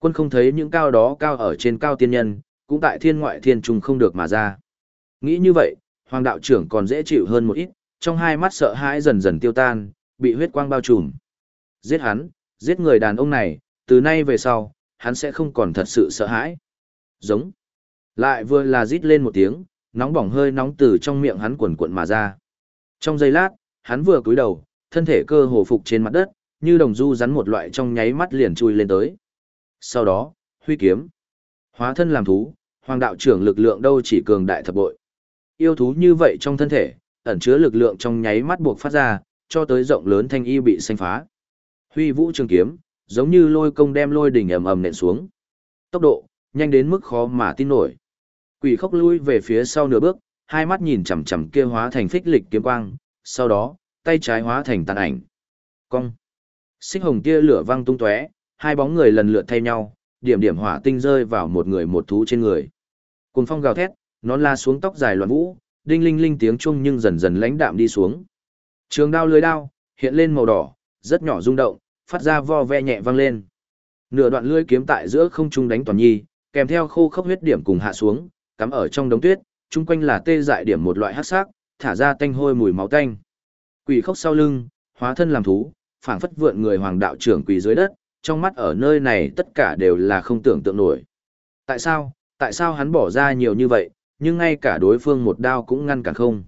Quân không thấy những cao đó cao ở trên cao tiên nhân, cũng tại thiên ngoại thiên trùng không được mà ra. Nghĩ như vậy, Hoàng đạo trưởng còn dễ chịu hơn một ít, trong hai mắt sợ hãi dần dần tiêu tan, bị huyết quang bao trùm. Giết hắn, giết người đàn ông này, từ nay về sau, hắn sẽ không còn thật sự sợ hãi. Giống. Lại vừa là rít lên một tiếng, nóng bỏng hơi nóng từ trong miệng hắn quần cuộn mà ra. Trong giây lát, hắn vừa cúi đầu, thân thể cơ hồ phục trên mặt đất, như đồng du rắn một loại trong nháy mắt liền chui lên tới. Sau đó, huy kiếm, hóa thân làm thú, Hoàng đạo trưởng lực lượng đâu chỉ cường đại thập bội. Yêu thú như vậy trong thân thể, ẩn chứa lực lượng trong nháy mắt buộc phát ra, cho tới rộng lớn thanh y bị xanh phá. Huy vũ trường kiếm, giống như lôi công đem lôi đỉnh ầm ầm nện xuống. Tốc độ, nhanh đến mức khó mà tin nổi. Quỷ khốc lui về phía sau nửa bước, hai mắt nhìn chằm chằm kia hóa thành phích lịch kiếm quang, sau đó, tay trái hóa thành tàn ảnh. Cong. Xích hồng tia lửa văng tung tóe, hai bóng người lần lượt thay nhau, điểm điểm hỏa tinh rơi vào một người một thú trên người. Cuồng phong gào thét, nón la xuống tóc dài loạn vũ, đinh linh linh tiếng chuông nhưng dần dần lãnh đạm đi xuống. Trường đao lưới đao hiện lên màu đỏ, rất nhỏ rung động, phát ra vo ve nhẹ vang lên. Nửa đoạn lưỡi kiếm tại giữa không trung đánh toàn nhi, kèm theo khô khốc huyết điểm cùng hạ xuống, cắm ở trong đống tuyết, chung quanh là tê dại điểm một loại hắc sắc, thả ra tanh hôi mùi máu tanh. Quỷ khốc sau lưng, hóa thân làm thú, phảng phất vượn người Hoàng đạo trưởng quỳ dưới đất, trong mắt ở nơi này tất cả đều là không tưởng tượng nổi. Tại sao? Tại sao hắn bỏ ra nhiều như vậy, nhưng ngay cả đối phương một đao cũng ngăn cản không?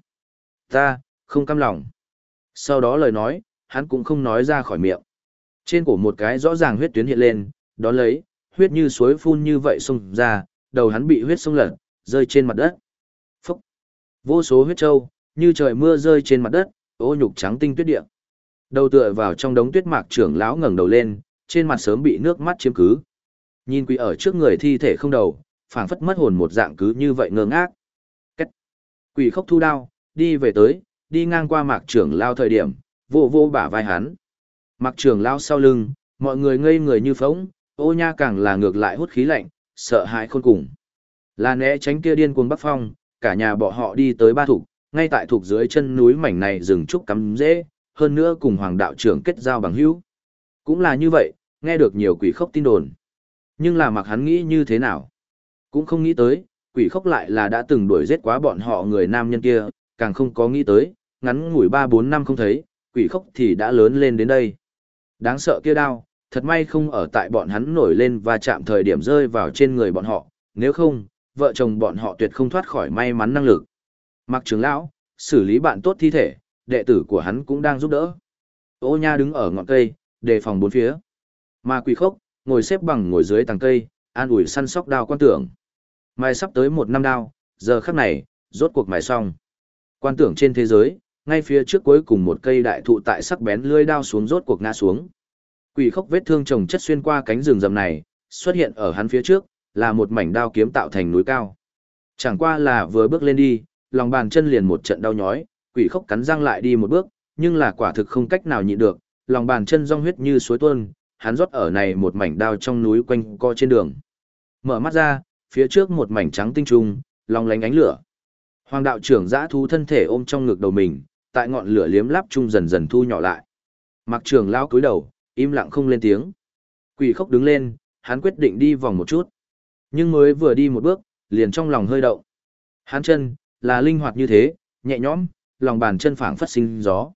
Ta, không cam lòng. Sau đó lời nói, hắn cũng không nói ra khỏi miệng. Trên cổ một cái rõ ràng huyết tuyến hiện lên, đón lấy, huyết như suối phun như vậy xông ra, đầu hắn bị huyết xông lật, rơi trên mặt đất. Phúc! Vô số huyết trâu, như trời mưa rơi trên mặt đất, ô nhục trắng tinh tuyết địa. Đầu tựa vào trong đống tuyết mạc trưởng lão ngẩng đầu lên, trên mặt sớm bị nước mắt chiếm cứ. Nhìn quỷ ở trước người thi thể không đầu, phảng phất mất hồn một dạng cứ như vậy ngơ ngác. Cách. Quỷ khốc thu đao, đi về tới, đi ngang qua mạc trưởng lao thời điểm, vô vô bả vai hắn. Mạc trưởng lao sau lưng, mọi người ngây người như phóng, ô nha càng là ngược lại hút khí lạnh, sợ hãi khôn cùng. Là né tránh kia điên cuồng bắc phong, cả nhà bọn họ đi tới ba thục, ngay tại thục dưới chân núi mảnh này rừng trúc cắm rễ, hơn nữa cùng Hoàng đạo trưởng kết giao bằng hữu. Cũng là như vậy, nghe được nhiều quỷ khốc tin đồn. Nhưng là mặc hắn nghĩ như thế nào? Cũng không nghĩ tới, quỷ khốc lại là đã từng đuổi giết quá bọn họ người nam nhân kia, càng không có nghĩ tới, ngắn ngủi 3-4 năm không thấy, quỷ khốc thì đã lớn lên đến đây. Đáng sợ kia đao, thật may không ở tại bọn hắn nổi lên và chạm thời điểm rơi vào trên người bọn họ, nếu không, vợ chồng bọn họ tuyệt không thoát khỏi may mắn năng lực. Mặc trưởng lão, xử lý bạn tốt thi thể, đệ tử của hắn cũng đang giúp đỡ. Ô nha đứng ở ngọn cây, đề phòng bốn phía. Mà quỷ khốc, ngồi xếp bằng ngồi dưới tàng cây, an ủi săn sóc đao quan tưởng. Mai sắp tới 1 năm đao, giờ khắc này, rốt cuộc mài xong. Quan tưởng trên thế giới, ngay phía trước cuối cùng một cây đại thụ tại sắc bén lưỡi đao xuống rốt cuộc ngã xuống. Quỷ khốc vết thương chồng chất xuyên qua cánh rừng rậm này, xuất hiện ở hắn phía trước, là một mảnh đao kiếm tạo thành núi cao. Chẳng qua là vừa bước lên đi, lòng bàn chân liền một trận đau nhói, quỷ khốc cắn răng lại đi một bước, nhưng là quả thực không cách nào nhịn được, lòng bàn chân rong huyết như suối tuôn, hắn rót ở này một mảnh đao trong núi quanh co trên đường. Mở mắt ra, phía trước một mảnh trắng tinh trung, long lánh ánh lửa. Hoàng đạo trưởng dã thú thân thể ôm trong ngực đầu mình, tại ngọn lửa liếm láp trung dần dần thu nhỏ lại. Mặc trưởng lão cúi đầu, im lặng không lên tiếng. Quỷ khốc đứng lên, hắn quyết định đi vòng một chút. Nhưng mới vừa đi một bước, liền trong lòng hơi động. Hắn chân, là linh hoạt như thế, nhẹ nhõm, lòng bàn chân phảng phất sinh gió.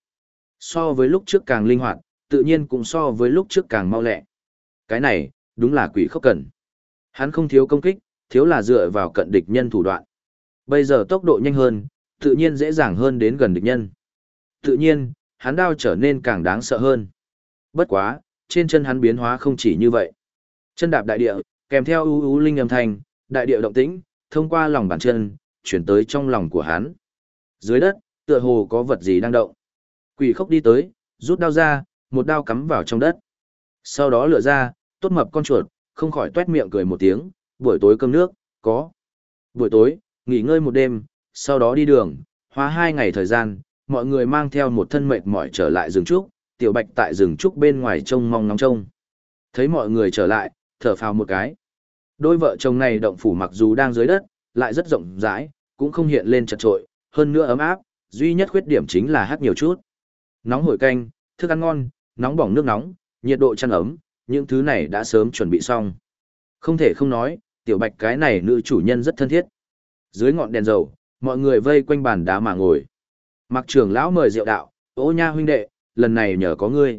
So với lúc trước càng linh hoạt, tự nhiên cũng so với lúc trước càng mau lẹ. Cái này, đúng là quỷ khốc cần. Hắn không thiếu công kích, thiếu là dựa vào cận địch nhân thủ đoạn. Bây giờ tốc độ nhanh hơn, tự nhiên dễ dàng hơn đến gần địch nhân. Tự nhiên, hắn đao trở nên càng đáng sợ hơn. Bất quá, trên chân hắn biến hóa không chỉ như vậy. Chân đạp đại địa, kèm theo ú ú linh âm thanh, đại địa động tĩnh, thông qua lòng bàn chân, chuyển tới trong lòng của hắn. Dưới đất, tựa hồ có vật gì đang động. Quỷ khốc đi tới, rút đao ra, một đao cắm vào trong đất. Sau đó lựa ra, tốt mập con chuột, không khỏi tuét miệng cười một tiếng, buổi tối cơm nước, có. Buổi tối, nghỉ ngơi một đêm, sau đó đi đường, hóa 2 ngày thời gian, mọi người mang theo một thân mệt mỏi trở lại rừng trúc, Tiểu Bạch tại rừng trúc bên ngoài trông mong ngóng trông. Thấy mọi người trở lại, thở phào một cái. Đôi vợ chồng này động phủ mặc dù đang dưới đất, lại rất rộng rãi, cũng không hiện lên chật trội, hơn nữa ấm áp, duy nhất khuyết điểm chính là hắc nhiều chút. Nóng hổi canh, thức ăn ngon, nóng bỏng nước nóng, nhiệt độ chăn ấm, những thứ này đã sớm chuẩn bị xong. Không thể không nói, tiểu bạch cái này nữ chủ nhân rất thân thiết. Dưới ngọn đèn dầu, mọi người vây quanh bàn đá mà ngồi. Mặc trưởng lão mời rượu đạo, Ô Nha huynh đệ, lần này nhờ có ngươi.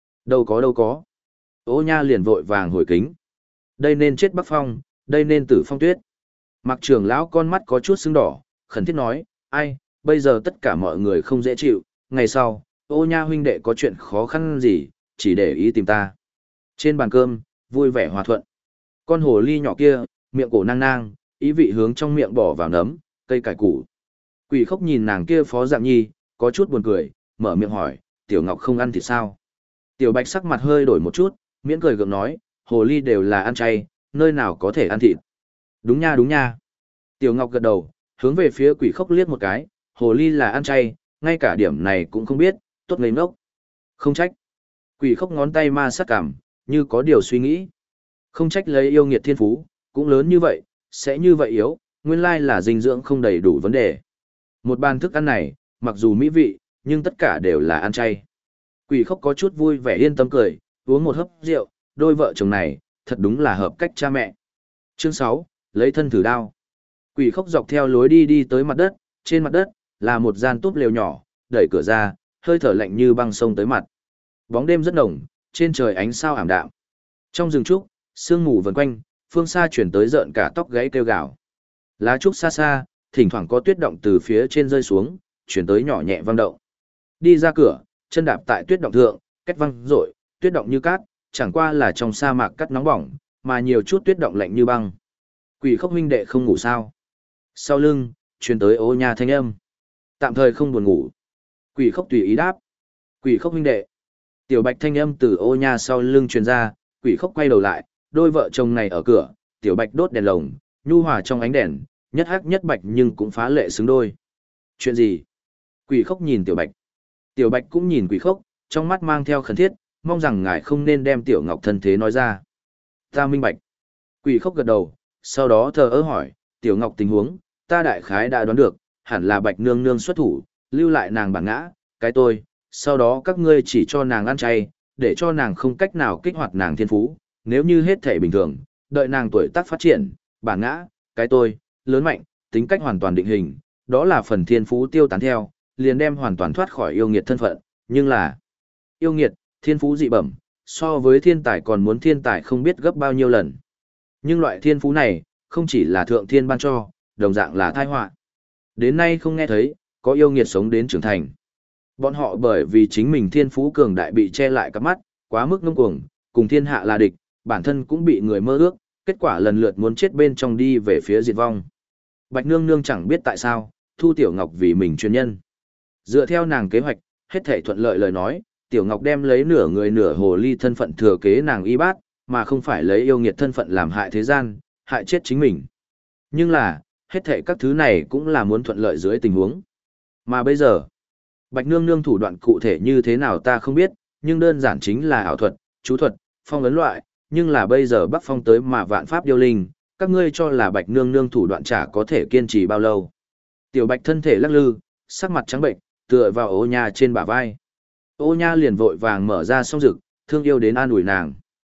Đâu có. Ô Nha liền vội vàng hồi kính. Đây nên chết Bắc Phong, đây nên tử Phong Tuyết. Mặc trưởng lão con mắt có chút sưng đỏ, khẩn thiết nói, ai, bây giờ tất cả mọi người không dễ chịu, ngày sau, Ô Nha huynh đệ có chuyện khó khăn gì, chỉ để ý tìm ta. Trên bàn cơm, vui vẻ hòa thuận. Con hồ ly nhỏ kia, miệng cổ nang nang, ý vị hướng trong miệng bỏ vào nấm, cây cải củ. Quỷ khốc nhìn nàng kia phó dạng nhi, có chút buồn cười, mở miệng hỏi, Tiểu Ngọc không ăn thịt sao? Tiểu Bạch sắc mặt hơi đổi một chút, miễn cười gượng nói, hồ ly đều là ăn chay, nơi nào có thể ăn thịt. Đúng nha đúng nha. Tiểu Ngọc gật đầu, hướng về phía quỷ khốc liếc một cái, hồ ly là ăn chay, ngay cả điểm này cũng không biết, tốt ngây ngốc. Không trách. Quỷ khốc ngón tay ma sát cảm, như có điều suy nghĩ. Không trách lấy yêu nghiệt thiên phú, cũng lớn như vậy, sẽ như vậy yếu, nguyên lai là dinh dưỡng không đầy đủ vấn đề. Một bàn thức ăn này, mặc dù mỹ vị, nhưng tất cả đều là ăn chay. Quỷ khốc có chút vui vẻ yên tâm cười, uống một hớp rượu, đôi vợ chồng này, thật đúng là hợp cách cha mẹ. Chương 6, lấy thân thử đao. Quỷ khốc dọc theo lối đi đi tới mặt đất, trên mặt đất, là một gian túp lều nhỏ, đẩy cửa ra, hơi thở lạnh như băng sông tới mặt. Bóng đêm rất nồng, trên trời ánh sao ảm đạm. Trong rừng trúc, sương mù vần quanh, phương xa chuyển tới rợn cả tóc gáy kêu gào. Lá trúc xa xa, thỉnh thoảng có tuyết động từ phía trên rơi xuống, chuyển tới nhỏ nhẹ vang động. Đi ra cửa, chân đạp tại tuyết động thượng, két văng rội, tuyết động như cát, chẳng qua là trong sa mạc cắt nóng bỏng, mà nhiều chút tuyết động lạnh như băng. Quỷ khốc huynh đệ không ngủ sao? Sau lưng, truyền tới Ô Nha thanh âm. Tạm thời không buồn ngủ. Quỷ khốc tùy ý đáp. Quỷ khốc huynh đệ. Tiểu Bạch thanh âm từ Ô Nha sau lưng truyền ra, quỷ khốc quay đầu lại, đôi vợ chồng này ở cửa, Tiểu Bạch đốt đèn lồng, nhu hòa trong ánh đèn, nhất hắc nhất bạch nhưng cũng phá lệ xứng đôi. Chuyện gì? Quỷ khốc nhìn Tiểu Bạch. Tiểu Bạch cũng nhìn quỷ khốc, trong mắt mang theo khẩn thiết, mong rằng ngài không nên đem Tiểu Ngọc thân thế nói ra. Ta minh bạch. Quỷ khốc gật đầu, sau đó thờ ơ hỏi, Tiểu Ngọc tình huống, ta đại khái đã đoán được, hẳn là Bạch nương nương xuất thủ, lưu lại nàng bản ngã, cái tôi, sau đó các ngươi chỉ cho nàng ăn chay, để cho nàng không cách nào kích hoạt nàng thiên phú, nếu như hết thể bình thường, đợi nàng tuổi tác phát triển, bản ngã, cái tôi, lớn mạnh, tính cách hoàn toàn định hình, đó là phần thiên phú tiêu tán theo, liền đem hoàn toàn thoát khỏi yêu nghiệt thân phận, nhưng là yêu nghiệt, thiên phú dị bẩm, so với thiên tài còn muốn thiên tài không biết gấp bao nhiêu lần. Nhưng loại thiên phú này, không chỉ là thượng thiên ban cho, đồng dạng là tai họa. Đến nay không nghe thấy, có yêu nghiệt sống đến trưởng thành. Bọn họ bởi vì chính mình thiên phú cường đại bị che lại cặp mắt, quá mức ngông cuồng, cùng thiên hạ là địch, bản thân cũng bị người mơ ước, kết quả lần lượt muốn chết bên trong đi về phía diệt vong. Bạch nương nương chẳng biết tại sao, thu Tiểu Ngọc vì mình chuyên nhân. Dựa theo nàng kế hoạch, hết thảy thuận lợi lời nói, Tiểu Ngọc đem lấy nửa người nửa hồ ly thân phận thừa kế nàng y bát, mà không phải lấy yêu nghiệt thân phận làm hại thế gian, hại chết chính mình. Nhưng là, hết thảy các thứ này cũng là muốn thuận lợi dưới tình huống. Mà bây giờ, Bạch nương nương thủ đoạn cụ thể như thế nào ta không biết, nhưng đơn giản chính là ảo thuật, chú thuật, phong ấn loại, nhưng là bây giờ Bắc Phong tới mà vạn pháp điêu linh, các ngươi cho là Bạch nương nương thủ đoạn chả có thể kiên trì bao lâu. Tiểu Bạch thân thể lắc lư, sắc mặt trắng bệnh, tựa vào Ô Nha trên bả vai. Ô Nha liền vội vàng mở ra song rực, thương yêu đến an ủi nàng.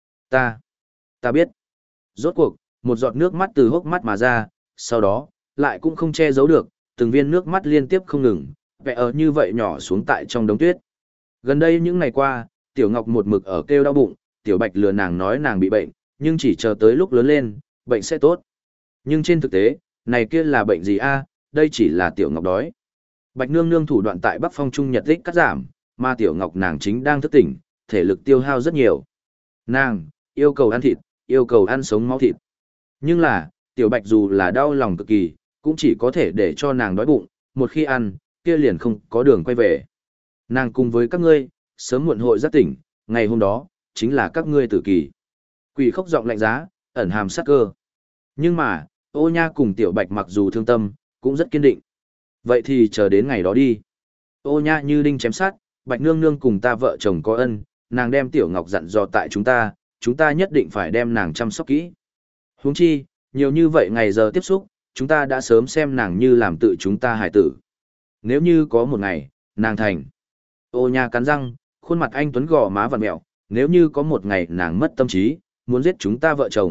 Ta biết. Rốt cuộc, một giọt nước mắt từ hốc mắt mà ra, sau đó, lại cũng không che giấu được, từng viên nước mắt liên tiếp không ngừng, vẽ ở như vậy nhỏ xuống tại trong đống tuyết. Gần đây những ngày qua, Tiểu Ngọc một mực ở kêu đau bụng, Tiểu Bạch lừa nàng nói nàng bị bệnh, nhưng chỉ chờ tới lúc lớn lên, bệnh sẽ tốt. Nhưng trên thực tế, này kia là bệnh gì a? Đây chỉ là Tiểu Ngọc đói. Bạch nương nương thủ đoạn tại Bắc Phong Trung Nhật tích cắt giảm, mà Tiểu Ngọc nàng chính đang thức tỉnh, thể lực tiêu hao rất nhiều. Nàng yêu cầu ăn thịt, yêu cầu ăn sống máu thịt. Nhưng là, Tiểu Bạch dù là đau lòng cực kỳ, cũng chỉ có thể để cho nàng đói bụng, một khi ăn, kia liền không có đường quay về. Nàng cùng với các ngươi, sớm muộn hội giác tỉnh, ngày hôm đó, chính là các ngươi tử kỳ. Quỷ khốc giọng lạnh giá, ẩn hàm sát cơ. Nhưng mà, Ô Nha cùng Tiểu Bạch mặc dù thương tâm, cũng rất kiên định. Vậy thì chờ đến ngày đó đi. Ô Nha như đinh chém sát, Bạch nương nương cùng ta vợ chồng có ân, nàng đem Tiểu Ngọc dặn dò tại chúng ta nhất định phải đem nàng chăm sóc kỹ. Huống chi, nhiều như vậy ngày giờ tiếp xúc, chúng ta đã sớm xem nàng như làm tự chúng ta hài tử. Nếu như có một ngày, nàng thành. Ô Nha cắn răng, khuôn mặt anh tuấn gò má vặn mẹo, nếu như có một ngày nàng mất tâm trí, muốn giết chúng ta vợ chồng,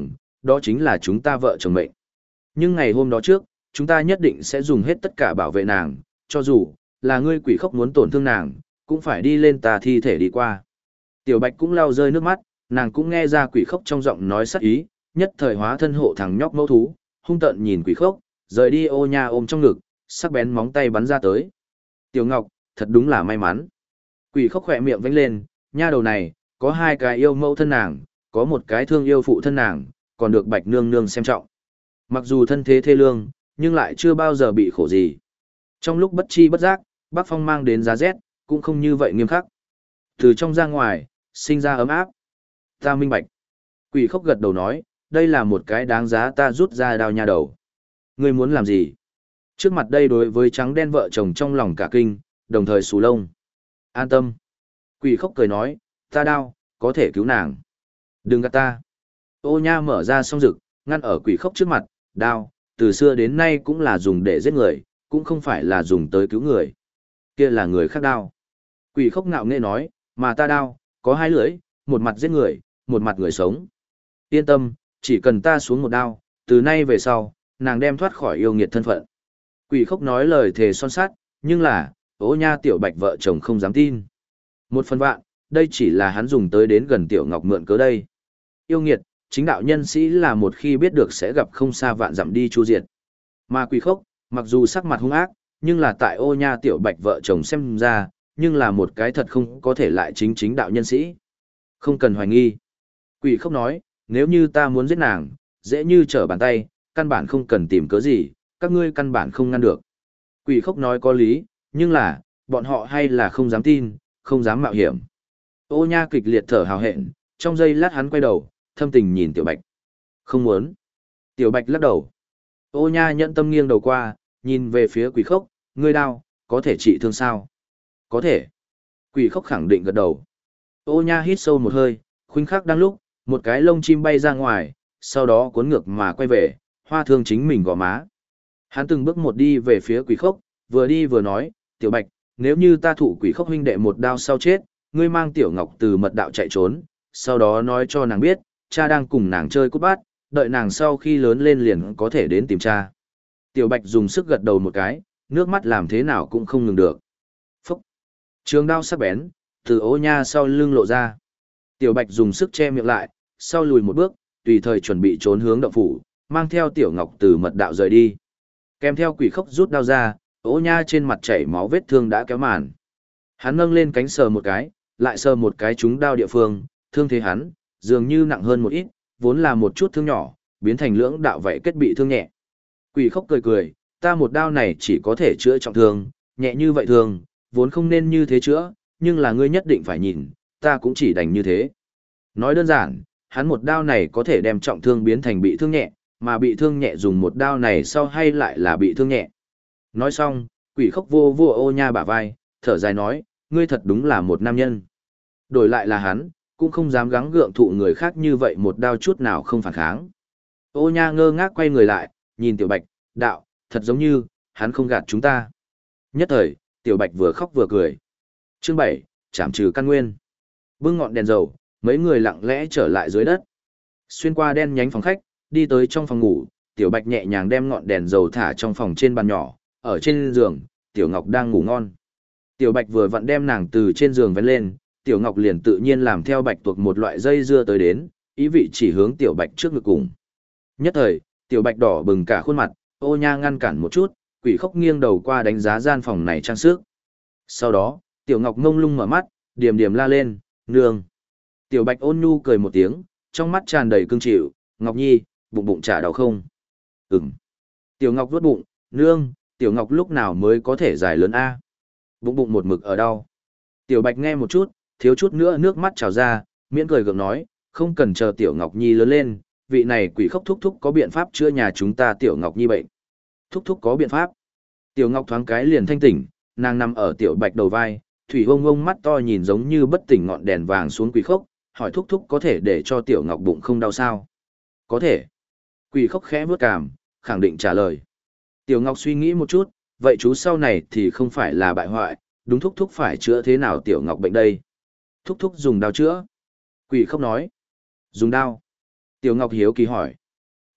đó chính là chúng ta vợ chồng mệnh. Nhưng ngày hôm đó trước, chúng ta nhất định sẽ dùng hết tất cả bảo vệ nàng, cho dù là ngươi quỷ khốc muốn tổn thương nàng, cũng phải đi lên tà thi thể đi qua. Tiểu Bạch cũng lau rơi nước mắt, nàng cũng nghe ra quỷ khốc trong giọng nói sắc ý, nhất thời hóa thân hộ thằng nhóc mẫu thú, hung tợn nhìn quỷ khốc, rời đi Ô Nha ôm trong ngực, sắc bén móng tay bắn ra tới. Tiểu Ngọc, thật đúng là may mắn. Quỷ khốc khỏe miệng vánh lên, nha đầu này, có hai cái yêu mẫu thân nàng, có một cái thương yêu phụ thân nàng, còn được Bạch nương nương xem trọng. Mặc dù thân thế thê lương, nhưng lại chưa bao giờ bị khổ gì. Trong lúc bất chi bất giác, Bắc Phong mang đến giá rét, cũng không như vậy nghiêm khắc. Từ trong ra ngoài, sinh ra ấm áp. Ta minh bạch. Quỷ khốc gật đầu nói, đây là một cái đáng giá ta rút ra đao nha đầu. Ngươi muốn làm gì? Trước mặt đây đối với trắng đen vợ chồng trong lòng cả kinh, đồng thời xù lông. An tâm. Quỷ khốc cười nói, ta đao, có thể cứu nàng. Đừng gạt ta. Ô Nha mở ra song rực, ngăn ở quỷ khốc trước mặt, đao, từ xưa đến nay cũng là dùng để giết người, cũng không phải là dùng tới cứu người. Kia là người khác đao. Quỷ khốc ngạo nghễ nói, mà ta đao, có hai lưỡi, một mặt giết người, một mặt người sống. Yên tâm, chỉ cần ta xuống một đao, từ nay về sau, nàng đem thoát khỏi yêu nghiệt thân phận. Quỷ khốc nói lời thề son sắt, nhưng là, Ô Nha Tiểu Bạch vợ chồng không dám tin. Một phần vạn, đây chỉ là hắn dùng tới đến gần Tiểu Ngọc mượn cớ đây. Yêu nghiệt, chính đạo nhân sĩ là một khi biết được sẽ gặp không xa vạn dặm đi chu diệt. Mà quỷ khốc, mặc dù sắc mặt hung ác, nhưng là tại Ô Nha Tiểu Bạch vợ chồng xem ra, nhưng là một cái thật không có thể lại chính đạo nhân sĩ. Không cần hoài nghi. Quỷ khốc nói, nếu như ta muốn giết nàng, dễ như trở bàn tay, căn bản không cần tìm cớ gì, các ngươi căn bản không ngăn được. Quỷ khốc nói có lý, nhưng là, bọn họ hay là không dám tin, không dám mạo hiểm. Ô Nha kịch liệt thở hào hẹn, trong giây lát hắn quay đầu, thâm tình nhìn Tiểu Bạch. Không muốn. Tiểu Bạch lắc đầu. Ô Nha nhẫn tâm nghiêng đầu qua, nhìn về phía quỷ khốc, ngươi đao, có thể trị thương sao? Có thể. Quỷ khốc khẳng định gật đầu. Ô Nha hít sâu một hơi, khoảnh khắc đang lúc, một cái lông chim bay ra ngoài, sau đó cuốn ngược mà quay về, hoa thương chính mình gò má. Hắn từng bước một đi về phía quỷ khốc, vừa đi vừa nói, Tiểu Bạch, nếu như ta thụ quỷ khốc huynh đệ một đao sau chết, ngươi mang Tiểu Ngọc từ mật đạo chạy trốn, sau đó nói cho nàng biết, cha đang cùng nàng chơi cút bát, đợi nàng sau khi lớn lên liền có thể đến tìm cha. Tiểu Bạch dùng sức gật đầu một cái, nước mắt làm thế nào cũng không ngừng được. Phúc! Trường đao sắc bén, từ Ô Nha sau lưng lộ ra. Tiểu Bạch dùng sức che miệng lại, sau lùi một bước, tùy thời chuẩn bị trốn hướng động phủ, mang theo Tiểu Ngọc từ mật đạo rời đi. Kèm theo quỷ khốc rút đao ra, Ô Nha trên mặt chảy máu vết thương đã kéo màn. Hắn nâng lên cánh sờ một cái, lại sờ một cái trúng đao địa phương, thương thế hắn, dường như nặng hơn một ít, vốn là một chút thương nhỏ, biến thành lưỡng đạo vậy kết bị thương nhẹ. Quỷ khốc cười cười, ta một đao này chỉ có thể chữa trọng thương, nhẹ như vậy thương, vốn không nên như thế chữa, nhưng là ngươi nhất định phải nhìn, ta cũng chỉ đành như thế. Nói đơn giản, hắn một đao này có thể đem trọng thương biến thành bị thương nhẹ, mà bị thương nhẹ dùng một đao này sau hay lại là bị thương nhẹ. Nói xong, quỷ khốc vô vô Ô Nha bả vai, thở dài nói, ngươi thật đúng là một nam nhân. Đổi lại là hắn, cũng không dám gắng gượng thụ người khác như vậy một đao chút nào không phản kháng. Ô Nha ngơ ngác quay người lại, nhìn Tiểu Bạch, đạo, thật giống như, hắn không gạt chúng ta. Nhất thời, Tiểu Bạch vừa khóc vừa cười. Chương 7, trảm trừ căn nguyên. Bưng ngọn đèn dầu, mấy người lặng lẽ trở lại dưới đất. Xuyên qua đen nhánh phòng khách, đi tới trong phòng ngủ, Tiểu Bạch nhẹ nhàng đem ngọn đèn dầu thả trong phòng trên bàn nhỏ, ở trên giường, Tiểu Ngọc đang ngủ ngon. Tiểu Bạch vừa vặn đem nàng từ trên giường vén lên, Tiểu Ngọc liền tự nhiên làm theo Bạch tuộc một loại dây dưa tới đến, ý vị chỉ hướng Tiểu Bạch trước ngực cùng. Nhất thời, Tiểu Bạch đỏ bừng cả khuôn mặt, Ô Nha ngăn cản một chút, quỷ khốc nghiêng đầu qua đánh giá gian phòng này trang sức. Sau đó, Tiểu Ngọc ngông lung mở mắt, điềm điềm la lên, nương. Tiểu Bạch ôn nhu cười một tiếng, trong mắt tràn đầy cương chịu, Ngọc Nhi, bụng bụng chả đau không? Ừm. Tiểu Ngọc vuốt bụng, nương, Tiểu Ngọc lúc nào mới có thể dài lớn a? Bụng bụng một mực ở đau. Tiểu Bạch nghe một chút, thiếu chút nữa nước mắt trào ra, miễn cười gượng nói, không cần chờ Tiểu Ngọc Nhi lớn lên, vị này quỷ khốc thúc thúc có biện pháp chữa nhà chúng ta Tiểu Ngọc Nhi bệnh. Thúc thúc có biện pháp. Tiểu Ngọc thoáng cái liền thanh tỉnh, nàng nằm ở Tiểu Bạch đầu vai, thủy ông ông mắt to nhìn giống như bất tỉnh ngọn đèn vàng xuống quỷ khốc, hỏi thúc thúc có thể để cho Tiểu Ngọc bụng không đau sao? Có thể. Quỷ khốc khẽ vuốt cằm, khẳng định trả lời. Tiểu Ngọc suy nghĩ một chút, vậy chú sau này thì không phải là bại hoại, đúng thúc thúc phải chữa thế nào Tiểu Ngọc bệnh đây? Thúc thúc dùng đao chữa. Quỷ khốc nói. Dùng đao. Tiểu Ngọc hiếu kỳ hỏi,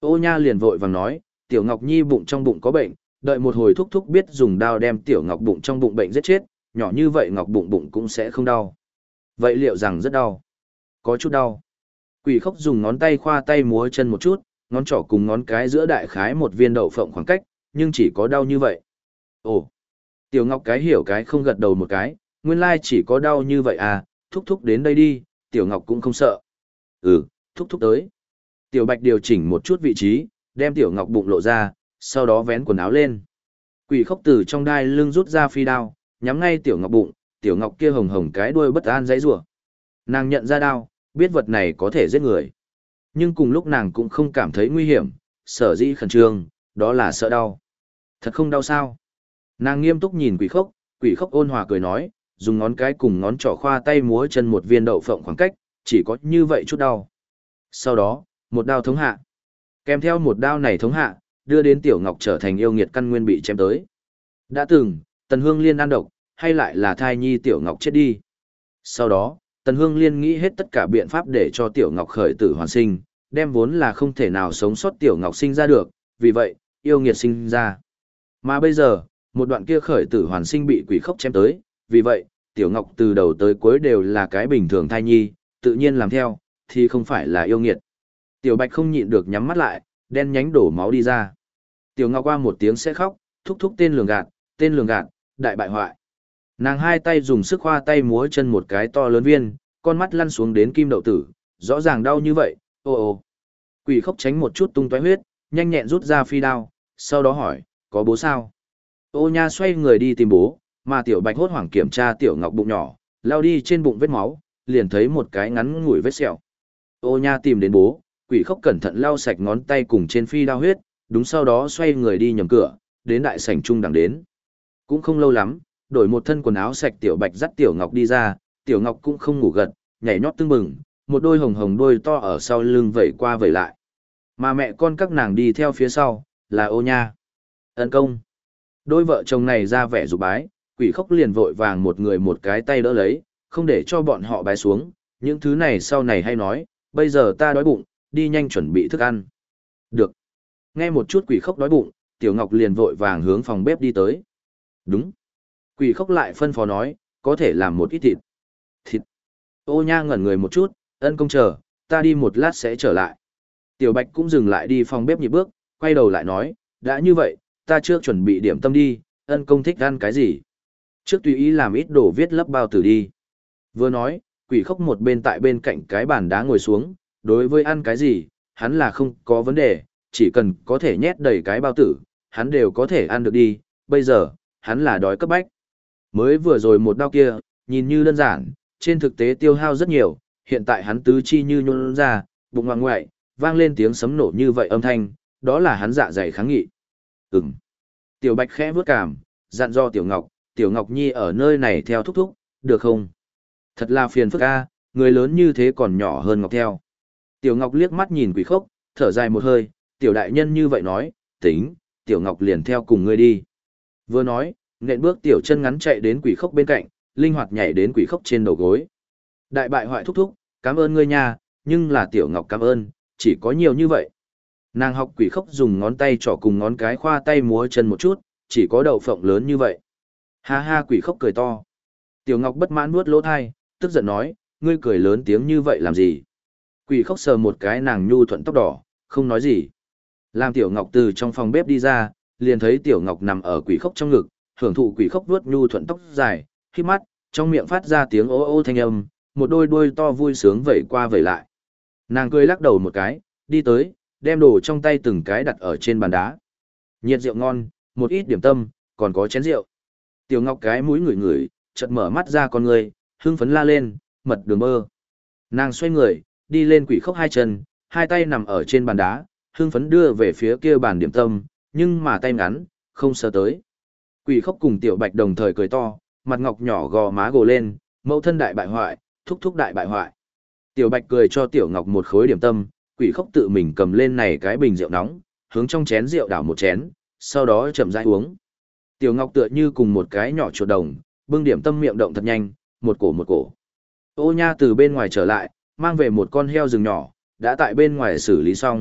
Ô Nha liền vội vàng nói, Tiểu Ngọc Nhi bụng trong bụng có bệnh, đợi một hồi thúc thúc biết dùng dao đem Tiểu Ngọc bụng trong bụng bệnh giết chết, nhỏ như vậy Ngọc bụng bụng cũng sẽ không đau. Vậy liệu rằng rất đau? Có chút đau. Quỷ Khốc dùng ngón tay khoa tay múa chân một chút, ngón trỏ cùng ngón cái giữa đại khái một viên đậu phộng khoảng cách, nhưng chỉ có đau như vậy. Ồ, Tiểu Ngọc cái hiểu cái không gật đầu một cái, nguyên lai chỉ có đau như vậy à, thúc thúc đến đây đi, Tiểu Ngọc cũng không sợ. Ừ, thúc thúc tới. Tiểu Bạch điều chỉnh một chút vị trí, đem Tiểu Ngọc bụng lộ ra, sau đó vén quần áo lên. Quỷ Khốc từ trong đai lưng rút ra phi đao, nhắm ngay Tiểu Ngọc bụng, Tiểu Ngọc kia hồng hồng cái đuôi bất an dãy rủa. Nàng nhận ra đao, biết vật này có thể giết người. Nhưng cùng lúc nàng cũng không cảm thấy nguy hiểm, sở dĩ khẩn trương, đó là sợ đau. Thật không đau sao? Nàng nghiêm túc nhìn Quỷ Khốc ôn hòa cười nói, dùng ngón cái cùng ngón trỏ khoa tay múa chân một viên đậu phộng khoảng cách, chỉ có như vậy chút đau. Sau đó, một đao thống hạ. Kèm theo một đao này thống hạ, đưa đến Tiểu Ngọc trở thành yêu nghiệt căn nguyên bị chém tới. Đã từng, Tần Hương Liên ăn độc, hay lại là thai nhi Tiểu Ngọc chết đi. Sau đó, Tần Hương Liên nghĩ hết tất cả biện pháp để cho Tiểu Ngọc khởi tử hoàn sinh, đem vốn là không thể nào sống sót Tiểu Ngọc sinh ra được, vì vậy, yêu nghiệt sinh ra. Mà bây giờ, một đoạn kia khởi tử hoàn sinh bị Quỷ Khốc chém tới, vì vậy, Tiểu Ngọc từ đầu tới cuối đều là cái bình thường thai nhi, tự nhiên làm theo, thì không phải là yêu nghiệt. Tiểu Bạch không nhịn được nhắm mắt lại, đen nhánh đổ máu đi ra. Tiểu Ngọc qua một tiếng sẽ khóc, thúc thúc tên lường gạt, đại bại hoại. Nàng hai tay dùng sức khoa tay múa chân một cái to lớn viên, con mắt lăn xuống đến kim đậu tử, rõ ràng đau như vậy, ô ô. Quỷ Khốc tránh một chút tung tóe huyết, nhanh nhẹn rút ra phi đao, sau đó hỏi, có bố sao? Ô Nha xoay người đi tìm bố, mà Tiểu Bạch hốt hoảng kiểm tra Tiểu Ngọc bụng nhỏ, lao đi trên bụng vết máu, liền thấy một cái ngắn ngủi vết sẹo. Ô Nha tìm đến bố, Quỷ Khốc cẩn thận lau sạch ngón tay cùng trên phi đao huyết, đúng sau đó xoay người đi nhầm cửa, đến đại sảnh trung đẳng đến. Cũng không lâu lắm, đổi một thân quần áo sạch Tiểu Bạch dắt Tiểu Ngọc đi ra, Tiểu Ngọc cũng không ngủ gật, nhảy nhót tưng bừng, một đôi hồng hồng đôi to ở sau lưng vẩy qua vẩy lại. Mà mẹ con các nàng đi theo phía sau, là Ô Nha. Ân công. Đôi vợ chồng này ra vẻ rụt bái, Quỷ Khốc liền vội vàng một người một cái tay đỡ lấy, không để cho bọn họ bái xuống, những thứ này sau này hay nói, bây giờ ta đói bụng, đi nhanh chuẩn bị thức ăn. Được. Nghe một chút Quỷ Khốc đói bụng, Tiểu Ngọc liền vội vàng hướng phòng bếp đi tới. Đúng. Quỷ Khốc lại phân phó nói, có thể làm một ít thịt. Thịt. Ô Nha ngẩn người một chút, ân công chờ, ta đi một lát sẽ trở lại. Tiểu Bạch cũng dừng lại đi phòng bếp nhịp bước, quay đầu lại nói, đã như vậy, ta trước chuẩn bị điểm tâm đi, ân công thích ăn cái gì. Trước tùy ý làm ít đồ viết lấp bao tử đi. Vừa nói, Quỷ Khốc một bên tại bên cạnh cái bàn đá ngồi xuống, đối với ăn cái gì, hắn là không có vấn đề, chỉ cần có thể nhét đầy cái bao tử, hắn đều có thể ăn được đi, bây giờ, hắn là đói cấp bách. Mới vừa rồi một đao kia, nhìn như đơn giản, trên thực tế tiêu hao rất nhiều, hiện tại hắn tứ chi như nhún ra, bụng ngoại ngoại, vang lên tiếng sấm nổ như vậy âm thanh, đó là hắn dạ dày kháng nghị. Ừm. Tiểu Bạch khẽ vướt cảm, dặn do Tiểu Ngọc Nhi ở nơi này theo thúc thúc, được không? Thật là phiền phức a, người lớn như thế còn nhỏ hơn Ngọc theo. Tiểu Ngọc liếc mắt nhìn Quỷ Khốc, thở dài một hơi, tiểu đại nhân như vậy nói, tính, Tiểu Ngọc liền theo cùng ngươi đi. Vừa nói, nện bước tiểu chân ngắn chạy đến Quỷ Khốc bên cạnh, linh hoạt nhảy đến Quỷ Khốc trên đầu gối. Đại bại hoại thúc thúc, cảm ơn ngươi nha, nhưng là Tiểu Ngọc cảm ơn, chỉ có nhiều như vậy. Nàng học Quỷ Khốc dùng ngón tay trỏ cùng ngón cái khoa tay múa chân một chút, chỉ có đậu phộng lớn như vậy. Ha ha, Quỷ Khốc cười to. Tiểu Ngọc bất mãn nuốt lỗ thai, tức giận nói, ngươi cười lớn tiếng như vậy làm gì? Quỷ Khốc sờ một cái nàng nhu thuận tóc đỏ, không nói gì. Làm Tiểu Ngọc từ trong phòng bếp đi ra, liền thấy Tiểu Ngọc nằm ở Quỷ Khốc trong ngực, hưởng thụ Quỷ Khốc vuốt nhu thuận tóc dài, khi mắt, trong miệng phát ra tiếng ô ô thanh âm, một đôi đuôi to vui sướng vẩy qua vẩy lại. Nàng cười lắc đầu một cái, đi tới, đem đồ trong tay từng cái đặt ở trên bàn đá. Nhiệt rượu ngon, một ít điểm tâm, còn có chén rượu. Tiểu Ngọc cái mũi ngửi ngửi, chợt mở mắt ra con người, hưng phấn la lên, mật đường mơ. Nàng xoay người, đi lên Quỷ Khốc hai chân, hai tay nằm ở trên bàn đá, hưng phấn đưa về phía kia bàn điểm tâm, nhưng mà tay ngắn, không sờ tới. Quỷ Khốc cùng Tiểu Bạch đồng thời cười to, mặt ngọc nhỏ gò má gồ lên, mẫu thân đại bại hoại, thúc thúc đại bại hoại. Tiểu Bạch cười cho Tiểu Ngọc một khối điểm tâm, Quỷ Khốc tự mình cầm lên này cái bình rượu nóng, hướng trong chén rượu đảo một chén, sau đó chậm rãi uống. Tiểu Ngọc tựa như cùng một cái nhỏ chuột đồng, bưng điểm tâm miệng động thật nhanh, một cổ một cổ. Ô Nha từ bên ngoài trở lại, mang về một con heo rừng nhỏ, đã tại bên ngoài xử lý xong,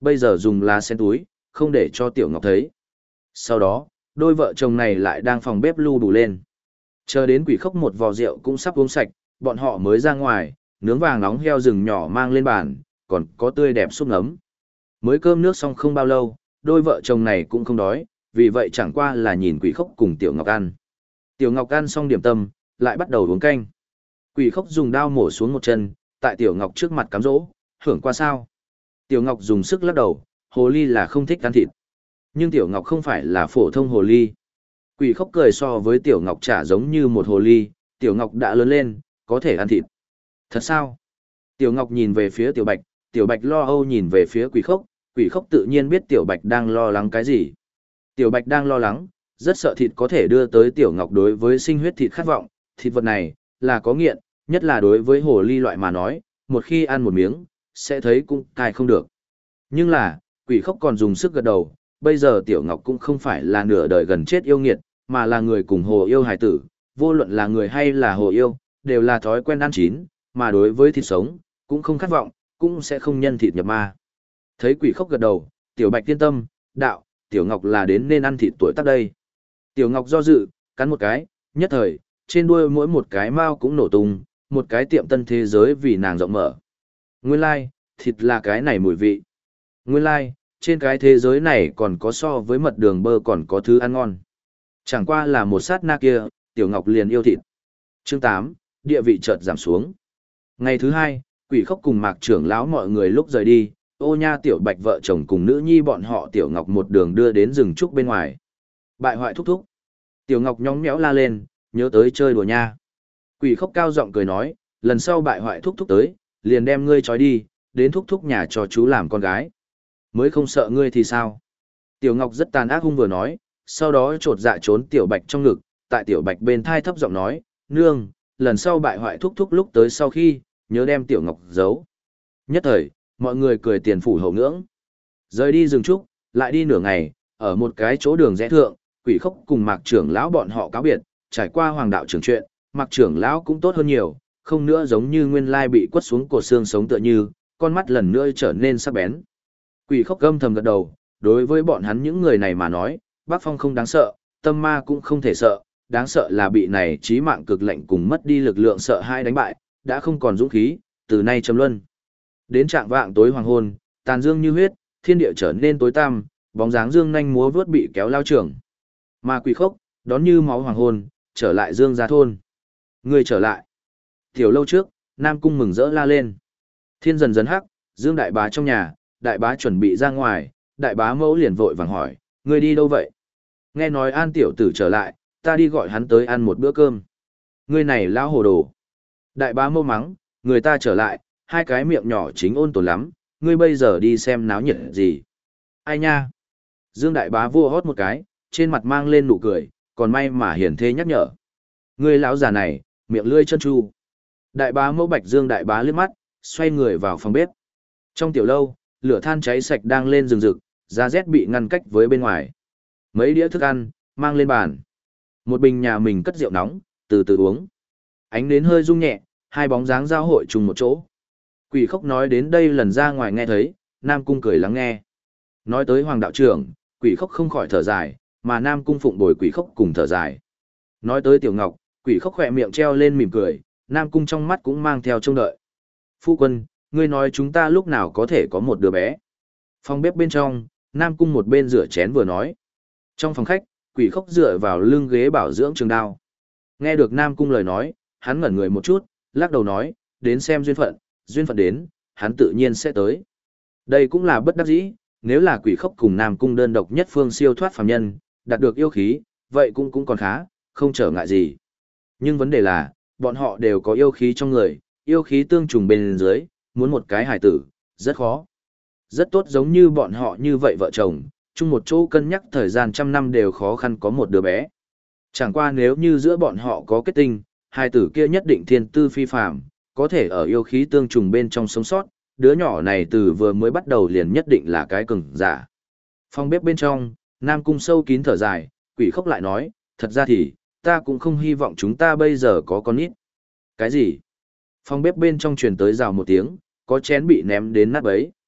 bây giờ dùng lá sen túi, không để cho Tiểu Ngọc thấy. Sau đó, đôi vợ chồng này lại đang phòng bếp lu bù lên. Chờ đến Quỷ Khốc một vò rượu cũng sắp uống sạch, bọn họ mới ra ngoài, nướng vàng nóng heo rừng nhỏ mang lên bàn, còn có tươi đẹp súp nấm. Mới cơm nước xong không bao lâu, đôi vợ chồng này cũng không đói, vì vậy chẳng qua là nhìn Quỷ Khốc cùng Tiểu Ngọc ăn. Tiểu Ngọc ăn xong điểm tâm, lại bắt đầu uống canh. Quỷ Khốc dùng dao mổ xuống một chân, tại Tiểu Ngọc trước mặt cám dỗ, hưởng qua sao. Tiểu Ngọc dùng sức lắc đầu, hồ ly là không thích ăn thịt. Nhưng Tiểu Ngọc không phải là phổ thông hồ ly. Quỷ Khốc cười so với Tiểu Ngọc chả giống như một hồ ly, Tiểu Ngọc đã lớn lên, có thể ăn thịt. Thật sao? Tiểu Ngọc nhìn về phía Tiểu Bạch lo âu nhìn về phía Quỷ Khốc tự nhiên biết Tiểu Bạch đang lo lắng cái gì. Tiểu Bạch đang lo lắng, rất sợ thịt có thể đưa tới Tiểu Ngọc đối với sinh huyết thịt khát vọng, thịt vật này, là có nghiện, nhất là đối với hồ ly loại mà nói, một khi ăn một miếng, sẽ thấy cũng cai không được. Nhưng là, Quỷ Khốc còn dùng sức gật đầu, bây giờ Tiểu Ngọc cũng không phải là nửa đời gần chết yêu nghiệt, mà là người cùng hồ yêu hài tử, vô luận là người hay là hồ yêu, đều là thói quen ăn chín, mà đối với thịt sống, cũng không khát vọng, cũng sẽ không nhân thịt nhập ma. Thấy Quỷ Khốc gật đầu, Tiểu Bạch yên tâm, đạo, Tiểu Ngọc là đến nên ăn thịt tuổi tác đây. Tiểu Ngọc do dự, cắn một cái, nhất thời, trên đuôi mỗi một cái mao cũng nổ tung, một cái tiệm tân thế giới vì nàng rộng mở. Nguyên lai, thịt là cái này mùi vị. Nguyên lai, trên cái thế giới này còn có so với mật đường bơ còn có thứ ăn ngon. Chẳng qua là một sát na kia, Tiểu Ngọc liền yêu thịt. Chương 8, địa vị chợt giảm xuống. Ngày thứ hai, Quỷ Khốc cùng Mạc trưởng lão mọi người lúc rời đi, Ô Nha Tiểu Bạch vợ chồng cùng nữ nhi bọn họ Tiểu Ngọc một đường đưa đến rừng trúc bên ngoài. Bại hoại thúc thúc. Tiểu Ngọc nhóng nhẽo la lên, nhớ tới chơi đùa nha. Quỷ Khốc cao giọng cười nói, lần sau bại hoại thúc thúc tới, liền đem ngươi trói đi, đến thúc thúc nhà cho chú làm con gái. Mới không sợ ngươi thì sao? Tiểu Ngọc rất tàn ác hung vừa nói, sau đó trột dạ trốn Tiểu Bạch trong ngực, tại Tiểu Bạch bên thai thấp giọng nói, nương, lần sau bại hoại thúc thúc lúc tới sau khi, nhớ đem Tiểu Ngọc giấu. Nhất thời, mọi người cười tiền phủ hậu ngưỡng. Rời đi rừng trúc, lại đi nửa ngày, ở một cái chỗ đường rẽ thượng, Quỷ Khốc cùng Mạc trưởng lão bọn họ cáo biệt, trải qua Hoàng đạo trưởng chuyện, Mạc trưởng lão cũng tốt hơn nhiều, không nữa giống như nguyên lai bị quất xuống cột xương sống tựa như, con mắt lần nữa trở nên sắc bén. Quỷ Khốc gầm thầm gật đầu, đối với bọn hắn những người này mà nói, Bác Phong không đáng sợ, tâm ma cũng không thể sợ, đáng sợ là bị này chí mạng cực lạnh cùng mất đi lực lượng sợ hai đánh bại, đã không còn dũng khí, từ nay chấm luân. Đến trạng vạng tối hoàng hôn, tàn dương như huyết, thiên địa trở nên tối tăm, bóng dáng dương nhanh múa vớt bị kéo lao trưởng. Mà Quỷ Khốc, đón như máu hoàng hôn, trở lại Dương gia thôn. Người trở lại. Tiểu lâu trước, Nam Cung mừng rỡ la lên. Thiên dần dần hắc, Dương đại bá trong nhà, đại bá chuẩn bị ra ngoài, đại bá mẫu liền vội vàng hỏi, người đi đâu vậy? Nghe nói An tiểu tử trở lại, ta đi gọi hắn tới ăn một bữa cơm. Người này lão hồ đồ. Đại bá mẫu mắng, người ta trở lại, hai cái miệng nhỏ chính ôn tồn lắm, ngươi bây giờ đi xem náo nhiệt gì. Ai nha? Dương đại bá vua hót một cái, trên mặt mang lên nụ cười, còn may mà hiển thê nhắc nhở. Ngươi lão già này, miệng lưỡi chân tru. Đại bá mẫu Bạch Dương đại bá liếc mắt, xoay người vào phòng bếp. Trong tiểu lâu, lửa than cháy sạch đang lên rừng rực, da rét bị ngăn cách với bên ngoài. Mấy đĩa thức ăn, mang lên bàn. Một bình nhà mình cất rượu nóng, từ từ uống. Ánh nến hơi rung nhẹ, hai bóng dáng giao hội chung một chỗ. Quỷ Khốc nói đến đây lần ra ngoài nghe thấy, Nam Cung cười lắng nghe. Nói tới Hoàng đạo trưởng, Quỷ Khốc không khỏi thở dài, mà Nam Cung phụng bồi Quỷ Khốc cùng thở dài. Nói tới Tiểu Ngọc, Quỷ Khốc khỏe miệng treo lên mỉm cười, Nam Cung trong mắt cũng mang theo trông đợi. Phu quân, ngươi nói chúng ta lúc nào có thể có một đứa bé. Phòng bếp bên trong, Nam Cung một bên rửa chén vừa nói. Trong phòng khách, Quỷ Khốc dựa vào lưng ghế bảo dưỡng trường đao. Nghe được Nam Cung lời nói, hắn ngẩn người một chút, lắc đầu nói, đến xem duyên phận đến, hắn tự nhiên sẽ tới. Đây cũng là bất đắc dĩ, nếu là Quỷ Khốc cùng Nam Cung đơn độc nhất phương siêu thoát phàm nhân, đạt được yêu khí, vậy cũng còn khá, không trở ngại gì. Nhưng vấn đề là, bọn họ đều có yêu khí trong người, yêu khí tương trùng bên dưới, muốn một cái hài tử, rất khó. Rất tốt giống như bọn họ như vậy vợ chồng, chung một chỗ cân nhắc thời gian trăm năm đều khó khăn có một đứa bé. Chẳng qua nếu như giữa bọn họ có kết tinh, hài tử kia nhất định thiên tư phi phàm, có thể ở yêu khí tương trùng bên trong sống sót, đứa nhỏ này từ vừa mới bắt đầu liền nhất định là cái cường giả. Phòng bếp bên trong, Nam Cung sâu kín thở dài, Quỷ Khốc lại nói, thật ra thì, ta cũng không hy vọng chúng ta bây giờ có con nít. Cái gì? Phòng bếp bên trong truyền tới rào một tiếng, có chén bị ném đến nát bấy.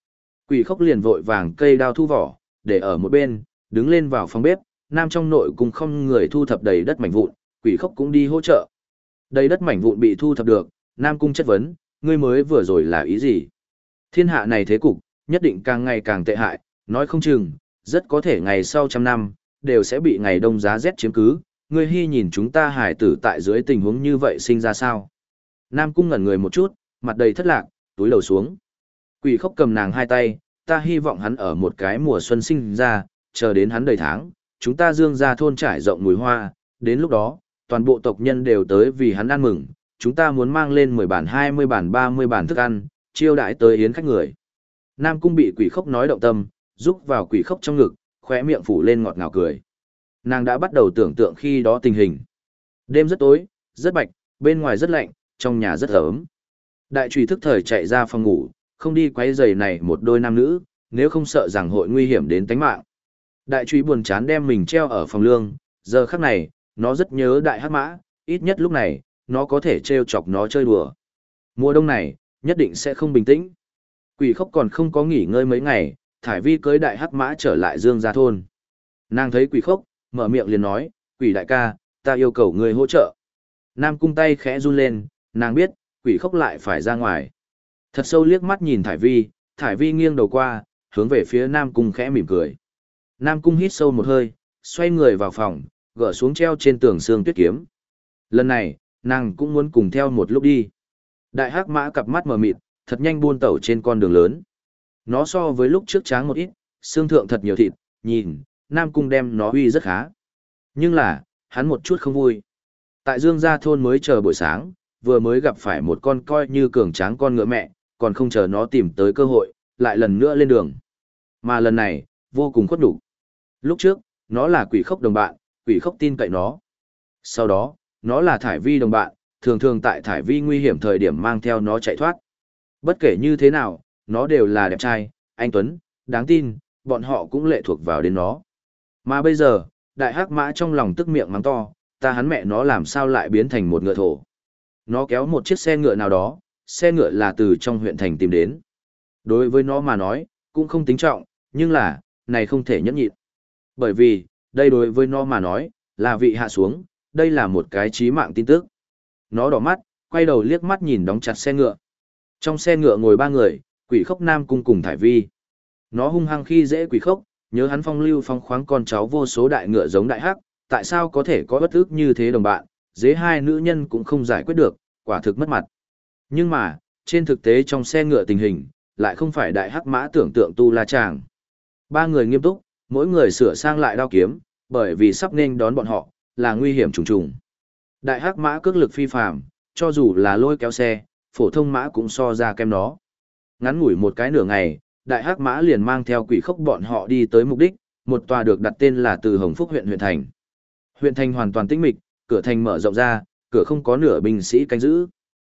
Quỷ khốc liền vội vàng cây đao thu vỏ, để ở một bên, đứng lên vào phòng bếp, nam trong nội cùng không người thu thập đầy đất mảnh vụn, quỷ khốc cũng đi hỗ trợ. Đầy đất mảnh vụn bị thu thập được, nam cung chất vấn, ngươi mới vừa rồi là ý gì? Thiên hạ này thế cục, nhất định càng ngày càng tệ hại, nói không chừng, rất có thể ngày sau trăm năm, đều sẽ bị ngày đông giá rét chiếm cứ, ngươi hy nhìn chúng ta hải tử tại dưới tình huống như vậy sinh ra sao? Nam cung ngẩn người một chút, mặt đầy thất lạc, túi đầu xuống. Quỷ khốc cầm nàng hai tay, ta hy vọng hắn ở một cái mùa xuân sinh ra, chờ đến hắn đầy tháng, chúng ta dương ra thôn trải rộng mùi hoa, đến lúc đó, toàn bộ tộc nhân đều tới vì hắn ăn mừng, chúng ta muốn mang lên 10 bản 20 bản 30 bản thức ăn, chiêu đãi tới yến khách người. Nam cung bị quỷ khốc nói động tâm, rúc vào quỷ khốc trong ngực, khóe miệng phủ lên ngọt ngào cười. Nàng đã bắt đầu tưởng tượng khi đó tình hình. Đêm rất tối, rất bạch, bên ngoài rất lạnh, trong nhà rất ấm. Đại trùy thức thời chạy ra phòng ngủ, không đi quấy rầy này một đôi nam nữ, nếu không sợ rằng hội nguy hiểm đến tính mạng. Đại trùy buồn chán đem mình treo ở phòng lương, giờ khắc này, nó rất nhớ đại hắc mã, ít nhất lúc này, nó có thể trêu chọc nó chơi đùa. Mùa đông này, nhất định sẽ không bình tĩnh. Quỷ khốc còn không có nghỉ ngơi mấy ngày, thải vi cưới đại hắc mã trở lại dương gia thôn. Nàng thấy quỷ khốc, mở miệng liền nói, quỷ đại ca, ta yêu cầu người hỗ trợ. Nam cung tay khẽ run lên, nàng biết, quỷ khốc lại phải ra ngoài. Thật sâu liếc mắt nhìn thải vi nghiêng đầu qua, hướng về phía Nam cung khẽ mỉm cười. Nam cung hít sâu một hơi, xoay người vào phòng, gỡ xuống treo trên tường xương tuyết kiếm. Lần này, nàng cũng muốn cùng theo một lúc đi. Đại hắc mã cặp mắt mờ mịt, thật nhanh buôn tẩu trên con đường lớn. Nó so với lúc trước tráng một ít, xương thượng thật nhiều thịt, nhìn, Nam cung đem nó uy rất khá. Nhưng là, hắn một chút không vui. Tại Dương Gia thôn mới chờ buổi sáng, vừa mới gặp phải một con coi như cường tráng con ngựa mẹ, còn không chờ nó tìm tới cơ hội, lại lần nữa lên đường. Mà lần này, vô cùng khuất nhục. Lúc trước, nó là quỷ khốc đồng bạn, quỷ khốc tin cậy nó. Sau đó, nó là thải vi đồng bạn, thường thường tại thải vi nguy hiểm thời điểm mang theo nó chạy thoát. Bất kể như thế nào, nó đều là đẹp trai, anh tuấn, đáng tin, bọn họ cũng lệ thuộc vào đến nó. Mà bây giờ, đại hắc mã trong lòng tức miệng mắng to, ta hắn mẹ nó làm sao lại biến thành một ngựa thổ. Nó kéo một chiếc xe ngựa nào đó, xe ngựa là từ trong huyện thành tìm đến. Đối với nó mà nói, cũng không tính trọng, nhưng là, này không thể nhẫn nhịn. Bởi vì, đây đối với nó mà nói, là vị hạ xuống, đây là một cái chí mạng tin tức. Nó đỏ mắt, quay đầu liếc mắt nhìn đóng chặt xe ngựa. Trong xe ngựa ngồi ba người, quỷ khốc Nam cung cùng thải vi. Nó hung hăng khi dễ quỷ khốc, nhớ hắn phong lưu phong khoáng con cháu vô số đại ngựa giống đại hắc, tại sao có thể có bất ức như thế đồng bạn, dế hai nữ nhân cũng không giải quyết được, quả thực mất mặt. Nhưng mà, trên thực tế trong xe ngựa tình hình, lại không phải đại hắc mã tưởng tượng tu la chàng. Ba người nghiêm túc, mỗi người sửa sang lại đao kiếm, bởi vì sắp nên đón bọn họ, là nguy hiểm trùng trùng. Đại hắc mã cước lực phi phàm, cho dù là lôi kéo xe, phổ thông mã cũng so ra kem nó. Ngắn ngủi một cái nửa ngày, đại hắc mã liền mang theo quỷ khốc bọn họ đi tới mục đích, một tòa được đặt tên là Từ Hồng Phúc huyện thành. Huyện thành hoàn toàn tĩnh mịch, cửa thành mở rộng ra, cửa không có nửa binh sĩ canh giữ.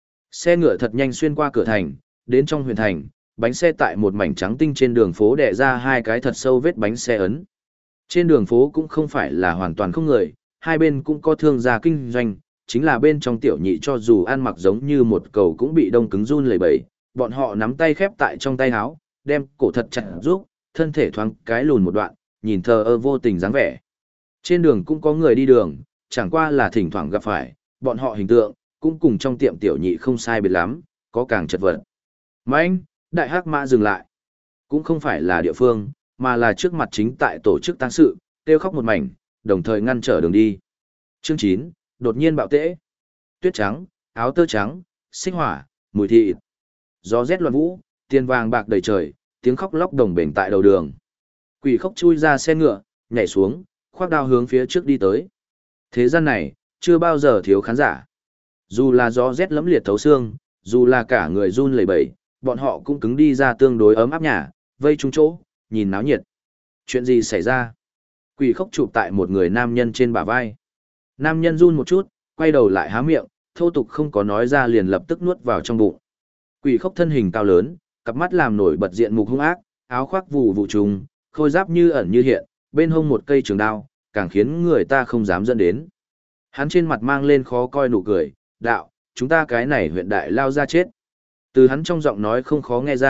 Xe ngựa thật nhanh xuyên qua cửa thành, đến trong huyện thành, bánh xe tại một mảnh trắng tinh trên đường phố đè ra hai cái thật sâu vết bánh xe ấn. Trên đường phố cũng không phải là hoàn toàn không người, hai bên cũng có thương gia kinh doanh, chính là bên trong tiểu nhị cho dù ăn mặc giống như một cầu cũng bị đông cứng run lẩy bẩy, bọn họ nắm tay khép tại trong tay áo, đem cổ thật chặt giúp, thân thể thoáng cái lùn một đoạn, nhìn thờ ơ vô tình dáng vẻ. Trên đường cũng có người đi đường, chẳng qua là thỉnh thoảng gặp phải, bọn họ hình tượng, cũng cùng trong tiệm tiểu nhị không sai biệt lắm, có càng chật vật. Mạnh, đại hắc mã dừng lại. Cũng không phải là địa phương, mà là trước mặt chính tại tổ chức tang sự, kêu khóc một mảnh, đồng thời ngăn trở đường đi. Chương 9, đột nhiên bạo tễ. Tuyết trắng, áo tơ trắng, xích hỏa, mùi thịt. Gió rét loạn vũ, tiền vàng bạc đầy trời, tiếng khóc lóc đồng bền tại đầu đường. Quỷ khóc chui ra xe ngựa, nhảy xuống, khoác đao hướng phía trước đi tới. Thế gian này, chưa bao giờ thiếu khán giả. Dù là gió rét lẫm liệt thấu xương, dù là cả người run lẩy bẩy, bọn họ cũng cứng đi ra tương đối ấm áp nhà, vây chung chỗ, nhìn náo nhiệt. Chuyện gì xảy ra? Quỷ khóc chụp tại một người nam nhân trên bả vai. Nam nhân run một chút, quay đầu lại há miệng, thô tục không có nói ra liền lập tức nuốt vào trong bụng. Quỷ khóc thân hình cao lớn, cặp mắt làm nổi bật diện mục hung ác, áo khoác vụ vụ trùng, khôi giáp như ẩn như hiện, bên hông một cây trường đao, càng khiến người ta không dám dẫn đến. Hắn trên mặt mang lên khó coi nụ cười, đạo, chúng ta cái này huyện đại lao ra chết. Từ hắn trong giọng nói không khó nghe ra,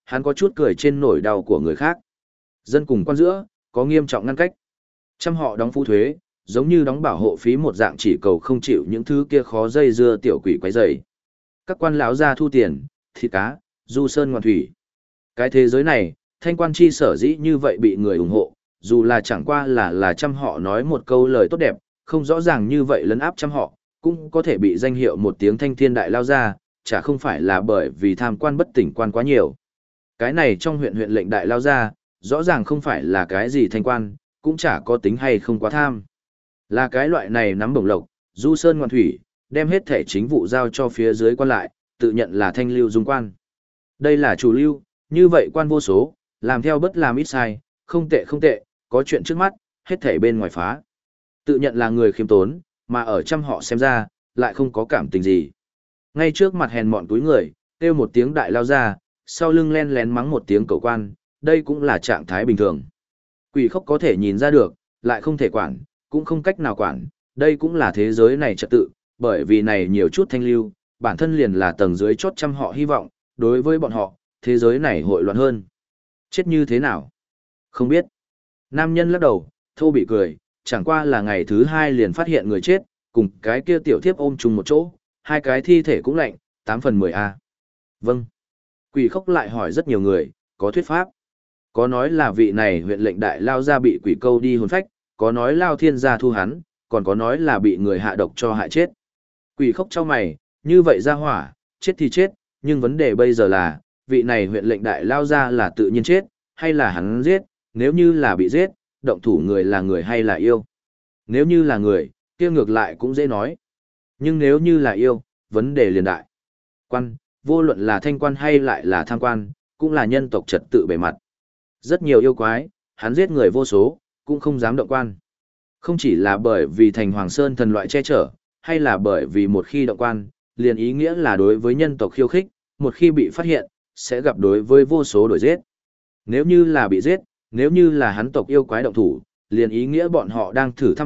hắn có chút cười trên nỗi đau của người khác. Dân cùng quan giữa, có nghiêm trọng ngăn cách. Trăm họ đóng phu thuế, giống như đóng bảo hộ phí một dạng chỉ cầu không chịu những thứ kia khó dây dưa tiểu quỷ quấy rầy. Các quan lão ra thu tiền, thịt cá, du sơn ngoạn thủy. Cái thế giới này, thanh quan chi sở dĩ như vậy bị người ủng hộ, dù là chẳng qua là trăm họ nói một câu lời tốt đẹp, không rõ ràng như vậy lấn áp trăm họ, cũng có thể bị danh hiệu một tiếng thanh thiên đại lao ra, chả không phải là bởi vì tham quan bất tỉnh quan quá nhiều. Cái này trong huyện lệnh đại lao ra, rõ ràng không phải là cái gì thanh quan, cũng chả có tính hay không quá tham. Là cái loại này nắm bổng lộc, du sơn ngoạn thủy, đem hết thể chính vụ giao cho phía dưới quan lại, tự nhận là thanh lưu dung quan. Đây là chủ lưu, như vậy quan vô số, làm theo bất làm ít sai, không tệ không tệ, có chuyện trước mắt, hết thể bên ngoài phá. Tự nhận là người khiêm tốn, mà ở trăm họ xem ra, lại không có cảm tình gì. Ngay trước mặt hèn mọn túi người, kêu một tiếng đại lao ra, sau lưng len lén mắng một tiếng cầu quan, đây cũng là trạng thái bình thường. Quỷ khốc có thể nhìn ra được, lại không thể quản, cũng không cách nào quản, đây cũng là thế giới này trật tự, bởi vì này nhiều chút thanh lưu, bản thân liền là tầng dưới chốt trăm họ hy vọng, đối với bọn họ, thế giới này hội loạn hơn. Chết như thế nào? Không biết. Nam nhân lắc đầu, thô bị cười, chẳng qua là ngày thứ hai liền phát hiện người chết, cùng cái kia tiểu thiếp ôm chung một chỗ, hai cái thi thể cũng lạnh, 8/10 a. Vâng. Quỷ khốc lại hỏi rất nhiều người, có thuyết pháp. Có nói là vị này huyện lệnh đại lao ra bị quỷ câu đi hồn phách, có nói lao thiên gia thu hắn, còn có nói là bị người hạ độc cho hại chết. Quỷ khốc cho mày, như vậy ra hỏa, chết thì chết, nhưng vấn đề bây giờ là, vị này huyện lệnh đại lao ra là tự nhiên chết, hay là hắn giết, nếu như là bị giết, động thủ người là người hay là yêu. Nếu như là người, kia ngược lại cũng dễ nói. Nhưng nếu như là yêu, vấn đề liền đại. Quan, vô luận là thanh quan hay lại là tham quan, cũng là nhân tộc trật tự bề mặt. Rất nhiều yêu quái, hắn giết người vô số, cũng không dám động quan. Không chỉ là bởi vì thành Hoàng Sơn thần loại che chở, hay là bởi vì một khi động quan, liền ý nghĩa là đối với nhân tộc khiêu khích, một khi bị phát hiện, sẽ gặp đối với vô số đổi giết. Nếu như là bị giết, nếu như là hắn tộc yêu quái động thủ, liền ý nghĩa bọn họ đang thử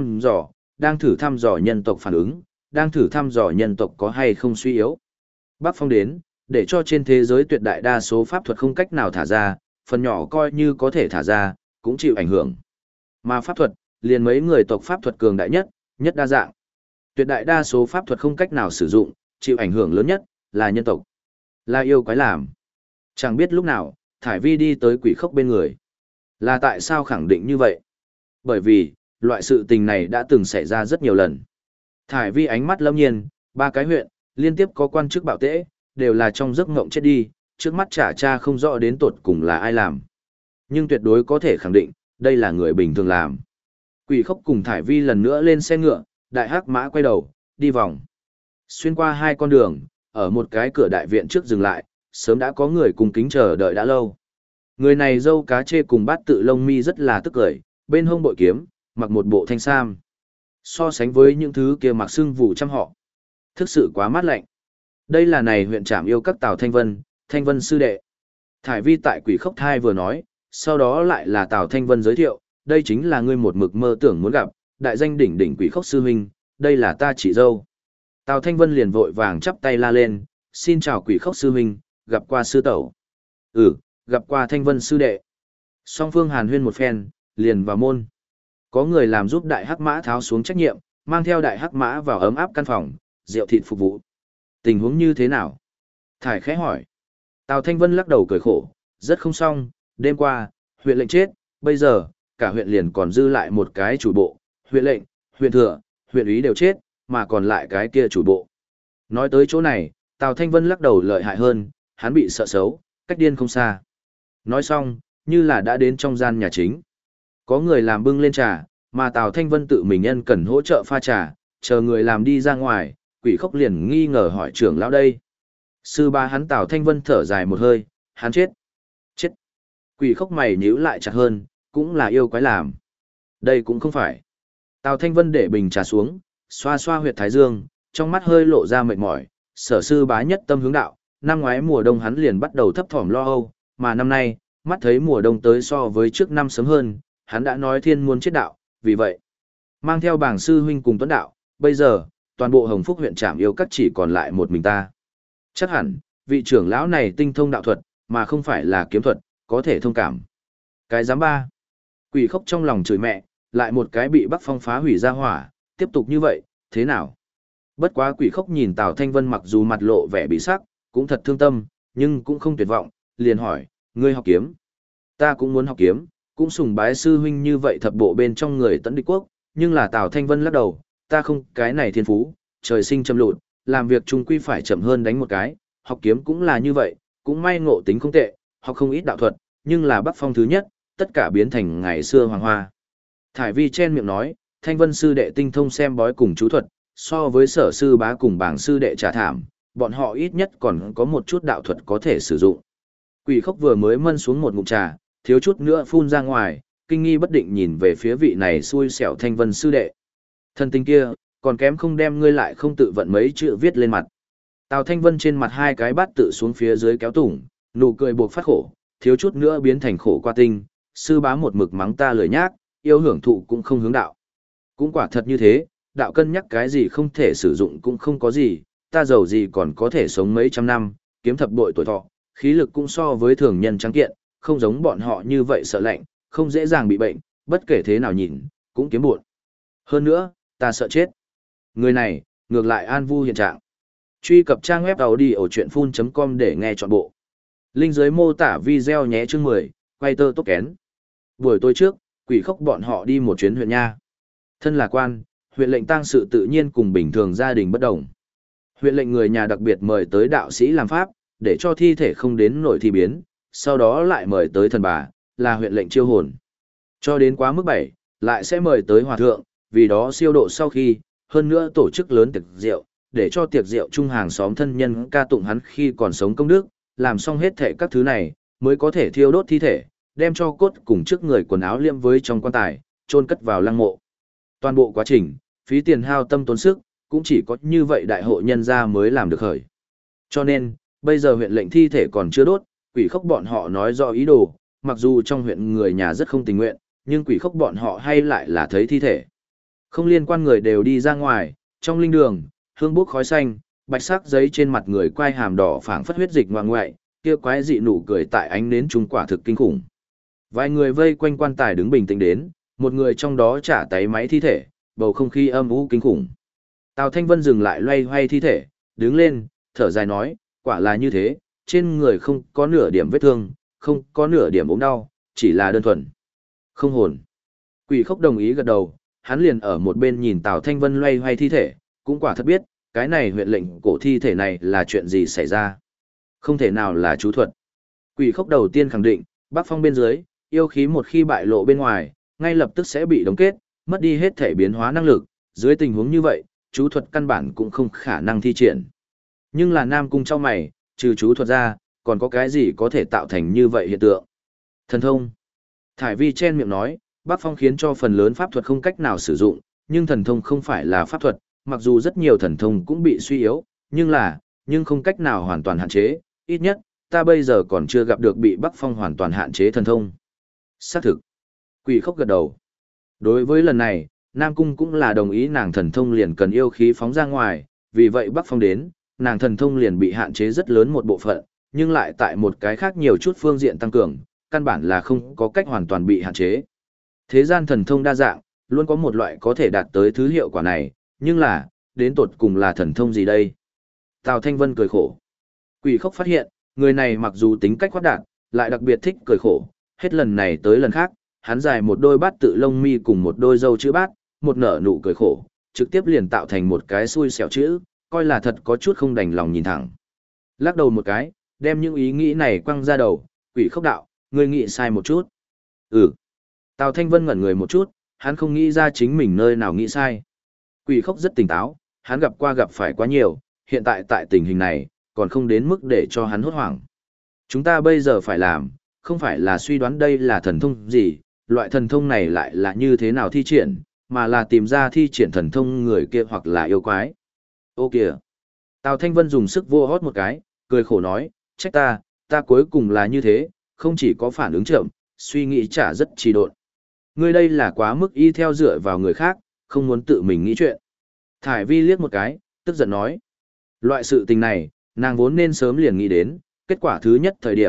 thăm dò nhân tộc phản ứng, đang thử thăm dò nhân tộc có hay không suy yếu. Bắc Phong đến, để cho trên thế giới tuyệt đại đa số pháp thuật không cách nào thả ra, phần nhỏ coi như có thể thả ra, cũng chịu ảnh hưởng. Mà pháp thuật, liền mấy người tộc pháp thuật cường đại nhất, nhất đa dạng. Tuyệt đại đa số pháp thuật không cách nào sử dụng, chịu ảnh hưởng lớn nhất, là nhân tộc. Là yêu quái làm. Chẳng biết lúc nào, Thải Vi đi tới quỷ khốc bên người. Là tại sao khẳng định như vậy? Bởi vì, loại sự tình này đã từng xảy ra rất nhiều lần. Thải Vi ánh mắt lâm nhiên, 3 cái huyện, liên tiếp có quan chức bạo tễ, đều là trong giấc ngộng chết đi, trước mắt chả cha không rõ đến tột cùng là ai làm. Nhưng tuyệt đối có thể khẳng định, đây là người bình thường làm. Quỷ khốc cùng Thải Vi lần nữa lên xe ngựa, đại hắc mã quay đầu, đi vòng. Xuyên qua 2 con đường, ở một cái cửa đại viện trước dừng lại, sớm đã có người cùng kính chờ đợi đã lâu. Người này râu cá chê cùng bát tự lông mi rất là tức cười, bên hông bội kiếm, mặc một bộ thanh sam. So sánh với những thứ kia mặc xưng vụ trăm họ, thực sự quá mát lạnh. Đây là này huyện Trảm Yêu các Tào Thanh Vân sư đệ. Thải Vi tại quỷ khốc thai vừa nói, sau đó lại là Tào Thanh Vân giới thiệu, đây chính là ngươi một mực mơ tưởng muốn gặp, đại danh đỉnh đỉnh quỷ khốc sư huynh, đây là ta chị dâu. Tào Thanh Vân liền vội vàng chắp tay la lên, xin chào quỷ khốc sư huynh, gặp qua sư tẩu. Gặp qua Thanh Vân sư đệ. Song phương hàn huyên một phen, liền vào môn. Có người làm giúp đại hắc mã tháo xuống trách nhiệm, mang theo đại hắc mã vào ấm áp căn phòng, rượu thịt phục vụ. Tình huống như thế nào? Thải khẽ hỏi. Tào Thanh Vân lắc đầu cười khổ, rất không xong, đêm qua, huyện lệnh chết, bây giờ, cả huyện liền còn dư lại một cái chủ bộ, huyện lệnh, huyện thừa, huyện úy đều chết, mà còn lại cái kia chủ bộ. Nói tới chỗ này, Tào Thanh Vân lắc đầu lợi hại hơn, hắn bị sợ xấu, cách điên không xa. Nói xong, như là đã đến trong gian nhà chính. Có người làm bưng lên trà, mà Tào Thanh Vân tự mình ân cần hỗ trợ pha trà, chờ người làm đi ra ngoài, quỷ khốc liền nghi ngờ hỏi trưởng lão đây. Sư ba hắn Tào Thanh Vân thở dài một hơi, hắn chết. Chết. Quỷ khốc mày nhíu lại chặt hơn, cũng là yêu quái làm. Đây cũng không phải. Tào Thanh Vân để bình trà xuống, xoa xoa huyệt thái dương, trong mắt hơi lộ ra mệt mỏi, sở sư bá nhất tâm hướng đạo, năm ngoái mùa đông hắn liền bắt đầu thấp thỏm lo âu, mà năm nay, mắt thấy mùa đông tới so với trước năm sớm hơn, hắn đã nói thiên muốn chết đạo, vì vậy, mang theo bảng sư huynh cùng tuấn đạo, bây giờ, toàn bộ Hồng Phúc huyện Trảm Yêu các chỉ còn lại một mình ta. Chắc hẳn, vị trưởng lão này tinh thông đạo thuật, mà không phải là kiếm thuật, có thể thông cảm. Cái giám ba. Quỷ khốc trong lòng chửi mẹ, lại một cái bị Bắc Phong phá hủy ra hỏa, tiếp tục như vậy, thế nào? Bất quá quỷ khốc nhìn Tào Thanh Vân mặc dù mặt lộ vẻ bị sắc, cũng thật thương tâm, nhưng cũng không tuyệt vọng, liền hỏi, ngươi học kiếm. Ta cũng muốn học kiếm, cũng sùng bái sư huynh như vậy thập bộ bên trong người Tấn Địch Quốc, nhưng là Tào Thanh Vân lắc đầu, ta không cái này thiên phú, trời sinh chậm lụt, làm việc chung quy phải chậm hơn đánh một cái, học kiếm cũng là như vậy, cũng may ngộ tính không tệ, học không ít đạo thuật, nhưng là Bắc Phong thứ nhất, tất cả biến thành ngày xưa hoàng hoa. Thải Vi chen miệng nói, Thanh Vân sư đệ tinh thông xem bói cùng chú thuật, so với Sở sư bá cùng bảng sư đệ trả thảm, bọn họ ít nhất còn có một chút đạo thuật có thể sử dụng. Quỷ khốc vừa mới mân xuống một ngụm trà, thiếu chút nữa phun ra ngoài, kinh nghi bất định nhìn về phía vị này xui xẻo Thanh Vân sư đệ. Thân tình kia, còn kém không đem ngươi lại không tự vận mấy chữ viết lên mặt. Tào Thanh Vân trên mặt hai cái bát tự xuống phía dưới kéo tủng, nụ cười buộc phát khổ, thiếu chút nữa biến thành khổ qua tinh, sư bá một mực mắng ta lười nhác, yêu hưởng thụ cũng không hướng đạo. Cũng quả thật như thế, đạo cân nhắc cái gì không thể sử dụng cũng không có gì, ta giàu gì còn có thể sống mấy trăm năm, kiếm thập bội tuổi thọ, khí lực cũng so với thường nhân trắng kiện, không giống bọn họ như vậy sợ lạnh, không dễ dàng bị bệnh, bất kể thế nào nhìn, cũng kiếm buồn. Hơn nữa, ta sợ chết. Người này, ngược lại an vu hiện trạng. Truy cập trang web audiochuyenphun.com để nghe trọn bộ. Link dưới mô tả video nhé chương 10, quay tơ tốc kén. Buổi tối trước, quỷ khốc bọn họ đi một chuyến huyện nha. Thân là quan, huyện lệnh tang sự tự nhiên cùng bình thường gia đình bất đồng. Huyện lệnh người nhà đặc biệt mời tới đạo sĩ làm pháp, để cho thi thể không đến nổi thi biến, sau đó lại mời tới thần bà, là huyện lệnh chiêu hồn. Cho đến quá mức 7, lại sẽ mời tới hòa thượng, vì đó siêu độ sau khi, hơn nữa tổ chức lớn tiệc rượu, để cho tiệc rượu chung hàng xóm thân nhân ca tụng hắn khi còn sống công đức, làm xong hết thệ các thứ này, mới có thể thiêu đốt thi thể, đem cho cốt cùng trước người quần áo liệm với trong quan tài, chôn cất vào lăng mộ. Toàn bộ quá trình, phí tiền hao tâm tốn sức, cũng chỉ có như vậy đại hộ nhân gia mới làm được khởi. Cho nên, bây giờ huyện lệnh thi thể còn chưa đốt, quỷ khốc bọn họ nói rõ ý đồ, mặc dù trong huyện người nhà rất không tình nguyện, nhưng quỷ khốc bọn họ hay lại là thấy thi thể. Không liên quan người đều đi ra ngoài, trong linh đường, hương bốc khói xanh, bạch sắc giấy trên mặt người quai hàm đỏ phảng phất huyết dịch ngoại ngoại, kia quái dị nụ cười tại ánh nến trung quả thực kinh khủng. Vài người vây quanh quan tài đứng bình tĩnh đến, một người trong đó trả tay máy thi thể, bầu không khí âm u kinh khủng. Tào Thanh Vân dừng lại loay hoay thi thể, đứng lên, thở dài nói, quả là như thế, trên người không có nửa điểm vết thương, không có nửa điểm ốm đau, chỉ là đơn thuần. Không hồn. Quỷ khốc đồng ý gật đầu, hắn liền ở một bên nhìn Tào Thanh Vân loay hoay thi thể, cũng quả thật biết, cái này huyện lệnh cổ thi thể này là chuyện gì xảy ra. Không thể nào là chú thuật. Quỷ khốc đầu tiên khẳng định, Bắc Phong bên dưới, yêu khí một khi bại lộ bên ngoài, ngay lập tức sẽ bị đóng kết, mất đi hết thể biến hóa năng lực, dưới tình huống như vậy, chú thuật căn bản cũng không khả năng thi triển. Nhưng là Nam Cung trong mày, trừ chú thuật ra, còn có cái gì có thể tạo thành như vậy hiện tượng? Thần thông. Thải Vi chen miệng nói, Bắc Phong khiến cho phần lớn pháp thuật không cách nào sử dụng, nhưng thần thông không phải là pháp thuật, mặc dù rất nhiều thần thông cũng bị suy yếu, nhưng không cách nào hoàn toàn hạn chế, ít nhất, ta bây giờ còn chưa gặp được bị Bắc Phong hoàn toàn hạn chế thần thông. Xác thực. Quỷ khốc gật đầu. Đối với lần này, Nam Cung cũng là đồng ý nàng thần thông liền cần yêu khí phóng ra ngoài, vì vậy Bắc Phong đến, nàng thần thông liền bị hạn chế rất lớn một bộ phận, nhưng lại tại một cái khác nhiều chút phương diện tăng cường, căn bản là không có cách hoàn toàn bị hạn chế. Thế gian thần thông đa dạng, luôn có một loại có thể đạt tới thứ hiệu quả này, nhưng là, đến tột cùng là thần thông gì đây? Tào Thanh Vân cười khổ. Quỷ khốc phát hiện, người này mặc dù tính cách khoát đạt, lại đặc biệt thích cười khổ, hết lần này tới lần khác, hắn dài một đôi bát tự lông mi cùng một đôi râu chữ bát, một nở nụ cười khổ, trực tiếp liền tạo thành một cái xui xẻo chữ, coi là thật có chút không đành lòng nhìn thẳng. Lắc đầu một cái, đem những ý nghĩ này quăng ra đầu, quỷ khốc đạo, ngươi nghĩ sai một chút. Ừ. Tào Thanh Vân ngẩn người một chút, hắn không nghĩ ra chính mình nơi nào nghĩ sai. Quỷ khốc rất tỉnh táo, hắn gặp phải quá nhiều, hiện tại tại tình hình này, còn không đến mức để cho hắn hốt hoảng. Chúng ta bây giờ phải làm, không phải là suy đoán đây là thần thông gì, loại thần thông này lại là như thế nào thi triển, mà là tìm ra thi triển thần thông người kia hoặc là yêu quái. Ô kìa! Tào Thanh Vân dùng sức vô hót một cái, cười khổ nói, trách ta cuối cùng là như thế, không chỉ có phản ứng chậm, suy nghĩ chả rất trì độn. Ngươi đây là quá mức y theo dựa vào người khác, không muốn tự mình nghĩ chuyện. Thải Vi liếc một cái, tức giận nói. Loại sự tình này, nàng vốn nên sớm liền nghĩ đến, kết quả thứ nhất thời điểm,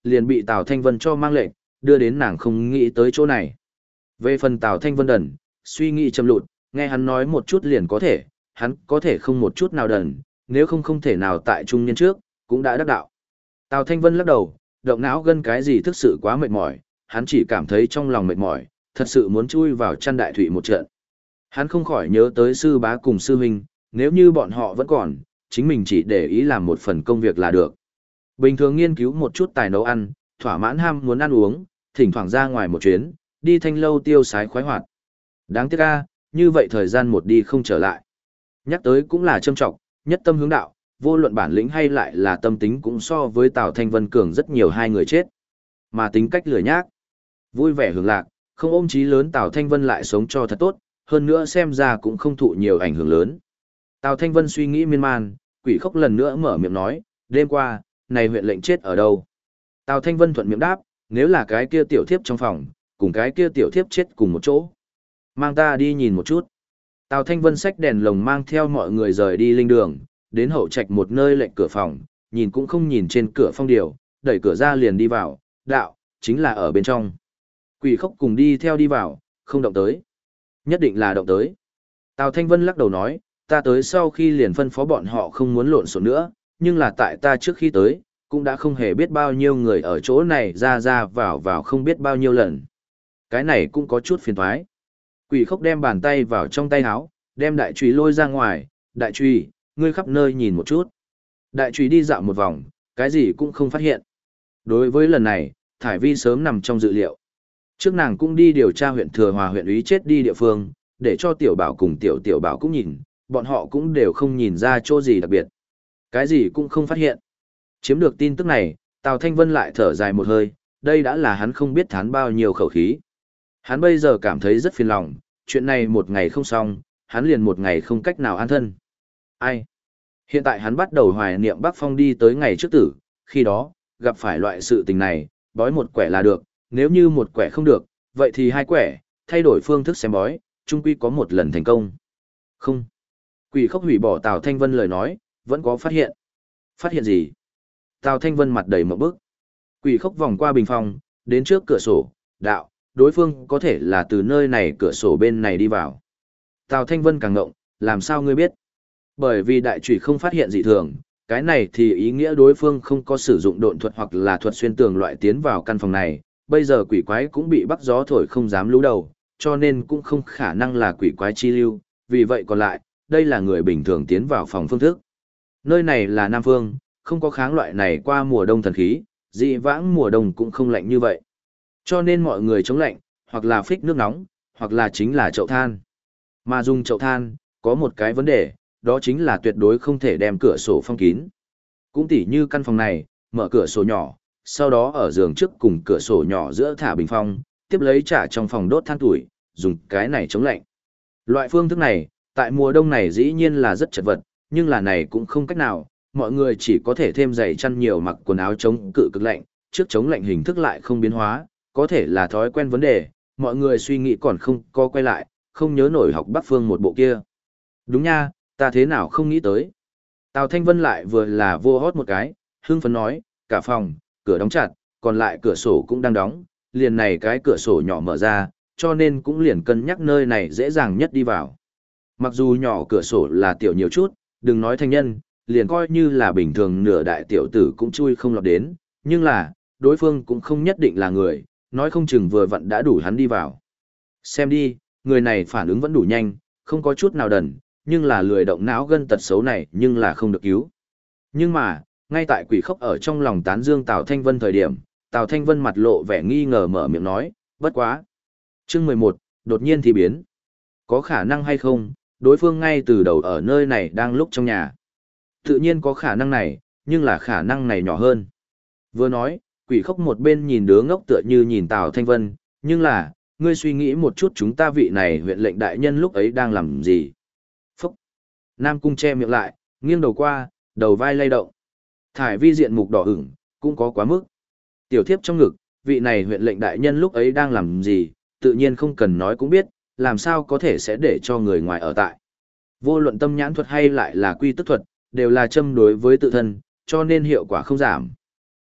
liền bị Tào Thanh Vân cho mang lệnh, đưa đến nàng không nghĩ tới chỗ này. Về phần Tào Thanh Vân đần, suy nghĩ chậm lụt, nghe hắn nói một chút liền có thể, hắn có thể không một chút nào đần, nếu không không thể nào tại trung niên trước, cũng đã đắc đạo. Tào Thanh Vân lắc đầu, động não gân cái gì thực sự quá mệt mỏi, hắn chỉ cảm thấy trong lòng mệt mỏi, thật sự muốn chui vào chăn đại thủy một trận. Hắn không khỏi nhớ tới sư bá cùng sư huynh, nếu như bọn họ vẫn còn, chính mình chỉ để ý làm một phần công việc là được. Bình thường nghiên cứu một chút tài nấu ăn, thỏa mãn ham muốn ăn uống, thỉnh thoảng ra ngoài một chuyến, đi thanh lâu tiêu sái khoái hoạt. Đáng tiếc a, như vậy thời gian một đi không trở lại. Nhắc tới cũng là châm trọng, nhất tâm hướng đạo, vô luận bản lĩnh hay lại là tâm tính cũng so với Tào Thanh Vân cường rất nhiều hai người chết. Mà tính cách lười nhác, vui vẻ hưởng lạc, không ôm chí lớn Tào Thanh Vân lại sống cho thật tốt, hơn nữa xem ra cũng không thụ nhiều ảnh hưởng lớn. Tào Thanh Vân suy nghĩ miên man, Quỷ Khốc lần nữa mở miệng nói, đêm qua, này huyện lệnh chết ở đâu? Tào Thanh Vân thuận miệng đáp, nếu là cái kia tiểu thiếp trong phòng, cùng cái kia tiểu thiếp chết cùng một chỗ. Mang ta đi nhìn một chút. Tào Thanh Vân xách đèn lồng mang theo mọi người rời đi linh đường, đến hậu trạch một nơi lệnh cửa phòng, nhìn cũng không nhìn trên cửa phong điều, đẩy cửa ra liền đi vào, đạo, chính là ở bên trong. Quỷ Khốc cùng đi theo đi vào, không động tới. Nhất định là động tới. Tào Thanh Vân lắc đầu nói, ta tới sau khi liền phân phó bọn họ không muốn lộn xộn nữa, nhưng là tại ta trước khi tới, cũng đã không hề biết bao nhiêu người ở chỗ này ra ra vào không biết bao nhiêu lần. Cái này cũng có chút phiền toái. Quỷ Khốc đem bàn tay vào trong tay áo, đem đại chùy lôi ra ngoài, đại chùy, ngươi khắp nơi nhìn một chút. Đại chùy đi dạo một vòng, cái gì cũng không phát hiện. Đối với lần này, Thải Vi sớm nằm trong dự liệu. Trước nàng cũng đi điều tra huyện Thừa Hòa huyện úy chết đi địa phương, để cho Tiểu Bảo cùng Tiểu Bảo cũng nhìn, bọn họ cũng đều không nhìn ra chỗ gì đặc biệt. Cái gì cũng không phát hiện. Chiếm được tin tức này, Tào Thanh Vân lại thở dài một hơi, đây đã là hắn không biết thán bao nhiêu khẩu khí. Hắn bây giờ cảm thấy rất phiền lòng, chuyện này một ngày không xong, hắn liền một ngày không cách nào an thân. Ai? Hiện tại hắn bắt đầu hoài niệm Bắc Phong đi tới ngày trước tử, khi đó, gặp phải loại sự tình này, bói một quẻ là được, nếu như một quẻ không được, vậy thì hai quẻ, thay đổi phương thức xem bói, chung quy có một lần thành công. Không. Quỷ Khốc hủy bỏ Tào Thanh Vân lời nói, vẫn có phát hiện. Phát hiện gì? Tào Thanh Vân mặt đầy mộng bức. Quỷ Khốc vòng qua bình phòng, đến trước cửa sổ, đạo, đối phương có thể là từ nơi này cửa sổ bên này đi vào. Tào Thanh Vân càng ngộng, làm sao ngươi biết? Bởi vì đại chủy không phát hiện dị thường, cái này thì ý nghĩa đối phương không có sử dụng độn thuật hoặc là thuật xuyên tường loại tiến vào căn phòng này, bây giờ quỷ quái cũng bị bắc gió thổi không dám lú đầu, cho nên cũng không khả năng là quỷ quái chi lưu, vì vậy còn lại, đây là người bình thường tiến vào phòng phương thức. Nơi này là Nam Phương, không có kháng loại này qua mùa đông thần khí, dị vãng mùa đông cũng không lạnh như vậy. Cho nên mọi người chống lạnh, hoặc là phích nước nóng, hoặc là chính là chậu than. Mà dùng chậu than, có một cái vấn đề, đó chính là tuyệt đối không thể đem cửa sổ phong kín. Cũng tỉ như căn phòng này, mở cửa sổ nhỏ, sau đó ở giường trước cùng cửa sổ nhỏ giữa thả bình phong, tiếp lấy trả trong phòng đốt than tuổi, dùng cái này chống lạnh. Loại phương thức này, tại mùa đông này dĩ nhiên là rất chật vật, nhưng là này cũng không cách nào, mọi người chỉ có thể thêm giày chăn nhiều mặc quần áo chống cự cực lạnh, trước chống lạnh hình thức lại không biến hóa, có thể là thói quen vấn đề, mọi người suy nghĩ còn không có quay lại, không nhớ nổi học Bắc Phương một bộ kia. Đúng nha, ta thế nào không nghĩ tới. Tào Thanh Vân lại vừa là vô hót một cái, hưng phấn nói, cả phòng, cửa đóng chặt, còn lại cửa sổ cũng đang đóng, liền này cái cửa sổ nhỏ mở ra, cho nên cũng liền cân nhắc nơi này dễ dàng nhất đi vào. Mặc dù nhỏ cửa sổ là tiểu nhiều chút, đừng nói thành nhân, liền coi như là bình thường nửa đại tiểu tử cũng chui không lọt đến, nhưng là, đối phương cũng không nhất định là người, nói không chừng vừa vặn đã đủ hắn đi vào. Xem đi, người này phản ứng vẫn đủ nhanh, không có chút nào đần, nhưng là lười động não gân tật xấu này nhưng là không được cứu. Nhưng mà, ngay tại Quỷ Khốc ở trong lòng tán dương Tào Thanh Vân thời điểm, Tào Thanh Vân mặt lộ vẻ nghi ngờ mở miệng nói, bất quá. Chương 11, đột nhiên thì biến. Có khả năng hay không, đối phương ngay từ đầu ở nơi này đang lúc trong nhà. Tự nhiên có khả năng này, nhưng là khả năng này nhỏ hơn. Vừa nói, Quỷ Khốc một bên nhìn đứa ngốc tựa như nhìn Tào Thanh Vân, nhưng là, ngươi suy nghĩ một chút chúng ta vị này huyện lệnh đại nhân lúc ấy đang làm gì. Phúc! Nam Cung che miệng lại, nghiêng đầu qua, đầu vai lay động. Thải Vi diện mục đỏ ửng, cũng có quá mức. Tiểu thiếp trong ngực, vị này huyện lệnh đại nhân lúc ấy đang làm gì, tự nhiên không cần nói cũng biết, làm sao có thể sẽ để cho người ngoài ở tại. Vô luận tâm nhãn thuật hay lại là quy tức thuật, đều là châm đối với tự thân, cho nên hiệu quả không giảm.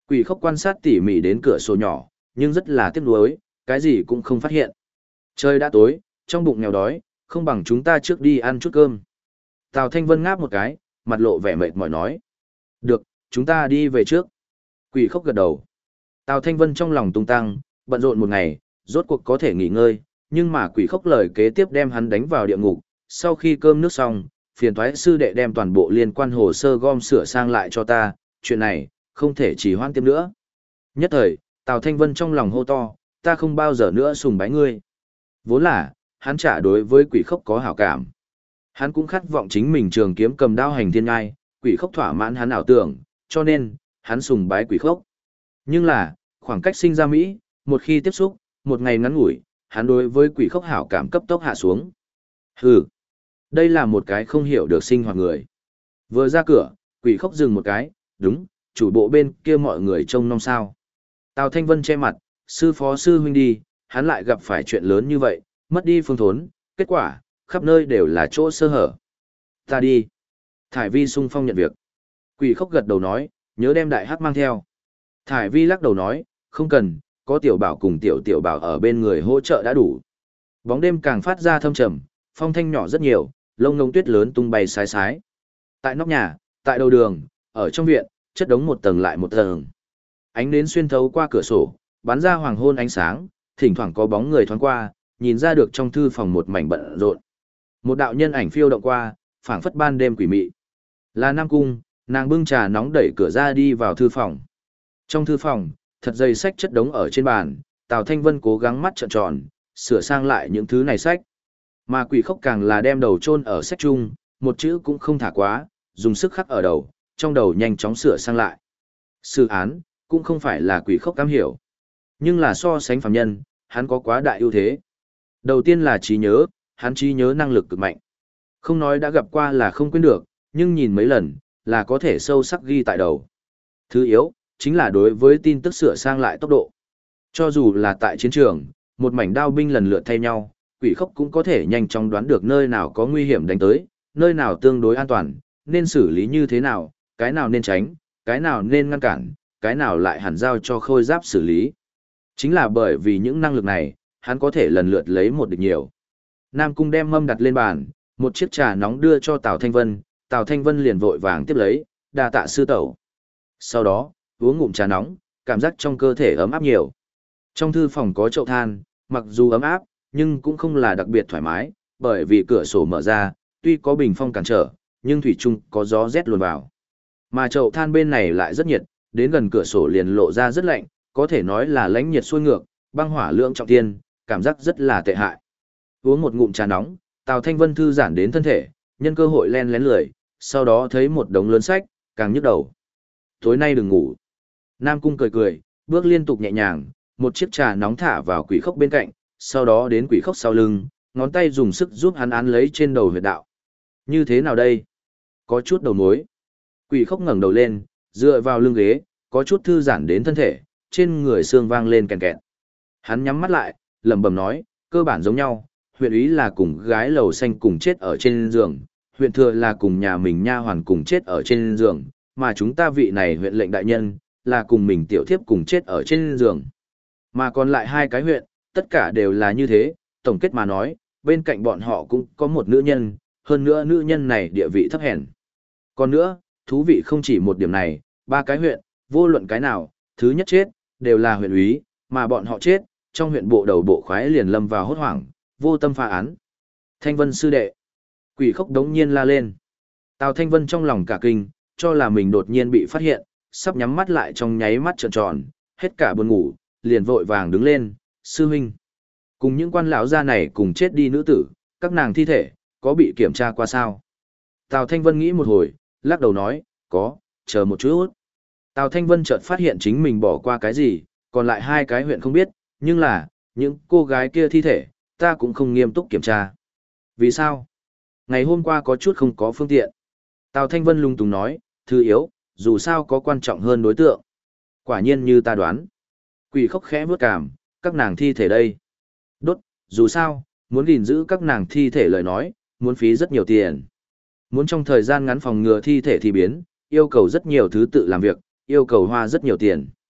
Quỷ khốc quan sát tỉ mỉ đến cửa sổ nhỏ, nhưng rất là tiếc nuối, cái gì cũng không phát hiện. Trời đã tối, trong bụng nghèo đói, không bằng chúng ta trước đi ăn chút cơm. Tào Thanh Vân ngáp một cái, mặt lộ vẻ mệt mỏi nói. Được, chúng ta đi về trước. Quỷ khốc gật đầu. Tào Thanh Vân trong lòng tung tăng, bận rộn một ngày, rốt cuộc có thể nghỉ ngơi, nhưng mà quỷ khốc lời kế tiếp đem hắn đánh vào địa ngục. Sau khi cơm nước xong, phiền toái sư đệ đem toàn bộ liên quan hồ sơ gom sửa sang lại cho ta, chuyện này, không thể trì hoãn tiếp nữa. Nhất thời, Tào Thanh Vân trong lòng hô to, ta không bao giờ nữa sùng bái ngươi. Vốn là, hắn trả đối với quỷ khốc có hảo cảm. Hắn cũng khát vọng chính mình trường kiếm cầm đao hành thiên ngai, quỷ khốc thỏa mãn hắn ảo tưởng, cho nên, hắn sùng bái quỷ khốc. Nhưng là, khoảng cách sinh ra Mỹ, một khi tiếp xúc, một ngày ngắn ngủi, hắn đối với quỷ khốc hảo cảm cấp tốc hạ xuống. Hừ, đây là một cái không hiểu được sinh hoạt người. Vừa ra cửa, quỷ khốc dừng một cái, đúng, chủ bộ bên kia mọi người trông nom sao. Tào Thanh Vân che mặt, sư phó sư huynh đi, hắn lại gặp phải chuyện lớn như vậy, mất đi phương thốn, kết quả, khắp nơi đều là chỗ sơ hở. Ta đi. Thải Vi sung phong nhận việc. Quỷ khốc gật đầu nói, nhớ đem đại hắc mang theo. Thải Vi lắc đầu nói, không cần, có tiểu bảo cùng tiểu bảo ở bên người hỗ trợ đã đủ. Bóng đêm càng phát ra thâm trầm, phong thanh nhỏ rất nhiều, lông ngông tuyết lớn tung bay sái sái. Tại nóc nhà, tại đầu đường, ở trong viện, chất đống một tầng lại một tầng. Ánh nến xuyên thấu qua cửa sổ, bắn ra hoàng hôn ánh sáng, thỉnh thoảng có bóng người thoáng qua, nhìn ra được trong thư phòng một mảnh bận rộn. Một đạo nhân ảnh phiêu động qua, phảng phất ban đêm quỷ mị. Là Nam Cung, nàng bưng trà nóng đẩy cửa ra đi vào thư phòng. Trong thư phòng, thật dày sách chất đống ở trên bàn, Tào Thanh Vân cố gắng mắt trợn tròn, sửa sang lại những thứ này sách. Mà quỷ khốc càng là đem đầu chôn ở sách chung, một chữ cũng không thả quá, dùng sức khắc ở đầu, trong đầu nhanh chóng sửa sang lại. Sự án, cũng không phải là quỷ khốc cam hiểu. Nhưng là so sánh phàm nhân, hắn có quá đại ưu thế. Đầu tiên là trí nhớ, hắn trí nhớ năng lực cực mạnh. Không nói đã gặp qua là không quên được, nhưng nhìn mấy lần, là có thể sâu sắc ghi tại đầu. Thứ yếu, chính là đối với tin tức sửa sang lại tốc độ. Cho dù là tại chiến trường, một mảnh đao binh lần lượt thay nhau, quỷ khốc cũng có thể nhanh chóng đoán được nơi nào có nguy hiểm đánh tới, nơi nào tương đối an toàn, nên xử lý như thế nào, cái nào nên tránh, cái nào nên ngăn cản, cái nào lại hẳn giao cho khôi giáp xử lý. Chính là bởi vì những năng lực này, hắn có thể lần lượt lấy một địch nhiều. Nam Cung đem mâm đặt lên bàn, một chiếc trà nóng đưa cho Tào Thanh Vân, Tào Thanh Vân liền vội vàng tiếp lấy, đa tạ sư tẩu. Sau đó, uống ngụm trà nóng, cảm giác trong cơ thể ấm áp nhiều. Trong thư phòng có chậu than, mặc dù ấm áp, nhưng cũng không là đặc biệt thoải mái, bởi vì cửa sổ mở ra, tuy có bình phong cản trở, nhưng thủy chung có gió rét luồn vào. Mà chậu than bên này lại rất nhiệt, đến gần cửa sổ liền lộ ra rất lạnh, có thể nói là lãnh nhiệt xuôi ngược, băng hỏa lượng trọng thiên, cảm giác rất là tệ hại. Uống một ngụm trà nóng, Tào Thanh Vân thư giãn đến thân thể, nhân cơ hội len lén lười, sau đó thấy một đống lớn sách, càng nhức đầu. Tối nay đừng ngủ. Nam Cung cười cười, bước liên tục nhẹ nhàng, một chiếc trà nóng thả vào quỷ khốc bên cạnh, sau đó đến quỷ khốc sau lưng, ngón tay dùng sức giúp hắn án lấy trên đầu huyệt đạo. Như thế nào đây? Có chút đầu mối. Quỷ khốc ngẩng đầu lên, dựa vào lưng ghế, có chút thư giãn đến thân thể, trên người xương vang lên kèn kẹt. Hắn nhắm mắt lại, lẩm bẩm nói, cơ bản giống nhau, huyện úy là cùng gái lầu xanh cùng chết ở trên giường, huyện thừa là cùng nhà mình nha hoàn cùng chết ở trên giường, mà chúng ta vị này huyện lệnh đại nhân, là cùng mình tiểu thiếp cùng chết ở trên giường. Mà còn lại hai cái huyện, tất cả đều là như thế, tổng kết mà nói, bên cạnh bọn họ cũng có một nữ nhân, hơn nữa nữ nhân này địa vị thấp hèn. Còn nữa, thú vị không chỉ một điểm này, ba cái huyện, vô luận cái nào, thứ nhất chết, đều là huyện úy, mà bọn họ chết, trong huyện bộ đầu bộ khoái liền lâm vào hốt hoảng, vô tâm phá án. Thanh Vân sư đệ. Quỷ khốc đống nhiên la lên. Tào Thanh Vân trong lòng cả kinh, cho là mình đột nhiên bị phát hiện, sắp nhắm mắt lại trong nháy mắt trợn tròn, hết cả buồn ngủ, liền vội vàng đứng lên, sư huynh. Cùng những quan lão gia này cùng chết đi nữ tử, các nàng thi thể, có bị kiểm tra qua sao? Tào Thanh Vân nghĩ một hồi, lắc đầu nói, có, chờ một chút. Tào Thanh Vân chợt phát hiện chính mình bỏ qua cái gì, còn lại hai cái huyện không biết, nhưng là, những cô gái kia thi thể, ta cũng không nghiêm túc kiểm tra. Vì sao? Ngày hôm qua có chút không có phương tiện. Tào Thanh Vân lung tung nói, thứ yếu, dù sao có quan trọng hơn đối tượng. Quả nhiên như ta đoán. Quỷ khốc khẽ vướt cảm, các nàng thi thể đây. Đốt, dù sao, muốn gìn giữ các nàng thi thể lời nói, muốn phí rất nhiều tiền. Muốn trong thời gian ngắn phòng ngừa thi thể thì biến, yêu cầu rất nhiều thứ tự làm việc, yêu cầu hoa rất nhiều tiền.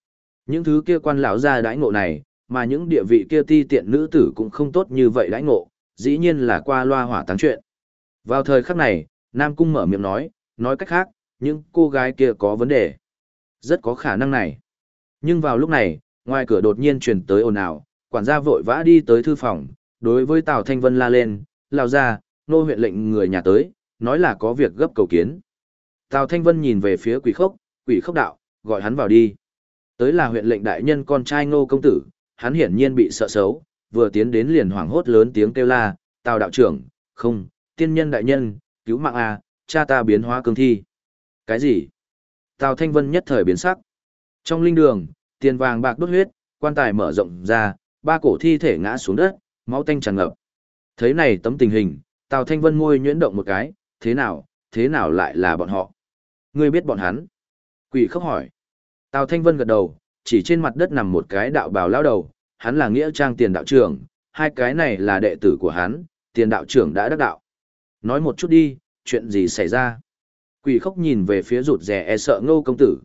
Những thứ kia quan lão ra đãi ngộ này, mà những địa vị kia ti tiện nữ tử cũng không tốt như vậy đãi ngộ, dĩ nhiên là qua loa hỏa táng chuyện. Vào thời khắc này, Nam Cung mở miệng nói cách khác, những cô gái kia có vấn đề. Rất có khả năng này. Nhưng vào lúc này, ngoài cửa đột nhiên truyền tới ồn ào, quản gia vội vã đi tới thư phòng, đối với Tào Thanh Vân la lên, lao ra, nô huyện lệnh người nhà tới, nói là có việc gấp cầu kiến. Tào Thanh Vân nhìn về phía quỷ khốc đạo, gọi hắn vào đi. Tới là huyện lệnh đại nhân con trai Ngô công tử, hắn hiển nhiên bị sợ xấu, vừa tiến đến liền hoảng hốt lớn tiếng kêu la, Tào đạo trưởng, không, tiên nhân đại nhân, cứu mạng a, cha ta biến hóa cương thi. Cái gì? Tào Thanh Vân nhất thời biến sắc. Trong linh đường, tiền vàng bạc đốt huyết, quan tài mở rộng ra, ba cổ thi thể ngã xuống đất, máu tanh tràn ngập. Thấy này tấm tình hình, Tào Thanh Vân môi nhuyễn động một cái, thế nào lại là bọn họ? Ngươi biết bọn hắn? Quỷ khóc hỏi. Tào Thanh Vân gật đầu, chỉ trên mặt đất nằm một cái đạo bào lão đầu, hắn là nghĩa trang tiền đạo trưởng, hai cái này là đệ tử của hắn, tiền đạo trưởng đã đắc đạo. Nói một chút đi, chuyện gì xảy ra? Quỷ khóc nhìn về phía rụt rè e sợ Ngô công tử.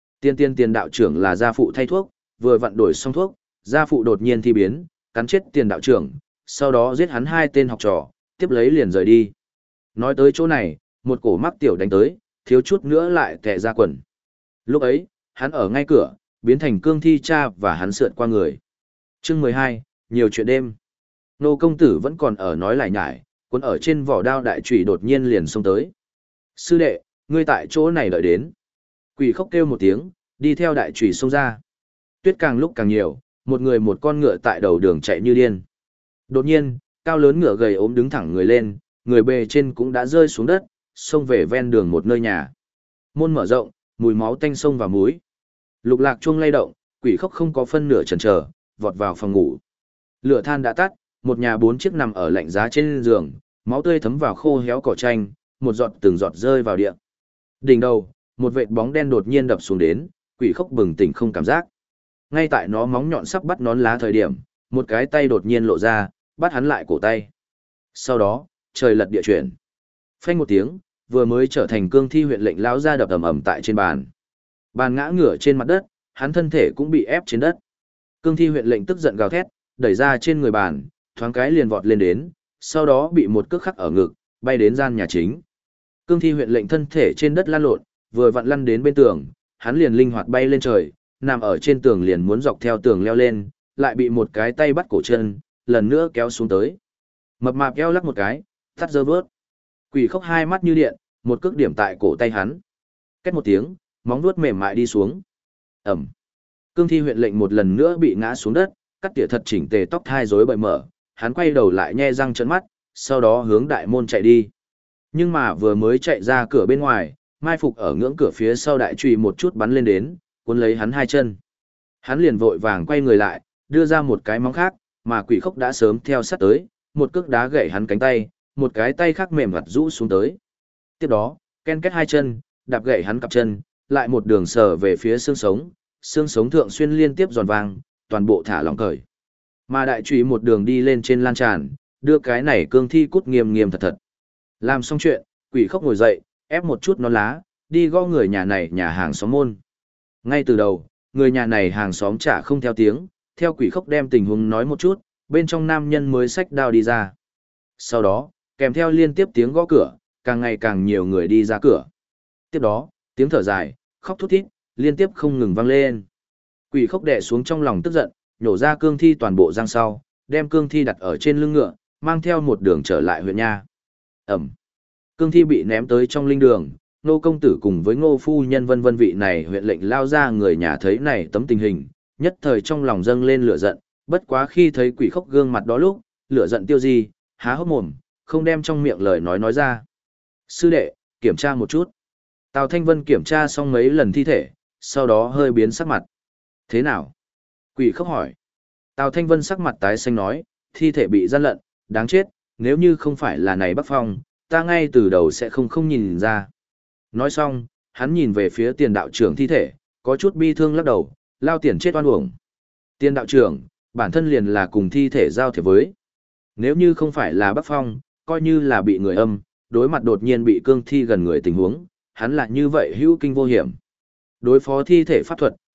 Tiền đạo trưởng là gia phụ thay thuốc, vừa vặn đổi xong thuốc, gia phụ đột nhiên thi biến, cắn chết tiền đạo trưởng, sau đó giết hắn hai tên học trò, tiếp lấy liền rời đi. Nói tới chỗ này, một cổ mắc tiểu đánh tới, thiếu chút nữa lại tè ra quần. Lúc ấy, hắn ở ngay cửa, biến thành cương thi cha và hắn sượt qua người. Chương 12, nhiều chuyện đêm. Nô công tử vẫn còn ở nói lại nhải, cuốn ở trên vỏ đao đại chủy đột nhiên liền xông tới. Sư đệ, ngươi tại chỗ này đợi đến. Quỷ khóc kêu một tiếng, đi theo đại chủy xông ra. Tuyết càng lúc càng nhiều, một người một con ngựa tại đầu đường chạy như điên. Đột nhiên, cao lớn ngựa gầy ốm đứng thẳng người lên, người bề trên cũng đã rơi xuống đất, xông về ven đường một nơi nhà. Môn mở rộng, mùi máu tanh sông vào mũi. Lục lạc chuông lay động, quỷ khóc không có phân nửa chần chờ, vọt vào phòng ngủ. Lửa than đã tắt, một nhà bốn chiếc nằm ở lạnh giá trên giường, máu tươi thấm vào khô héo cỏ tranh, một giọt từng giọt rơi vào địa. Đỉnh đầu, một vệt bóng đen đột nhiên đập xuống đến, quỷ khóc bừng tỉnh không cảm giác. Ngay tại nó móng nhọn sắp bắt nón lá thời điểm, một cái tay đột nhiên lộ ra, bắt hắn lại cổ tay. Sau đó, trời lật địa chuyển. Phanh một tiếng, vừa mới trở thành cương thi huyện lệnh lão ra đập ầm ầm tại trên bàn. Bàn ngã ngửa trên mặt đất, hắn thân thể cũng bị ép trên đất. Cương thi huyện lệnh tức giận gào thét, đẩy ra trên người bàn, thoáng cái liền vọt lên đến, sau đó bị một cước khắc ở ngực, bay đến gian nhà chính. Cương thi huyện lệnh thân thể trên đất lăn lộn, vừa vặn lăn đến bên tường, hắn liền linh hoạt bay lên trời, nằm ở trên tường liền muốn dọc theo tường leo lên, lại bị một cái tay bắt cổ chân, lần nữa kéo xuống tới. Mập mạp eo lắc một cái, thắt dơ vớt. Quỷ khóc hai mắt như điện, một cước điểm tại cổ tay hắn. Két một tiếng, móng vuốt mềm mại đi xuống. Ẩm. Cương thi huyện lệnh một lần nữa bị ngã xuống đất, cắt tỉa thật chỉnh tề tóc thai rối bời mở, hắn quay đầu lại nhe răng trợn mắt, sau đó hướng đại môn chạy đi. Nhưng mà vừa mới chạy ra cửa bên ngoài, mai phục ở ngưỡng cửa phía sau đại trùy một chút bắn lên đến, cuốn lấy hắn hai chân. Hắn liền vội vàng quay người lại, đưa ra một cái móng khác, mà quỷ khóc đã sớm theo sát tới, một cước đá gãy hắn cánh tay, một cái tay khác mềm vặt rũ xuống tới. Tiếp đó, ken kết hai chân, đạp gãy hắn cặp chân, lại một đường sờ về phía xương sống thượng xuyên liên tiếp giòn vàng, toàn bộ thả lỏng cởi. Mà đại trùy một đường đi lên trên lan tràn, đưa cái này cương thi cút nghiêm nghiêm thật thật. Làm xong chuyện, quỷ khóc ngồi dậy, ép một chút nón lá, đi gõ người nhà này nhà hàng xóm môn. Ngay từ đầu, người nhà này hàng xóm chả không theo tiếng, theo quỷ khóc đem tình huống nói một chút, bên trong nam nhân mới xách đao đi ra. Sau đó, kèm theo liên tiếp tiếng gõ cửa, càng ngày càng nhiều người đi ra cửa. Tiếp đó, tiếng thở dài, khóc thút thít, liên tiếp không ngừng vang lên. Quỷ khóc đè xuống trong lòng tức giận, nhổ ra cương thi toàn bộ răng sau, đem cương thi đặt ở trên lưng ngựa, mang theo một đường trở lại huyện nha. Ẩm. Cương thi bị ném tới trong linh đường, Nô công tử cùng với Ngô phu nhân vân vân vị này huyện lệnh lao ra người nhà thấy này tấm tình hình, nhất thời trong lòng dâng lên lửa giận, bất quá khi thấy quỷ khóc gương mặt đó lúc, lửa giận tiêu di, há hốc mồm, không đem trong miệng lời nói ra. Sư đệ, kiểm tra một chút. Tào Thanh Vân kiểm tra xong mấy lần thi thể, sau đó hơi biến sắc mặt. Thế nào? Quỷ khóc hỏi. Tào Thanh Vân sắc mặt tái xanh nói, thi thể bị gian lận, đáng chết, nếu như không phải là này Bắc Phong, ta ngay từ đầu sẽ không nhìn ra. Nói xong, hắn nhìn về phía tiền đạo trưởng thi thể, có chút bi thương lắc đầu, lao tiền chết oan uổng. Tiền đạo trưởng, bản thân liền là cùng thi thể giao thiệp với. Nếu như không phải là Bắc Phong, coi như là bị người âm, đối mặt đột nhiên bị cương thi gần người tình huống, hắn lại như vậy hữu kinh vô hiểm. Đối phó thi thể pháp thuật,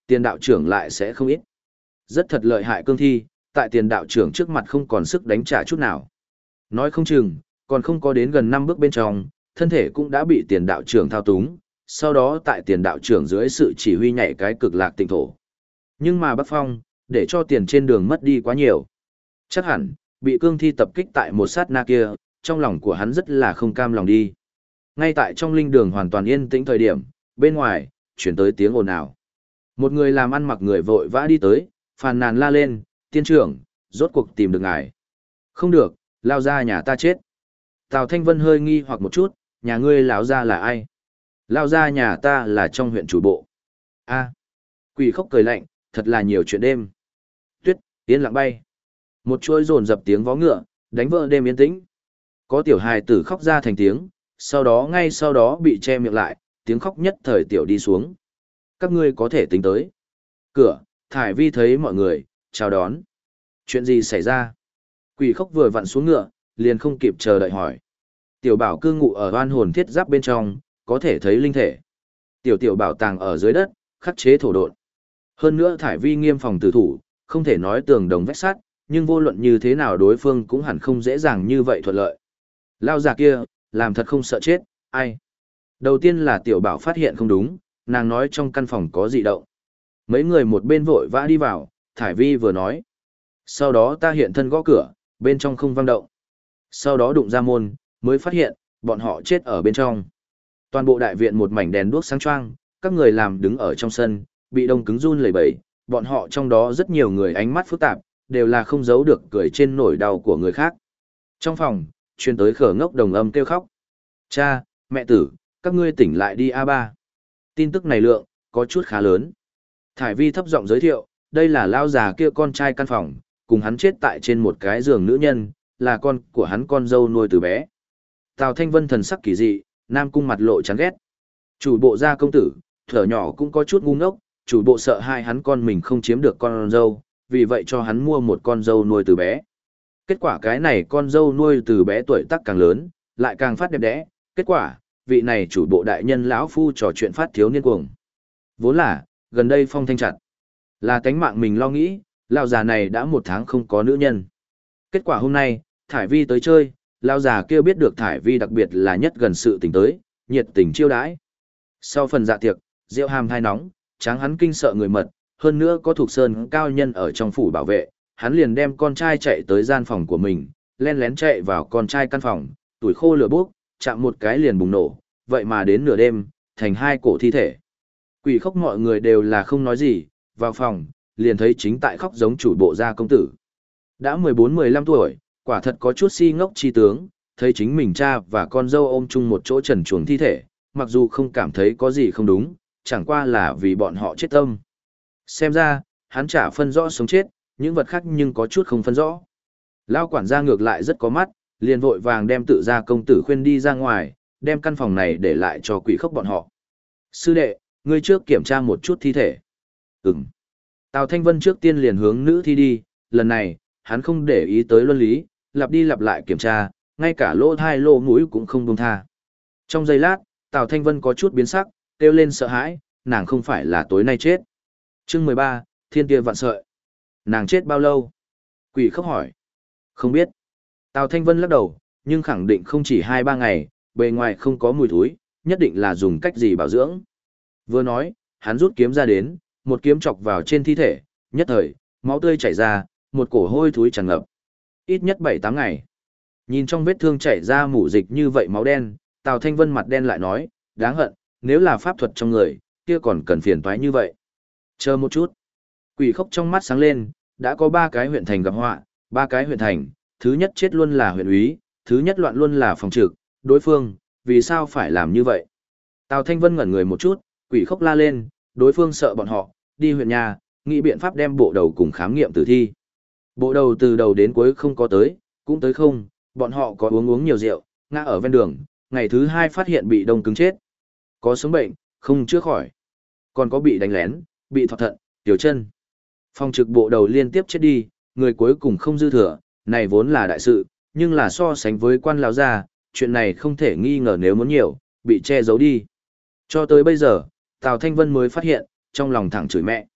Tiền đạo trưởng lại sẽ không ít. Rất thật lợi hại cương thi, tại tiền đạo trưởng trước mặt không còn sức đánh trả chút nào. Nói không chừng, còn không có đến gần 5 bước bên trong, thân thể cũng đã bị tiền đạo trưởng thao túng, sau đó tại tiền đạo trưởng dưới sự chỉ huy nhảy cái cực lạc tịnh thổ. Nhưng mà Bắc Phong, để cho tiền trên đường mất đi quá nhiều. Chắc hẳn, bị cương thi tập kích tại một sát na kia, trong lòng của hắn rất là không cam lòng đi. Ngay tại trong linh đường hoàn toàn yên tĩnh thời điểm, bên ngoài, chuyển tới tiếng ồn ào. Một người làm ăn mặc người vội vã đi tới, phàn nàn la lên, tiên trưởng, rốt cuộc tìm được ngài. Không được, lao ra nhà ta chết. Tào Thanh Vân hơi nghi hoặc một chút, nhà ngươi lão ra là ai? Lao ra nhà ta là trong huyện chủ bộ. A, quỷ khóc cười lạnh, thật là nhiều chuyện đêm. Tuyết, yên lặng bay. Một chuỗi rồn dập tiếng vó ngựa, đánh vỡ đêm yên tĩnh. Có tiểu hài tử khóc ra thành tiếng, ngay sau đó bị che miệng lại, tiếng khóc nhất thời tiểu đi xuống. Các ngươi có thể tính tới. Cửa, Thải Vi thấy mọi người, chào đón. Chuyện gì xảy ra? Quỷ khóc vừa vặn xuống ngựa, liền không kịp chờ đợi hỏi. Tiểu bảo cư ngụ ở oan hồn thiết giáp bên trong, có thể thấy linh thể. Tiểu bảo tàng ở dưới đất, khắc chế thổ độn. Hơn nữa Thải Vi nghiêm phòng tử thủ, không thể nói tường đồng vách sắt, nhưng vô luận như thế nào đối phương cũng hẳn không dễ dàng như vậy thuận lợi. Lao già kia, làm thật không sợ chết, ai? Đầu tiên là tiểu bảo phát hiện không đúng, nàng nói trong căn phòng có dị động. Mấy người một bên vội vã đi vào, Thải Vi vừa nói. Sau đó ta hiện thân gõ cửa, bên trong không vang động. Sau đó đụng ra môn, mới phát hiện, bọn họ chết ở bên trong. Toàn bộ đại viện một mảnh đèn đuốc sáng choang, các người làm đứng ở trong sân, bị đông cứng run lẩy bẩy, bọn họ trong đó rất nhiều người ánh mắt phức tạp, đều là không giấu được cười trên nỗi đau của người khác. Trong phòng, truyền tới khở ngốc đồng âm kêu khóc. Cha, mẹ tử, các ngươi tỉnh lại đi A3. Tin tức này lượng, có chút khá lớn. Thải Vi thấp giọng giới thiệu, đây là lao già kia con trai căn phòng, cùng hắn chết tại trên một cái giường nữ nhân, là con của hắn con dâu nuôi từ bé. Tào Thanh Vân thần sắc kỳ dị, Nam Cung mặt lộ chán ghét. Chủ bộ gia công tử, thở nhỏ cũng có chút ngu ngốc, chủ bộ sợ hai hắn con mình không chiếm được con dâu, vì vậy cho hắn mua một con dâu nuôi từ bé. Kết quả cái này con dâu nuôi từ bé tuổi tác càng lớn, lại càng phát đẹp đẽ, kết quả, vị này chủ bộ đại nhân lão phu trò chuyện phát thiếu niên cuồng. Vốn là, gần đây phong thanh chặt, là cánh mạng mình lo nghĩ, lão già này đã 1 tháng không có nữ nhân. Kết quả hôm nay, Thải Vi tới chơi, lão già kia biết được Thải Vi đặc biệt là nhất gần sự tình tới, nhiệt tình chiêu đãi. Sau phần dạ tiệc, rượu hàm thai nóng, tráng hắn kinh sợ người mật, hơn nữa có thuộc sơn cao nhân ở trong phủ bảo vệ, hắn liền đem con trai chạy tới gian phòng của mình, len lén chạy vào con trai căn phòng, tuổi khô lửa bốc, chạm một cái liền bùng nổ, vậy mà đến nửa đêm, thành 2 cổ thi thể. Quỷ khóc mọi người đều là không nói gì, vào phòng, liền thấy chính tại khóc giống chủ bộ gia công tử. Đã 14-15 tuổi, quả thật có chút si ngốc chi tướng, thấy chính mình cha và con dâu ôm chung một chỗ trần truồng thi thể, mặc dù không cảm thấy có gì không đúng, chẳng qua là vì bọn họ chết tâm. Xem ra, hắn chả phân rõ sống chết, những vật khác nhưng có chút không phân rõ. Lao quản gia ngược lại rất có mắt, liền vội vàng đem tự gia công tử khuyên đi ra ngoài, đem căn phòng này để lại cho quỷ khốc bọn họ. Sư đệ, ngươi trước kiểm tra một chút thi thể. Ừm. Tào Thanh Vân trước tiên liền hướng nữ thi đi, lần này, hắn không để ý tới luân lý, lặp đi lặp lại kiểm tra, ngay cả lỗ thai lỗ mũi cũng không buông tha. Trong giây lát, Tào Thanh Vân có chút biến sắc, kêu lên sợ hãi, nàng không phải là tối nay chết. Chương 13, Thiên Tia Vạn Sợi. Nàng chết bao lâu? Quỷ khóc hỏi. Không biết. Tào Thanh Vân lắc đầu, nhưng khẳng định không chỉ 2-3 ngày, bề ngoài không có mùi thối, nhất định là dùng cách gì bảo dưỡng. Vừa nói, hắn rút kiếm ra đến, một kiếm chọc vào trên thi thể, nhất thời, máu tươi chảy ra, một cổ hôi thối tràn ngập. Ít nhất 7-8 ngày. Nhìn trong vết thương chảy ra mủ dịch như vậy máu đen, Tào Thanh Vân mặt đen lại nói, đáng hận, nếu là pháp thuật trong người, kia còn cần phiền toái như vậy. Chờ một chút. Quỷ khóc trong mắt sáng lên, đã có 3 cái huyện thành gặp họa, 3 cái huyện thành, thứ nhất chết luôn là huyện úy, thứ nhất loạn luôn là phòng trực, đối phương, vì sao phải làm như vậy? Tào Thanh Vân ngẩn người một chút, quỷ khóc la lên, đối phương sợ bọn họ, đi huyện nhà, nghĩ biện pháp đem bộ đầu cùng khám nghiệm tử thi. Bộ đầu từ đầu đến cuối không có tới, cũng tới không, bọn họ có uống nhiều rượu, ngã ở ven đường, ngày thứ 2 phát hiện bị đông cứng chết. Có sống bệnh, không chữa khỏi. Còn có bị đánh lén, bị thọt thận, tiểu chân. Phòng trực bộ đầu liên tiếp chết đi, người cuối cùng không dư thừa, này vốn là đại sự, nhưng là so sánh với quan lão gia, chuyện này không thể nghi ngờ nếu muốn nhiều, bị che giấu đi. Cho tới bây giờ, Tào Thanh Vân mới phát hiện, trong lòng thẳng chửi mẹ.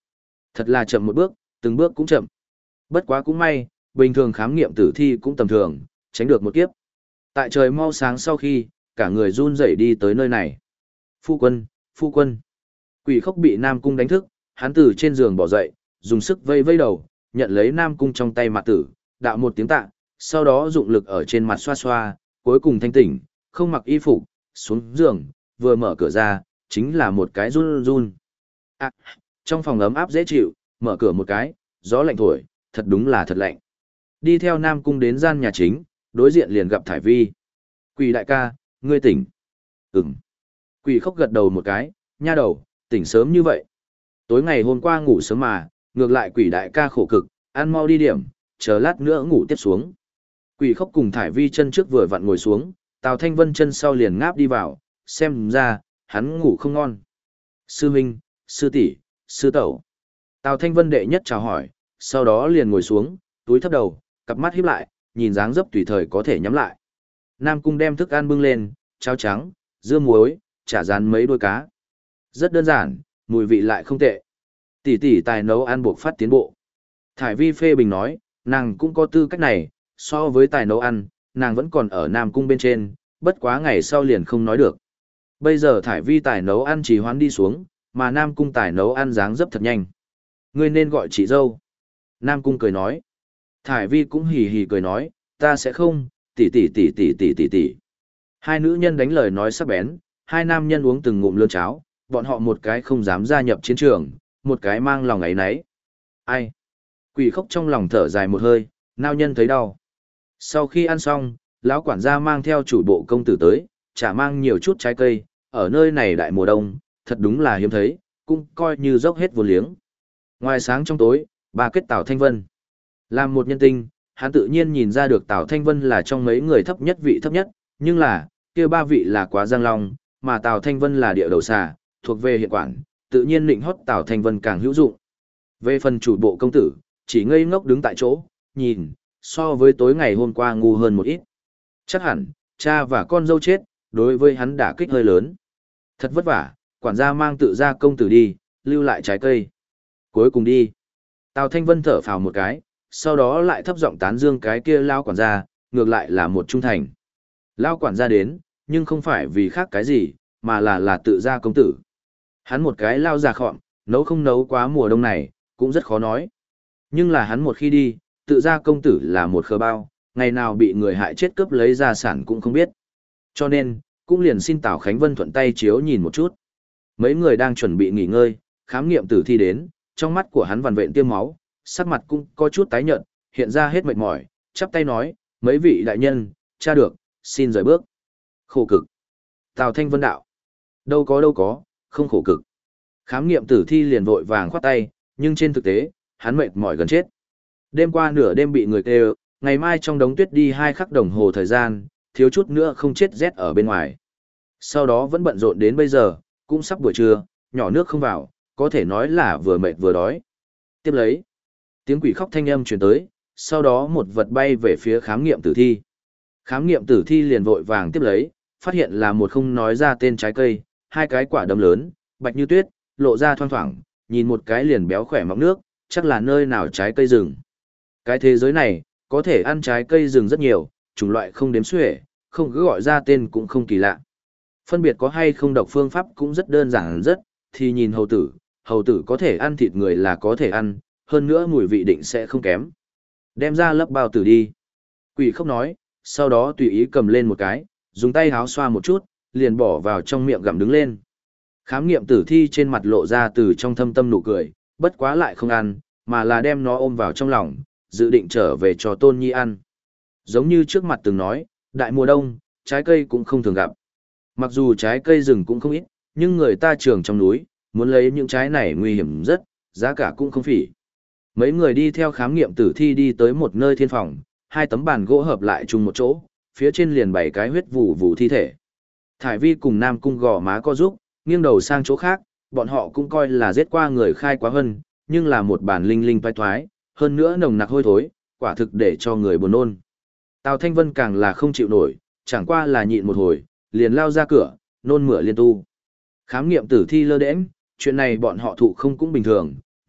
Thật là chậm một bước, từng bước cũng chậm. Bất quá cũng may, bình thường khám nghiệm tử thi cũng tầm thường, tránh được một kiếp. Tại trời mau sáng sau khi, cả người run rẩy đi tới nơi này. Phu quân, phu quân. Quỷ Khốc bị Nam Cung đánh thức, hắn từ trên giường bỏ dậy, dùng sức vây vây đầu, nhận lấy Nam Cung trong tay mặt tử, đạo một tiếng tạ, sau đó dụng lực ở trên mặt xoa xoa, cuối cùng thanh tỉnh, không mặc y phục, xuống giường, vừa mở cửa ra, chính là một cái run run. À, trong phòng ấm áp dễ chịu, mở cửa một cái, gió lạnh thổi, thật đúng là thật lạnh. Đi theo Nam Cung đến gian nhà chính, đối diện liền gặp Thải Vi. Quỷ đại ca, ngươi tỉnh. Ừm. Quỷ Khốc gật đầu một cái, nha đầu, tỉnh sớm như vậy. Tối ngày hôm qua ngủ sớm mà, ngược lại quỷ đại ca khổ cực, ăn mau đi điểm, chờ lát nữa ngủ tiếp xuống. Quỷ Khốc cùng Thải Vi chân trước vừa vặn ngồi xuống, Tào Thanh Vân chân sau liền ngáp đi vào, xem ra, hắn ngủ không ngon. Sư huynh, sư tỷ, sư tẩu. Tào Thanh Vân đệ nhất chào hỏi, sau đó liền ngồi xuống, túi thấp đầu, cặp mắt híp lại, nhìn dáng dấp tùy thời có thể nhắm lại. Nam Cung đem thức ăn bưng lên, cháo trắng, dưa muối, chả rán mấy đuôi cá. Rất đơn giản, mùi vị lại không tệ. Tỷ tỷ tài nấu ăn buộc phát tiến bộ. Thải Vi phê bình nói, nàng cũng có tư cách này, so với tài nấu ăn, nàng vẫn còn ở Nam Cung bên trên, bất quá ngày sau liền không nói được. Bây giờ Thải Vi tài nấu ăn chỉ hoán đi xuống, mà Nam Cung tài nấu ăn dáng dấp thật nhanh. Ngươi nên gọi chị dâu. Nam Cung cười nói. Thải Vi cũng hì hì cười nói, ta sẽ không, tỷ tỷ tỷ tỷ tỷ tỷ tỷ. Hai nữ nhân đánh lời nói sắc bén, hai nam nhân uống từng ngụm lươn cháo, bọn họ một cái không dám gia nhập chiến trường, một cái mang lòng ấy nấy. Ai? Quỷ Khốc trong lòng thở dài một hơi, nao nhân thấy đau. Sau khi ăn xong, lão quản gia mang theo chủ bộ công tử tới, chả mang nhiều chút trái cây, ở nơi này đại mùa đông, thật đúng là hiếm thấy, cũng coi như dốc hết vốn liếng. Ngoài sáng trong tối, bà kết Tào Thanh Vân. Làm một nhân tinh, hắn tự nhiên nhìn ra được Tào Thanh Vân là trong mấy người thấp nhất vị thấp nhất, nhưng là, kia ba vị là quá giang long, mà Tào Thanh Vân là địa đầu xà, thuộc về hiện quản, tự nhiên định hót Tào Thanh Vân càng hữu dụng. Về phần chủ bộ công tử, chỉ ngây ngốc đứng tại chỗ, nhìn, so với tối ngày hôm qua ngu hơn một ít. Chắc hẳn, cha và con dâu chết, đối với hắn đả kích hơi lớn. Thật vất vả, quản gia mang tự ra công tử đi, lưu lại trái cây. Cuối cùng đi. Tào Thanh Vân thở phào một cái, sau đó lại thấp giọng tán dương cái kia lao quản gia, ngược lại là một trung thành. Lao quản gia đến, nhưng không phải vì khác cái gì, mà là tự ra công tử. Hắn một cái lao già khọm, nấu không nấu quá mùa đông này, cũng rất khó nói. Nhưng là hắn một khi đi, tự ra công tử là một khờ bao, ngày nào bị người hại chết cướp lấy gia sản cũng không biết. Cho nên, cũng liền xin Tào Khánh Vân thuận tay chiếu nhìn một chút. Mấy người đang chuẩn bị nghỉ ngơi, khám nghiệm tử thi đến, trong mắt của hắn vằn vện tiêm máu, sắc mặt cũng có chút tái nhợt, hiện ra hết mệt mỏi, chắp tay nói, mấy vị đại nhân, tra được, xin rời bước. Khổ cực. Tào Thanh Vân đạo. Đâu có, không khổ cực. Khám nghiệm tử thi liền vội vàng khoát tay, nhưng trên thực tế, hắn mệt mỏi gần chết. Đêm qua nửa đêm bị người kêu, ngày mai trong đống tuyết đi 2 khắc đồng hồ thời gian, thiếu chút nữa không chết rét ở bên ngoài. Sau đó vẫn bận rộn đến bây giờ, cũng sắp buổi trưa, nhỏ nước không vào, có thể nói là vừa mệt vừa đói. Tiếp lấy, tiếng quỷ khóc thanh âm truyền tới, sau đó một vật bay về phía khám nghiệm tử thi. Khám nghiệm tử thi liền vội vàng tiếp lấy, phát hiện là một không nói ra tên trái cây, 2 cái quả đấm lớn, bạch như tuyết, lộ ra thoang thoảng, nhìn một cái liền béo khỏe mọng nước, chắc là nơi nào trái cây rừng. Cái thế giới này, có thể ăn trái cây rừng rất nhiều, chủng loại không đếm xuể, không cứ gọi ra tên cũng không kỳ lạ. Phân biệt có hay không độc phương pháp cũng rất đơn giản rất, thì nhìn hầu tử có thể ăn thịt người là có thể ăn, hơn nữa mùi vị định sẽ không kém. Đem ra lấp bao tử đi. Quỷ Khốc nói, sau đó tùy ý cầm lên một cái, dùng tay háo xoa một chút, liền bỏ vào trong miệng gặm đứng lên. Khám nghiệm tử thi trên mặt lộ ra từ trong thâm tâm nụ cười, bất quá lại không ăn, mà là đem nó ôm vào trong lòng, dự định trở về cho Tôn Nhi ăn. Giống như trước mặt từng nói, đại mùa đông, trái cây cũng không thường gặp. Mặc dù trái cây rừng cũng không ít, nhưng người ta trường trong núi, muốn lấy những trái này nguy hiểm rất, giá cả cũng không phỉ. Mấy người đi theo khám nghiệm tử thi đi tới một nơi thiên phòng, 2 tấm bàn gỗ hợp lại chung một chỗ, phía trên liền 7 cái huyết vụ vụ thi thể. Thải Vi cùng Nam Cung gò má co giúp, nghiêng đầu sang chỗ khác, bọn họ cũng coi là giết qua người khai quá hân, nhưng là một bản linh linh toái thoái, hơn nữa nồng nặc hôi thối, quả thực để cho người buồn nôn. Tào Thanh Vân càng là không chịu nổi, chẳng qua là nhịn một hồi, liền lao ra cửa, nôn mửa liên tu. Khám nghiệm tử thi lơ đễnh, chuyện này bọn họ thụ không cũng bình thường,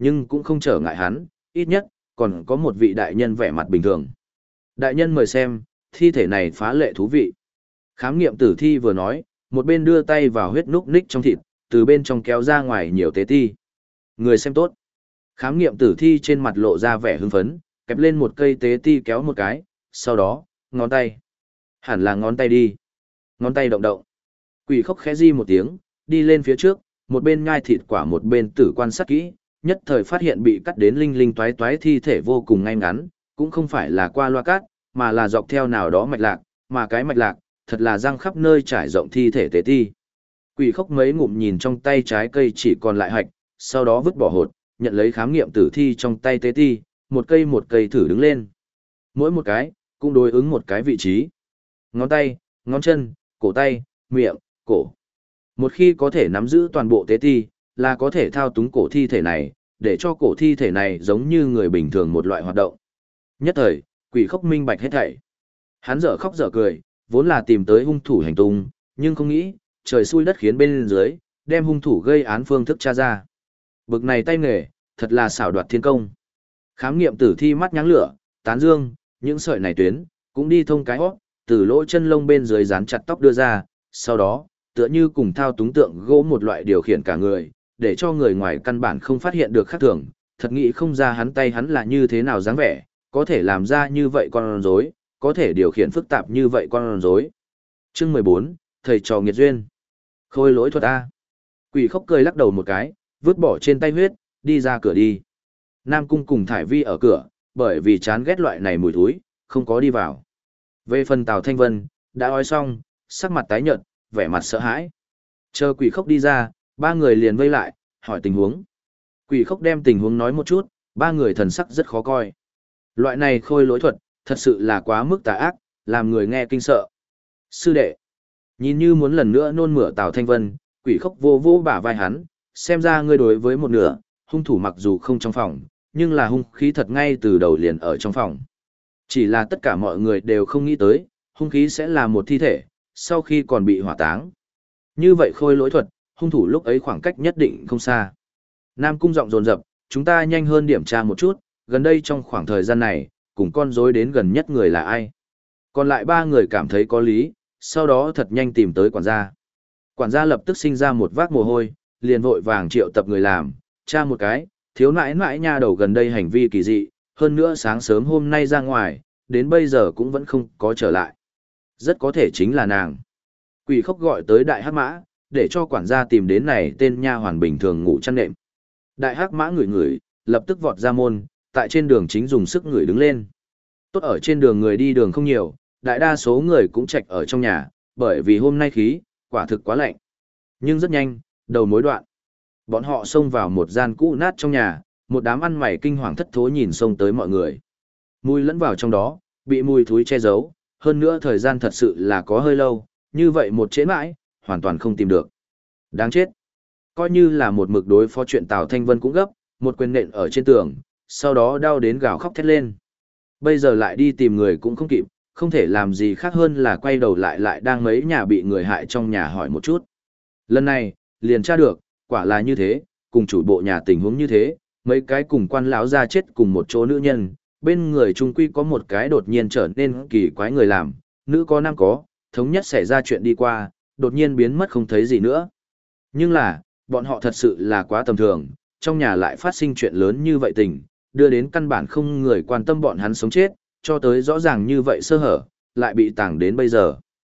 nhưng cũng không trở ngại hắn, ít nhất, còn có một vị đại nhân vẻ mặt bình thường. Đại nhân mời xem, thi thể này phá lệ thú vị. Khám nghiệm tử thi vừa nói, một bên đưa tay vào huyết núc ních trong thịt, từ bên trong kéo ra ngoài nhiều tế ti. Người xem tốt. Khám nghiệm tử thi trên mặt lộ ra vẻ hưng phấn, kẹp lên một cây tế ti kéo một cái, sau đó, ngón tay. Hẳn là ngón tay đi. Ngón tay động động. Quỷ khóc khẽ di một tiếng, đi lên phía trước, một bên nhai thịt quả một bên tử quan sát kỹ, nhất thời phát hiện bị cắt đến linh linh toái toái thi thể vô cùng ngay ngắn, cũng không phải là qua loa cắt, mà là dọc theo nào đó mạch lạc, mà cái mạch lạc, thật là răng khắp nơi trải rộng thi thể tế ti. Quỷ khóc mấy ngụm nhìn trong tay trái cây chỉ còn lại hạch, sau đó vứt bỏ hột, nhận lấy khám nghiệm tử thi trong tay tế ti, một cây thử đứng lên. Mỗi một cái, cũng đối ứng một cái vị trí. Ngón tay, ngón chân, cổ tay, miệng, cổ. Một khi có thể nắm giữ toàn bộ tế ti, là có thể thao túng cổ thi thể này, để cho cổ thi thể này giống như người bình thường một loại hoạt động. Nhất thời, quỷ khóc minh bạch hết thảy. Hắn dở khóc dở cười, vốn là tìm tới hung thủ hành tung, nhưng không nghĩ, trời xui đất khiến bên dưới, đem hung thủ gây án phương thức tra ra. Bực này tay nghề, thật là xảo đoạt thiên công. Khám nghiệm tử thi mắt nháng lửa, tán dương, những sợi này tuyến, cũng đi thông cái hót, từ lỗ chân lông bên dưới dán chặt tóc đưa ra, sau đó, tựa như cùng thao túng tượng gỗ một loại điều khiển cả người, để cho người ngoài căn bản không phát hiện được khác thường, thật nghĩ không ra hắn tay hắn là như thế nào dáng vẻ, có thể làm ra như vậy con rối, có thể điều khiển phức tạp như vậy con rối. Chương 14, thầy trò nghiệt duyên. Khôi lỗi thuật A. Quỷ khóc cười lắc đầu một cái, vứt bỏ trên tay huyết, đi ra cửa đi. Nam Cung cùng Thải Vi ở cửa, bởi vì chán ghét loại này mùi thối, không có đi vào. Về phần Tào Thanh Vân, đã ói xong, sắc mặt tái nhợt, vẻ mặt sợ hãi. Chờ quỷ khóc đi ra, ba người liền vây lại, hỏi tình huống. Quỷ khóc đem tình huống nói một chút, ba người thần sắc rất khó coi. Loại này khôi lỗi thuật, thật sự là quá mức tà ác, làm người nghe kinh sợ. Sư đệ, nhìn như muốn lần nữa nôn mửa Tào Thanh Vân, quỷ khóc vô vô bả vai hắn, xem ra ngươi đối với một nửa, hung thủ mặc dù không trong phòng, nhưng là hung khí thật ngay từ đầu liền ở trong phòng. Chỉ là tất cả mọi người đều không nghĩ tới, hung khí sẽ là một thi thể, sau khi còn bị hỏa táng. Như vậy khôi lỗi thuật, hung thủ lúc ấy khoảng cách nhất định không xa. Nam Cung giọng dồn dập, chúng ta nhanh hơn điểm tra một chút, gần đây trong khoảng thời gian này, cùng con rối đến gần nhất người là ai. Còn lại ba người cảm thấy có lý, sau đó thật nhanh tìm tới quản gia. Quản gia lập tức sinh ra một vác mồ hôi, liền vội vàng triệu tập người làm, tra một cái, thiếu nãi nãi nha đầu gần đây hành vi kỳ dị, hơn nữa sáng sớm hôm nay ra ngoài, đến bây giờ cũng vẫn không có trở lại. Rất có thể chính là nàng. Quỷ khóc gọi tới đại hắc mã, để cho quản gia tìm đến này tên nha hoàn bình thường ngủ chăn nệm. Đại hắc mã ngửi ngửi, lập tức vọt ra môn, tại trên đường chính dùng sức ngửi đứng lên. Tốt ở trên đường người đi đường không nhiều, đại đa số người cũng trạch ở trong nhà, bởi vì hôm nay khí, quả thực quá lạnh. Nhưng rất nhanh, đầu mối đoạn. Bọn họ xông vào một gian cũ nát trong nhà, một đám ăn mày kinh hoàng thất thố nhìn xông tới mọi người. Mùi lẫn vào trong đó, bị mùi thúi che giấu, hơn nữa thời gian thật sự là có hơi lâu, như vậy một trễ mãi, hoàn toàn không tìm được. Đáng chết. Coi như là một mực đối phó chuyện Tào Thanh Vân cũng gấp, một quyền nện ở trên tường, sau đó đau đến gào khóc thét lên. Bây giờ lại đi tìm người cũng không kịp, không thể làm gì khác hơn là quay đầu lại đang mấy nhà bị người hại trong nhà hỏi một chút. Lần này, liền tra được, quả là như thế, cùng chủ bộ nhà tình huống như thế, mấy cái cùng quan lão ra chết cùng một chỗ nữ nhân, bên người trung quy có một cái đột nhiên trở nên kỳ quái người làm, nữ có nam có, thống nhất xảy ra chuyện đi qua, đột nhiên biến mất không thấy gì nữa. Nhưng là, bọn họ thật sự là quá tầm thường, trong nhà lại phát sinh chuyện lớn như vậy tình, đưa đến căn bản không người quan tâm bọn hắn sống chết, cho tới rõ ràng như vậy sơ hở, lại bị tàng đến bây giờ.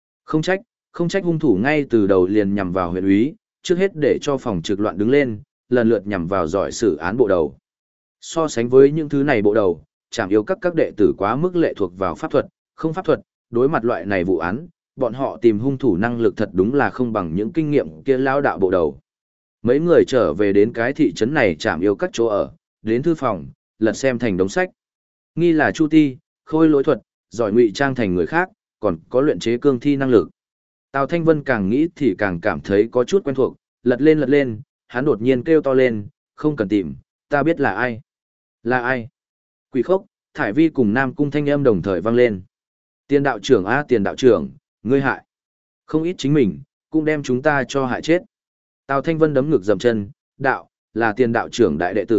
Không trách hung thủ ngay từ đầu liền nhằm vào huyện úy, trước hết để cho phòng trực loạn đứng lên, lần lượt nhằm vào giỏi xử án bộ đầu. So sánh với những thứ này bộ đầu, chẳng yếu các đệ tử quá mức lệ thuộc vào pháp thuật, không pháp thuật, đối mặt loại này vụ án, bọn họ tìm hung thủ năng lực thật đúng là không bằng những kinh nghiệm kia lao đạo bộ đầu. Mấy người trở về đến cái thị trấn này chạm yêu các chỗ ở, đến thư phòng, lật xem thành đống sách. Nghi là Chu Ti, khôi lỗi thuật, giỏi ngụy trang thành người khác, còn có luyện chế cương thi năng lực. Tào Thanh Vân càng nghĩ thì càng cảm thấy có chút quen thuộc, lật lên, hắn đột nhiên kêu to lên, không cần tìm, ta biết là ai. Là ai? Quỷ khốc, Thải Vi cùng Nam Cung thanh âm đồng thời vang lên. Tiền đạo trưởng a, tiền đạo trưởng, ngươi hại. Không ít chính mình, cũng đem chúng ta cho hại chết. Tào Thanh Vân đấm ngực dậm chân, đạo, là tiền đạo trưởng đại đệ tử,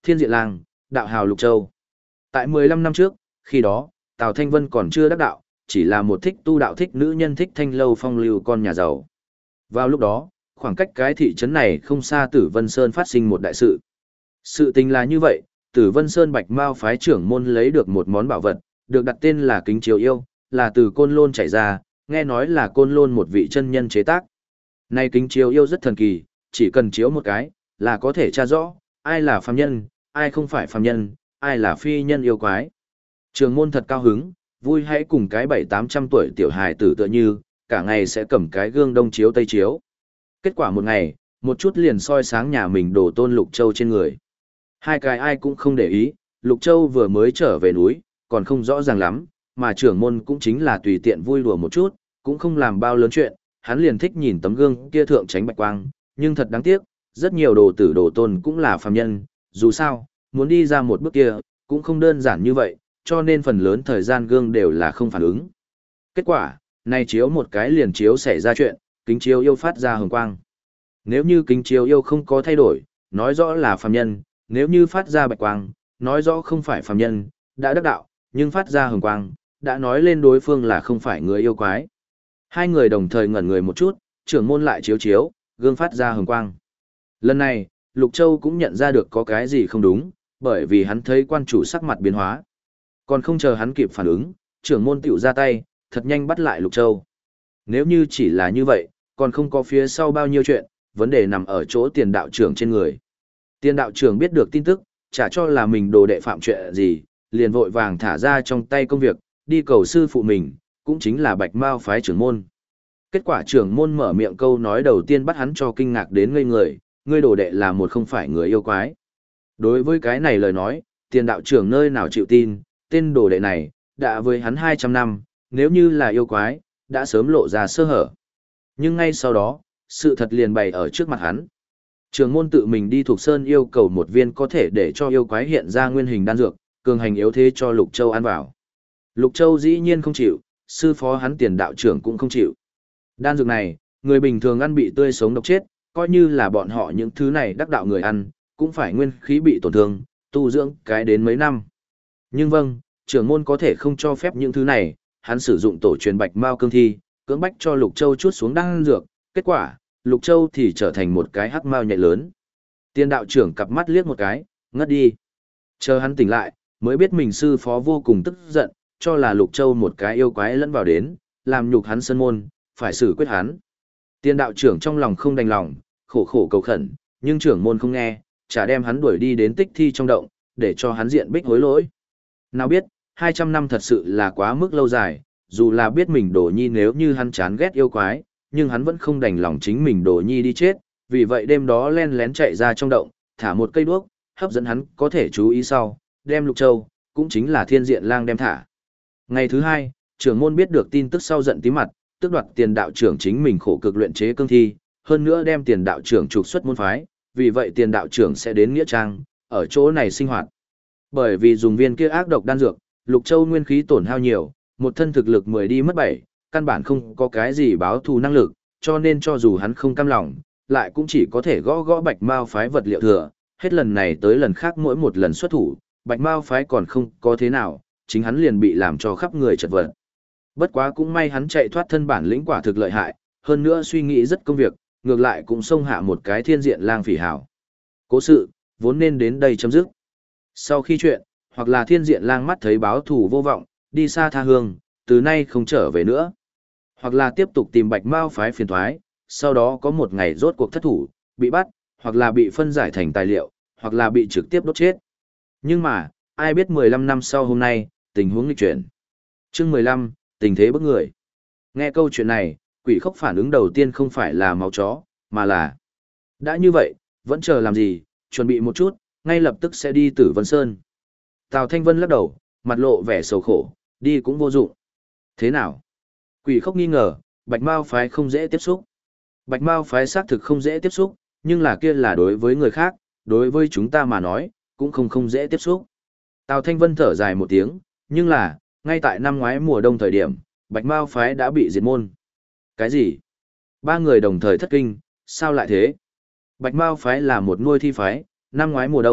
Thiên Diện Lang, đạo hào Lục Châu. Tại 15 năm trước, khi đó, Tào Thanh Vân còn chưa đắc đạo, chỉ là một thích tu đạo thích nữ nhân thích thanh lâu phong lưu con nhà giàu. Vào lúc đó, khoảng cách cái thị trấn này không xa Tử Vân Sơn phát sinh một đại sự. Sự tình là như vậy, Tử Vân Sơn Bạch Mao phái trưởng môn lấy được một món bảo vật, được đặt tên là Kính Chiếu Yêu, là từ Côn Lôn chảy ra, nghe nói là Côn Lôn một vị chân nhân chế tác. Nay Kính Chiếu Yêu rất thần kỳ, chỉ cần chiếu một cái, là có thể tra rõ, ai là phàm nhân, ai không phải phàm nhân, ai là phi nhân yêu quái. Trưởng môn thật cao hứng, vui hãy cùng cái 700-800 tuổi tiểu hài tử tựa như, cả ngày sẽ cầm cái gương đông chiếu tây chiếu. Kết quả một ngày, một chút liền soi sáng nhà mình đổ tôn Lục Châu trên người. Hai cái ai cũng không để ý, Lục Châu vừa mới trở về núi, còn không rõ ràng lắm, mà trưởng môn cũng chính là tùy tiện vui đùa một chút, cũng không làm bao lớn chuyện, hắn liền thích nhìn tấm gương kia thượng tránh bạch quang, nhưng thật đáng tiếc, rất nhiều đồ tử đồ tôn cũng là phàm nhân, dù sao, muốn đi ra một bước kia, cũng không đơn giản như vậy, cho nên phần lớn thời gian gương đều là không phản ứng. Kết quả, này chiếu một cái liền chiếu xảy ra chuyện, kính chiếu yêu phát ra hồng quang. Nếu như kính chiếu yêu không có thay đổi, nói rõ là phàm nhân, nếu như phát ra bạch quang, nói rõ không phải phàm nhân, đã đắc đạo, nhưng phát ra hồng quang, đã nói lên đối phương là không phải người yêu quái. Hai người đồng thời ngẩn người một chút, trưởng môn lại chiếu chiếu, gương phát ra hồng quang. Lần này, Lục Châu cũng nhận ra được có cái gì không đúng, bởi vì hắn thấy quan chủ sắc mặt biến hóa. Còn không chờ hắn kịp phản ứng, trưởng môn tiểu ra tay, thật nhanh bắt lại Lục Châu. Nếu như chỉ là như vậy, còn không có phía sau bao nhiêu chuyện, vấn đề nằm ở chỗ tiền đạo trưởng trên người. Tiền đạo trưởng biết được tin tức, chả cho là mình đồ đệ phạm chuyện gì, liền vội vàng thả ra trong tay công việc, đi cầu sư phụ mình, cũng chính là Bạch Mao phái trưởng môn. Kết quả trưởng môn mở miệng câu nói đầu tiên bắt hắn cho kinh ngạc đến ngây người, ngươi đồ đệ là một không phải người yêu quái. Đối với cái này lời nói, tiền đạo trưởng nơi nào chịu tin, tên đồ đệ này, đã với hắn 200 năm, nếu như là yêu quái, đã sớm lộ ra sơ hở. Nhưng ngay sau đó, sự thật liền bày ở trước mặt hắn. Trường môn tự mình đi thuộc sơn yêu cầu một viên có thể để cho yêu quái hiện ra nguyên hình đan dược, cường hành yếu thế cho Lục Châu ăn vào. Lục Châu dĩ nhiên không chịu, sư phó hắn tiền đạo trưởng cũng không chịu. Đan dược này, người bình thường ăn bị tươi sống độc chết, coi như là bọn họ những thứ này đắc đạo người ăn, cũng phải nguyên khí bị tổn thương, tu dưỡng cái đến mấy năm. Nhưng vâng, trưởng môn có thể không cho phép những thứ này, hắn sử dụng tổ truyền Bạch Mao cương thi, cưỡng bách cho Lục Châu chuốt xuống đan dược, kết quả, Lục Châu thì trở thành một cái hắc mao nhạy lớn. Tiên đạo trưởng cặp mắt liếc một cái, ngất đi. Chờ hắn tỉnh lại, mới biết mình sư phó vô cùng tức giận, cho là Lục Châu một cái yêu quái lẫn vào đến, làm nhục hắn sân môn, phải xử quyết hắn. Tiên đạo trưởng trong lòng không đành lòng, khổ khổ cầu khẩn, nhưng trưởng môn không nghe, chả đem hắn đuổi đi đến tích thi trong động, để cho hắn diện bích hối lỗi. Nào biết, 200 năm thật sự là quá mức lâu dài, dù là biết mình đồ nhi nếu như hắn chán ghét yêu quái, nhưng hắn vẫn không đành lòng chính mình đồ nhi đi chết, vì vậy đêm đó len lén chạy ra trong động, thả một cây đuốc, hấp dẫn hắn có thể chú ý sau, đem Lục Châu, cũng chính là Thiên Diện Lang đem thả. Ngày thứ hai, trưởng môn biết được tin tức sau giận tí mặt, tước đoạt tiền đạo trưởng chính mình khổ cực luyện chế cương thi, hơn nữa đem tiền đạo trưởng trục xuất môn phái, vì vậy tiền đạo trưởng sẽ đến Nghĩa Trang, ở chỗ này sinh hoạt. Bởi vì dùng viên kia ác độc đan dược, Lục Châu nguyên khí tổn hao nhiều, một thân thực lực 10 đi mất 7, căn bản không có cái gì báo thù năng lực, cho nên cho dù hắn không cam lòng, lại cũng chỉ có thể gõ gõ Bạch Mao phái vật liệu thừa, hết lần này tới lần khác mỗi một lần xuất thủ, Bạch Mao phái còn không có thế nào, chính hắn liền bị làm cho khắp người chật vật. Bất quá cũng may hắn chạy thoát thân bản lĩnh quả thực lợi hại, hơn nữa suy nghĩ rất công việc, ngược lại cũng xông hạ một cái Thiên Diện Lang phỉ hảo. Cố sự, vốn nên đến đây chấm dứt. Sau khi chuyện, hoặc là Thiên Diện Lang mắt thấy báo thù vô vọng, đi xa tha hương, từ nay không trở về nữa. Hoặc là tiếp tục tìm Bạch Mao phái phiền thoái, sau đó có một ngày rốt cuộc thất thủ, bị bắt, hoặc là bị phân giải thành tài liệu, hoặc là bị trực tiếp đốt chết. Nhưng mà, ai biết 15 năm sau hôm nay, tình huống nghịch chuyển. Chương 15, tình thế bức người. Nghe câu chuyện này, Quỷ Khốc phản ứng đầu tiên không phải là máu chó, mà là đã như vậy, vẫn chờ làm gì, chuẩn bị một chút, ngay lập tức sẽ đi Tử Vân Sơn. Tào Thanh Vân lắc đầu, mặt lộ vẻ sầu khổ, đi cũng vô dụng. Thế nào? Quỷ Khốc nghi ngờ, Bạch Mao phái không dễ tiếp xúc. Bạch Mao phái xác thực không dễ tiếp xúc, nhưng là kia là đối với người khác, đối với chúng ta mà nói, cũng không dễ tiếp xúc. Tào Thanh Vân thở dài một tiếng, nhưng là, ngay tại năm ngoái mùa đông thời điểm, Bạch Mao phái đã bị diệt môn. Cái gì? Ba người đồng thời thất kinh, sao lại thế? Bạch Mao phái là một nuôi thi phái, năm ngoái mùa đông,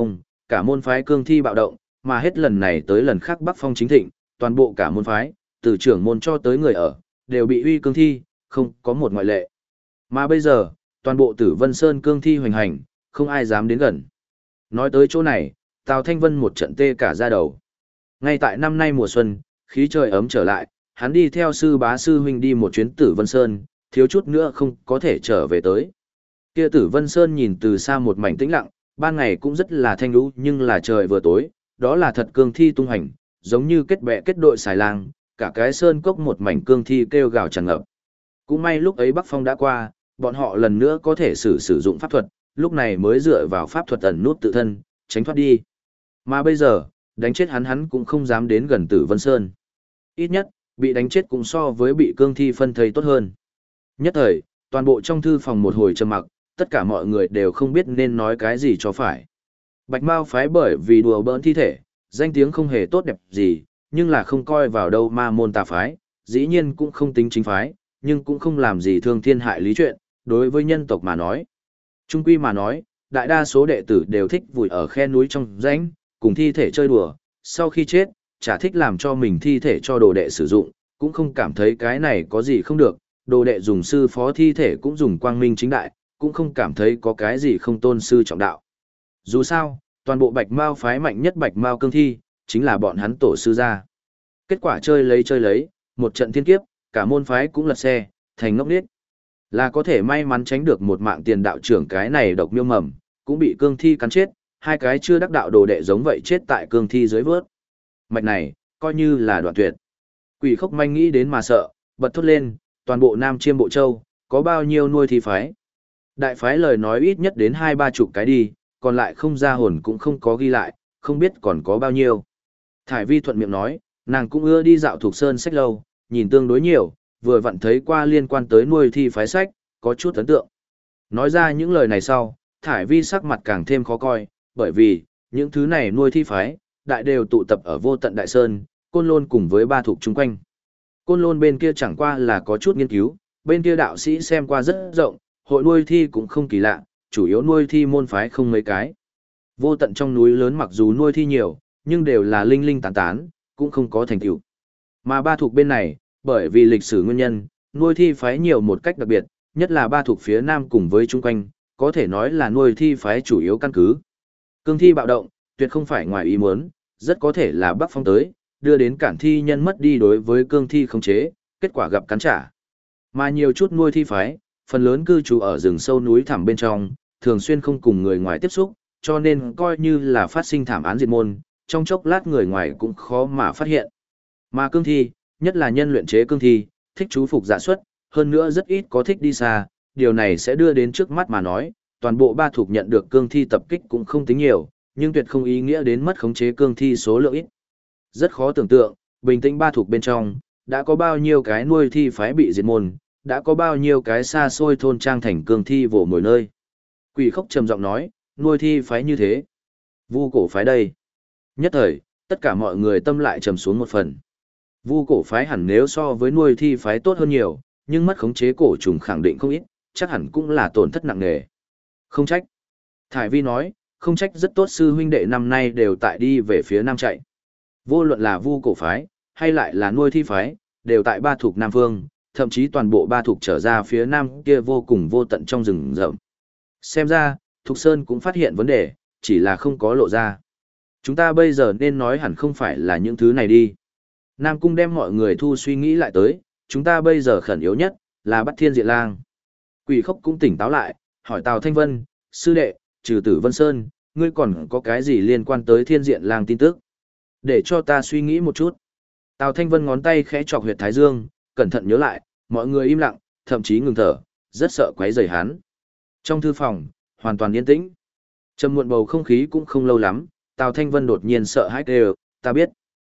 cả môn phái cương thi bạo động, mà hết lần này tới lần khác Bắc Phong chính thịnh, toàn bộ cả môn phái, từ trưởng môn cho tới người ở, đều bị uy cương thi, không có một ngoại lệ. Mà bây giờ, toàn bộ Tử Vân Sơn cương thi hoành hành, không ai dám đến gần. Nói tới chỗ này, Tào Thanh Vân một trận tê cả da đầu. Ngay tại năm nay mùa xuân, khí trời ấm trở lại, hắn đi theo sư bá sư huynh đi một chuyến Tử Vân Sơn, thiếu chút nữa không có thể trở về tới. Kia Tử Vân Sơn nhìn từ xa một mảnh tĩnh lặng, ban ngày cũng rất là thanh lũ nhưng là trời vừa tối, đó là thật cương thi tung hành, giống như kết bè kết đội xài lang, cả cái sơn cốc một mảnh cương thi kêu gào tràn ngập. Cũng may lúc ấy Bắc Phong đã qua, bọn họ lần nữa có thể sử dụng pháp thuật, lúc này mới dựa vào pháp thuật ẩn nút tự thân, tránh thoát đi. Mà bây giờ, đánh chết hắn cũng không dám đến gần Tử Vân Sơn. Ít nhất, bị đánh chết cũng so với bị cương thi phân thây tốt hơn. Nhất thời, toàn bộ trong thư phòng một hồi trầm mặc, tất cả mọi người đều không biết nên nói cái gì cho phải. Bạch Mao phái bởi vì đùa bỡn thi thể, danh tiếng không hề tốt đẹp gì, nhưng là không coi vào đâu ma môn tà phái, dĩ nhiên cũng không tính chính phái, nhưng cũng không làm gì thương thiên hại lý chuyện, đối với nhân tộc mà nói. Trung quy mà nói, đại đa số đệ tử đều thích vùi ở khe núi trong rãnh, cùng thi thể chơi đùa, sau khi chết, chả thích làm cho mình thi thể cho đồ đệ sử dụng, cũng không cảm thấy cái này có gì không được, đồ đệ dùng sư phó thi thể cũng dùng quang minh chính đại, cũng không cảm thấy có cái gì không tôn sư trọng đạo. Dù sao, toàn bộ Bạch Mao phái mạnh nhất Bạch Mao cương thi, chính là bọn hắn tổ sư gia. Kết quả chơi lấy, một trận thiên kiếp, cả môn phái cũng lật xe, thành ngốc nghếch. Là có thể may mắn tránh được một mạng tiền đạo trưởng cái này độc miêu mầm, cũng bị cương thi cắn chết, hai cái chưa đắc đạo đồ đệ giống vậy chết tại cương thi dưới vớt. Mạch này, coi như là đoạn tuyệt. Quỷ Khốc manh nghĩ đến mà sợ, bật thốt lên, toàn bộ Nam Chiêm Bộ Châu, có bao nhiêu nuôi thi phái. Đại phái lời nói ít nhất đến 20-30 cái đi, còn lại không ra hồn cũng không có ghi lại, không biết còn có bao nhiêu. Thải Vi thuận miệng nói, nàng cũng ưa đi dạo thuộc sơn sách lâu, nhìn tương đối nhiều, vừa vặn thấy qua liên quan tới nuôi thi phái sách, có chút ấn tượng. Nói ra những lời này sau, Thải Vi sắc mặt càng thêm khó coi, bởi vì, những thứ này nuôi thi phái, đại đều tụ tập ở Vô Tận Đại Sơn, Côn Lôn cùng với ba thuộc chung quanh. Côn Lôn bên kia chẳng qua là có chút nghiên cứu, bên kia đạo sĩ xem qua rất rộng, hội nuôi thi cũng không kỳ lạ, chủ yếu nuôi thi môn phái không mấy cái. Vô Tận trong núi lớn mặc dù nuôi thi nhiều, nhưng đều là linh linh tán tán, cũng không có thành tựu. Mà ba thuộc bên này, bởi vì lịch sử nguyên nhân, nuôi thi phái nhiều một cách đặc biệt, nhất là ba thuộc phía nam cùng với chung quanh, có thể nói là nuôi thi phái chủ yếu căn cứ. Cương thi bạo động, tuyệt không phải ngoài ý muốn, rất có thể là Bắc Phong tới, đưa đến cản thi nhân mất đi đối với cương thi khống chế, kết quả gặp cắn trả. Mà nhiều chút nuôi thi phái, phần lớn cư trú ở rừng sâu núi thẳm bên trong, thường xuyên không cùng người ngoài tiếp xúc, cho nên coi như là phát sinh thảm án diệt môn, trong chốc lát người ngoài cũng khó mà phát hiện. Mà cương thi, nhất là nhân luyện chế cương thi, thích chú phục dạ xuất, hơn nữa rất ít có thích đi xa, điều này sẽ đưa đến trước mắt mà nói, toàn bộ ba thuộc nhận được cương thi tập kích cũng không tính nhiều, nhưng tuyệt không ý nghĩa đến mất khống chế cương thi số lượng ít. Rất khó tưởng tượng, bình tĩnh ba thuộc bên trong, đã có bao nhiêu cái nuôi thi phái bị diệt môn, đã có bao nhiêu cái xa xôi thôn trang thành cương thi vồ mồi nơi. Quỷ Khốc trầm giọng nói, nuôi thi phái như thế. Vu cổ phái đây. Nhất thời, tất cả mọi người tâm lại trầm xuống một phần. Vu cổ phái hẳn nếu so với nuôi thi phái tốt hơn nhiều, nhưng mất khống chế cổ trùng khẳng định không ít, chắc hẳn cũng là tổn thất nặng nề. Không trách. Thải Vi nói, không trách rất tốt sư huynh đệ năm nay đều tại đi về phía nam chạy. Vô luận là Vu cổ phái, hay lại là nuôi thi phái, đều tại ba thuộc Nam Phương, thậm chí toàn bộ ba thuộc trở ra phía nam kia vô cùng vô tận trong rừng rậm. Xem ra, Thục Sơn cũng phát hiện vấn đề, chỉ là không có lộ ra. Chúng ta bây giờ nên nói hẳn không phải là những thứ này đi. Nam Cung đem mọi người thu suy nghĩ lại tới, chúng ta bây giờ khẩn yếu nhất, là bắt Thiên Diện Lang. Quỷ Khốc cũng tỉnh táo lại, hỏi Tào Thanh Vân, sư đệ, trừ Tử Vân Sơn, ngươi còn có cái gì liên quan tới Thiên Diện Lang tin tức? Để cho ta suy nghĩ một chút. Tào Thanh Vân ngón tay khẽ chọc huyệt thái dương, cẩn thận nhớ lại, mọi người im lặng, thậm chí ngừng thở, rất sợ quấy rầy hắn. Trong thư phòng, hoàn toàn yên tĩnh. Trầm muộn bầu không khí cũng không lâu lắm, Tào Thanh Vân đột nhiên sợ hãi kêu, ta biết.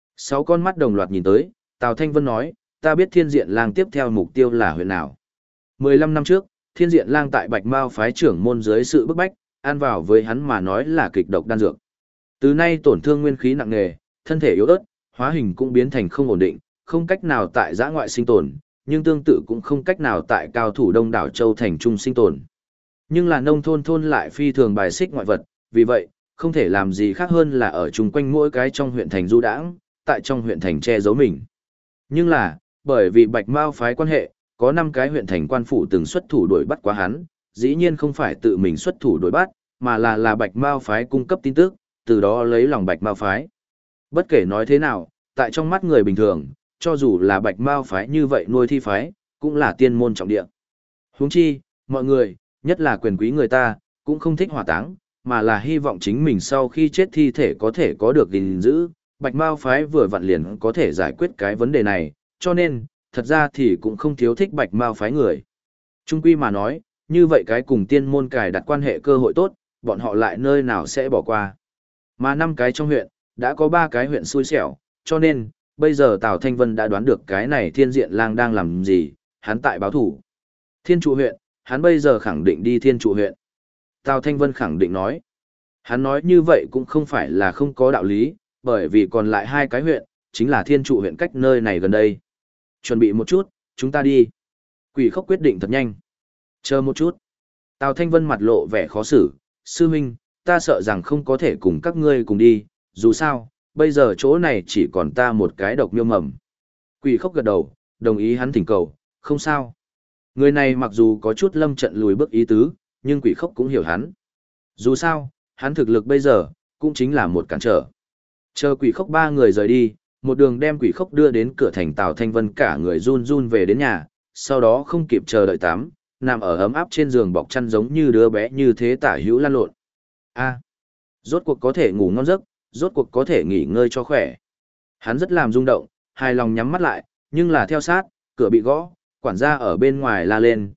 6 con mắt đồng loạt nhìn tới, Tào Thanh Vân nói, ta biết Thiên Diện Lang tiếp theo mục tiêu là huyện nào. 15 năm trước, Thiên Diện Lang tại Bạch Mao phái trưởng môn dưới sự bức bách, ăn vào với hắn mà nói là kịch độc đan dược. Từ nay tổn thương nguyên khí nặng nề, thân thể yếu ớt, hóa hình cũng biến thành không ổn định, không cách nào tại giã ngoại sinh tồn, nhưng tương tự cũng không cách nào tại cao thủ đông đảo châu thành trung sinh tồn. Nhưng là nông thôn lại phi thường bài xích ngoại vật, vì vậy, không thể làm gì khác hơn là ở chung quanh mỗi cái trong huyện thành du đãng, tại trong huyện thành che giấu mình. Nhưng là, bởi vì Bạch Mao phái quan hệ, có 5 cái huyện thành quan phủ từng xuất thủ đuổi bắt quá hắn, dĩ nhiên không phải tự mình xuất thủ đuổi bắt, mà là Bạch Mao phái cung cấp tin tức, từ đó lấy lòng Bạch Mao phái. Bất kể nói thế nào, tại trong mắt người bình thường, cho dù là Bạch Mao phái như vậy nuôi thi phái, cũng là tiên môn trọng địa. Huống chi, mọi người, nhất là quyền quý người ta, cũng không thích hỏa táng, mà là hy vọng chính mình sau khi chết thi thể có thể có được gìn giữ. Bạch Mao phái vừa vặn liền có thể giải quyết cái vấn đề này, cho nên, thật ra thì cũng không thiếu thích Bạch Mao phái người. Trung quy mà nói, như vậy cái cùng tiên môn cài đặt quan hệ cơ hội tốt, bọn họ lại nơi nào sẽ bỏ qua. Mà 5 cái trong huyện, đã có 3 cái huyện xui xẻo, cho nên, bây giờ Tào Thanh Vân đã đoán được cái này Thiên Diện Lang đang làm gì, hắn tại báo thủ. Thiên Trụ huyện, hắn bây giờ khẳng định đi Thiên Trụ huyện. Tào Thanh Vân khẳng định nói. Hắn nói như vậy cũng không phải là không có đạo lý, bởi vì còn lại 2 cái huyện, chính là Thiên Trụ huyện cách nơi này gần đây. Chuẩn bị một chút, chúng ta đi. Quỷ Khốc quyết định thật nhanh. Chờ một chút. Tào Thanh Vân mặt lộ vẻ khó xử. Sư huynh, ta sợ rằng không có thể cùng các ngươi cùng đi, dù sao, bây giờ chỗ này chỉ còn ta một cái độc miêu mầm. Quỷ Khốc gật đầu, đồng ý hắn thỉnh cầu, không sao. Người này mặc dù có chút lâm trận lùi bước ý tứ, nhưng Quỷ Khốc cũng hiểu hắn. Dù sao, hắn thực lực bây giờ, cũng chính là một cản trở. Chờ Quỷ Khốc 3 người rời đi, một đường đem Quỷ Khốc đưa đến cửa thành Tào Thanh Vân cả người run run về đến nhà, sau đó không kịp chờ đợi tắm, nằm ở ấm áp trên giường bọc chăn giống như đứa bé như thế tả hữu lăn lộn. Rốt cuộc có thể ngủ ngon giấc, rốt cuộc có thể nghỉ ngơi cho khỏe. Hắn rất làm rung động, hài lòng nhắm mắt lại, nhưng là theo sát, cửa bị gõ, quản gia ở bên ngoài la lên,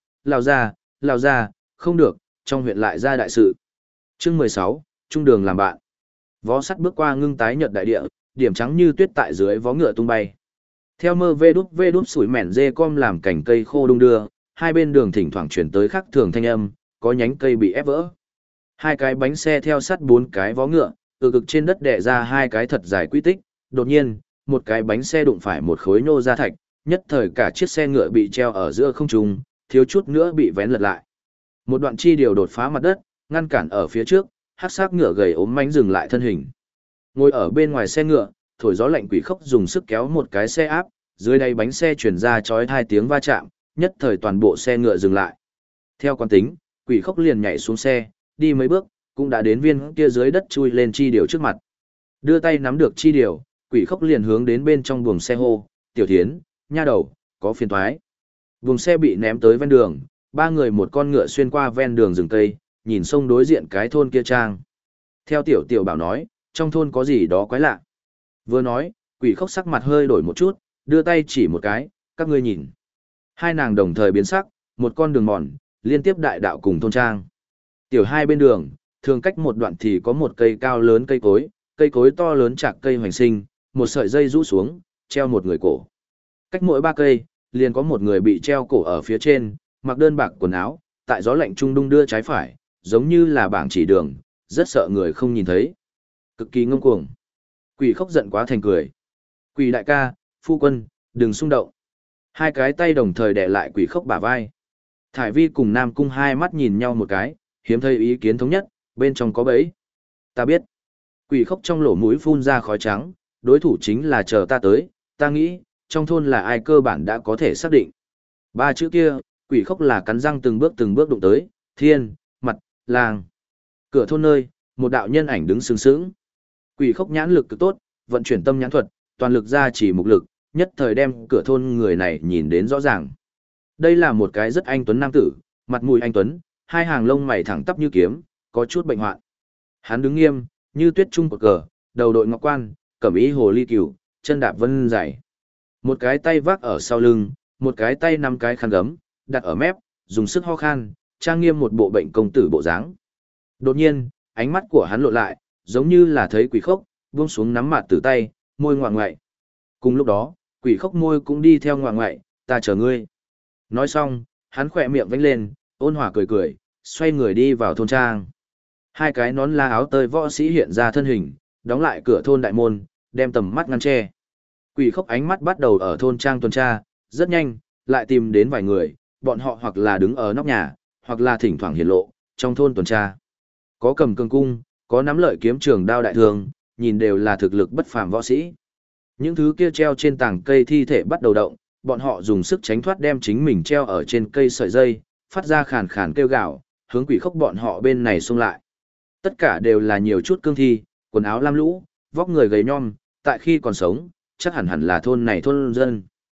lao ra, không được, trong huyện lại ra đại sự. Chương 16, trung đường làm bạn. Vó sắt bước qua ngưng tái nhợt đại địa, điểm trắng như tuyết tại dưới vó ngựa tung bay. Theo mơ vê đút sủi mẻn dê com làm cành cây khô đung đưa, hai bên đường thỉnh thoảng chuyển tới khắc thường thanh âm, có nhánh cây bị ép vỡ. 2 cái bánh xe theo sắt 4 cái vó ngựa, từ cực trên đất đè ra 2 cái thật dài quy tích, đột nhiên, một cái bánh xe đụng phải một khối nhô ra thạch, nhất thời cả chiếc xe ngựa bị treo ở giữa không trung, thiếu chút nữa bị vén lật lại. Một đoạn chi điều đột phá mặt đất, ngăn cản ở phía trước, hắc xác ngựa gầy ốm mánh dừng lại thân hình. Ngồi ở bên ngoài xe ngựa, thổi gió lạnh Quỷ Khốc dùng sức kéo một cái xe áp, dưới đây bánh xe chuyển ra chói 2 tiếng va chạm, nhất thời toàn bộ xe ngựa dừng lại. Theo quán tính, Quỷ Khốc liền nhảy xuống xe, đi mấy bước, cũng đã đến viên kia dưới đất chui lên chi điều trước mặt. Đưa tay nắm được chi điều, Quỷ Khốc liền hướng đến bên trong buồng xe hô, "Tiểu Thiến, nha đầu, có phiền toái." Buồng xe bị ném tới ven đường, 3 người một con ngựa xuyên qua ven đường rừng cây, nhìn sông đối diện cái thôn kia trang. Theo Tiểu Bảo nói, trong thôn có gì đó quái lạ. Vừa nói, Quỷ Khốc sắc mặt hơi đổi một chút, đưa tay chỉ một cái, "Các ngươi nhìn." Hai nàng đồng thời biến sắc, một con đường mòn, liên tiếp đại đạo cùng thôn trang. Tiểu hai bên đường, thường cách một đoạn thì có một cây cao lớn cây cối to lớn chạc cây hoành sinh, một sợi dây rũ xuống, treo một người cổ. Cách mỗi 3 cây, liền có một người bị treo cổ ở phía trên, mặc đơn bạc quần áo, tại gió lạnh trung đung đưa trái phải, giống như là bảng chỉ đường, rất sợ người không nhìn thấy. Cực kỳ ngông cuồng. Quỷ Khốc giận quá thành cười. "Quỷ đại ca, phu quân, đừng xung động." 2 cái tay đồng thời đè lại Quỷ Khốc bả vai. Thải Vi cùng Nam Cung hai mắt nhìn nhau một cái, hiếm thấy ý kiến thống nhất, bên trong có bẫy. "Ta biết." Quỷ Khốc trong lỗ mũi phun ra khói trắng, "Đối thủ chính là chờ ta tới, ta nghĩ, trong thôn là ai cơ bản đã có thể xác định." 3 chữ kia, Quỷ Khốc là cắn răng từng bước đụng tới, thiên, mặt, làng. Cửa thôn nơi, một đạo nhân ảnh đứng sừng sững. Quỷ Khốc nhãn lực cực tốt, vận chuyển tâm nhãn thuật, toàn lực ra chỉ mục lực, nhất thời đem cửa thôn người này nhìn đến rõ ràng. Đây là một cái rất anh tuấn nam tử, mặt mũi anh tuấn, 2 hàng lông mày thẳng tắp như kiếm, có chút bệnh hoạn. Hắn đứng nghiêm, như tuyết trung cột cờ, đầu đội ngọc quan, cẩm y hồ ly cửu, chân đạp vân dày. Một cái tay vác ở sau lưng, một cái tay nắm cái khăn gấm, đặt ở mép, dùng sức ho khan, trang nghiêm một bộ bệnh công tử bộ dáng. Đột nhiên, ánh mắt của hắn lộ lại, giống như là thấy Quỷ Khốc, buông xuống nắm mặt từ tay, môi ngoạng ngoại. Cùng lúc đó, Quỷ Khốc môi cũng đi theo ngoạng ngoại, "Ta chờ ngươi." Nói xong, hắn khỏe miệng vểnh lên, ôn hòa cười cười, xoay người đi vào thôn trang. 2 cái nón lá áo tơi võ sĩ hiện ra thân hình, đóng lại cửa thôn đại môn, đem tầm mắt ngăn che. Quỷ Khốc ánh mắt bắt đầu ở thôn trang tuần tra, rất nhanh, lại tìm đến vài người, bọn họ hoặc là đứng ở nóc nhà, hoặc là thỉnh thoảng hiển lộ, trong thôn tuần tra. Có cầm cương cung, có nắm lợi kiếm trường đao đại thương, nhìn đều là thực lực bất phàm võ sĩ. Những thứ kia treo trên tảng cây thi thể bắt đầu động, bọn họ dùng sức tránh thoát đem chính mình treo ở trên cây sợi dây, phát ra khàn khàn kêu gào, hướng Quỷ Khốc bọn họ bên này xông lại. Tất cả đều là nhiều chút cương thi, quần áo lam lũ, vóc người gầy nhom, tại khi còn sống, chắc hẳn là thôn này thôn dân.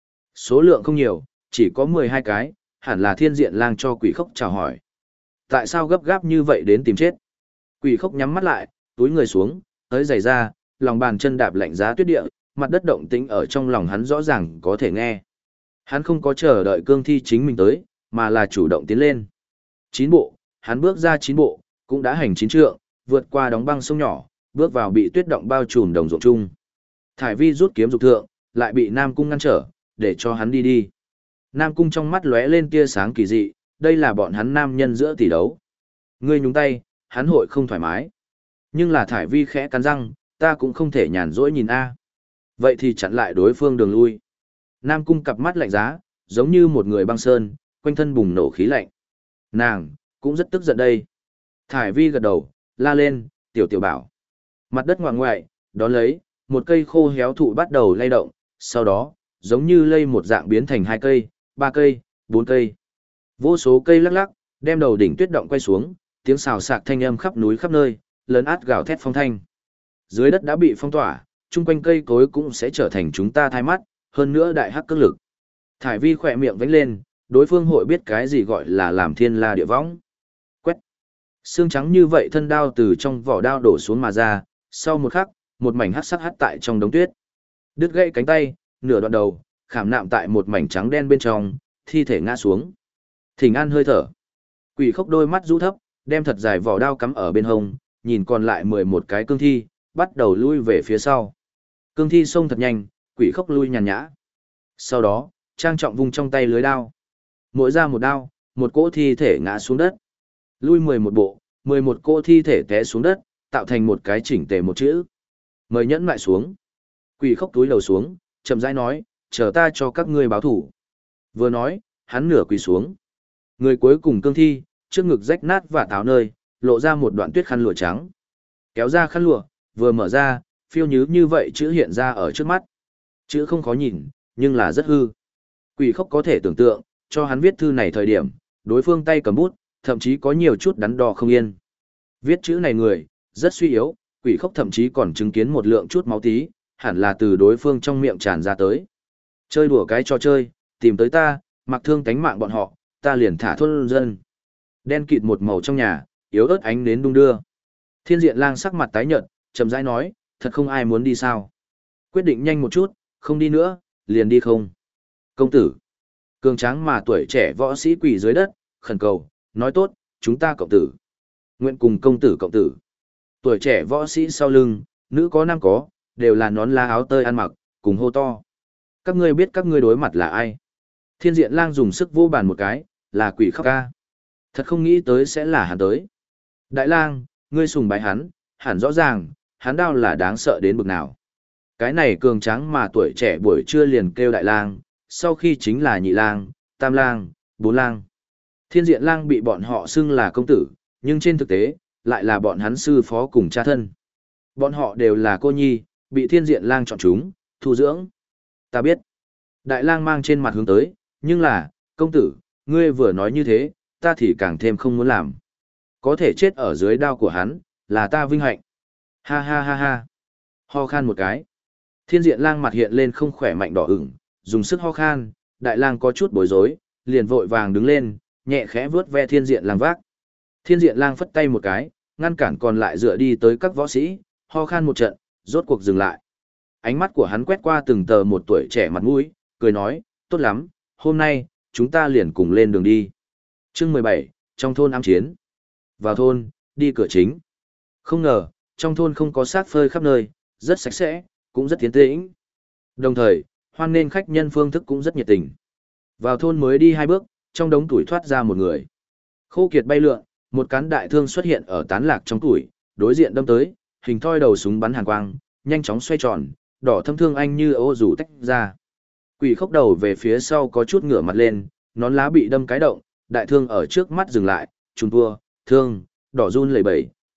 Số lượng không nhiều, chỉ có 12 cái, hẳn là Thiên Diện Lang cho Quỷ Khốc chào hỏi. Tại sao gấp gáp như vậy đến tìm chết? Quỷ Khốc nhắm mắt lại, túi người xuống, tới giày ra, lòng bàn chân đạp lạnh giá tuyết địa, mặt đất động tĩnh ở trong lòng hắn rõ ràng có thể nghe. Hắn không có chờ đợi cương thi chính mình tới, mà là chủ động tiến lên. 9 bộ, hắn bước ra 9 bộ, cũng đã hành 9 trượng, vượt qua đóng băng sông nhỏ, bước vào bị tuyết động bao trùm đồng ruộng chung. Thải Vi rút kiếm dục thượng, lại bị Nam Cung ngăn trở, để cho hắn đi đi. Nam Cung trong mắt lóe lên tia sáng kỳ dị, đây là bọn hắn nam nhân giữa tỷ đấu. Ngươi nhúng tay, hắn hội không thoải mái. Nhưng là Thải Vi khẽ cắn răng, ta cũng không thể nhàn rỗi nhìn a. Vậy thì chặn lại đối phương đường lui. Nam Cung cặp mắt lạnh giá, giống như một người băng sơn, quanh thân bùng nổ khí lạnh. Nàng, cũng rất tức giận đây. Thải Vi gật đầu, la lên, tiểu tiểu bảo. Mặt đất ngoại ngoại, đón lấy, một cây khô héo thụ bắt đầu lay động, sau đó, giống như lây một dạng biến thành 2 cây, 3 cây, 4 cây. Vô số cây lắc lắc, đem đầu đỉnh tuyết động quay xuống, tiếng xào xạc thanh âm khắp núi khắp nơi, lớn át gào thét phong thanh. Dưới đất đã bị phong tỏa, chung quanh cây cối cũng sẽ trở thành chúng ta thai mắt, hơn nữa đại hắc cước lực. Thải Vi khỏe miệng vánh lên, đối phương hội biết cái gì gọi là làm thiên la địa võng. Quét. Xương trắng như vậy thân đao từ trong vỏ đao đổ xuống mà ra, sau một khắc, một mảnh hắc sắc hắt tại trong đống tuyết. Đứt gãy cánh tay, nửa đoạn đầu, khảm nạm tại một mảnh trắng đen bên trong, thi thể ngã xuống. Thỉnh An hơi thở. Quỷ Khốc đôi mắt rũ thấp, đem thật dài vỏ đao cắm ở bên hông, nhìn còn lại 11 cái cương thi, bắt đầu lui về phía sau. Cương thi xông thật nhanh, Quỷ Khốc lui nhàn nhã. Sau đó, trang trọng vung trong tay lưới đao. Mỗi ra một đao, một cỗ thi thể ngã xuống đất. Lui 11 bộ, 11 cỗ thi thể té xuống đất, tạo thành một cái chỉnh tề một chữ. Mời nhẫn lại xuống. Quỷ Khốc túi đầu xuống, chậm rãi nói, chờ ta cho các ngươi báo thủ. Vừa nói, hắn nửa quỳ xuống. Người cuối cùng cương thi, trước ngực rách nát và táo nơi, lộ ra một đoạn tuyết khăn lụa trắng. Kéo ra khăn lụa, vừa mở ra, phiêu như vậy chữ hiện ra ở trước mắt. Chữ không khó nhìn, nhưng là rất hư. Quỷ Khốc có thể tưởng tượng, cho hắn viết thư này thời điểm, đối phương tay cầm bút, thậm chí có nhiều chút đắn đo không yên. Viết chữ này người, rất suy yếu, Quỷ Khốc thậm chí còn chứng kiến một lượng chút máu tí, hẳn là từ đối phương trong miệng tràn ra tới. Chơi đùa cái trò chơi, tìm tới ta, mặc thương tánh mạng bọn họ, ta liền thả thôn dân. Đen kịt một màu trong nhà, yếu ớt ánh nến đung đưa. Thiên Diện Lang sắc mặt tái nhợt, chậm rãi nói, thật không ai muốn đi sao? Quyết định nhanh một chút, không đi nữa, liền đi không. Công tử. Cường tráng mà tuổi trẻ võ sĩ quỳ dưới đất, khẩn cầu, nói tốt, chúng ta cộng tử. Nguyện cùng công tử cộng tử. Tuổi trẻ võ sĩ sau lưng, nữ có nam có, đều là nón lá áo tơi ăn mặc, cùng hô to. Các ngươi biết các ngươi đối mặt là ai? Thiên Diện Lang dùng sức vô bàn một cái, là Quỷ Khốc ca. Thật không nghĩ tới sẽ là hắn tới. Đại lang, ngươi sùng bái hắn, hẳn rõ ràng, hắn đao là đáng sợ đến bực nào. Cái này cường tráng mà tuổi trẻ buổi trưa liền kêu đại lang, sau khi chính là nhị lang, tam lang, bốn lang. Thiên Diện Lang bị bọn họ xưng là công tử, nhưng trên thực tế, lại là bọn hắn sư phó cùng cha thân. Bọn họ đều là cô nhi, bị Thiên Diện Lang chọn chúng, thu dưỡng. Ta biết. Đại lang mang trên mặt hướng tới, nhưng là, công tử, ngươi vừa nói như thế, ta thì càng thêm không muốn làm. Có thể chết ở dưới đao của hắn, là ta vinh hạnh. Ha ha ha ha. Ho khan một cái. Thiên Diện Lang mặt hiện lên không khỏe mạnh đỏ ửng, dùng sức ho khan, đại lang có chút bối rối, liền vội vàng đứng lên, nhẹ khẽ vuốt ve Thiên Diện Lang vác. Thiên Diện Lang phất tay một cái, ngăn cản còn lại dựa đi tới các võ sĩ, ho khan một trận, rốt cuộc dừng lại. Ánh mắt của hắn quét qua từng tờ một tuổi trẻ mặt mũi, cười nói, tốt lắm, hôm nay, chúng ta liền cùng lên đường đi. Chương 17, trong thôn ám chiến. Vào thôn, đi cửa chính. Không ngờ, trong thôn không có xác phơi khắp nơi, rất sạch sẽ, cũng rất tiến tĩnh. Đồng thời, hoan nên khách nhân phương thức cũng rất nhiệt tình. Vào thôn mới đi 2 bước, trong đống tuổi thoát ra một người. Khô kiệt bay lượn, một cán đại thương xuất hiện ở tán lạc trong tuổi, đối diện đâm tới, hình thoi đầu súng bắn hàn quang, nhanh chóng xoay tròn, đỏ thâm thương anh như ô rủ tách ra. Quỷ Khốc đầu về phía sau có chút ngửa mặt lên, nón lá bị đâm cái động, đại thương ở trước mắt dừng lại, trùng tua, thương, đỏ run lẩy bẩy,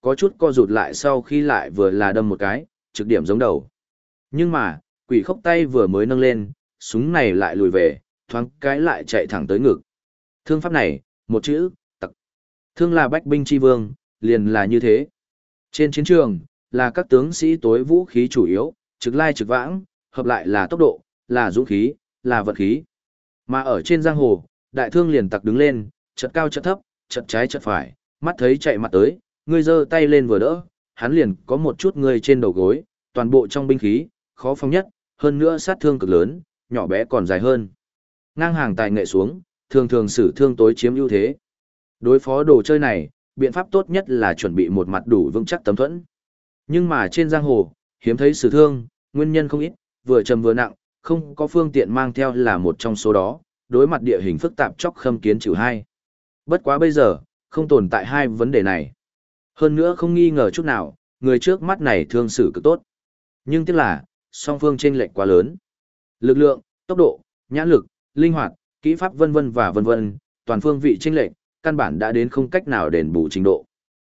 có chút co rụt lại sau khi lại vừa là đâm một cái, trực điểm giống đầu. Nhưng mà, quỷ khốc tay vừa mới nâng lên, súng này lại lùi về, thoáng cái lại chạy thẳng tới ngực. Thương pháp này, một chữ, tặc. Thương là bách binh chi vương, liền là như thế. Trên chiến trường, là các tướng sĩ tối vũ khí chủ yếu, trực lai trực vãng, hợp lại là tốc độ, là dũng khí, là vận khí. Mà ở trên giang hồ, đại thương liền tặc đứng lên, chật cao chật thấp, chật trái chật phải, mắt thấy chạy mặt tới, ngươi giơ tay lên vừa đỡ, hắn liền có một chút ngươi trên đầu gối, toàn bộ trong binh khí, khó phòng nhất, hơn nữa sát thương cực lớn, nhỏ bé còn dài hơn. Ngang hàng tài nghệ xuống, thường thường sử thương tối chiếm ưu thế. Đối phó đồ chơi này, biện pháp tốt nhất là chuẩn bị một mặt đủ vững chắc tấm thuẫn. Nhưng mà trên giang hồ, hiếm thấy sử thương, nguyên nhân không ít, vừa trầm vừa nặng, không có phương tiện mang theo là một trong số đó, đối mặt địa hình phức tạp chóc khâm kiến chịu hai. Bất quá bây giờ, không tồn tại hai vấn đề này. Hơn nữa không nghi ngờ chút nào, người trước mắt này thương xử cực tốt. Nhưng tiếc là, song phương chênh lệch quá lớn. Lực lượng, tốc độ, nhãn lực, linh hoạt, kỹ pháp vân vân và vân vân, toàn phương vị chênh lệch, căn bản đã đến không cách nào đền bù trình độ.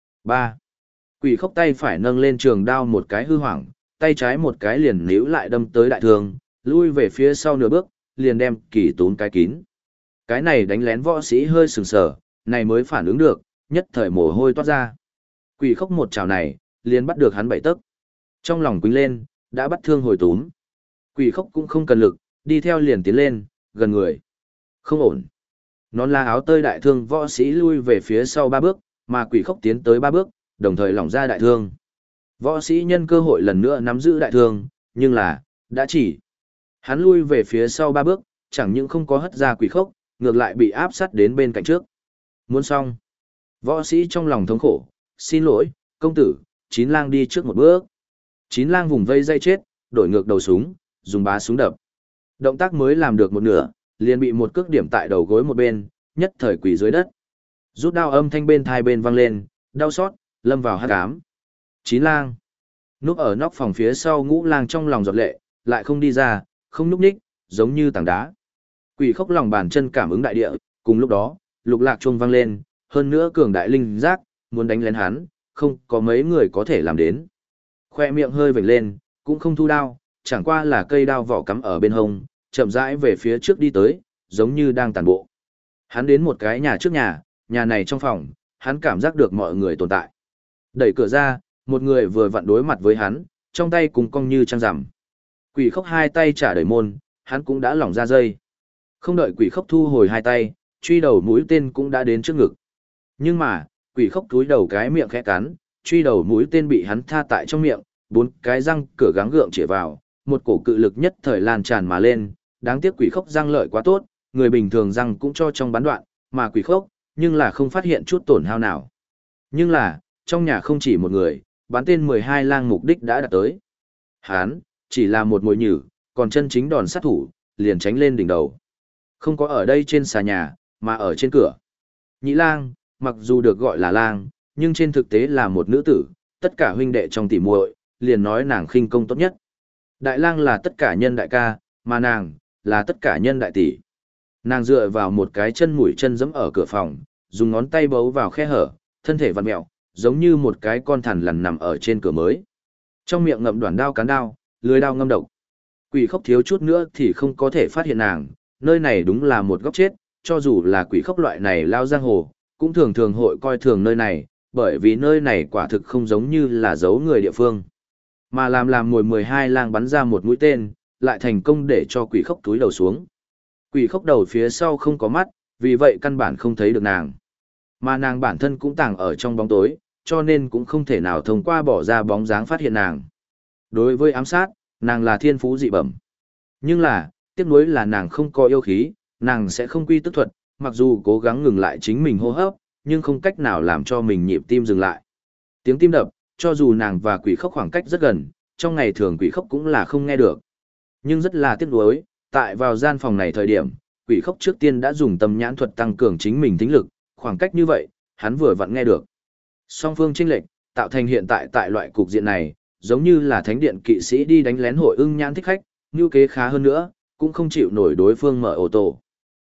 3. Quỷ khốc tay phải nâng lên trường đao một cái hư hoảng, tay trái một cái liền níu lại đâm tới đại thương, lui về phía sau nửa bước, liền đem kỳ tún cái kín. Cái này đánh lén võ sĩ hơi sừng sờ, này mới phản ứng được, nhất thời mồ hôi toát ra. Quỷ khốc một chảo này, liền bắt được hắn bảy tấc. Trong lòng quýnh lên, đã bắt thương hồi túm. Quỷ khốc cũng không cần lực, đi theo liền tiến lên, gần người. Không ổn. Nón lá áo tơi đại thương võ sĩ lui về phía sau 3 bước, mà quỷ khốc tiến tới 3 bước, đồng thời lỏng ra đại thương. Võ sĩ nhân cơ hội lần nữa nắm giữ đại thương, nhưng là, đã chỉ. Hắn lui về phía sau 3 bước, chẳng những không có hất ra quỷ khốc, ngược lại bị áp sát đến bên cạnh trước. Muốn xong. Võ sĩ trong lòng thống khổ, xin lỗi, công tử, Chín Lang đi trước một bước. Chín Lang vùng vây dây chết, đổi ngược đầu súng, dùng bá súng đập. Động tác mới làm được một nửa, liền bị một cước điểm tại đầu gối một bên, nhất thời quỳ dưới đất. Rút đao âm thanh bên thai bên vang lên, đau xót, lâm vào hắc ám. Chín Lang. Núp ở nóc phòng phía sau Ngũ Lang trong lòng giọt lệ, lại không đi ra, không núp ních, giống như tảng đá. Quỷ khốc lòng bàn chân cảm ứng đại địa, cùng lúc đó, lục lạc chuông vang lên, hơn nữa cường đại linh giác, muốn đánh lén hắn, không có mấy người có thể làm đến. Khoe miệng hơi vểnh lên, cũng không thu đao, chẳng qua là cây đao vỏ cắm ở bên hông, chậm rãi về phía trước đi tới, giống như đang tàn bộ. Hắn đến một cái nhà trước nhà này trong phòng, hắn cảm giác được mọi người tồn tại. Đẩy cửa ra, một người vừa vặn đối mặt với hắn, trong tay cùng cong như trăng rằm. Quỷ khốc hai tay trả đẩy môn, hắn cũng đã lỏng ra dây. Không đợi quỷ khốc thu hồi hai tay, truy đầu mũi tên cũng đã đến trước ngực. Nhưng mà, quỷ khốc túi đầu cái miệng khẽ cắn, truy đầu mũi tên bị hắn tha tại trong miệng, 4 cái răng cửa gắng gượng chĩa vào, một cổ cự lực nhất thời lan tràn mà lên, đáng tiếc quỷ khốc răng lợi quá tốt, người bình thường răng cũng cho trong bắn đoạn, mà quỷ khốc, nhưng là không phát hiện chút tổn hao nào. Nhưng là, trong nhà không chỉ một người, bắn tên 12 lang mục đích đã đạt tới. Hán, chỉ là một mồi nhử, còn chân chính đòn sát thủ, liền tránh lên đỉnh đầu. Không có ở đây trên xà nhà, mà ở trên cửa. Nhị lang, mặc dù được gọi là lang, nhưng trên thực tế là một nữ tử, tất cả huynh đệ trong tỉ muội, liền nói nàng khinh công tốt nhất. Đại lang là tất cả nhân đại ca, mà nàng, là tất cả nhân đại tỷ. Nàng dựa vào một cái chân mũi chân giẫm ở cửa phòng, dùng ngón tay bấu vào khe hở, thân thể vặn mẹo, giống như một cái con thằn lằn nằm ở trên cửa mới. Trong miệng ngậm đoạn đao cán đao, lưỡi đao ngâm độc. Quỷ khốc thiếu chút nữa thì không có thể phát hiện nàng, nơi này đúng là một góc chết, cho dù là quỷ khốc loại này lao giang hồ, cũng thường thường hội coi thường nơi này, bởi vì nơi này quả thực không giống như là giấu người địa phương. Mà làm mồi 12 lang bắn ra một mũi tên, lại thành công để cho quỷ khốc túi đầu xuống. Quỷ khốc đầu phía sau không có mắt, vì vậy căn bản không thấy được nàng. Mà nàng bản thân cũng tàng ở trong bóng tối, cho nên cũng không thể nào thông qua bỏ ra bóng dáng phát hiện nàng. Đối với ám sát, nàng là thiên phú dị bẩm. Nhưng là, tiếc nuối là nàng không có yêu khí, nàng sẽ không quy tức thuật, mặc dù cố gắng ngừng lại chính mình hô hấp, nhưng không cách nào làm cho mình nhịp tim dừng lại. Tiếng tim đập, cho dù nàng và quỷ khốc khoảng cách rất gần, trong ngày thường quỷ khốc cũng là không nghe được. Nhưng rất là tiếc nuối, tại vào gian phòng này thời điểm, quỷ khốc trước tiên đã dùng tâm nhãn thuật tăng cường chính mình thính lực, khoảng cách như vậy, hắn vừa vặn nghe được. Song phương chênh lệch, tạo thành hiện tại loại cục diện này, giống như là thánh điện kỵ sĩ đi đánh lén hội ưng nhãn thích khách, như kế khá hơn nữa, cũng không chịu nổi đối phương mở ô tô.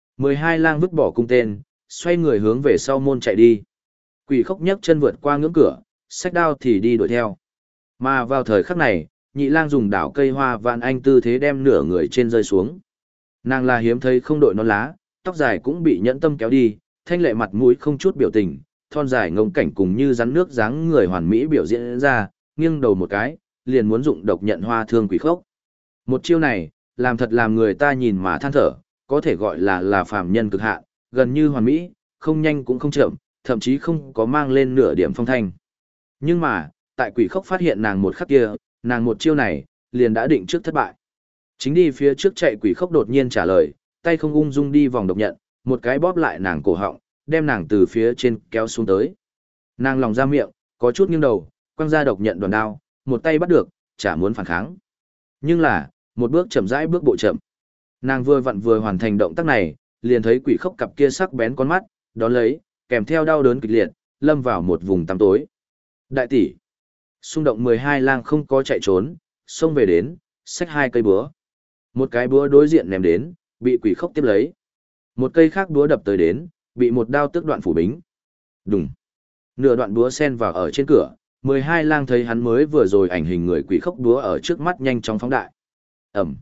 12 lang vứt bỏ cung tên, xoay người hướng về sau môn chạy đi. Quỷ khốc nhấc chân vượt qua ngưỡng cửa, xách đao thì đi đuổi theo. Mà vào thời khắc này, Nhị Lang dùng đảo cây hoa vạn anh tư thế đem nửa người trên rơi xuống. Nàng là hiếm thấy không đội nón lá, tóc dài cũng bị nhẫn tâm kéo đi, thanh lệ mặt mũi không chút biểu tình, thon dài ngông cảnh cùng như rắn nước dáng người hoàn mỹ biểu diễn ra, nghiêng đầu một cái, liền muốn dụng độc nhận hoa thương quỷ khốc. Một chiêu này, làm thật làm người ta nhìn mà than thở, có thể gọi là phàm nhân cực hạn, gần như hoàn mỹ, không nhanh cũng không chậm, thậm chí không có mang lên nửa điểm phong thanh. Nhưng mà, tại quỷ khốc phát hiện nàng một khắc kia, nàng một chiêu này, liền đã định trước thất bại. Chính đi phía trước chạy quỷ khốc đột nhiên trả lời, tay không ung dung đi vòng độc nhận, một cái bóp lại nàng cổ họng, đem nàng từ phía trên kéo xuống tới. Nàng lòng ra miệng, có chút nghiêng đầu, quăng ra độc nhận đòn đao, một tay bắt được, chả muốn phản kháng. Nhưng là, một bước chậm rãi bước bộ chậm. Nàng vừa vặn vừa hoàn thành động tác này, liền thấy quỷ khốc cặp kia sắc bén con mắt, đón lấy, kèm theo đau đớn kịch liệt, lâm vào một vùng tăm tối. Đại tỷ, xung động 12 lang không có chạy trốn, xông về đến, xách hai cây búa. Một cái búa đối diện ném đến, bị quỷ khốc tiếp lấy. Một cây khác búa đập tới đến, bị một đao tước đoạn phủ bính. Đùng. Nửa đoạn búa sen vào ở trên cửa, 12 lang thấy hắn mới vừa rồi ảnh hình người quỷ khốc búa ở trước mắt nhanh chóng phóng đại. Ẩm.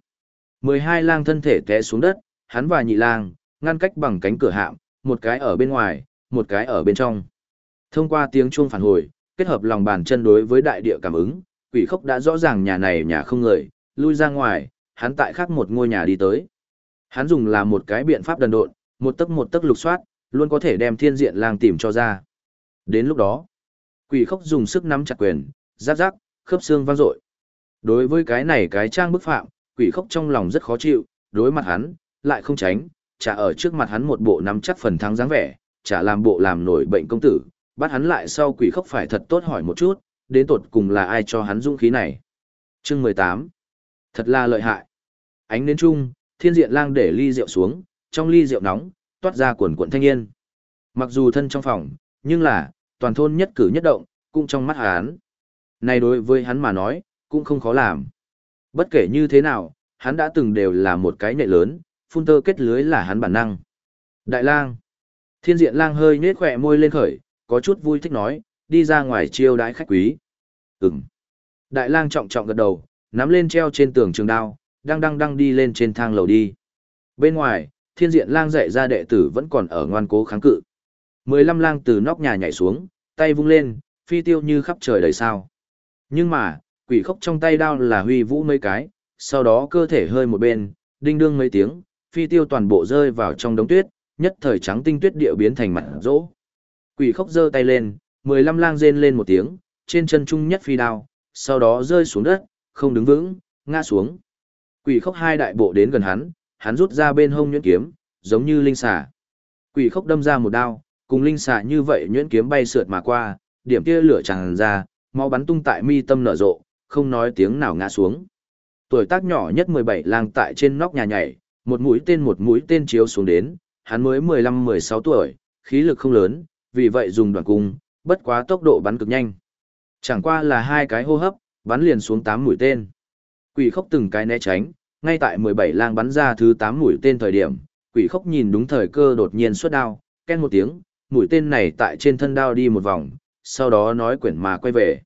12 lang thân thể té xuống đất, hắn và Nhị Lang ngăn cách bằng cánh cửa hạm, một cái ở bên ngoài, một cái ở bên trong. Thông qua tiếng chuông phản hồi, kết hợp lòng bàn chân đối với đại địa cảm ứng, quỷ khốc đã rõ ràng nhà này nhà không người, lui ra ngoài, hắn tại khác một ngôi nhà đi tới. Hắn dùng là một cái biện pháp đần độn, một tấc lục soát, luôn có thể đem Thiên Diện Lang tìm cho ra. Đến lúc đó, quỷ khốc dùng sức nắm chặt quyền, rát rát, khớp xương vang dội. Đối với cái này cái trang bức phạm, quỷ khốc trong lòng rất khó chịu, đối mặt hắn, lại không tránh, chả ở trước mặt hắn một bộ nắm chắc phần thắng dáng vẻ, chả làm bộ làm nổi bệnh công tử, bắt hắn lại sau quỷ khốc phải thật tốt hỏi một chút, đến tột cùng là ai cho hắn dũng khí này. Chương 18. Thật là lợi hại. Ánh đến chung, Thiên Diện Lang để ly rượu xuống, trong ly rượu nóng, toát ra cuồn cuộn thanh yên. Mặc dù thân trong phòng, nhưng là, toàn thôn nhất cử nhất động, cũng trong mắt hắn. Này đối với hắn mà nói, cũng không khó làm. Bất kể như thế nào, hắn đã từng đều là một cái nhạy lớn, phun tơ kết lưới là hắn bản năng. Đại lang. Thiên Diện Lang hơi nhếch khỏe môi lên khởi, có chút vui thích nói, đi ra ngoài chiêu đãi khách quý. Ừm. Đại lang trọng trọng gật đầu, nắm lên treo trên tường trường đao, đang đi lên trên thang lầu đi. Bên ngoài, Thiên Diện Lang dạy ra đệ tử vẫn còn ở ngoan cố kháng cự. 15 lang từ nóc nhà nhảy xuống, tay vung lên, phi tiêu như khắp trời đầy sao. Nhưng mà, quỷ khốc trong tay đao là huy vũ mấy cái, sau đó cơ thể hơi một bên, đinh đương mấy tiếng, phi tiêu toàn bộ rơi vào trong đống tuyết, nhất thời trắng tinh tuyết địa biến thành mặt rỗ. Quỷ khốc giơ tay lên, 15 lang rên lên một tiếng, trên chân trung nhất phi đao, sau đó rơi xuống đất, không đứng vững, ngã xuống. Quỷ khốc hai đại bộ đến gần hắn rút ra bên hông nhuyễn kiếm, giống như linh xà. Quỷ khốc đâm ra một đao, cùng linh xà như vậy nhuyễn kiếm bay sượt mà qua, điểm kia lửa tràn ra, máu bắn tung tại mi tâm nở rộ, không nói tiếng nào ngã xuống. Tuổi tác nhỏ nhất 17 lang tại trên nóc nhà nhảy, một mũi tên chiếu xuống đến, hắn mới 15-16 tuổi, khí lực không lớn, vì vậy dùng đoạn cung, bất quá tốc độ bắn cực nhanh. Chẳng qua là hai cái hô hấp, bắn liền xuống 8 mũi tên. Quỷ khốc từng cái né tránh, ngay tại 17 lang bắn ra thứ 8 mũi tên thời điểm, quỷ khốc nhìn đúng thời cơ đột nhiên xuất đao, ken một tiếng, mũi tên này tại trên thân đao đi một vòng, sau đó nói quyển mà quay về.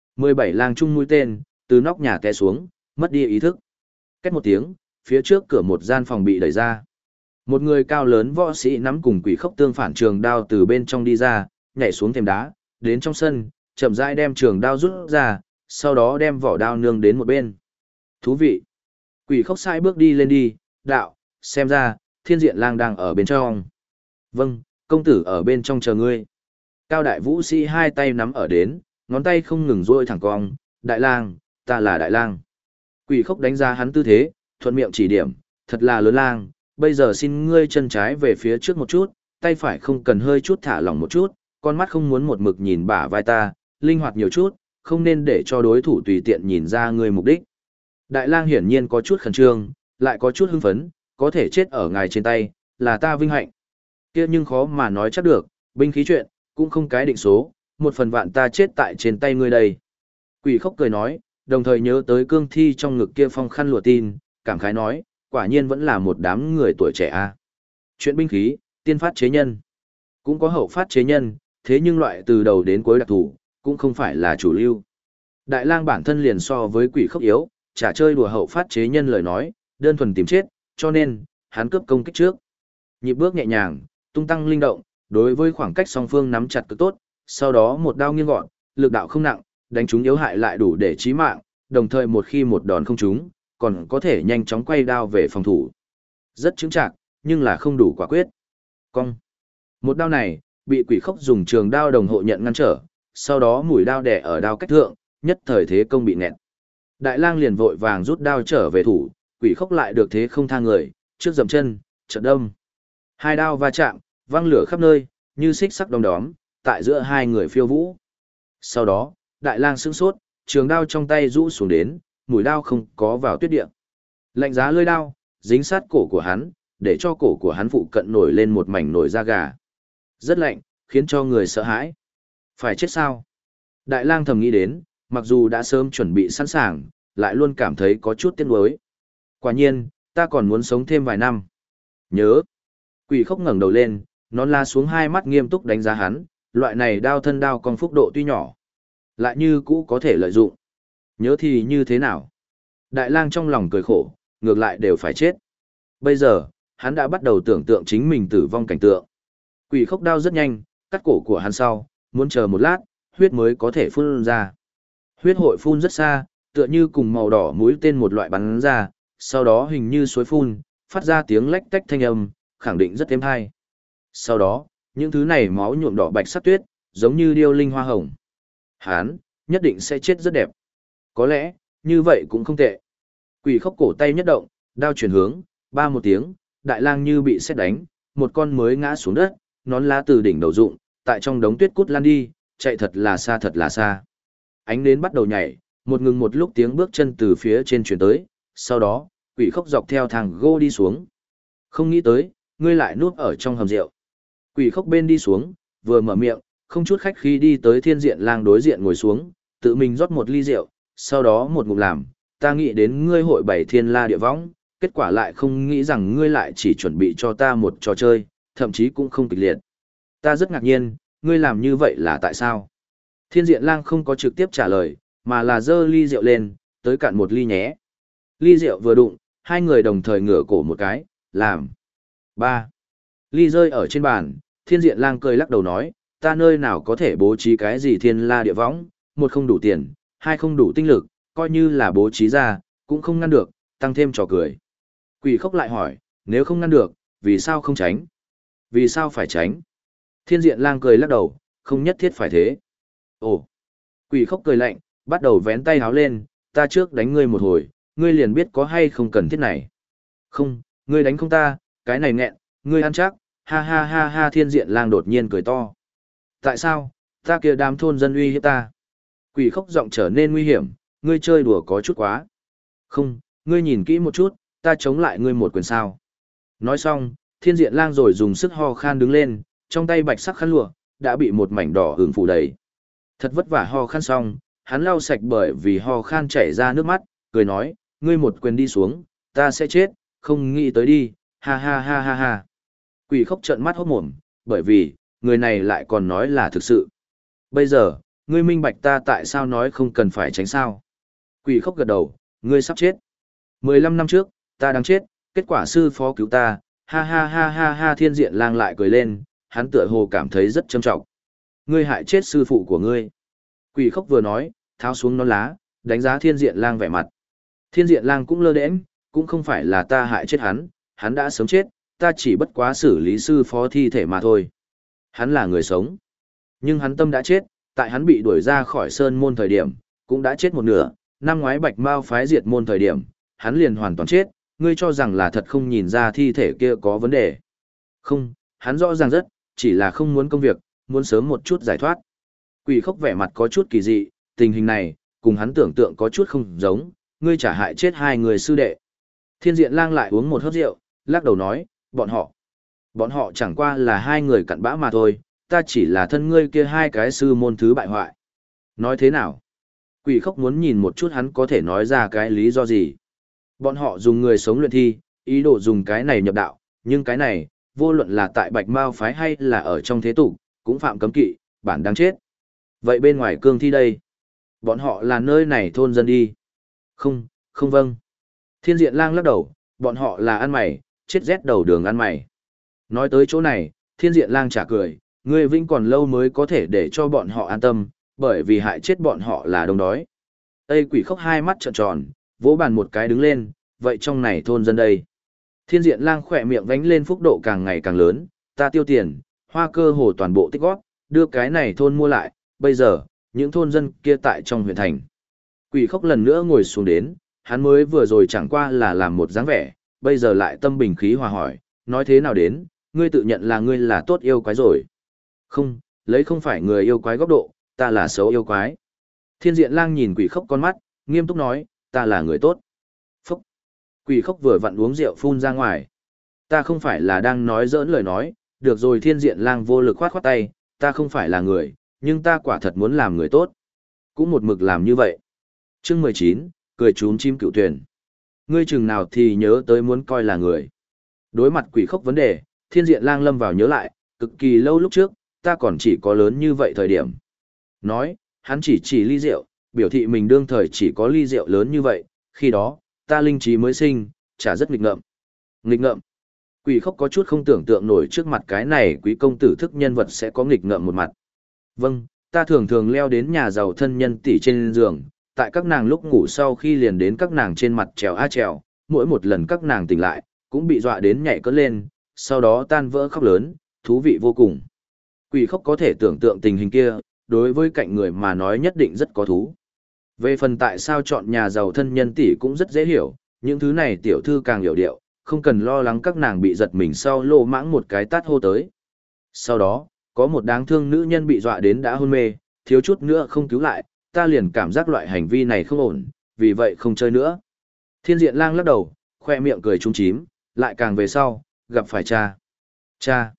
17 lang chung mũi tên, từ nóc nhà té xuống, mất đi ý thức. Két một tiếng, phía trước cửa một gian phòng bị đẩy ra. Một người cao lớn võ sĩ nắm cùng quỷ khốc tương phản trường đao từ bên trong đi ra, nhảy xuống thềm đá, đến trong sân, chậm rãi đem trường đao rút ra, sau đó đem vỏ đao nương đến một bên. Thú vị. Quỷ khốc sai bước đi lên đi, đạo, xem ra, Thiên Diện Lang đang ở bên trong. Vâng, công tử ở bên trong chờ ngươi. Cao đại vũ sĩ hai tay nắm ở đến, ngón tay không ngừng duỗi thẳng cong, đại lang, ta là đại lang. Quỷ khốc đánh giá hắn tư thế, thuận miệng chỉ điểm, thật là lớn lang, bây giờ xin ngươi chân trái về phía trước một chút, tay phải không cần hơi chút thả lỏng một chút, con mắt không muốn một mực nhìn bả vai ta, linh hoạt nhiều chút, không nên để cho đối thủ tùy tiện nhìn ra ngươi mục đích. Đại lang hiển nhiên có chút khẩn trương, lại có chút hưng phấn, có thể chết ở ngài trên tay, là ta vinh hạnh. Kia nhưng khó mà nói chắc được, binh khí chuyện, cũng không cái định số, một phần vạn ta chết tại trên tay ngươi đây. Quỷ khốc cười nói, đồng thời nhớ tới cương thi trong ngực kia phong khăn lụa tin, cảm khái nói, quả nhiên vẫn là một đám người tuổi trẻ a. Chuyện binh khí, tiên phát chế nhân, cũng có hậu phát chế nhân, thế nhưng loại từ đầu đến cuối đặc thủ, cũng không phải là chủ lưu. Đại lang bản thân liền so với quỷ khốc yếu, chả chơi đùa hậu phát chế nhân lời nói, đơn thuần tìm chết, cho nên, hắn cướp công kích trước. Nhịp bước nhẹ nhàng, tung tăng linh động, đối với khoảng cách song phương nắm chặt cực tốt, sau đó một đao nghiêng gọn, lực đạo không nặng, đánh trúng yếu hại lại đủ để chí mạng, đồng thời một khi một đòn không trúng, còn có thể nhanh chóng quay đao về phòng thủ. Rất chững chạc, nhưng là không đủ quả quyết. Cong. Một đao này, bị quỷ khốc dùng trường đao đồng hộ nhận ngăn trở, sau đó mũi đao đè ở đao cách thượng, nhất thời thế công bị nghẹt. Đại lang liền vội vàng rút đao trở về thủ, quỷ khốc lại được thế không tha người, trước dậm chân, chợt đâm. Hai đao va chạm, văng lửa khắp nơi, như xích sắc đom đóm, tại giữa hai người phiêu vũ. Sau đó, đại lang sững sốt, trường đao trong tay rũ xuống đến, mũi đao không có vào tuyết địa. Lạnh giá lưỡi đao, dính sát cổ của hắn, để cho cổ của hắn phụ cận nổi lên một mảnh nổi da gà. Rất lạnh, khiến cho người sợ hãi. Phải chết sao? Đại lang thầm nghĩ đến, mặc dù đã sớm chuẩn bị sẵn sàng, lại luôn cảm thấy có chút tiếc nuối. Quả nhiên, ta còn muốn sống thêm vài năm. Nhớ. Quỷ khốc ngẩng đầu lên, nón la xuống hai mắt nghiêm túc đánh giá hắn, loại này đao thân đao con phúc độ tuy nhỏ, lại như cũ có thể lợi dụng. Nhớ thì như thế nào? Đại lang trong lòng cười khổ, ngược lại đều phải chết. Bây giờ, hắn đã bắt đầu tưởng tượng chính mình tử vong cảnh tượng. Quỷ khốc đao rất nhanh, cắt cổ của hắn sau, muốn chờ một lát, huyết mới có thể phun ra. Huyết hội phun rất xa, tựa như cùng màu đỏ mũi tên một loại bắn ra, sau đó hình như suối phun, phát ra tiếng lách tách thanh âm, khẳng định rất êm hay. Sau đó, những thứ này máu nhuộm đỏ bạch sắc tuyết, giống như điêu linh hoa hồng. Hắn nhất định sẽ chết rất đẹp. Có lẽ, như vậy cũng không tệ. Quỷ khốc cổ tay nhất động, đao chuyển hướng, ba một tiếng, đại lang như bị sét đánh, một con mới ngã xuống đất, nón lá từ đỉnh đầu rụng, tại trong đống tuyết cút lan đi, chạy thật là xa thật là xa. Ánh nến bắt đầu nhảy, một ngừng một lúc tiếng bước chân từ phía trên chuyển tới, sau đó, quỷ khốc dọc theo thang gỗ đi xuống. Không nghĩ tới, ngươi lại nuốt ở trong hầm rượu. Quỷ khốc bên đi xuống, vừa mở miệng, không chút khách khí đi tới thiên diện lang đối diện ngồi xuống, tự mình rót một ly rượu, sau đó một ngụm làm, ta nghĩ đến ngươi hội bảy thiên la địa võng, kết quả lại không nghĩ rằng ngươi lại chỉ chuẩn bị cho ta một trò chơi, thậm chí cũng không kịch liệt. Ta rất ngạc nhiên, ngươi làm như vậy là tại sao? Thiên diện lang không có trực tiếp trả lời, mà là giơ ly rượu lên, tới cạn một ly nhé. Ly rượu vừa đụng, hai người đồng thời ngửa cổ một cái, làm. 3. Ly rơi ở trên bàn, thiên diện lang cười lắc đầu nói, ta nơi nào có thể bố trí cái gì thiên la địa võng, một không đủ tiền, hai không đủ tinh lực, coi như là bố trí ra, cũng không ngăn được, tăng thêm trò cười. Quỷ khốc lại hỏi, nếu không ngăn được, vì sao không tránh? Vì sao phải tránh? Thiên diện lang cười lắc đầu, không nhất thiết phải thế. Ồ! Quỷ khốc cười lạnh, bắt đầu vén tay háo lên, ta trước đánh ngươi một hồi, ngươi liền biết có hay không cần thiết này. Không, ngươi đánh không ta, cái này nghẹn, ngươi ăn chắc, ha ha ha ha thiên diện lang đột nhiên cười to. Tại sao, ta kia đám thôn dân uy hiếp ta? Quỷ khốc giọng trở nên nguy hiểm, ngươi chơi đùa có chút quá. Không, ngươi nhìn kỹ một chút, ta chống lại ngươi một quyền sao. Nói xong, thiên diện lang rồi dùng sức ho khan đứng lên, trong tay bạch sắc khăn lụa, đã bị một mảnh đỏ hưởng phủ đầy. Thật vất vả ho khan xong, hắn lau sạch bởi vì ho khan chảy ra nước mắt, cười nói, ngươi một quyền đi xuống, ta sẽ chết, không nghĩ tới đi, ha ha ha ha ha. Quỷ khốc trợn mắt hốt mồm, bởi vì, người này lại còn nói là thực sự. Bây giờ, ngươi minh bạch ta tại sao nói không cần phải tránh sao. Quỷ khốc gật đầu, ngươi sắp chết. 15 năm trước, ta đang chết, kết quả sư phó cứu ta, ha ha ha ha ha thiên diện lang lại cười lên, hắn tựa hồ cảm thấy rất trầm trọng. Ngươi hại chết sư phụ của ngươi. Quỷ khốc vừa nói, tháo xuống nón lá, đánh giá thiên diện lang vẻ mặt. Thiên diện lang cũng lơ đễnh, cũng không phải là ta hại chết hắn, hắn đã sớm chết, ta chỉ bất quá xử lý sư phó thi thể mà thôi. Hắn là người sống. Nhưng hắn tâm đã chết, tại hắn bị đuổi ra khỏi sơn môn thời điểm, cũng đã chết một nửa, năm ngoái bạch mao phái diệt môn thời điểm, hắn liền hoàn toàn chết, ngươi cho rằng là thật không nhìn ra thi thể kia có vấn đề. Không, hắn rõ ràng rất, chỉ là không muốn công việc, muốn sớm một chút giải thoát. Quỷ khốc vẻ mặt có chút kỳ dị, tình hình này, cùng hắn tưởng tượng có chút không giống, ngươi trả hại chết hai người sư đệ. Thiên diện lang lại uống một hớp rượu, lắc đầu nói, bọn họ chẳng qua là hai người cặn bã mà thôi, ta chỉ là thân ngươi kia hai cái sư môn thứ bại hoại. Nói thế nào? Quỷ khốc muốn nhìn một chút hắn có thể nói ra cái lý do gì. Bọn họ dùng người sống luyện thi, ý đồ dùng cái này nhập đạo, nhưng cái này, vô luận là tại Bạch Mao phái hay là ở trong thế tục, cũng phạm cấm kỵ, bản đáng chết. Vậy bên ngoài cương thi đây? Bọn họ là nơi này thôn dân đi. Không, không vâng. Thiên diện lang lắc đầu, bọn họ là ăn mày, chết rét đầu đường ăn mày. Nói tới chỗ này, thiên diện lang chả cười, ngươi vĩnh còn lâu mới có thể để cho bọn họ an tâm, bởi vì hại chết bọn họ là đông đói. Tây quỷ khóc hai mắt trợn tròn, vỗ bàn một cái đứng lên, vậy trong này thôn dân đây. Thiên diện lang khỏe miệng vánh lên phúc độ càng ngày càng lớn, ta tiêu tiền, hoa cơ hồ toàn bộ tích góp, đưa cái này thôn mua lại, bây giờ, những thôn dân kia tại trong huyện thành. Quỷ khóc lần nữa ngồi xuống đến, hắn mới vừa rồi chẳng qua là làm một dáng vẻ, bây giờ lại tâm bình khí hòa hỏi, nói thế nào đến, ngươi tự nhận là ngươi là tốt yêu quái rồi. Không, lấy không phải người yêu quái góc độ, ta là xấu yêu quái. Thiên diện lang nhìn quỷ khóc con mắt, nghiêm túc nói, ta là người tốt. Phúc! Quỷ khóc vừa vặn uống rượu phun ra ngoài. Ta không phải là đang nói giỡn lời nói, được rồi thiên diện lang vô lực khoát khoát tay, ta không phải là người, nhưng ta quả thật muốn làm người tốt. Cũng một mực làm như vậy. Chương 19, cười trúm chim cựu thuyền. Ngươi chừng nào thì nhớ tới muốn coi là người. Đối mặt quỷ khóc vấn đề, thiên diện lang lâm vào nhớ lại, cực kỳ lâu lúc trước, ta còn chỉ có lớn như vậy thời điểm. Nói, hắn chỉ ly rượu, biểu thị mình đương thời chỉ có ly rượu lớn như vậy, khi đó, ta linh trí mới sinh, chả rất nghịch ngợm. Nghịch ngợm. Quỷ khóc có chút không tưởng tượng nổi trước mặt cái này quý công tử thức nhân vật sẽ có nghịch ngợm một mặt. Vâng, ta thường thường leo đến nhà giàu thân nhân tỷ trên giường, tại các nàng lúc ngủ sau khi liền đến các nàng trên mặt trèo a trèo, mỗi một lần các nàng tỉnh lại, cũng bị dọa đến nhảy cất lên, sau đó tan vỡ khóc lớn, thú vị vô cùng. Quỷ khóc có thể tưởng tượng tình hình kia, đối với cạnh người mà nói nhất định rất có thú. Về phần tại sao chọn nhà giàu thân nhân tỷ cũng rất dễ hiểu, những thứ này tiểu thư càng hiểu điệu, không cần lo lắng các nàng bị giật mình sau lô mãng một cái tát hô tới. Sau đó, có một đáng thương nữ nhân bị dọa đến đã hôn mê, thiếu chút nữa không cứu lại, ta liền cảm giác loại hành vi này không ổn, vì vậy không chơi nữa. Thiên diện lang lắc đầu, khoe miệng cười trúng chím, lại càng về sau, gặp phải cha. Cha.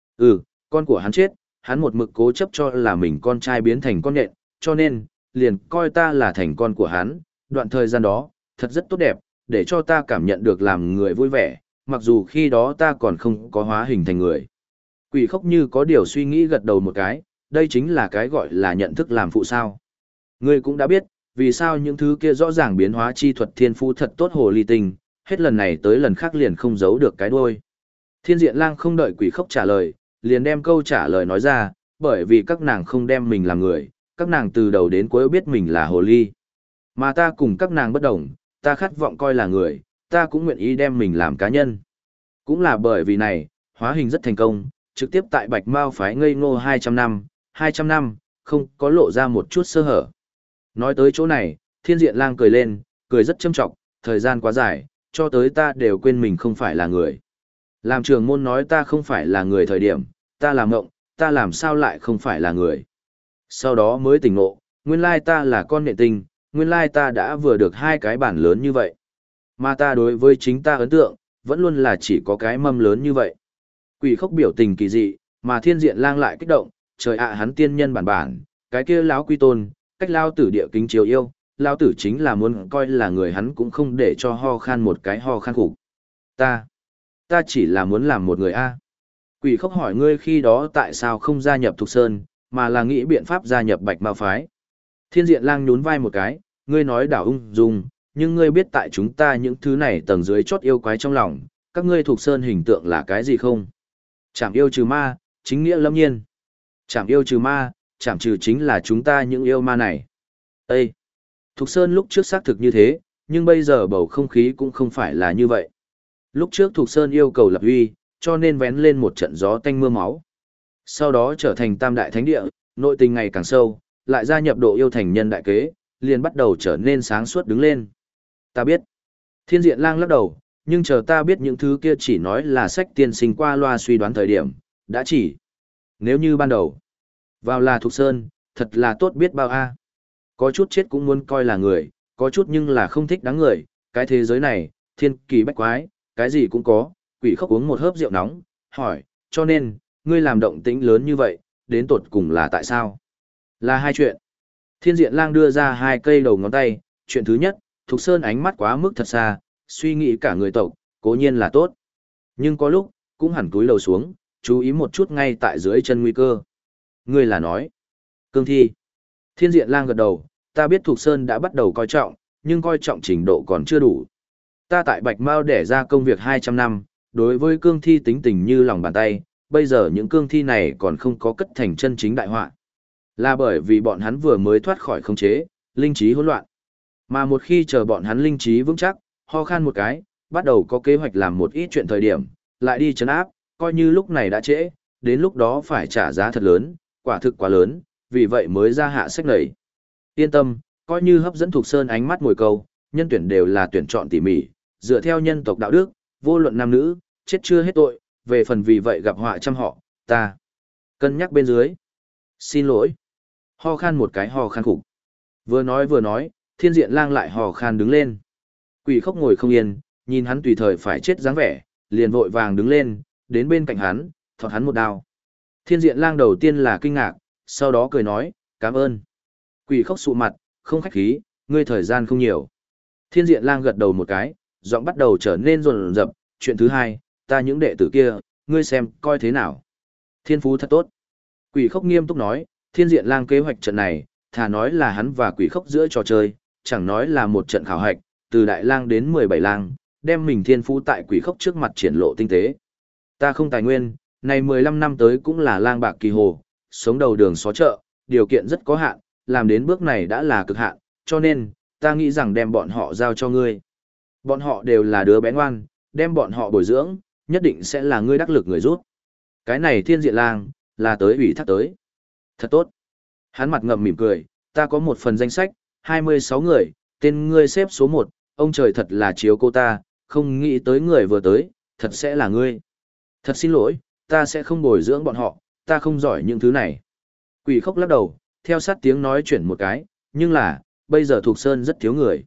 Con của hắn chết, hắn một mực cố chấp cho là mình con trai biến thành con nhện, cho nên, liền coi ta là thành con của hắn, đoạn thời gian đó, thật rất tốt đẹp, để cho ta cảm nhận được làm người vui vẻ, mặc dù khi đó ta còn không có hóa hình thành người. Quỷ khóc như có điều suy nghĩ gật đầu một cái, đây chính là cái gọi là nhận thức làm phụ sao. Ngươi cũng đã biết, vì sao những thứ kia rõ ràng biến hóa chi thuật thiên phú thật tốt hồ ly tinh, hết lần này tới lần khác liền không giấu được cái đuôi. Thiên diện lang không đợi quỷ khóc trả lời, liền đem câu trả lời nói ra, bởi vì các nàng không đem mình làm người, các nàng từ đầu đến cuối biết mình là hồ ly. Mà ta cùng các nàng bất đồng, ta khát vọng coi là người, ta cũng nguyện ý đem mình làm cá nhân. Cũng là bởi vì này, hóa hình rất thành công, trực tiếp tại Bạch Mao phái ngây ngô 200 năm, không có lộ ra một chút sơ hở. Nói tới chỗ này, thiên diện lang cười lên, cười rất châm trọng, thời gian quá dài, cho tới ta đều quên mình không phải là người. Làm trưởng môn nói ta không phải là người thời điểm, ta làm ngộng, ta làm sao lại không phải là người. Sau đó mới tỉnh ngộ, nguyên lai ta là con nệ tinh, nguyên lai ta đã vừa được hai cái bản lớn như vậy. Mà ta đối với chính ta ấn tượng, vẫn luôn là chỉ có cái mâm lớn như vậy. Quỷ khóc biểu tình kỳ dị, mà thiên diện lang lại kích động, trời ạ hắn tiên nhân bản, cái kia lão quy tôn, cách lao tử địa kính chiếu yêu, lao tử chính là muốn coi là người hắn cũng không để cho ho khan một cái ho khan khủng. Ta chỉ là muốn làm một người a. Quỷ khóc hỏi ngươi khi đó tại sao không gia nhập Thục Sơn, mà là nghĩ biện pháp gia nhập Bạch Mao phái. Thiên diện lang nhún vai một cái, ngươi nói đảo ung dung, nhưng ngươi biết tại chúng ta những thứ này tầng dưới chót yêu quái trong lòng, các ngươi Thục Sơn hình tượng là cái gì không? Chảm yêu trừ ma, chính nghĩa lâm nhiên. Chảm yêu trừ ma, chảm trừ chính là chúng ta những yêu ma này. Ê! Thục Sơn lúc trước xác thực như thế, nhưng bây giờ bầu không khí cũng không phải là như vậy. Lúc trước Thục Sơn yêu cầu lập uy, cho nên vén lên một trận gió tanh mưa máu. Sau đó trở thành tam đại thánh địa, nội tình ngày càng sâu, lại gia nhập độ yêu thành nhân đại kế, liền bắt đầu trở nên sáng suốt đứng lên. Ta biết. Thiên diện lang lắc đầu, nhưng chờ ta biết những thứ kia chỉ nói là sách tiên sinh qua loa suy đoán thời điểm, đã chỉ. Nếu như ban đầu, vào là Thục Sơn, thật là tốt biết bao a. Có chút chết cũng muốn coi là người, có chút nhưng là không thích đáng người, cái thế giới này, thiên kỳ bách quái, cái gì cũng có. Quỷ khóc uống một hớp rượu nóng, hỏi, cho nên, ngươi làm động tĩnh lớn như vậy, đến tột cùng là tại sao? Là hai chuyện. Thiên diện lang đưa ra hai cây đầu ngón tay, chuyện thứ nhất, Thục Sơn ánh mắt quá mức thật xa, suy nghĩ cả người tộc, cố nhiên là tốt. Nhưng có lúc, cũng hẳn túi lầu xuống, chú ý một chút ngay tại dưới chân nguy cơ. Ngươi là nói, cương thi. Thiên Diện Lang gật đầu, ta biết Thục Sơn đã bắt đầu coi trọng, nhưng coi trọng trình độ còn chưa đủ. Ta tại Bạch Mao đẻ ra công việc 200 năm, đối với cương thi tính tình như lòng bàn tay, bây giờ những cương thi này còn không có cất thành chân chính đại họa. Là bởi vì bọn hắn vừa mới thoát khỏi khống chế, linh trí hỗn loạn. Mà một khi chờ bọn hắn linh trí vững chắc, ho khan một cái, bắt đầu có kế hoạch làm một ít chuyện thời điểm, lại đi trấn áp, coi như lúc này đã trễ, đến lúc đó phải trả giá thật lớn, quả thực quá lớn, vì vậy mới ra hạ sách này. Yên tâm, coi như hấp dẫn Thục Sơn ánh mắt mồi câu, nhân tuyển đều là tuyển chọn tỉ mỉ, dựa theo nhân tộc đạo đức, vô luận nam nữ, chết chưa hết tội, về phần vì vậy gặp họa trăm họ, ta cân nhắc bên dưới. Xin lỗi. Ho khan một cái ho khan khủng. Vừa nói, Thiên Diện Lang lại ho khan đứng lên. Quỷ Khốc ngồi không yên, nhìn hắn tùy thời phải chết dáng vẻ, liền vội vàng đứng lên, đến bên cạnh hắn, thọt hắn một đao. Thiên Diện Lang đầu tiên là kinh ngạc, sau đó cười nói, cảm ơn. Quỷ Khốc sụ mặt, không khách khí, ngươi thời gian không nhiều. Thiên Diện Lang gật đầu một cái, giọng bắt đầu trở nên rồn rập, chuyện thứ hai, ta những đệ tử kia, ngươi xem, coi thế nào. Thiên phú thật tốt. Quỷ Khốc nghiêm túc nói, Thiên Diện Lang kế hoạch trận này, thà nói là hắn và Quỷ Khốc giữa trò chơi, chẳng nói là một trận khảo hạch, từ Đại Lang đến 17 lang, đem mình thiên phú tại Quỷ Khốc trước mặt triển lộ tinh tế. Ta không tài nguyên, này 15 năm tới cũng là lang bạc kỳ hồ, sống đầu đường xó chợ, điều kiện rất có hạn, làm đến bước này đã là cực hạn, cho nên, ta nghĩ rằng đem bọn họ giao cho ngươi. Bọn họ đều là đứa bé ngoan, đem bọn họ bồi dưỡng, nhất định sẽ là ngươi đắc lực người rút. Cái này Thiên Diện Lang, là tới ủy thác tới. Thật tốt. Hắn mặt ngậm mỉm cười, ta có một phần danh sách, 26 người, tên ngươi xếp số 1, ông trời thật là chiếu cô ta, không nghĩ tới người vừa tới, thật sẽ là ngươi. Thật xin lỗi, ta sẽ không bồi dưỡng bọn họ, ta không giỏi những thứ này. Quỷ Khốc lắc đầu, theo sát tiếng nói chuyển một cái, nhưng là, bây giờ Thục Sơn rất thiếu người.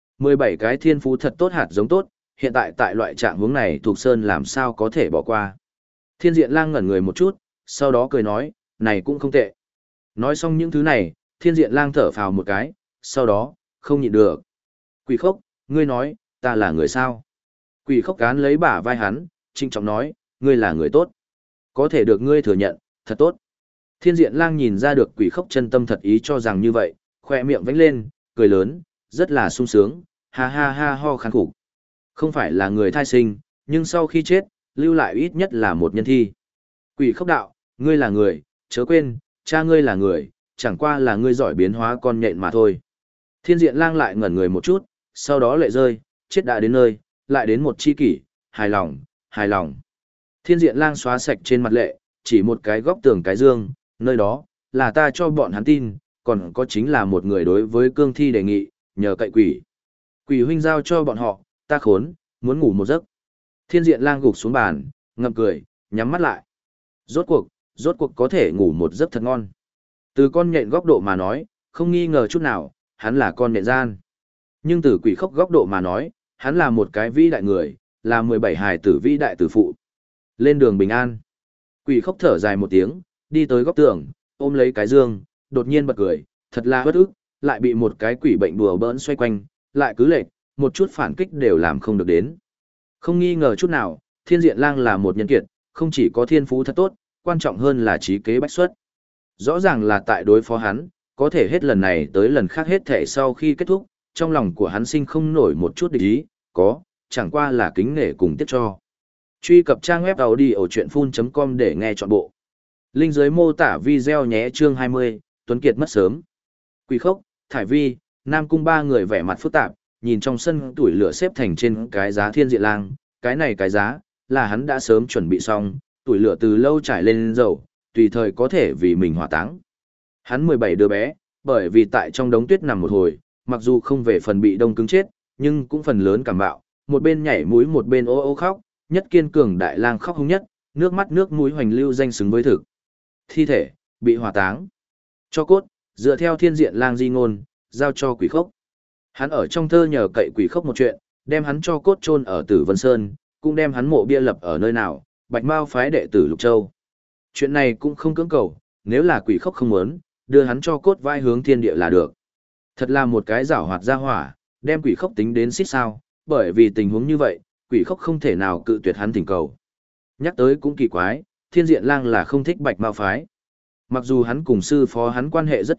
17 cái thiên phú thật tốt hạt giống tốt, hiện tại tại loại trạng hướng này Thục Sơn làm sao có thể bỏ qua. Thiên Diện Lang ngẩn người một chút, sau đó cười nói, này cũng không tệ. Nói xong những thứ này, Thiên Diện Lang thở phào một cái, sau đó, không nhịn được. Quỷ Khốc, ngươi nói, ta là người sao? Quỷ Khốc cán lấy bả vai hắn, trinh trọng nói, ngươi là người tốt. Có thể được ngươi thừa nhận, thật tốt. Thiên Diện Lang nhìn ra được Quỷ Khốc chân tâm thật ý cho rằng như vậy, khoe miệng vánh lên, cười lớn, rất là sung sướng, ha ha ha ho khán khủng. Không phải là người thai sinh, nhưng sau khi chết, lưu lại ít nhất là một nhân thi. Quỷ Khốc đạo, ngươi là người, chớ quên, cha ngươi là người, chẳng qua là ngươi giỏi biến hóa con nhện mà thôi. Thiên Diện Lang lại ngẩn người một chút, sau đó lệ rơi, chết đã đến nơi, lại đến một chi kỷ, hài lòng, hài lòng. Thiên Diện Lang xóa sạch trên mặt lệ, chỉ một cái góc tường cái dương, nơi đó, là ta cho bọn hắn tin, còn có chính là một người đối với cương thi đề nghị, nhờ cậy quỷ. Quỷ huynh giao cho bọn họ, ta khốn, muốn ngủ một giấc. Thiên Diện Lang gục xuống bàn, ngậm cười, nhắm mắt lại. Rốt cuộc có thể ngủ một giấc thật ngon. Từ con nhện góc độ mà nói, không nghi ngờ chút nào, hắn là con nhện gian. Nhưng từ Quỷ Khốc góc độ mà nói, hắn là một cái vĩ đại người, là 17 hài tử vĩ đại tử phụ. Lên đường bình an. Quỷ Khốc thở dài một tiếng, đi tới góc tường, ôm lấy cái dương, đột nhiên bật cười, thật là bất ức, lại bị một cái quỷ bệnh đùa bỡn xoay quanh, lại cứ lệch, một chút phản kích đều làm không được đến. Không nghi ngờ chút nào, Thiên Diện Lang là một nhân kiệt, không chỉ có thiên phú thật tốt, quan trọng hơn là trí kế bách xuất. Rõ ràng là tại đối phó hắn, có thể hết lần này tới lần khác hết thể sau khi kết thúc, trong lòng của hắn sinh không nổi một chút địch ý, chẳng qua là kính nể cùng tiếp cho. Truy cập trang web audiochuyenphun.com để nghe trọn bộ. Link dưới mô tả video nhé. Chương 20, Tuấn Kiệt mất sớm. Quỷ Khốc, Thải Vi, Nam Cung ba người vẻ mặt phức tạp, nhìn trong sân tuổi lửa xếp thành trên cái giá Thiên Diện Lang, cái này cái giá, là hắn đã sớm chuẩn bị xong, tuổi lửa từ lâu trải lên dầu, tùy thời có thể vì mình hỏa táng. Hắn 17 đứa bé, bởi vì tại trong đống tuyết nằm một hồi, mặc dù không về phần bị đông cứng chết, nhưng cũng phần lớn cảm bạo, một bên nhảy mũi một bên ô ô khóc, nhất kiên cường Đại Lang khóc hung nhất, nước mắt nước mũi hoành lưu danh xứng với thực. Thi thể, bị hỏa táng. Cho cốt, dựa theo Thiên Diện Lang di ngôn, giao cho Quỷ Khốc. Hắn ở trong thơ nhờ cậy Quỷ Khốc một chuyện, đem hắn cho cốt chôn ở Tử Vân Sơn, cũng đem hắn mộ bia lập ở nơi nào, Bạch Mao phái đệ tử Lục Châu. Chuyện này cũng không cưỡng cầu, nếu là Quỷ Khốc không muốn, đưa hắn cho cốt vai hướng thiên địa là được. Thật là một cái giảo hoạt ra hỏa, đem Quỷ Khốc tính đến xít sao, bởi vì tình huống như vậy, Quỷ Khốc không thể nào cự tuyệt hắn thỉnh cầu. Nhắc tới cũng kỳ quái, Thiên Diện Lang là không thích Bạch Mao phái. Mặc dù hắn cùng sư phó hắn quan hệ rất tốt,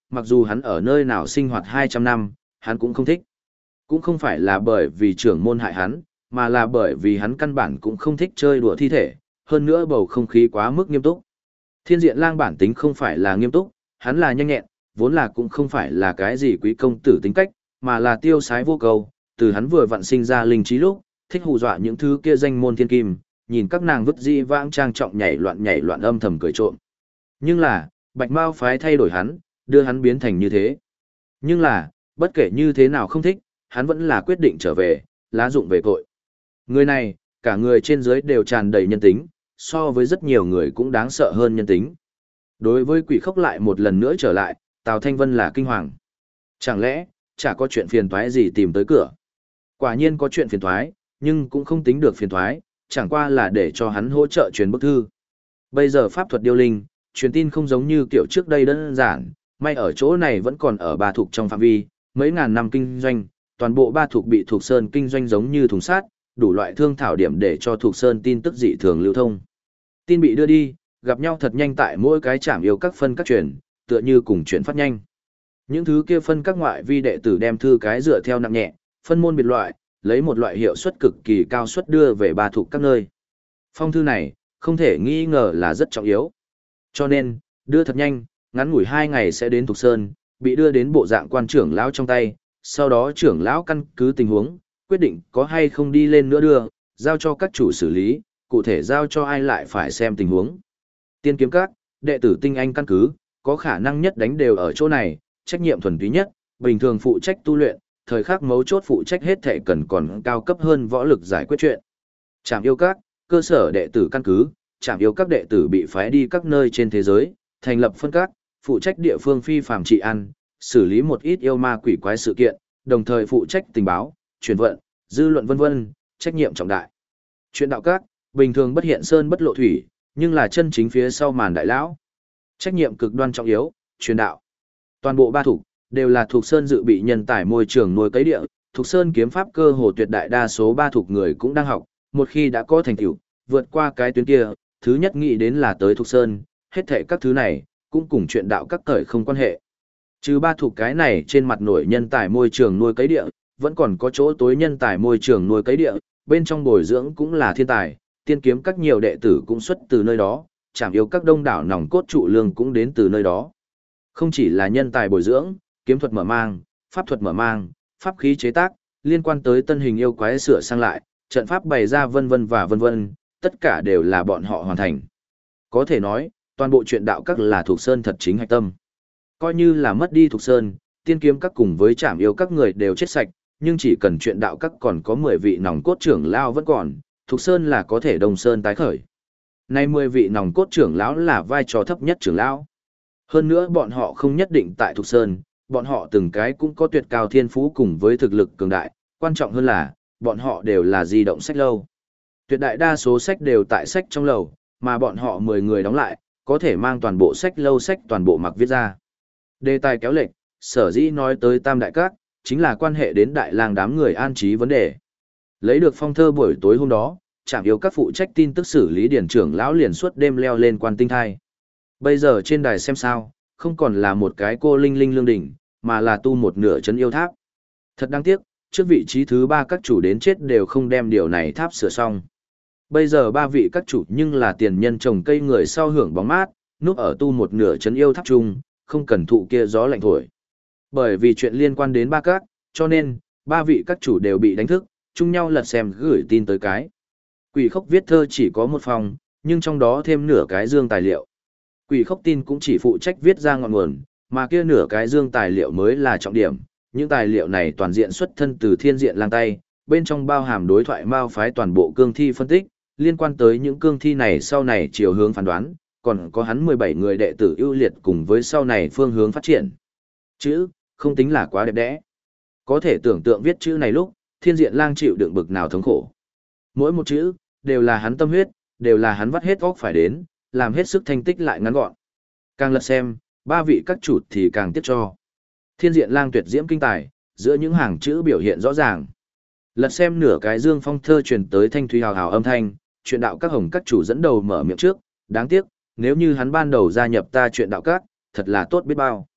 mặc dù hắn ở nơi nào sinh hoạt 200 năm, hắn cũng không thích. Cũng không phải là bởi vì trưởng môn hại hắn, mà là bởi vì hắn căn bản cũng không thích chơi đùa thi thể, hơn nữa bầu không khí quá mức nghiêm túc. Thiên Diện Lang bản tính không phải là nghiêm túc, hắn là nhanh nhẹn, vốn là cũng không phải là cái gì quý công tử tính cách, mà là tiêu sái vô cầu, từ hắn vừa vặn sinh ra linh trí lúc, thích hù dọa những thứ kia danh môn thiên kim, nhìn các nàng vứt di vãng trang trọng nhảy loạn âm thầm cười trộm. Nhưng là, Bạch Mao phái thay đổi hắn, đưa hắn biến thành như thế. Nhưng là, bất kể như thế nào không thích, hắn vẫn là quyết định trở về, lá dụng về cội. Người này, cả người trên dưới đều tràn đầy nhân tính, so với rất nhiều người cũng đáng sợ hơn nhân tính. Đối với Quỷ Khốc lại một lần nữa trở lại, Tào Thanh Vân là kinh hoàng. Chẳng lẽ, chả có chuyện phiền toái gì tìm tới cửa? Quả nhiên có chuyện phiền toái, nhưng cũng không tính được phiền toái, chẳng qua là để cho hắn hỗ trợ truyền bức thư. Bây giờ pháp thuật điêu linh, truyền tin không giống như kiểu trước đây đơn giản, may ở chỗ này vẫn còn ở Ba Thục trong phạm vi, mấy ngàn năm kinh doanh, toàn bộ Ba Thục bị Thục Sơn kinh doanh giống như thùng sát, đủ loại thương thảo điểm để cho Thục Sơn tin tức dị thường lưu thông. Tin bị đưa đi, gặp nhau thật nhanh tại mỗi cái trạm yêu các phân các truyền, tựa như cùng chuyển phát nhanh. Những thứ kia phân các ngoại vi đệ tử đem thư cái dựa theo nặng nhẹ, phân môn biệt loại, lấy một loại hiệu suất cực kỳ cao suất đưa về Ba Thục các nơi. Phong thư này, không thể nghi ngờ là rất trọng yếu. Cho nên, đưa thật nhanh, ngắn ngủi 2 ngày sẽ đến Thục Sơn, bị đưa đến bộ dạng quan trưởng lão trong tay, sau đó trưởng lão căn cứ tình huống, quyết định có hay không đi lên nữa đưa, giao cho các chủ xử lý, cụ thể giao cho ai lại phải xem tình huống. Tiên kiếm các, đệ tử tinh anh căn cứ, có khả năng nhất đánh đều ở chỗ này, trách nhiệm thuần túy nhất, bình thường phụ trách tu luyện, thời khắc mấu chốt phụ trách hết thể cần còn cao cấp hơn võ lực giải quyết chuyện. Trạm yêu các, cơ sở đệ tử căn cứ, trạm yêu các đệ tử bị phái đi các nơi trên thế giới, thành lập phân các, phụ trách địa phương phi phàm trị ăn, xử lý một ít yêu ma quỷ quái sự kiện, đồng thời phụ trách tình báo, truyền vận, dư luận vân vân, trách nhiệm trọng đại. Chuyện đạo các, bình thường bất hiện sơn bất lộ thủy, nhưng là chân chính phía sau màn đại lão. Trách nhiệm cực đoan trọng yếu, truyền đạo. Toàn bộ Ba Thục đều là Thục Sơn dự bị nhân tài môi trường nuôi cấy địa, Thục Sơn kiếm pháp cơ hồ tuyệt đại đa số Ba Thục người cũng đang học, một khi đã có thành tựu, vượt qua cái tuyến kia, thứ nhất nghĩ đến là tới Thục Sơn, hết thảy các thứ này cũng cùng chuyện đạo các cởi không quan hệ. Trừ Ba Thục cái này trên mặt nổi nhân tài môi trường nuôi cấy địa, vẫn còn có chỗ tối nhân tài môi trường nuôi cấy địa, bên trong bồi dưỡng cũng là thiên tài, tiên kiếm các nhiều đệ tử cũng xuất từ nơi đó, trảm yêu các đông đảo nòng cốt trụ lương cũng đến từ nơi đó. Không chỉ là nhân tài bồi dưỡng, kiếm thuật mở mang, pháp thuật mở mang, pháp khí chế tác, liên quan tới tân hình yêu quái sửa sang lại, trận pháp bày ra vân vân và vân vân, tất cả đều là bọn họ hoàn thành. Có thể nói, toàn bộ chuyện đạo các là Thục Sơn thật chính hạch tâm. Coi như là mất đi Thục Sơn, tiên kiếm các cùng với trảm yêu các người đều chết sạch, nhưng chỉ cần chuyện đạo các còn có 10 vị nòng cốt trưởng lão vẫn còn, Thục Sơn là có thể Đông Sơn tái khởi. Nay 10 vị nòng cốt trưởng lão là vai trò thấp nhất trưởng lão. Hơn nữa bọn họ không nhất định tại Thục Sơn, bọn họ từng cái cũng có tuyệt cao thiên phú cùng với thực lực cường đại, quan trọng hơn là, bọn họ đều là di động sách lâu. Tuyệt đại đa số sách đều tại sách trong lầu, mà bọn họ 10 người đóng lại, có thể mang toàn bộ sách lâu sách toàn bộ mặc viết ra. Đề tài kéo lệch, sở dĩ nói tới Tam Đại Các, chính là quan hệ đến đại lang đám người an trí vấn đề. Lấy được phong thơ buổi tối hôm đó, trạm yêu các phụ trách tin tức xử lý điển trưởng lão liền suốt đêm leo lên quan tinh thai. Bây giờ trên đài xem sao, không còn là một cái cô linh linh lương đỉnh, mà là tu một nửa chấn yêu tháp. Thật đáng tiếc, trước vị trí thứ 3 các chủ đến chết đều không đem điều này tháp sửa xong. Bây giờ 3 vị các chủ nhưng là tiền nhân trồng cây người sau hưởng bóng mát, núp ở tu một nửa chấn yêu tháp chung, không cần thụ kia gió lạnh thổi. Bởi vì chuyện liên quan đến 3 các, cho nên, 3 vị các chủ đều bị đánh thức, chung nhau lật xem gửi tin tới cái. Quỷ Khốc viết thơ chỉ có một phòng, nhưng trong đó thêm nửa cái dương tài liệu. Quỷ Khốc tin cũng chỉ phụ trách viết ra ngọn nguồn, mà kia nửa cái dương tài liệu mới là trọng điểm. Những tài liệu này toàn diện xuất thân từ Thiên Diện Lang tay, bên trong bao hàm đối thoại mao phái toàn bộ cương thi phân tích, liên quan tới những cương thi này sau này chiều hướng phán đoán, còn có hắn 17 người đệ tử ưu liệt cùng với sau này phương hướng phát triển. Chữ, không tính là quá đẹp đẽ. Có thể tưởng tượng viết chữ này lúc, Thiên Diện Lang chịu đựng bực nào thống khổ. Mỗi một chữ, đều là hắn tâm huyết, đều là hắn vắt hết óc phải đến, làm hết sức thanh tích lại ngắn gọn. Càng lật xem, 3 vị các chủ thì càng tiếc cho. Thiên Diện Lang tuyệt diễm kinh tài, giữa những hàng chữ biểu hiện rõ ràng. Lật xem nửa cái dương phong thơ truyền tới thanh thúy hào hào âm thanh, chuyện đạo các hồng các chủ dẫn đầu mở miệng trước, đáng tiếc, nếu như hắn ban đầu gia nhập ta chuyện đạo các, thật là tốt biết bao.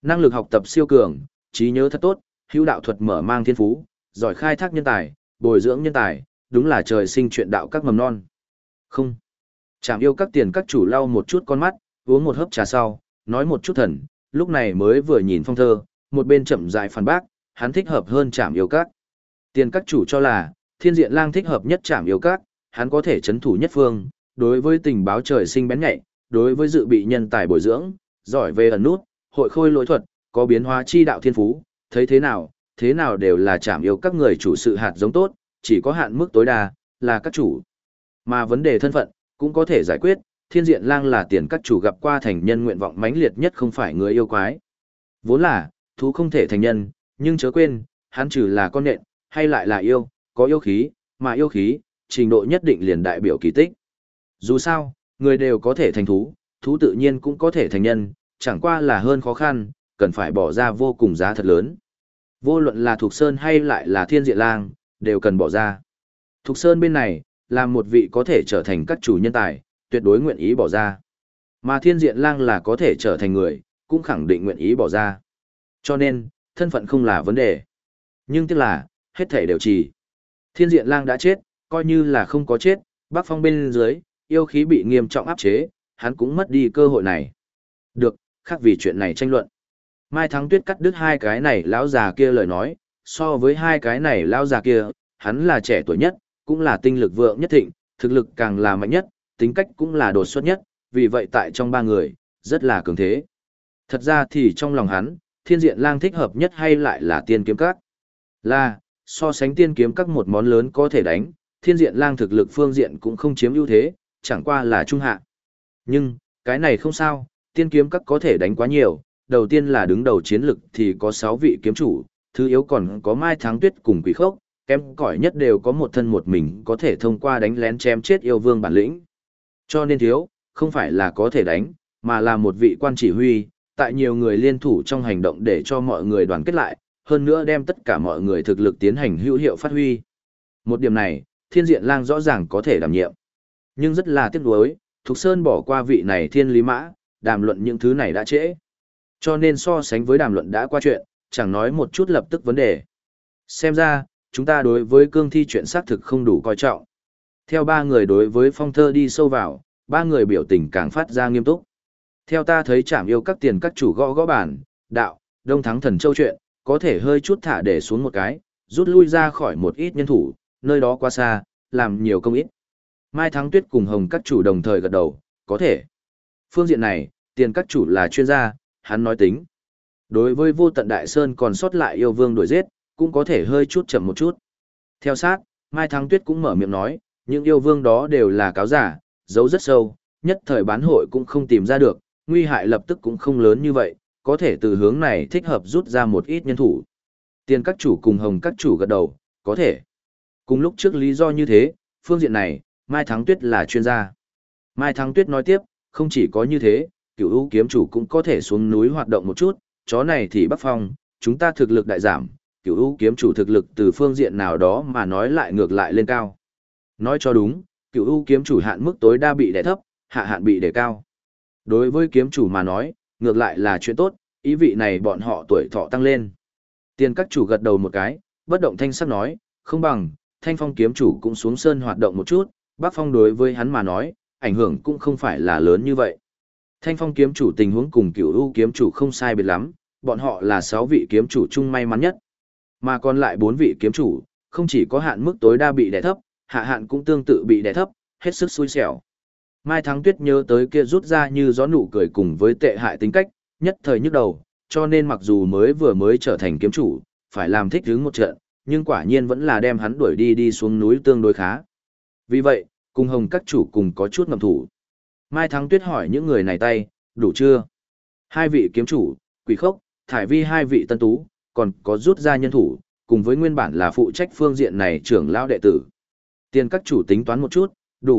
Năng lực học tập siêu cường, trí nhớ thật tốt, hữu đạo thuật mở mang thiên phú, giỏi khai thác nhân tài, bồi dưỡng nhân tài, đúng là trời sinh chuyện đạo các mầm non. Không. Trảm yêu các tiền các chủ lau một chút con mắt, uống một hớp trà sau, nói một chút thần, lúc này mới vừa nhìn Phong Thơ, một bên chậm rãi phản bác, hắn thích hợp hơn Trảm yêu các. Tiền các chủ cho là, Thiên Diện Lang thích hợp nhất Trảm yêu các, hắn có thể chấn thủ nhất phương, đối với tình báo trời sinh bén nhạy, đối với dự bị nhân tài bồi dưỡng, giỏi về ẩn nút, hội khôi lỗi thuật, có biến hóa chi đạo thiên phú, thấy thế nào đều là Trảm yêu các người chủ sự hạt giống tốt, chỉ có hạn mức tối đa, là các chủ. Mà vấn đề thân phận, cũng có thể giải quyết, Thiên Diện Lang là tiền các chủ gặp qua thành nhân nguyện vọng mãnh liệt nhất không phải người yêu quái. Vốn là, thú không thể thành nhân, nhưng chớ quên, hắn trừ là con nện, hay lại là yêu, có yêu khí, mà yêu khí, trình độ nhất định liền đại biểu kỳ tích. Dù sao, người đều có thể thành thú, thú tự nhiên cũng có thể thành nhân, chẳng qua là hơn khó khăn, cần phải bỏ ra vô cùng giá thật lớn. Vô luận là Thục Sơn hay lại là Thiên Diện Lang, đều cần bỏ ra. Thục Sơn bên này, là một vị có thể trở thành các chủ nhân tài, tuyệt đối nguyện ý bỏ ra. Mà Thiên Diện Lang là có thể trở thành người, cũng khẳng định nguyện ý bỏ ra. Cho nên, thân phận không là vấn đề. Nhưng tiếc là, hết thể đều trì. Thiên Diện Lang đã chết, coi như là không có chết, Bắc Phong bên dưới, yêu khí bị nghiêm trọng áp chế, hắn cũng mất đi cơ hội này. Được, khác vì chuyện này tranh luận. Mai Thắng Tuyết cắt đứt hai cái này lão già kia lời nói, so với hai cái này lão già kia, hắn là trẻ tuổi nhất, cũng là tinh lực vượng nhất thịnh, thực lực càng là mạnh nhất, tính cách cũng là đột xuất nhất, vì vậy tại trong ba người, rất là cường thế. Thật ra thì trong lòng hắn, Thiên Diện Lang thích hợp nhất hay lại là Tiên Kiếm Các. Là, so sánh Tiên Kiếm Các một món lớn có thể đánh, Thiên Diện Lang thực lực phương diện cũng không chiếm ưu thế, chẳng qua là trung hạ. Nhưng, cái này không sao, Tiên Kiếm Các có thể đánh quá nhiều, đầu tiên là đứng đầu chiến lực thì có 6 vị kiếm chủ, thứ yếu còn có Mai Thắng Tuyết cùng Quỷ Khốc, kém cỏi nhất đều có một thân một mình có thể thông qua đánh lén chém chết yêu vương bản lĩnh. Cho nên thiếu, không phải là có thể đánh, mà là một vị quan chỉ huy, tại nhiều người liên thủ trong hành động để cho mọi người đoàn kết lại, hơn nữa đem tất cả mọi người thực lực tiến hành hữu hiệu phát huy. Một điểm này, Thiên Diện Lang rõ ràng có thể đảm nhiệm. Nhưng rất là tiếc nuối, Thục Sơn bỏ qua vị này Thiên Lý Mã, đàm luận những thứ này đã trễ. Cho nên so sánh với đàm luận đã qua chuyện, chẳng nói một chút lập tức vấn đề. Xem ra, chúng ta đối với cương thi chuyện xác thực không đủ coi trọng. Theo ba người đối với Phong Thơ đi sâu vào, ba người biểu tình càng phát ra nghiêm túc. Theo ta thấy Trảm yêu các tiền các chủ gõ gõ bản, đạo, Đông Thắng Thần Châu chuyện, có thể hơi chút thả để xuống một cái, rút lui ra khỏi một ít nhân thủ, nơi đó quá xa, làm nhiều công ít. Mai Thắng Tuyết cùng Hồng các chủ đồng thời gật đầu, có thể. Phương diện này, tiền các chủ là chuyên gia, hắn nói tính. Đối với Vô Tận Đại Sơn còn sót lại yêu vương đuổi giết, cũng có thể hơi chút chậm một chút. Theo sát, Mai Thắng Tuyết cũng mở miệng nói, những yêu vương đó đều là cáo giả, giấu rất sâu, nhất thời bán hội cũng không tìm ra được, nguy hại lập tức cũng không lớn như vậy, có thể từ hướng này thích hợp rút ra một ít nhân thủ. Tiền các chủ cùng Hồng các chủ gật đầu, có thể. Cùng lúc trước lý do như thế, phương diện này, Mai Thắng Tuyết là chuyên gia. Mai Thắng Tuyết nói tiếp, không chỉ có như thế, Cửu U kiếm chủ cũng có thể xuống núi hoạt động một chút, chó này thì Bắc Phong, chúng ta thực lực đại giảm, Cửu U kiếm chủ thực lực từ phương diện nào đó mà nói lại ngược lại lên cao. Nói cho đúng, Cửu U kiếm chủ hạn mức tối đa bị đè thấp, hạ hạn bị đè cao. Đối với kiếm chủ mà nói, ngược lại là chuyện tốt, ý vị này bọn họ tuổi thọ tăng lên. Tiền các chủ gật đầu một cái, bất động thanh sắc nói, không bằng, Thanh Phong kiếm chủ cũng xuống sơn hoạt động một chút, Bắc Phong đối với hắn mà nói, ảnh hưởng cũng không phải là lớn như vậy. Thanh Phong kiếm chủ tình huống cùng Cửu U kiếm chủ không sai biệt lắm, bọn họ là 6 vị kiếm chủ chung may mắn nhất. Mà còn lại 4 vị kiếm chủ, không chỉ có hạn mức tối đa bị đè thấp, hạ hạn cũng tương tự bị đè thấp, hết sức xui xẻo. Mai Thắng Tuyết nhớ tới kia rút ra như gió nụ cười cùng với tệ hại tính cách, nhất thời nhức đầu, cho nên mặc dù vừa mới trở thành kiếm chủ, phải làm thích ứng một trận, nhưng quả nhiên vẫn là đem hắn đuổi đi xuống núi tương đối khá. Vì vậy, cùng Hồng các chủ cùng có chút ngầm thủ. Mai Thắng Tuyết hỏi những người này tay, đủ chưa? 2 vị kiếm chủ, Quỷ Khốc, Thải Vi 2 vị tân tú, còn có rút ra nhân thủ, cùng với nguyên bản là phụ trách phương diện này trưởng lão đệ tử. Tiền các chủ tính toán một chút,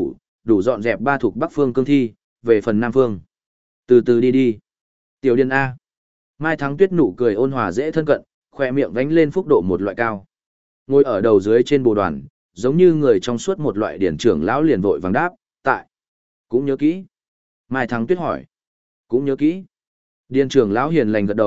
đủ dọn dẹp 3 thuộc Bắc phương cương thi, về phần Nam phương. Từ từ đi. Tiểu Điên A. Mai Thắng Tuyết nụ cười ôn hòa dễ thân cận, khỏe miệng vánh lên phúc độ một loại cao. Ngồi ở đầu dưới trên bồ đoàn, giống như người trong suốt một loại điển trưởng lão liền vội vàng đáp, tại. Cũng nhớ kỹ. Mai Thắng Tuyết hỏi. Cũng nhớ kỹ. Điền trưởng lão hiền lành gật đầu,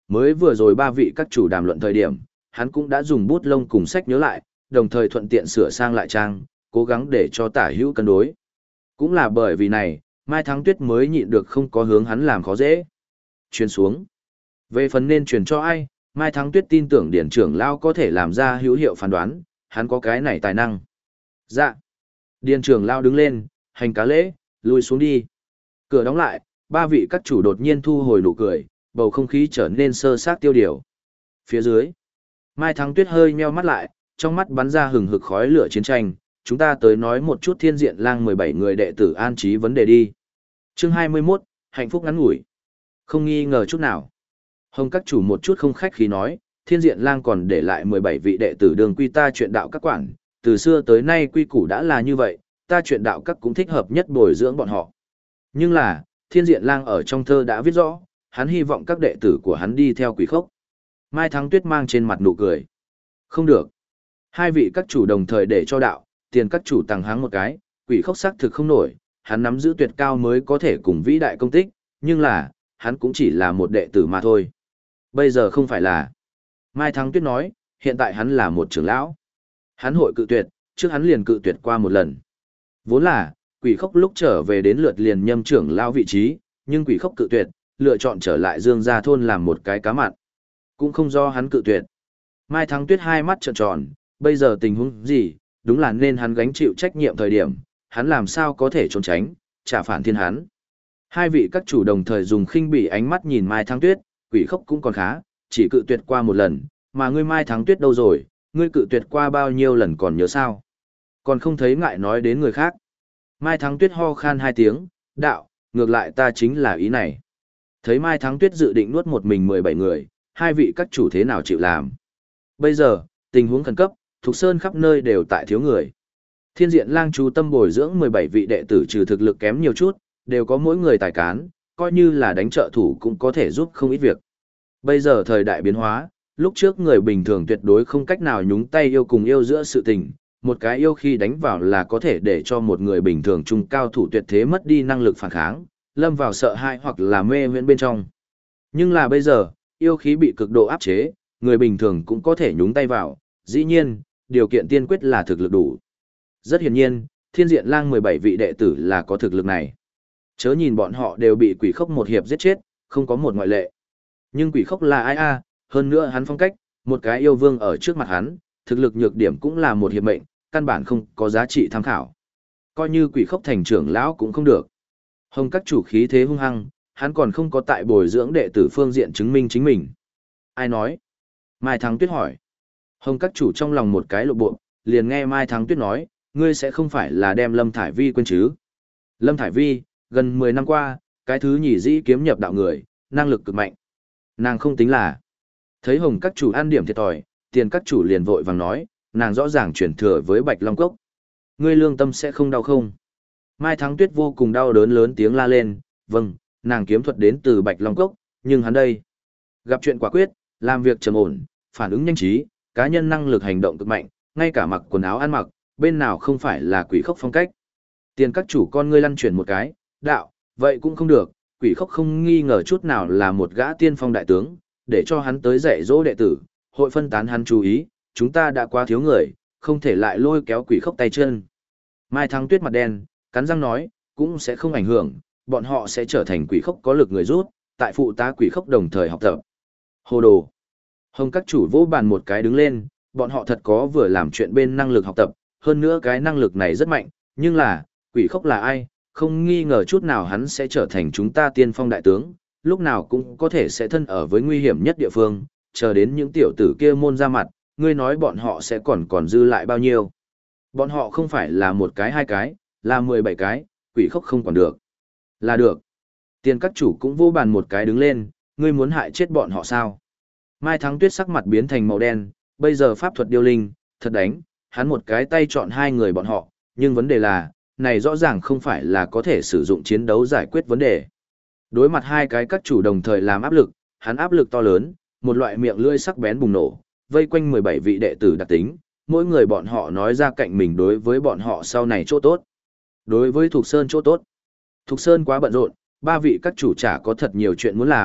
Mới vừa rồi ba vị các chủ đàm luận thời điểm, hắn cũng đã dùng bút lông cùng sách nhớ lại, đồng thời thuận tiện sửa sang lại trang, cố gắng để cho tả hữu cân đối. Cũng là bởi vì này, Mai Thắng Tuyết mới nhịn được không có hướng hắn làm khó dễ. Truyền xuống. Về phần nên truyền cho ai, Mai Thắng Tuyết tin tưởng Điển trưởng lão có thể làm ra hữu hiệu phán đoán, hắn có cái này tài năng. Dạ. Điền trưởng lão đứng lên, hành cá lễ, lui xuống đi. Cửa đóng lại, ba vị các chủ đột nhiên thu hồi nụ cười, bầu không khí trở nên sơ sát tiêu điều. Phía dưới, Mai Thắng Tuyết hơi nheo mắt lại, trong mắt bắn ra hừng hực khói lửa chiến tranh. Chúng ta tới nói một chút Thiên Diện Lang 17 người đệ tử an trí vấn đề đi. Chương 21, hạnh phúc ngắn ngủi. Không nghi ngờ chút nào. Hồng các chủ một chút không khách khí nói, Thiên Diện Lang còn để lại 17 vị đệ tử đường quy ta chuyện đạo các quản, từ xưa tới nay quy củ đã là như vậy, ta chuyện đạo các cũng thích hợp nhất bồi dưỡng bọn họ. Nhưng là, Thiên Diện Lang ở trong thơ đã viết rõ, hắn hy vọng các đệ tử của hắn đi theo quỷ khốc. Mai Thắng Tuyết mang trên mặt nụ cười. Không được. Hai vị các chủ đồng thời để cho đạo, tiền các chủ tăng háng một cái, quỷ khốc xác thực không nổi, hắn nắm giữ tuyệt cao mới có thể cùng vĩ đại công tích, nhưng là, hắn cũng chỉ là một đệ tử mà thôi. Bây giờ không phải là. Mai Thắng Tuyết nói, hiện tại hắn là một trưởng lão. Hắn hội cự tuyệt, trước hắn liền cự tuyệt qua một lần. Vốn là, quỷ khốc lúc trở về đến lượt liền nhâm trưởng lão vị trí, nhưng quỷ khốc cự tuyệt, lựa chọn trở lại Dương Gia thôn làm một cái cá mặn. Cũng không do hắn cự tuyệt. Mai Thắng Tuyết hai mắt trợn tròn, bây giờ tình huống gì, đúng là nên hắn gánh chịu trách nhiệm thời điểm, hắn làm sao có thể trốn tránh, trả phản thiên hắn. Hai vị các chủ đồng thời dùng khinh bỉ ánh mắt nhìn Mai Thắng Tuyết, quỷ khốc cũng còn khá, chỉ cự tuyệt qua một lần, mà ngươi Mai Thắng Tuyết đâu rồi, ngươi cự tuyệt qua bao nhiêu lần còn nhớ sao? Còn không thấy ngại nói đến người khác. Mai Thắng Tuyết ho khan hai tiếng, đạo, ngược lại ta chính là ý này. Thấy Mai Thắng Tuyết dự định nuốt một mình 17 người, hai vị các chủ thế nào chịu làm. Bây giờ, tình huống khẩn cấp, Thục Sơn khắp nơi đều tại thiếu người. Thiên Diện Lang chú tâm bồi dưỡng 17 vị đệ tử trừ thực lực kém nhiều chút, đều có mỗi người tài cán, coi như là đánh trợ thủ cũng có thể giúp không ít việc. Bây giờ thời đại biến hóa, lúc trước người bình thường tuyệt đối không cách nào nhúng tay yêu cùng yêu giữa sự tình, một cái yêu khi đánh vào là có thể để cho một người bình thường trung cao thủ tuyệt thế mất đi năng lực phản kháng, lâm vào sợ hãi hoặc là mê huyễn bên trong. Nhưng là bây giờ, yêu khí bị cực độ áp chế, người bình thường cũng có thể nhúng tay vào, dĩ nhiên, điều kiện tiên quyết là thực lực đủ. Rất hiển nhiên, Thiên Diện Lang 17 vị đệ tử là có thực lực này. Chớ nhìn bọn họ đều bị quỷ khốc một hiệp giết chết, không có một ngoại lệ. Nhưng quỷ khốc là ai a? Hơn nữa hắn phong cách, một cái yêu vương ở trước mặt hắn, thực lực nhược điểm cũng là một hiệp mệnh, căn bản không có giá trị tham khảo. Coi như quỷ khốc thành trưởng lão cũng không được. Hồng các chủ khí thế hung hăng, hắn còn không có tại bồi dưỡng đệ tử phương diện chứng minh chính mình. Ai nói? Mai Thắng Tuyết hỏi. Hồng các chủ trong lòng một cái lộ bộ, liền nghe Mai Thắng Tuyết nói, ngươi sẽ không phải là đem Lâm Thải Vi quên chứ? Lâm Thải Vi, gần 10 năm qua, cái thứ nhì dĩ kiếm nhập đạo người, năng lực cực mạnh. Nàng không tính là. Thấy Hồng các chủ ăn điểm thiệt thòi, tiền các chủ liền vội vàng nói, nàng rõ ràng chuyển thừa với Bạch Long Cốc. Ngươi lương tâm sẽ không đau không? Mai Thắng Tuyết vô cùng đau đớn lớn tiếng la lên, vâng, nàng kiếm thuật đến từ Bạch Long Cốc, nhưng hắn đây. Gặp chuyện quả quyết, làm việc trầm ổn, phản ứng nhanh trí, cá nhân năng lực hành động cực mạnh, ngay cả mặc quần áo ăn mặc, bên nào không phải là quỷ khốc phong cách. Tiền các chủ con ngươi lăn chuyển một cái, đạo, vậy cũng không được, quỷ khốc không nghi ngờ chút nào là một gã tiên phong đại tướng, để cho hắn tới dạy dỗ đệ tử, hội phân tán hắn chú ý, chúng ta đã quá thiếu người, không thể lại lôi kéo quỷ khốc tay chân. Mai Thắng Tuyết mặt đen, cắn răng nói, cũng sẽ không ảnh hưởng, bọn họ sẽ trở thành quỷ khốc có lực người rút, tại phụ tá quỷ khốc đồng thời học tập. Hồ đồ. Hồng các chủ vỗ bàn một cái đứng lên, bọn họ thật có vừa làm chuyện bên năng lực học tập, hơn nữa cái năng lực này rất mạnh, nhưng là, quỷ khốc là ai, không nghi ngờ chút nào hắn sẽ trở thành chúng ta tiên phong đại tướng, lúc nào cũng có thể sẽ thân ở với nguy hiểm nhất địa phương, chờ đến những tiểu tử kia môn ra mặt, ngươi nói bọn họ sẽ còn dư lại bao nhiêu. Bọn họ không phải là một cái hai cái, là 17 cái, quỷ khốc không còn được. Là được. Tiền các chủ cũng vô bàn một cái đứng lên, ngươi muốn hại chết bọn họ sao? Mai Thắng Tuyết sắc mặt biến thành màu đen, bây giờ pháp thuật điêu linh, thật đánh, hắn một cái tay chọn hai người bọn họ, nhưng vấn đề là, này rõ ràng không phải là có thể sử dụng chiến đấu giải quyết vấn đề. Đối mặt hai cái các chủ đồng thời làm áp lực, hắn áp lực to lớn, một loại miệng lưỡi sắc bén bùng nổ, vây quanh 17 vị đệ tử đặc tính, mỗi người bọn họ nói ra cạnh mình đối với bọn họ sau này chỗ tốt. Đối với Thục Sơn chỗ tốt. Thục Sơn quá bận rộn, ba vị các chủ chả có thật nhiều chuyện muốn làm,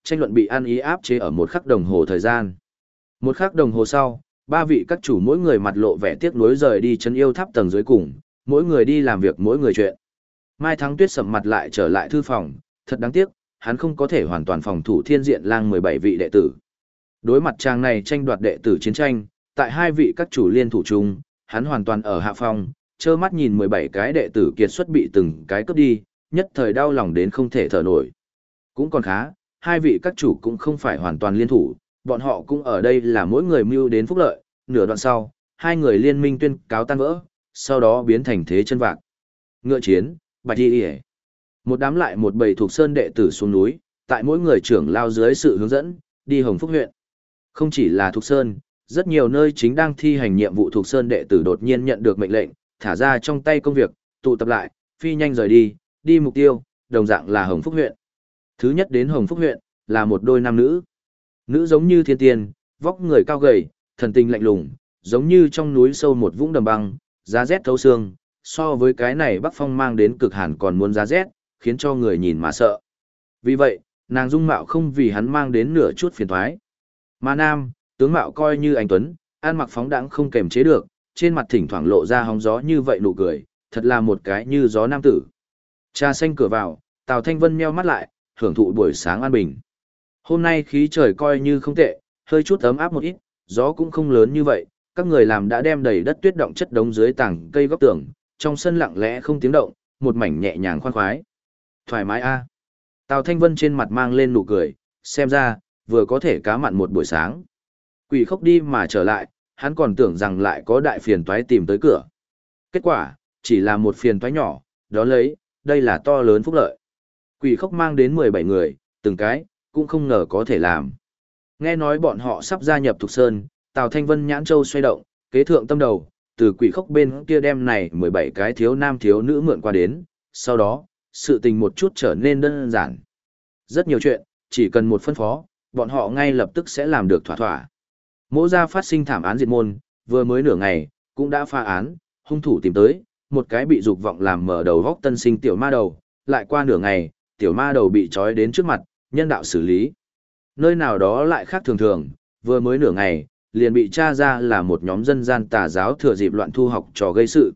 tranh luận bị ăn ý áp chế ở 1 khắc đồng hồ thời gian. 1 khắc đồng hồ sau, 3 vị các chủ mỗi người mặt lộ vẻ tiếc nuối rời đi trấn yêu tháp tầng dưới cùng, mỗi người đi làm việc mỗi người chuyện. Mai Thắng Tuyết sầm mặt lại trở lại thư phòng, thật đáng tiếc, hắn không có thể hoàn toàn phòng thủ Thiên Diện Lang 17 vị đệ tử. Đối mặt chàng này tranh đoạt đệ tử chiến tranh, tại 2 vị các chủ liên thủ chung, hắn hoàn toàn ở hạ phong, trơ mắt nhìn 17 cái đệ tử kiệt xuất bị từng cái cướp đi, nhất thời đau lòng đến không thể thở nổi. Cũng còn khá, 2 vị các chủ cũng không phải hoàn toàn liên thủ, bọn họ cũng ở đây là mỗi người mưu đến phúc lợi, nửa đoạn sau, 2 người liên minh tuyên cáo tan vỡ, sau đó biến thành thế chân vạc. Ngựa chiến, bạch đi hề. Một đám lại một bầy thuộc sơn đệ tử xuống núi, tại mỗi người trưởng lao dưới sự hướng dẫn, đi Hồng Phúc huyện. Không chỉ là thuộc sơn, rất nhiều nơi chính đang thi hành nhiệm vụ thuộc sơn đệ tử đột nhiên nhận được mệnh lệnh, thả ra trong tay công việc, tụ tập lại, phi nhanh rời đi, đi mục tiêu, đồng dạng là Hồng Phúc huyện. Thứ nhất đến Hồng Phúc huyện, là một đôi nam nữ. Nữ giống như thiên tiên, vóc người cao gầy, thần tình lạnh lùng, giống như trong núi sâu một vũng đầm băng, giá rét thấu xương, so với cái này Bắc Phong mang đến cực hàn còn muốn giá rét, khiến cho người nhìn mà sợ. Vì vậy, nàng dung mạo không vì hắn mang đến nửa chút phiền toái. Mà nam, tướng mạo coi như anh tuấn, ăn mặc phóng đãng không kềm chế được, trên mặt thỉnh thoảng lộ ra hóng gió như vậy nụ cười, thật là một cái như gió nam tử. Trà xanh cửa vào, Tào Thanh Vân nheo mắt lại, hưởng thụ buổi sáng an bình. Hôm nay khí trời coi như không tệ, hơi chút ấm áp một ít, gió cũng không lớn như vậy, các người làm đã đem đầy đất tuyết động chất đống dưới tảng cây góc tường, trong sân lặng lẽ không tiếng động, một mảnh nhẹ nhàng khoan khoái. Thoải mái a. Tào Thanh Vân trên mặt mang lên nụ cười, xem ra, vừa có thể cá mặn một buổi sáng. Quỷ Khốc đi mà trở lại, hắn còn tưởng rằng lại có đại phiền toái tìm tới cửa. Kết quả, chỉ là một phiền toái nhỏ, đó lấy, đây là to lớn phúc lợi. Quỷ Khốc mang đến 17 người, từng cái, cũng không ngờ có thể làm. Nghe nói bọn họ sắp gia nhập Thục Sơn, Tào Thanh Vân nhãn châu xoay động, kế thượng tâm đầu, từ Quỷ Khốc bên kia đem này 17 cái thiếu nam thiếu nữ mượn qua đến, sau đó, sự tình một chút trở nên đơn giản. Rất nhiều chuyện, chỉ cần một phân phó, bọn họ ngay lập tức sẽ làm được thỏa thỏa. Mỗ gia phát sinh thảm án diệt môn, vừa mới nửa ngày, cũng đã phá án, hung thủ tìm tới, một cái bị dục vọng làm mở đầu góc tân sinh tiểu ma đầu, lại qua nửa ngày, tiểu ma đầu bị trói đến trước mặt, nhân đạo xử lý. Nơi nào đó lại khác thường thường, vừa mới nửa ngày, liền bị tra ra là một nhóm dân gian tà giáo thừa dịp loạn thu học trò gây sự.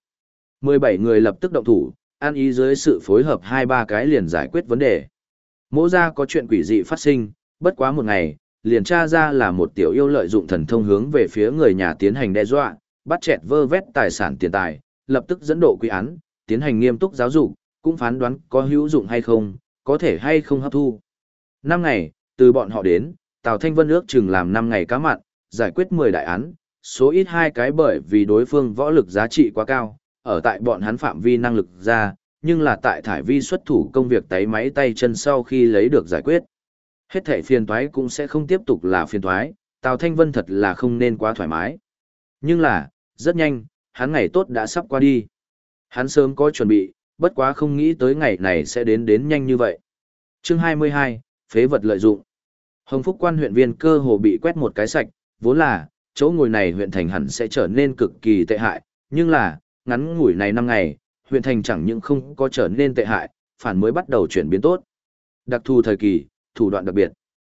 17 người lập tức động thủ, ăn ý dưới sự phối hợp 2-3 cái liền giải quyết vấn đề. Mỗ gia có chuyện quỷ dị phát sinh, bất quá một ngày, liền tra ra là một tiểu yêu lợi dụng thần thông hướng về phía người nhà tiến hành đe dọa, bắt chẹt vơ vét tài sản tiền tài, lập tức dẫn độ quy án, tiến hành nghiêm túc giáo dục, cũng phán đoán có hữu dụng hay không, có thể hay không hấp thu. 5 ngày, từ bọn họ đến, Tào Thanh Vân ước chừng làm 5 ngày cá mặn, giải quyết 10 đại án, số ít 2 cái bởi vì đối phương võ lực giá trị quá cao, ở tại bọn hắn phạm vi năng lực ra, nhưng là tại thải vi xuất thủ công việc tay máy tay chân sau khi lấy được giải quyết. Hết thảy phiền toái cũng sẽ không tiếp tục là phiền toái, Tào Thanh Vân thật là không nên quá thoải mái. Nhưng là, rất nhanh, hắn ngày tốt đã sắp qua đi. Hắn sớm có chuẩn bị, bất quá không nghĩ tới ngày này sẽ đến nhanh như vậy. Chương 22, phế vật lợi dụng. Hồng Phúc Quan huyện viên cơ hồ bị quét một cái sạch, vốn là, chỗ ngồi này huyện thành hẳn sẽ trở nên cực kỳ tệ hại, nhưng là, ngắn ngủi này 5 ngày, huyện thành chẳng những không có trở nên tệ hại, phản mới bắt đầu chuyển biến tốt. Đặc thù thời kỳ, thủ đoạn đặc biệt.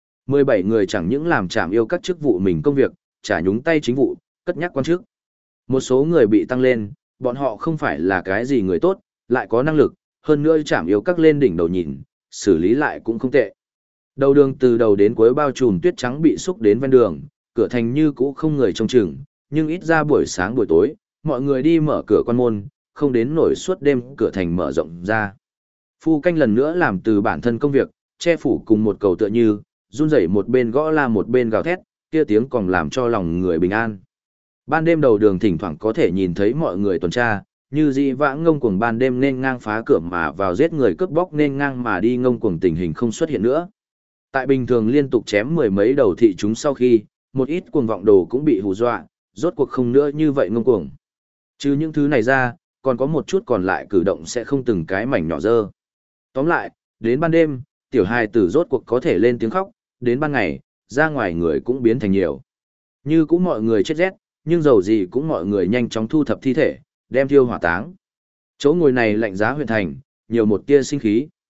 17 người chẳng những làm trảm yêu các chức vụ mình công việc, trả nhúng tay chính vụ, cất nhắc quan chức. Một số người bị tăng lên, bọn họ không phải là cái gì người tốt, lại có năng lực, hơn nữa trảm yêu các lên đỉnh đầu nhìn, xử lý lại cũng không tệ. Đầu đường từ đầu đến cuối bao trùm tuyết trắng bị xúc đến ven đường, cửa thành như cũ không người trông chừng, nhưng ít ra buổi sáng buổi tối, mọi người đi mở cửa quan môn, không đến nổi suốt đêm cửa thành mở rộng ra. Phu canh lần nữa làm từ bản thân công việc, che phủ cùng một cầu tựa như, run rẩy một bên gõ la một bên gào thét, kia tiếng còn làm cho lòng người bình an. Ban đêm đầu đường thỉnh thoảng có thể nhìn thấy mọi người tuần tra, như dị vãng ngông cuồng ban đêm nên ngang phá cửa mà vào giết người cướp bóc nên ngang mà đi ngông cuồng tình hình không xuất hiện nữa. Tại bình thường liên tục chém 10 mấy đầu thị chúng sau khi, một ít cuồng vọng đồ cũng bị hù dọa, rốt cuộc không nữa như vậy ngông cuồng. Chứ những thứ này ra, còn có một chút còn lại cử động sẽ không từng cái mảnh nhỏ dơ. Tóm lại, đến ban đêm, tiểu hài tử rốt cuộc có thể lên tiếng khóc, đến ban ngày, ra ngoài người cũng biến thành nhiều. Như cũng mọi người chết rét, nhưng dầu gì cũng mọi người nhanh chóng thu thập thi thể, đem thiêu hỏa táng. Chỗ ngồi này lạnh giá huyện thành, nhiều một tia sinh khí.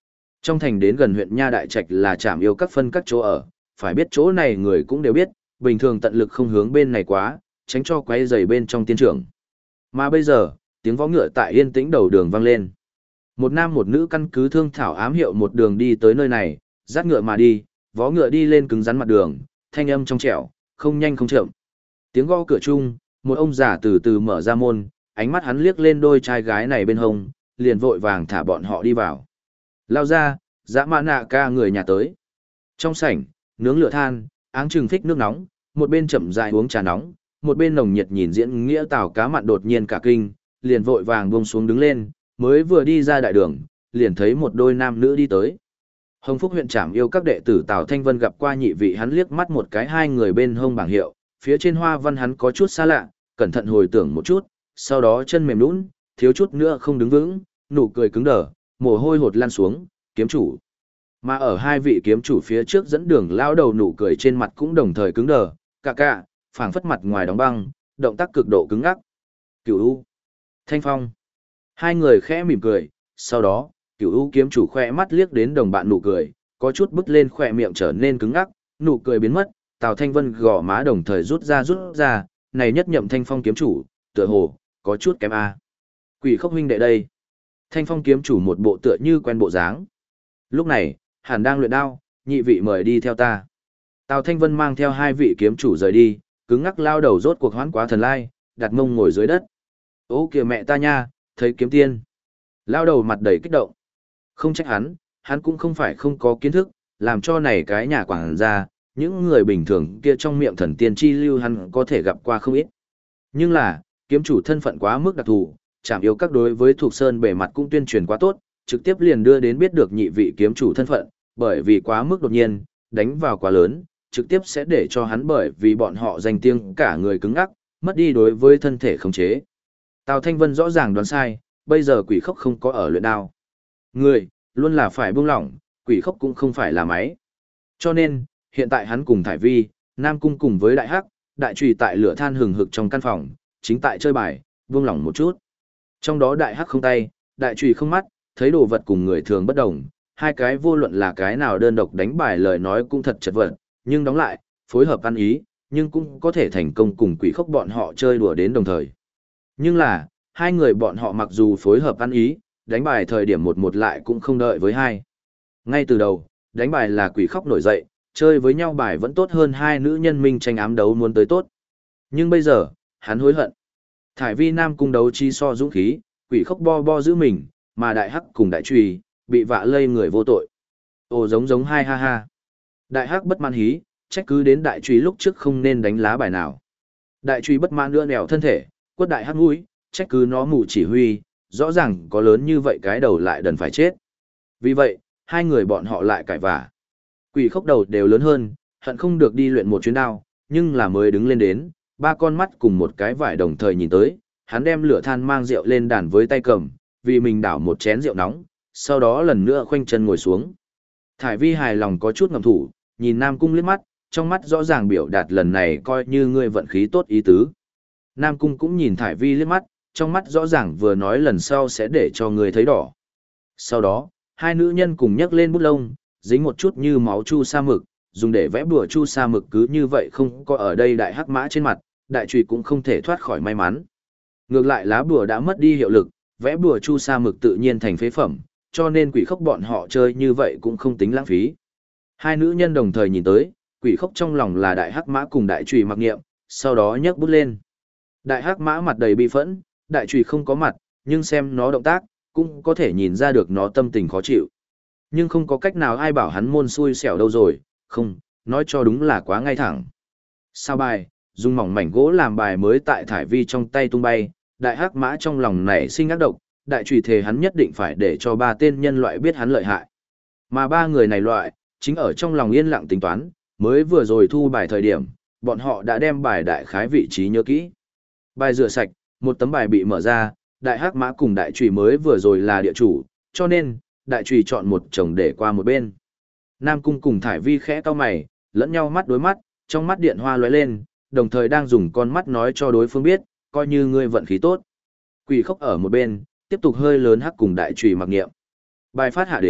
Trong thành đến gần huyện Nha Đại Trạch là trạm yêu các phân các chỗ ở, phải biết chỗ này người cũng đều biết, bình thường tận lực không hướng bên này quá, tránh cho quấy rầy bên trong tiên trưởng. Mà bây giờ, tiếng vó ngựa tại yên tĩnh đầu đường vang lên. Một nam một nữ căn cứ thương thảo ám hiệu một đường đi tới nơi này, dắt ngựa mà đi, vó ngựa đi lên cứng rắn mặt đường, thanh âm trong trẻo, không nhanh không chậm. Tiếng gõ cửa chung, một ông già từ từ mở ra môn, ánh mắt hắn liếc lên đôi trai gái này bên hông, liền vội vàng thả bọn họ đi vào. Lao ra, dã mã nạ ca người nhà tới. Trong sảnh, nướng lửa than, áng chừng phích nước nóng, một bên chậm rãi uống trà nóng, một bên nồng nhiệt nhìn diễn nghĩa tảo cá mặn đột nhiên cả kinh, liền vội vàng buông xuống đứng lên, mới vừa đi ra đại đường, liền thấy một đôi nam nữ đi tới. Hồng Phúc huyện trảm yêu các đệ tử Tào Thanh Vân gặp qua nhị vị, hắn liếc mắt một cái hai người bên hông bảng hiệu, phía trên hoa văn hắn có chút xa lạ, cẩn thận hồi tưởng một chút, sau đó chân mềm nhũn, thiếu chút nữa không đứng vững, nụ cười cứng đờ, mồ hôi hột lan xuống, kiếm chủ. Mà ở hai vị kiếm chủ phía trước dẫn đường lao đầu nụ cười trên mặt cũng đồng thời cứng đờ, cạ, phảng phất mặt ngoài đóng băng, động tác cực độ cứng ngắc. Cửu U, Thanh Phong. Hai người khẽ mỉm cười, sau đó, Cửu U kiếm chủ khoe mắt liếc đến đồng bạn nụ cười, có chút bứt lên khỏe miệng trở nên cứng ngắc, nụ cười biến mất, Tào Thanh Vân gò má đồng thời rút ra, này nhất nhậm Thanh Phong kiếm chủ, tựa hồ có chút kém a. Quỷ Khốc huynh đệ đây. Thanh Phong kiếm chủ một bộ tựa như quen bộ dáng. Lúc này, Hàn đang luyện đao, nhị vị mời đi theo ta. Tào Thanh Vân mang theo hai vị kiếm chủ rời đi, cứng ngắc lao đầu rốt cuộc hoán quá thần lai, đặt mông ngồi dưới đất. Ô kìa mẹ ta nha, thấy kiếm tiên. Lao đầu mặt đầy kích động. Không trách hắn cũng không phải không có kiến thức, làm cho này cái nhà quảng gia, những người bình thường kia trong miệng thần tiên chi lưu hắn có thể gặp qua không ít. Nhưng là, kiếm chủ thân phận quá mức đặc thù, chảm yêu các đối với thuộc sơn bề mặt cũng tuyên truyền quá tốt, trực tiếp liền đưa đến biết được nhị vị kiếm chủ thân phận, bởi vì quá mức đột nhiên, đánh vào quá lớn, trực tiếp sẽ để cho hắn bởi vì bọn họ danh tiếng cả người cứng ngắc, mất đi đối với thân thể khống chế. Tào Thanh Vân rõ ràng đoán sai, bây giờ Quỷ Khốc không có ở luyện đao. Người, luôn là phải buông lỏng, Quỷ Khốc cũng không phải là máy. Cho nên, hiện tại hắn cùng Thải Vi, Nam Cung cùng với Đại Hắc, Đại Trùy tại lửa than hừng hực trong căn phòng, chính tại chơi bài, buông lỏng một chút. Trong đó Đại Hắc không tay, Đại Trùy không mắt, thấy đồ vật cùng người thường bất đồng, hai cái vô luận là cái nào đơn độc đánh bài lời nói cũng thật chật vật, nhưng đóng lại, phối hợp ăn ý, nhưng cũng có thể thành công cùng Quỷ Khốc bọn họ chơi đùa đến đồng thời. Nhưng là, hai người bọn họ mặc dù phối hợp ăn ý, đánh bài thời điểm một lại cũng không đợi với hai. Ngay từ đầu, đánh bài là Quỷ Khốc nổi dậy, chơi với nhau bài vẫn tốt hơn hai nữ nhân minh tranh ám đấu muốn tới tốt. Nhưng bây giờ, hắn hối hận. Thải Vi Nam Cung đấu chi so dũng khí, Quỷ Khốc bo giữ mình, mà Đại Hắc cùng Đại Trùy, bị vạ lây người vô tội. Ồ giống hai ha ha. Đại Hắc bất mãn hí, trách cứ đến Đại Trùy lúc trước không nên đánh lá bài nào. Đại Trùy bất mãn nữa nẻo thân thể, quất Đại Hắc mũi, trách cứ nó mù chỉ huy, rõ ràng có lớn như vậy cái đầu lại đần phải chết. Vì vậy, hai người bọn họ lại cãi vả. Quỷ Khốc đầu đều lớn hơn, hận không được đi luyện một chuyến đao, nhưng là mới đứng lên đến, ba con mắt cùng một cái vải đồng thời nhìn tới, hắn đem lửa than mang rượu lên đàn với tay cầm, vì mình đảo một chén rượu nóng, sau đó lần nữa khoanh chân ngồi xuống. Thải Vi hài lòng có chút ngầm thủ, nhìn Nam Cung liếc mắt, trong mắt rõ ràng biểu đạt lần này coi như ngươi vận khí tốt ý tứ. Nam Cung cũng nhìn Thải Vi liếc mắt, trong mắt rõ ràng vừa nói lần sau sẽ để cho ngươi thấy đỏ. Sau đó, hai nữ nhân cùng nhấc lên bút lông, dính một chút như máu chu sa mực, dùng để vẽ bùa chu sa mực cứ như vậy không có ở đây Đại Hắc mã trên mặt, Đại Trùy cũng không thể thoát khỏi may mắn. Ngược lại lá bùa đã mất đi hiệu lực, vẽ bùa chu sa mực tự nhiên thành phế phẩm, cho nên Quỷ Khốc bọn họ chơi như vậy cũng không tính lãng phí. Hai nữ nhân đồng thời nhìn tới, Quỷ Khốc trong lòng là Đại Hắc mã cùng Đại Trùy mặc niệm, sau đó nhấc bút lên. Đại Hắc mã mặt đầy bi phẫn, Đại Trùy không có mặt, nhưng xem nó động tác, cũng có thể nhìn ra được nó tâm tình khó chịu. Nhưng không có cách nào ai bảo hắn môn xui xẻo đâu rồi, không, nói cho đúng là quá ngay thẳng. Sao bài, dùng mỏng mảnh gỗ làm bài mới tại Thải Vi trong tay tung bay, Đại Hắc mã trong lòng nảy sinh ác độc, Đại Trùy thề hắn nhất định phải để cho ba tên nhân loại biết hắn lợi hại. Mà ba người này loại, chính ở trong lòng yên lặng tính toán, mới vừa rồi thu bài thời điểm, bọn họ đã đem bài đại khái vị trí nhớ kỹ. Bài rửa sạch, một tấm bài bị mở ra, Đại Hắc mã cùng Đại Trùy mới vừa rồi là địa chủ, cho nên, Đại Trùy chọn một chồng để qua một bên. Nam Cung cùng Thải Vi khẽ cau mày, lẫn nhau mắt đối mắt, trong mắt điện hoa lóe lên, đồng thời đang dùng con mắt nói cho đối phương biết, coi như ngươi vận khí tốt. Quỷ Khốc ở một bên, tiếp tục hơi lớn hắc cùng Đại Trùy mặc niệm. Bài phát hạ đến,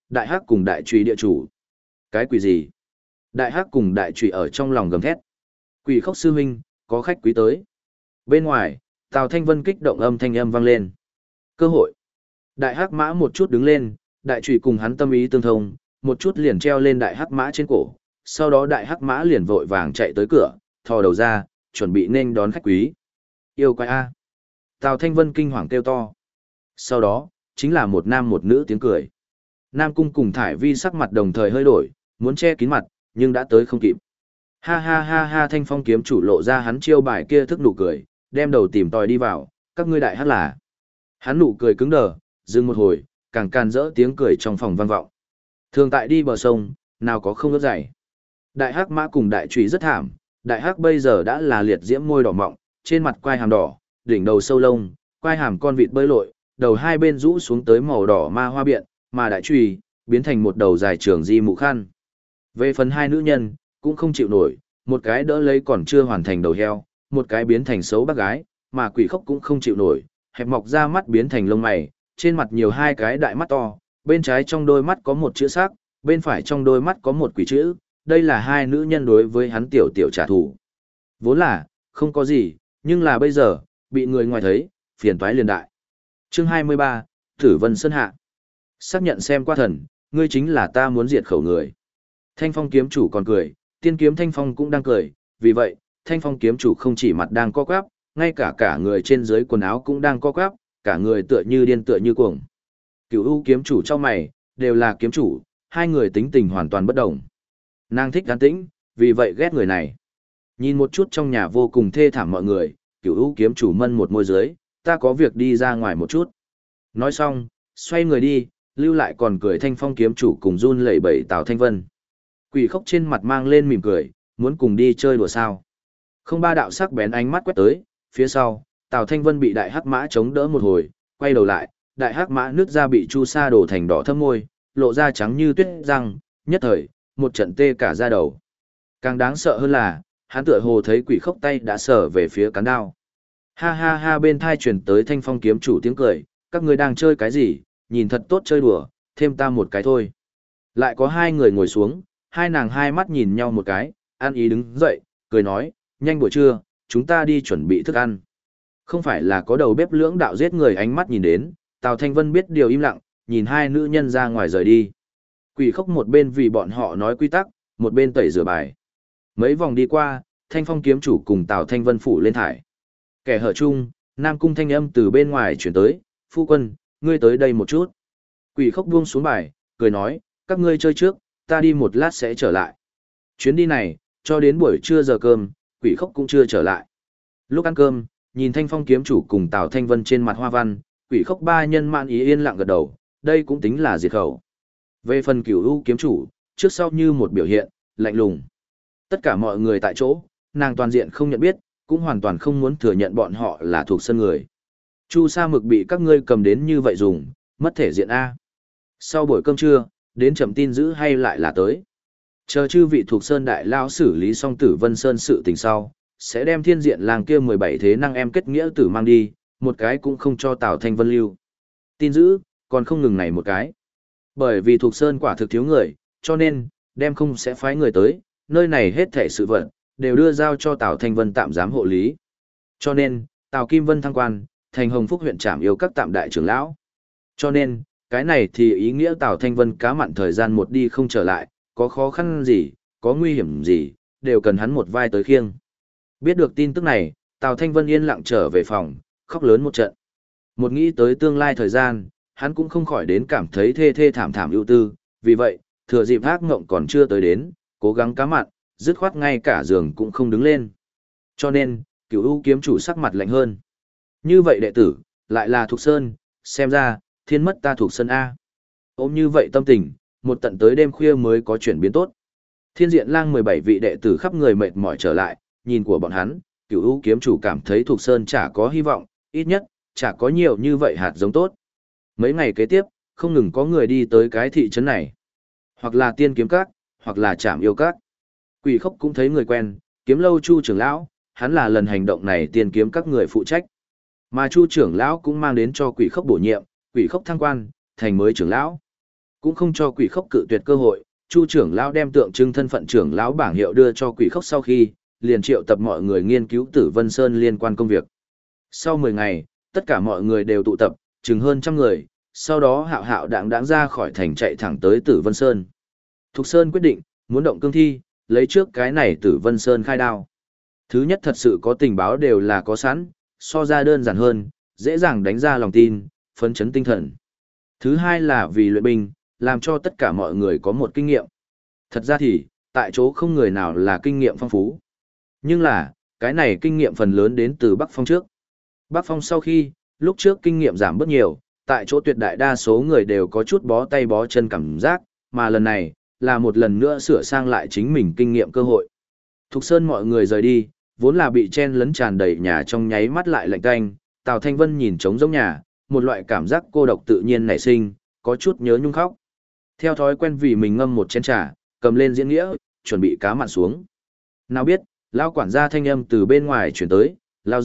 đại hắc cùng đại trùy địa chủ. Cái quỷ gì? Đại hắc cùng đại trùy ở trong lòng gầm thét. Quỷ khốc sư huynh, có khách quý tới. Bên ngoài, Tào Thanh Vân kích động âm thanh âm vang lên. Cơ hội. Đại hắc mã một chút đứng lên, đại trùy cùng hắn tâm ý tương thông, một chút liền treo lên đại hắc mã trên cổ. Sau đó đại hắc mã liền vội vàng chạy tới cửa, thò đầu ra, chuẩn bị nên đón khách quý. Yêu quái A. Tào Thanh Vân kinh hoàng kêu to. Sau đó, chính là một nam một nữ tiếng cười. Nam Cung cùng Thải Vi sắc mặt đồng thời hơi đổi, muốn che kín mặt, nhưng đã tới không kịp. Ha ha ha ha, Thanh Phong kiếm chủ lộ ra hắn chiêu bài kia thức nụ cười, đem đầu tìm tòi đi vào, các ngươi đại hát là. Hắn nụ cười cứng đờ, dừng một hồi, càng càn rỡ tiếng cười trong phòng vang vọng. Thường tại đi bờ sông, nào có không ướt dày. Đại hắc mã cùng đại trùy rất thảm, đại hắc bây giờ đã là liệt diễm môi đỏ mọng, trên mặt quai hàm đỏ, đỉnh đầu sâu lông, quai hàm con vịt bơi lội, đầu hai bên rũ xuống tới màu đỏ ma hoa biện, mà đại trùy biến thành một đầu dài trường di mụ khăn. Về phần hai nữ nhân, cũng không chịu nổi, một cái đỡ lấy còn chưa hoàn thành đầu heo, một cái biến thành xấu bác gái, mà quỷ khốc cũng không chịu nổi, hẹp mọc ra mắt biến thành lông mày, trên mặt nhiều hai cái đại mắt to, bên trái trong đôi mắt có một chữ sắc, bên phải trong đôi mắt có một quỷ chữ, đây là hai nữ nhân đối với hắn tiểu tiểu trả thù. Vốn là, không có gì, nhưng là bây giờ, bị người ngoài thấy, phiền toái liền đại. Chương 23, Tử Vân Sơn Hạ. Xác nhận xem qua thần, ngươi chính là ta muốn diệt khẩu người. Thanh Phong kiếm chủ còn cười, tiên kiếm Thanh Phong cũng đang cười, vì vậy, Thanh Phong kiếm chủ không chỉ mặt đang co quắp, ngay cả người trên dưới quần áo cũng đang co quắp, cả người tựa như điên tựa như cuồng. Cửu U kiếm chủ trong mày, đều là kiếm chủ, hai người tính tình hoàn toàn bất đồng. Nàng thích an tĩnh, vì vậy ghét người này. Nhìn một chút trong nhà vô cùng thê thảm mọi người, Cửu U kiếm chủ mân một môi dưới, ta có việc đi ra ngoài một chút. Nói xong, xoay người đi, lưu lại còn cười Thanh Phong kiếm chủ cùng run lẩy bẩy Tào Thanh Vân. Quỷ khốc trên mặt mang lên mỉm cười, muốn cùng đi chơi đùa sao. Không ba đạo sắc bén ánh mắt quét tới, phía sau, Tào Thanh Vân bị đại hắc mã chống đỡ một hồi, quay đầu lại, đại hắc mã nước ra bị chu sa đổ thành đỏ thâm môi, lộ ra trắng như tuyết răng, nhất thời, một trận tê cả da đầu. Càng đáng sợ hơn là, hắn tựa hồ thấy quỷ khốc tay đã sờ về phía cán đao. Ha ha ha, bên thai truyền tới Thanh Phong kiếm chủ tiếng cười, các người đang chơi cái gì, nhìn thật tốt chơi đùa, thêm ta một cái thôi. Lại có hai người ngồi xuống, hai nàng hai mắt nhìn nhau một cái, An Ý đứng dậy, cười nói, nhanh buổi trưa, chúng ta đi chuẩn bị thức ăn. Không phải là có đầu bếp lưỡng đạo giết người, ánh mắt nhìn đến, Tào Thanh Vân biết điều im lặng, nhìn hai nữ nhân ra ngoài rời đi. Quỷ khốc một bên vì bọn họ nói quy tắc, một bên tẩy rửa bài. Mấy vòng đi qua, Thanh Phong kiếm chủ cùng Tào Thanh Vân phủ lên thải. Kẻ hở chung, Nam Cung thanh âm từ bên ngoài chuyển tới, phu quân, ngươi tới đây một chút. Quỷ khốc buông xuống bài, cười nói, các ngươi chơi trước, ta đi một lát sẽ trở lại. Chuyến đi này, cho đến buổi trưa giờ cơm, quỷ khốc cũng chưa trở lại. Lúc ăn cơm, nhìn Thanh Phong kiếm chủ cùng Tào Thanh Vân trên mặt hoa văn, quỷ khốc ba nhân mạn ý yên lặng gật đầu, đây cũng tính là diệt khẩu. Về phần Cửu U kiếm chủ, trước sau như một biểu hiện, lạnh lùng. Tất cả mọi người tại chỗ, nàng toàn diện không nhận biết, cũng hoàn toàn không muốn thừa nhận bọn họ là thuộc sân người. Chu sa mực bị các ngươi cầm đến như vậy dùng, mất thể diện A. Sau buổi cơm trưa, đến chậm tin giữ hay lại là tới. Chờ chư vị thuộc sơn đại lao xử lý xong Tử Vân Sơn sự tình sau, sẽ đem thiên diện làng kia 17 thế năng em kết nghĩa tử mang đi, một cái cũng không cho Tào Thanh Vân lưu. Tin giữ, còn không ngừng này một cái. Bởi vì thuộc sơn quả thực thiếu người, cho nên, đem không sẽ phái người tới, nơi này hết thảy sự vận, đều đưa giao cho Tào Thanh Vân tạm giám hộ lý. Cho nên, Tào Kim Vân thăng quan, thành Hồng Phúc huyện trảm yêu các tạm đại trưởng lão. Cho nên, cái này thì ý nghĩa Tào Thanh Vân cá mặn thời gian một đi không trở lại, có khó khăn gì, có nguy hiểm gì, đều cần hắn một vai tới khiêng. Biết được tin tức này, Tào Thanh Vân yên lặng trở về phòng, khóc lớn một trận. Một nghĩ tới tương lai thời gian, hắn cũng không khỏi đến cảm thấy thê thê thảm thảm ưu tư, vì vậy, thừa dịp ác ngộng còn chưa tới đến, cố gắng cá mặn, dứt khoát ngay cả giường cũng không đứng lên. Cho nên, Cửu U kiếm chủ sắc mặt lạnh hơn. Như vậy đệ tử, lại là thuộc sơn, xem ra, thiên mất ta thuộc sơn A. Ôm như vậy tâm tình, một tận tới đêm khuya mới có chuyển biến tốt. Thiên diện lang 17 vị đệ tử khắp người mệt mỏi trở lại, nhìn của bọn hắn, Cửu U kiếm chủ cảm thấy thuộc sơn chả có hy vọng, ít nhất, chả có nhiều như vậy hạt giống tốt. Mấy ngày kế tiếp, không ngừng có người đi tới cái thị trấn này. Hoặc là tiên kiếm các, hoặc là trảm yêu các. Quỷ khốc cũng thấy người quen, kiếm lâu Chu trưởng lão, hắn là lần hành động này tiên kiếm các người phụ trách. Mà Chu trưởng lão cũng mang đến cho quỷ khốc bổ nhiệm, quỷ khốc thăng quan, thành mới trưởng lão. Cũng không cho quỷ khốc cự tuyệt cơ hội, Chu trưởng lão đem tượng trưng thân phận trưởng lão bảng hiệu đưa cho quỷ khốc sau khi, liền triệu tập mọi người nghiên cứu Tử Vân Sơn liên quan công việc. Sau 10 ngày, tất cả mọi người đều tụ tập, chừng hơn trăm người, sau đó hạo hạo đãng đãng ra khỏi thành chạy thẳng tới Tử Vân Sơn. Thục Sơn quyết định, muốn động cương thi, lấy trước cái này Tử Vân Sơn khai đao. Thứ nhất thật sự có tình báo đều là có sẵn, so ra đơn giản hơn, dễ dàng đánh ra lòng tin, phấn chấn tinh thần. Thứ hai là vì luyện binh, làm cho tất cả mọi người có một kinh nghiệm. Thật ra thì, tại chỗ không người nào là kinh nghiệm phong phú. Nhưng là, cái này kinh nghiệm phần lớn đến từ Bắc Phong trước. Bắc Phong sau khi, lúc trước kinh nghiệm giảm bớt nhiều, tại chỗ tuyệt đại đa số người đều có chút bó tay bó chân cảm giác, mà lần này, là một lần nữa sửa sang lại chính mình kinh nghiệm cơ hội. Thục Sơn mọi người rời đi, vốn là bị chen lấn tràn đầy nhà trong nháy mắt lại lạnh tanh, Tào Thanh Vân nhìn trống rỗng nhà, một loại cảm giác cô độc tự nhiên nảy sinh, có chút nhớ nhung khóc. Theo thói quen vì mình ngâm một chén trà, cầm lên diễn nghĩa, chuẩn bị cá mặn xuống. Nào biết, lao quản gia thanh âm từ bên ngoài chuyển tới,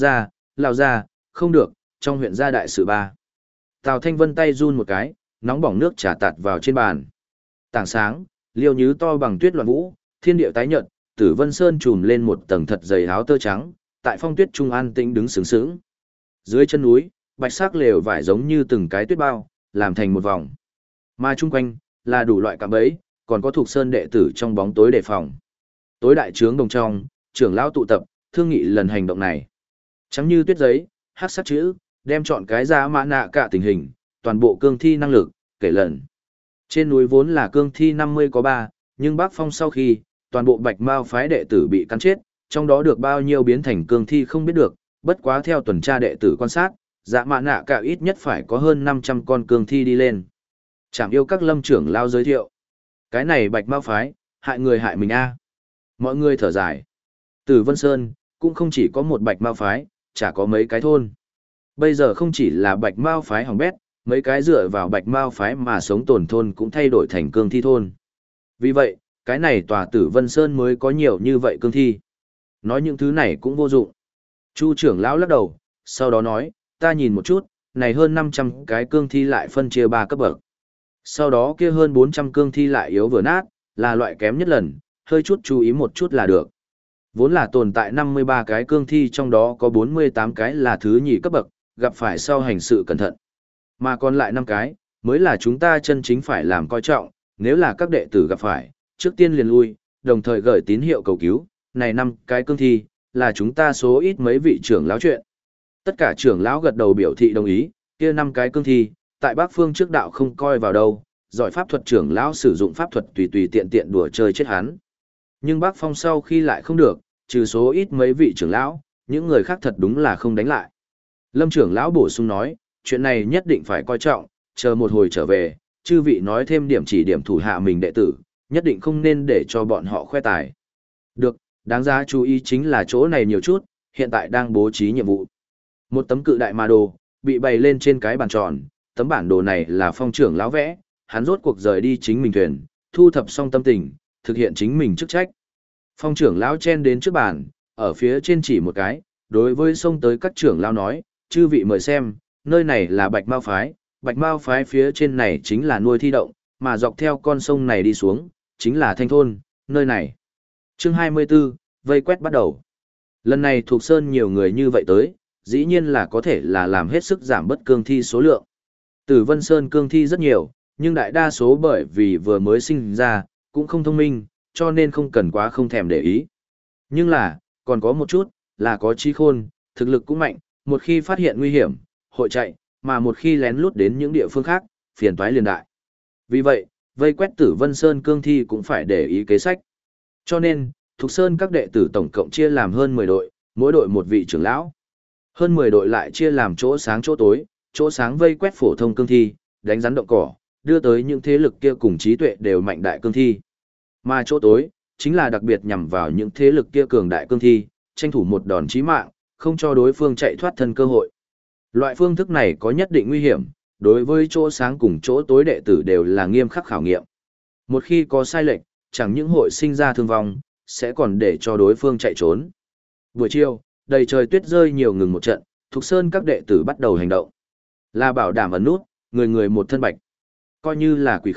lao ra, không được, trong huyện gia đại sự ba. Tào Thanh Vân tay run một cái, nóng bỏng nước trà tạt vào trên bàn. Tảng sáng, liêu nhứ to bằng tuyết loạn vũ, thiên địa tái nhợt, Tử Vân Sơn trùm lên một tầng thật dày áo tơ trắng, tại phong tuyết trung an tĩnh đứng sướng sướng. Dưới chân núi, bạch sắc lều vải giống như từng cái tuyết bao, làm thành một vòng. Mà chung quanh, là đủ loại cạm bẫy, còn có thuộc sơn đệ tử trong bóng tối đề phòng. Tối đại trướng đồng trong, trưởng lão tụ tập, thương nghị lần hành động này. Trắng như tuyết giấy, hắc sắc chữ, đem chọn cái giá mã nạ cả tình hình, toàn bộ cương thi năng lực, kể lần. Trên núi vốn là cương thi 50 có 3, nhưng Bắc Phong sau khi, toàn bộ bạch mao phái đệ tử bị cắn chết, trong đó được bao nhiêu biến thành cương thi không biết được, bất quá theo tuần tra đệ tử quan sát, dạ mã nạ cả ít nhất phải có hơn 500 con cương thi đi lên. Trảm yêu các lâm trưởng lao giới thiệu. Cái này bạch mao phái, hại người hại mình a. Mọi người thở dài. Tử Vân Sơn, cũng không chỉ có một bạch mao phái, chả có mấy cái thôn. Bây giờ không chỉ là bạch mao phái hỏng bét, mấy cái dựa vào bạch mao phái mà sống tồn thôn cũng thay đổi thành cương thi thôn. Vì vậy, cái này tòa Tử Vân Sơn mới có nhiều như vậy cương thi. Nói những thứ này cũng vô dụng. Chu trưởng lão lắc đầu, sau đó nói, ta nhìn một chút, này hơn 500 cái cương thi lại phân chia 3 cấp bậc. Sau đó kia hơn 400 cương thi lại yếu vừa nát, là loại kém nhất lần, hơi chút chú ý một chút là được. Vốn là tồn tại 53 cái cương thi trong đó có 48 cái là thứ nhì cấp bậc, gặp phải sau hành sự cẩn thận. Mà còn lại 5 cái, mới là chúng ta chân chính phải làm coi trọng, nếu là các đệ tử gặp phải, trước tiên liền lui, đồng thời gửi tín hiệu cầu cứu, này 5 cái cương thi, là chúng ta số ít mấy vị trưởng lão chuyện. Tất cả trưởng lão gật đầu biểu thị đồng ý, kia 5 cái cương thi, tại Bắc Phương trước đạo không coi vào đâu, giỏi pháp thuật trưởng lão sử dụng pháp thuật tùy tùy tiện tiện đùa chơi chết hắn. Nhưng Bắc Phong sau khi lại không được, trừ số ít mấy vị trưởng lão, những người khác thật đúng là không đánh lại. Lâm trưởng lão bổ sung nói, chuyện này nhất định phải coi trọng, chờ một hồi trở về, chư vị nói thêm điểm chỉ điểm thủ hạ mình đệ tử, nhất định không nên để cho bọn họ khoe tài. Được, đáng giá chú ý chính là chỗ này nhiều chút, hiện tại đang bố trí nhiệm vụ. Một tấm cự đại ma đồ, bị bày lên trên cái bàn tròn, tấm bản đồ này là Phong trưởng lão vẽ, hắn rốt cuộc rời đi chính mình thuyền, thu thập xong tâm tình, thực hiện chính mình chức trách. Phong trưởng lão chen đến trước bàn, ở phía trên chỉ một cái, đối với xông tới các trưởng lão nói, chư vị mời xem, nơi này là Bạch Mao phái phía trên này chính là nuôi thi động, mà dọc theo con sông này đi xuống, chính là Thanh thôn, nơi này. Chương 24, vây quét bắt đầu. Lần này thuộc sơn nhiều người như vậy tới, dĩ nhiên là có thể là làm hết sức giảm bất cương thi số lượng. Tử Vân Sơn cương thi rất nhiều, nhưng đại đa số bởi vì vừa mới sinh ra, cũng không thông minh, cho nên không cần quá không thèm để ý. Nhưng là, còn có một chút, là có trí khôn, thực lực cũng mạnh, một khi phát hiện nguy hiểm, hội chạy, mà một khi lén lút đến những địa phương khác, phiền toái liền đại. Vì vậy, vây quét Tử Vân Sơn cương thi cũng phải để ý kế sách. Cho nên, Thục Sơn các đệ tử tổng cộng chia làm hơn 10 đội, mỗi đội một vị trưởng lão. Hơn 10 đội lại chia làm chỗ sáng chỗ sáng vây quét phổ thông cương thi, đánh rắn động cỏ, đưa tới những thế lực kia cùng trí tuệ đều mạnh đại cương thi. Mà chỗ tối, chính là đặc biệt nhằm vào những thế lực kia cường đại cương thi, tranh thủ một đòn chí mạng, không cho đối phương chạy thoát thân cơ hội. Loại phương thức này có nhất định nguy hiểm, đối với chỗ sáng cùng chỗ tối đệ tử đều là nghiêm khắc khảo nghiệm. Một khi có sai lệch, chẳng những hội sinh ra thương vong, sẽ còn để cho đối phương chạy trốn. Buổi chiều, đầy trời tuyết rơi nhiều ngừng một trận, Thục Sơn các đệ tử bắt đầu hành động. Là bảo đảm ẩn nút, người người một thân bạch. Coi như là quỷ khốc,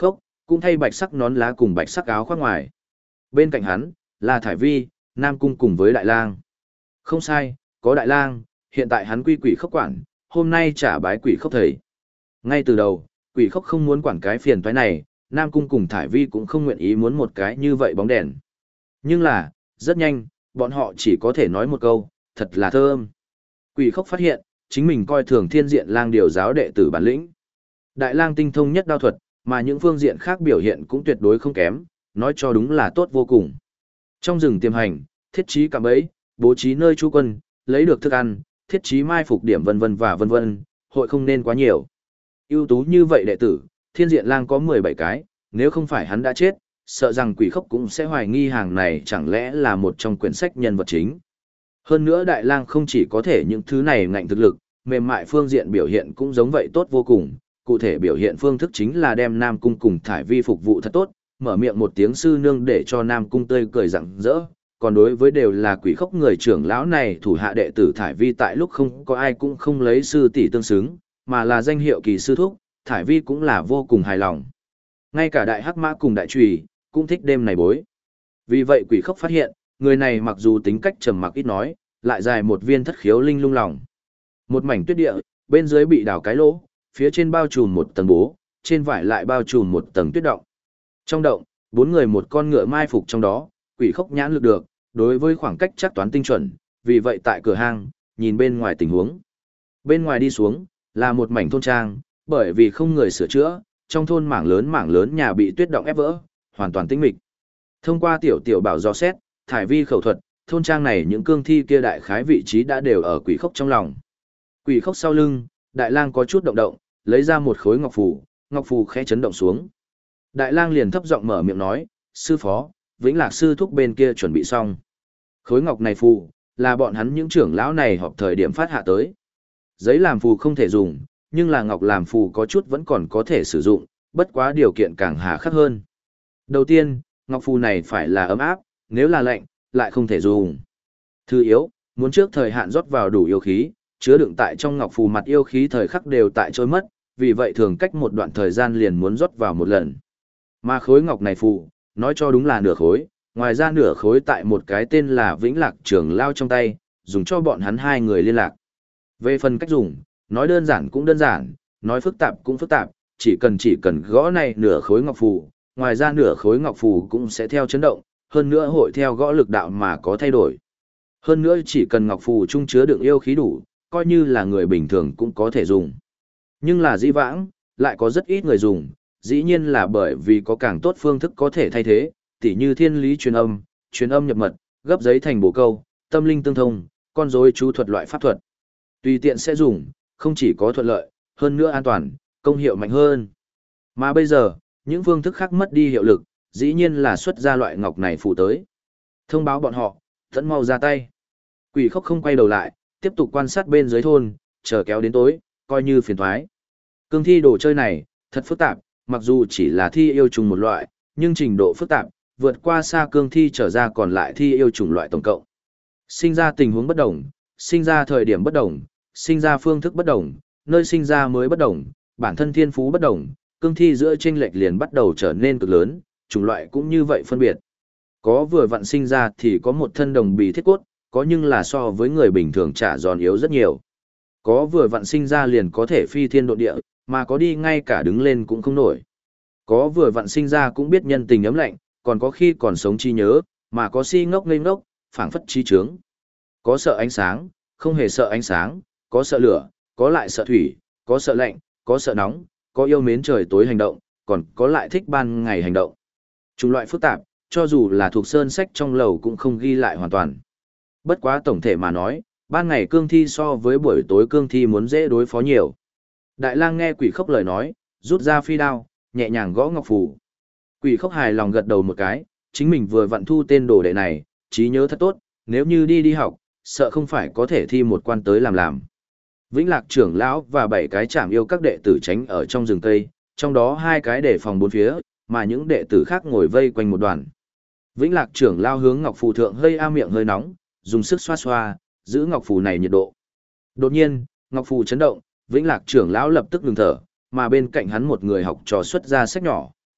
cũng thay bạch sắc nón lá cùng bạch sắc áo khoác ngoài. Bên cạnh hắn, là Thải Vi, Nam Cung cùng với Đại Lang. Không sai, có Đại Lang, hiện tại hắn quy quỷ khốc quản, hôm nay trả bái quỷ khốc thầy. Ngay từ đầu, quỷ khốc không muốn quản cái phiền toái này, Nam Cung cùng Thải Vi cũng không nguyện ý muốn một cái như vậy bóng đèn. Nhưng là, rất nhanh, bọn họ chỉ có thể nói một câu, thật là thơm. Quỷ khốc phát hiện, chính mình coi thường Thiên Diện Lang điều giáo đệ tử bản lĩnh. Đại Lang tinh thông nhất đao thuật, mà những phương diện khác biểu hiện cũng tuyệt đối không kém, nói cho đúng là tốt vô cùng. Trong rừng tiềm hành, thiết trí cạm bẫy, bố trí nơi trú quân, lấy được thức ăn, thiết trí mai phục điểm vân vân và vân vân, hội không nên quá nhiều. Ưu tú như vậy đệ tử, Thiên Diện Lang có 17 cái, nếu không phải hắn đã chết, sợ rằng quỷ khốc cũng sẽ hoài nghi hàng này chẳng lẽ là một trong quyển sách nhân vật chính. Hơn nữa Đại Lang không chỉ có thể những thứ này ngạnh thực lực, mềm mại phương diện biểu hiện cũng giống vậy tốt vô cùng, cụ thể biểu hiện phương thức chính là đem Nam Cung cùng Thải Vi phục vụ thật tốt, mở miệng một tiếng sư nương để cho Nam Cung tươi cười rạng rỡ, còn đối với đều là quỷ khốc người trưởng lão này thủ hạ đệ tử Thải Vi tại lúc không có ai cũng không lấy sư tỷ tương xứng, mà là danh hiệu kỳ sư thúc, Thải Vi cũng là vô cùng hài lòng. Ngay cả đại hắc mã cùng đại trùy, cũng thích đêm này bối. Vì vậy quỷ khốc phát hiện, người này mặc dù tính cách trầm mặc ít nói, lại dài một viên thất khiếu linh lung lòng. Một mảnh tuyết địa, bên dưới bị đào cái lỗ, phía trên bao trùm một tầng bố, trên vải lại bao trùm một tầng tuyết động. Trong động, 4 người một con ngựa mai phục trong đó, quỷ khốc nhãn lực được, đối với khoảng cách chắc toán tinh chuẩn, vì vậy tại cửa hang, nhìn bên ngoài tình huống. Bên ngoài đi xuống, là một mảnh thôn trang, bởi vì không người sửa chữa, trong thôn mảng lớn nhà bị tuyết động ép vỡ, hoàn toàn tĩnh mịch. Thông qua tiểu bảo dò xét, Thải Vi khẩu thuật, thôn trang này những cương thi kia đại khái vị trí đã đều ở quỷ khốc trong lòng. Quỷ khốc sau lưng, Đại Lang có chút động, lấy ra một khối ngọc phù khẽ chấn động xuống. Đại Lang liền thấp giọng mở miệng nói, sư phó, Vĩnh Lạc sư thúc bên kia chuẩn bị xong. Khối ngọc này phù, là bọn hắn những trưởng lão này họp thời điểm phát hạ tới. Giấy làm phù không thể dùng, nhưng là ngọc làm phù có chút vẫn còn có thể sử dụng, bất quá điều kiện càng hà khắc hơn. Đầu tiên, ngọc phù này phải là ấm áp, nếu là lạnh, lại không thể dùng. Thứ yếu, muốn trước thời hạn rót vào đủ yêu khí, chứa đựng tại trong ngọc phù mặt yêu khí thời khắc đều tại trôi mất, vì vậy thường cách một đoạn thời gian liền muốn rót vào một lần. Mà khối ngọc này phù, nói cho đúng là nửa khối, ngoài ra nửa khối tại một cái tên là Vĩnh Lạc trưởng lao trong tay, dùng cho bọn hắn 2 người liên lạc. Về phần cách dùng, nói đơn giản cũng đơn giản, nói phức tạp cũng phức tạp, chỉ cần gõ này nửa khối ngọc phù, ngoài ra nửa khối ngọc phù cũng sẽ theo chấn động, hơn nữa hội theo gõ lực đạo mà có thay đổi. Hơn nữa chỉ cần ngọc phù trung chứa đựng yêu khí đủ, coi như là người bình thường cũng có thể dùng. Nhưng là dĩ vãng, lại có rất ít người dùng, dĩ nhiên là bởi vì có càng tốt phương thức có thể thay thế, tỉ như thiên lý truyền âm nhập mật, gấp giấy thành bổ câu, tâm linh tương thông, con rối chú thuật loại pháp thuật. Tùy tiện sẽ dùng, không chỉ có thuận lợi, hơn nữa an toàn, công hiệu mạnh hơn. Mà bây giờ, những phương thức khác mất đi hiệu lực, dĩ nhiên là xuất ra loại ngọc này phụ tới. Thông báo bọn họ, tận mau ra tay. Quỷ khốc không quay đầu lại, tiếp tục quan sát bên dưới thôn, chờ kéo đến tối, coi như phiền thoái. Cương thi đồ chơi này, thật phức tạp, mặc dù chỉ là thi yêu trùng một loại, nhưng trình độ phức tạp, vượt qua xa cương thi trở ra còn lại thi yêu trùng loại tổng cộng. Sinh ra tình huống bất đồng, sinh ra thời điểm bất đồng, sinh ra phương thức bất đồng, nơi sinh ra mới bất đồng, bản thân thiên phú bất đồng, cương thi giữa chênh lệch liền bắt đầu trở nên cực lớn, chủng loại cũng như vậy phân biệt. Có vừa vặn sinh ra thì có một thân đồng bì thiết cốt, có nhưng là so với người bình thường trả giòn yếu rất nhiều. Có vừa vặn sinh ra liền có thể phi thiên độ địa, mà có đi ngay cả đứng lên cũng không nổi. Có vừa vặn sinh ra cũng biết nhân tình ấm lạnh, còn có khi còn sống chi nhớ, mà có si ngốc ngây ngốc, phảng phất trí trướng. Có sợ ánh sáng, không hề sợ ánh sáng, có sợ lửa, có lại sợ thủy, có sợ lạnh, có sợ nóng, có yêu mến trời tối hành động, còn có lại thích ban ngày hành động. Chủng loại phức tạp, cho dù là thuộc sơn sách trong lầu cũng không ghi lại hoàn toàn. Bất quá tổng thể mà nói, ban ngày cương thi so với buổi tối cương thi muốn dễ đối phó nhiều. Đại Lang nghe quỷ khốc lời nói, rút ra phi đao, nhẹ nhàng gõ ngọc phù. Quỷ khốc hài lòng gật đầu một cái, chính mình vừa vặn thu tên đồ đệ này, trí nhớ thật tốt, nếu như đi học, sợ không phải có thể thi một quan tới làm. Vĩnh Lạc trưởng lão và 7 cái trảm yêu các đệ tử tránh ở trong rừng cây, trong đó 2 cái để phòng bốn phía, mà những đệ tử khác ngồi vây quanh một đoàn. Vĩnh Lạc trưởng lão hướng ngọc phù thượng hơi miệng hơi nóng, dùng sức xoa xoa, giữ ngọc phù này nhiệt độ. Đột nhiên, ngọc phù chấn động, Vĩnh Lạc trưởng lão lập tức ngừng thở, mà bên cạnh hắn một người học trò xuất ra sách nhỏ,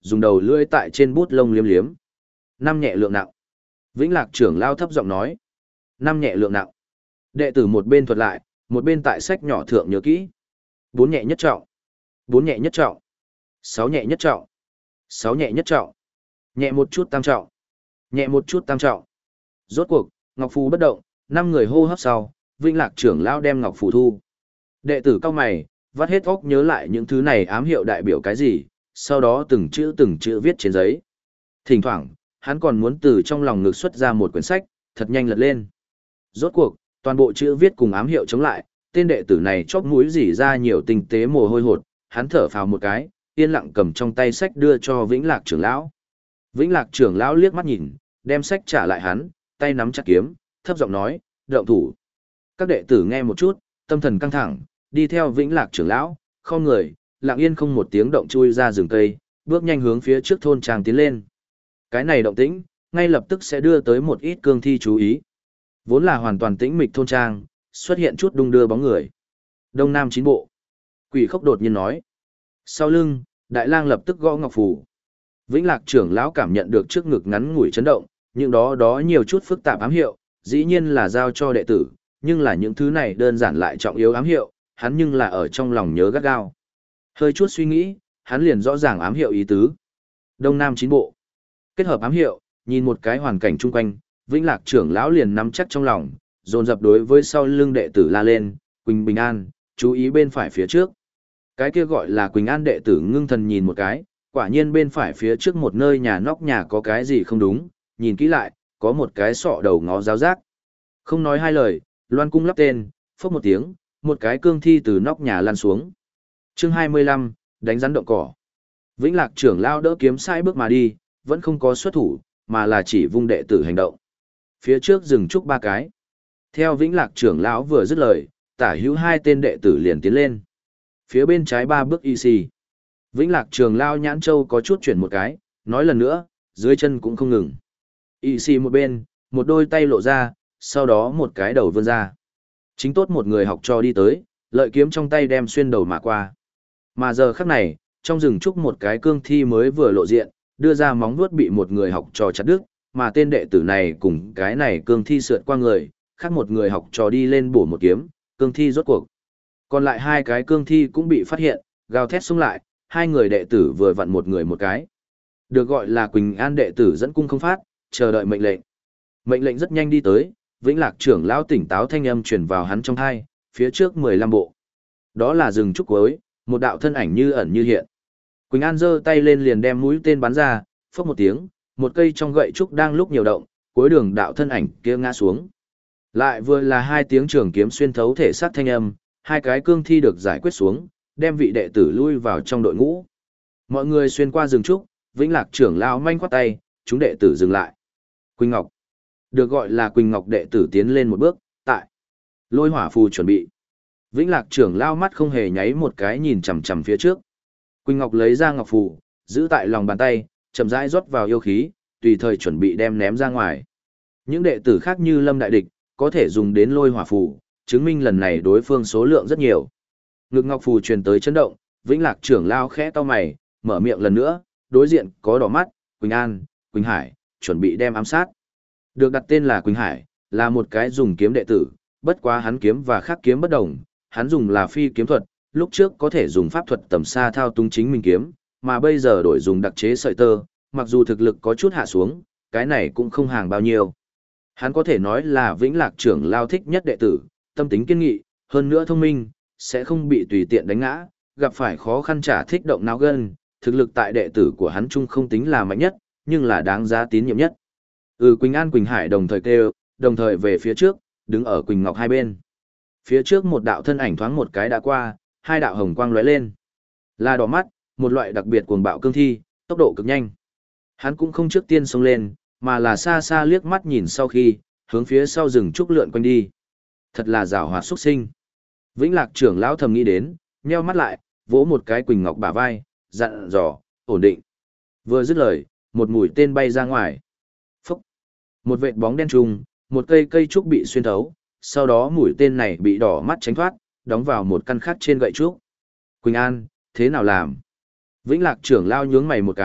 dùng đầu lưỡi tại trên bút lông liếm liếm. Năm nhẹ lượng nặng. Vĩnh Lạc trưởng lao thấp giọng nói. Năm nhẹ lượng nặng. Đệ tử một bên thuật lại, một bên tại sách nhỏ thượng nhớ kỹ. Bốn nhẹ nhất trọng. Bốn nhẹ nhất trọng. Sáu nhẹ nhất trọng. Sáu nhẹ nhất trọng. Nhẹ một chút tam trọng. Nhẹ một chút tam trọng. Rốt cuộc, ngọc phù bất động, 5 người hô hấp sau, Vĩnh Lạc trưởng lao đem ngọc phù thu. Đệ tử cao mày, vắt hết óc nhớ lại những thứ này ám hiệu đại biểu cái gì, sau đó từng chữ viết trên giấy. Thỉnh thoảng, hắn còn muốn từ trong lòng ngực xuất ra một quyển sách, thật nhanh lật lên. Rốt cuộc, toàn bộ chữ viết cùng ám hiệu chống lại, tên đệ tử này chóp mũi rỉ ra nhiều tinh tế mồ hôi hột, hắn thở phào một cái, yên lặng cầm trong tay sách đưa cho Vĩnh Lạc trưởng lão. Vĩnh Lạc trưởng lão liếc mắt nhìn, đem sách trả lại hắn, tay nắm chặt kiếm, thấp giọng nói, động thủ. Các đệ tử nghe một chút, tâm thần căng thẳng, đi theo Vĩnh Lạc trưởng lão, không người, lặng yên không một tiếng động chui ra rừng cây, bước nhanh hướng phía trước thôn trang tiến lên. Cái này động tĩnh, ngay lập tức sẽ đưa tới một ít cương thi chú ý. Vốn là hoàn toàn tĩnh mịch thôn trang, xuất hiện chút đung đưa bóng người. Đông Nam chín bộ. Quỷ Khốc đột nhiên nói. Sau lưng, Đại Lang lập tức gõ ngọc phù. Vĩnh Lạc trưởng lão cảm nhận được trước ngực ngắn ngủi chấn động, những đó nhiều chút phức tạp ám hiệu, dĩ nhiên là giao cho đệ tử, nhưng là những thứ này đơn giản lại trọng yếu ám hiệu, hắn nhưng là ở trong lòng nhớ gắt gao. Hơi chút suy nghĩ, hắn liền rõ ràng ám hiệu ý tứ. Đông Nam chín bộ. Kết hợp ám hiệu, nhìn một cái hoàn cảnh chung quanh, Vĩnh Lạc trưởng lão liền nắm chắc trong lòng, dồn dập đối với sau lưng đệ tử la lên, Quỳnh Bình An, chú ý bên phải phía trước. Cái kia gọi là Quỳnh An đệ tử ngưng thần nhìn một cái, quả nhiên bên phải phía trước một nơi nhà nóc nhà có cái gì không đúng, nhìn kỹ lại, có một cái sọ đầu ngó giáo giác. Không nói hai lời, loan cung lắp tên, phốc một tiếng, một cái cương thi từ nóc nhà lăn xuống. Chương 25, đánh rắn động cỏ. Vĩnh Lạc trưởng lão đỡ kiếm sai bước mà đi, vẫn không có xuất thủ, mà là chỉ vung đệ tử hành động. Phía trước dừng trúc ba cái. Theo Vĩnh Lạc trưởng lão vừa dứt lời, tả hữu hai tên đệ tử liền tiến lên. Phía bên trái ba bước y xì. Vĩnh Lạc trưởng lão nhãn châu có chút chuyển một cái, nói lần nữa, dưới chân cũng không ngừng. Y xì một bên, một đôi tay lộ ra, sau đó một cái đầu vươn ra. Chính tốt một người học trò đi tới, lợi kiếm trong tay đem xuyên đầu mà qua. Mà giờ khắc này, trong rừng trúc một cái cương thi mới vừa lộ diện, đưa ra móng vuốt bị một người học trò chặt đứt, mà tên đệ tử này cùng cái này cương thi sượt qua người, khác một người học trò đi lên bổ một kiếm, cương thi rốt cuộc. Còn lại hai cái cương thi cũng bị phát hiện, gào thét xung lại, hai người đệ tử vừa vặn một người một cái. Được gọi là Quỳnh An đệ tử dẫn cung không phát, chờ đợi mệnh lệnh. Mệnh lệnh rất nhanh đi tới, Vĩnh Lạc trưởng lão tỉnh táo thanh âm truyền vào hắn trong tai, phía trước 15 bộ. Đó là rừng trúc cuối, một đạo thân ảnh như ẩn như hiện. Quỳnh An giơ tay lên liền đem mũi tên bắn ra, phốc một tiếng, một cây trong gậy trúc đang lúc nhiều động, cuối đường đạo thân ảnh kia ngã xuống. Lại vừa là hai tiếng trường kiếm xuyên thấu thể xác thanh âm, hai cái cương thi được giải quyết xuống, đem vị đệ tử lui vào trong đội ngũ. Mọi người xuyên qua rừng trúc, Vĩnh Lạc trưởng lão manh quát tay, chúng đệ tử dừng lại. Quỳnh Ngọc, được gọi là Quỳnh Ngọc đệ tử tiến lên một bước, tại lôi hỏa phù chuẩn bị. Vĩnh Lạc trưởng lão mắt không hề nháy một cái nhìn chằm chằm phía trước. Quỳnh Ngọc lấy ra ngọc phù, giữ tại lòng bàn tay, chậm rãi rót vào yêu khí, tùy thời chuẩn bị đem ném ra ngoài. Những đệ tử khác như Lâm đại địch, có thể dùng đến lôi hỏa phù, chứng minh lần này đối phương số lượng rất nhiều. Ngực ngọc phù truyền tới chấn động, Vĩnh Lạc trưởng lão khẽ cau mày, mở miệng lần nữa, đối diện có đỏ mắt, Quỳnh An, Quỳnh Hải, chuẩn bị đem ám sát. Được đặt tên là Quỳnh Hải, là một cái dùng kiếm đệ tử, bất quá hắn kiếm và khác kiếm bất đồng, hắn dùng là phi kiếm thuật, lúc trước có thể dùng pháp thuật tầm xa thao túng chính mình kiếm, mà bây giờ đổi dùng đặc chế sợi tơ, mặc dù thực lực có chút hạ xuống, cái này cũng không hàng bao nhiêu. Hắn có thể nói là Vĩnh Lạc trưởng lao thích nhất đệ tử, tâm tính kiên nghị, hơn nữa thông minh, sẽ không bị tùy tiện đánh ngã, gặp phải khó khăn chả thích động não gân, thực lực tại đệ tử của hắn chung không tính là mạnh nhất, nhưng là đáng giá tín nhiệm nhất. Quỳnh An Quỳnh Hải đồng thời kêu, đồng thời về phía trước, đứng ở Quỳnh Ngọc hai bên. Phía trước một đạo thân ảnh thoáng một cái đã qua, hai đạo hồng quang lóe lên. Là đỏ mắt, một loại đặc biệt cuồng bạo cương thi, tốc độ cực nhanh. Hắn cũng không trước tiên xông lên, mà là xa xa liếc mắt nhìn sau khi, hướng phía sau rừng trúc lượn quanh đi. Thật là giảo hoạt xuất sinh. Vĩnh Lạc trưởng lão thầm nghĩ đến, nheo mắt lại, vỗ một cái Quỳnh Ngọc bả vai, dặn dò, ổn định. Vừa dứt lời, một mũi tên bay ra ngoài. Phúc! Một vệt bóng đen trùng, một cây trúc bị xuyên thấu, sau đó mũi tên này bị đỏ mắt tránh thoát, đóng vào một căn khác trên gậy trúc. Quỳnh An, thế nào làm? Vĩnh Lạc trưởng lao nhướng mày một cái,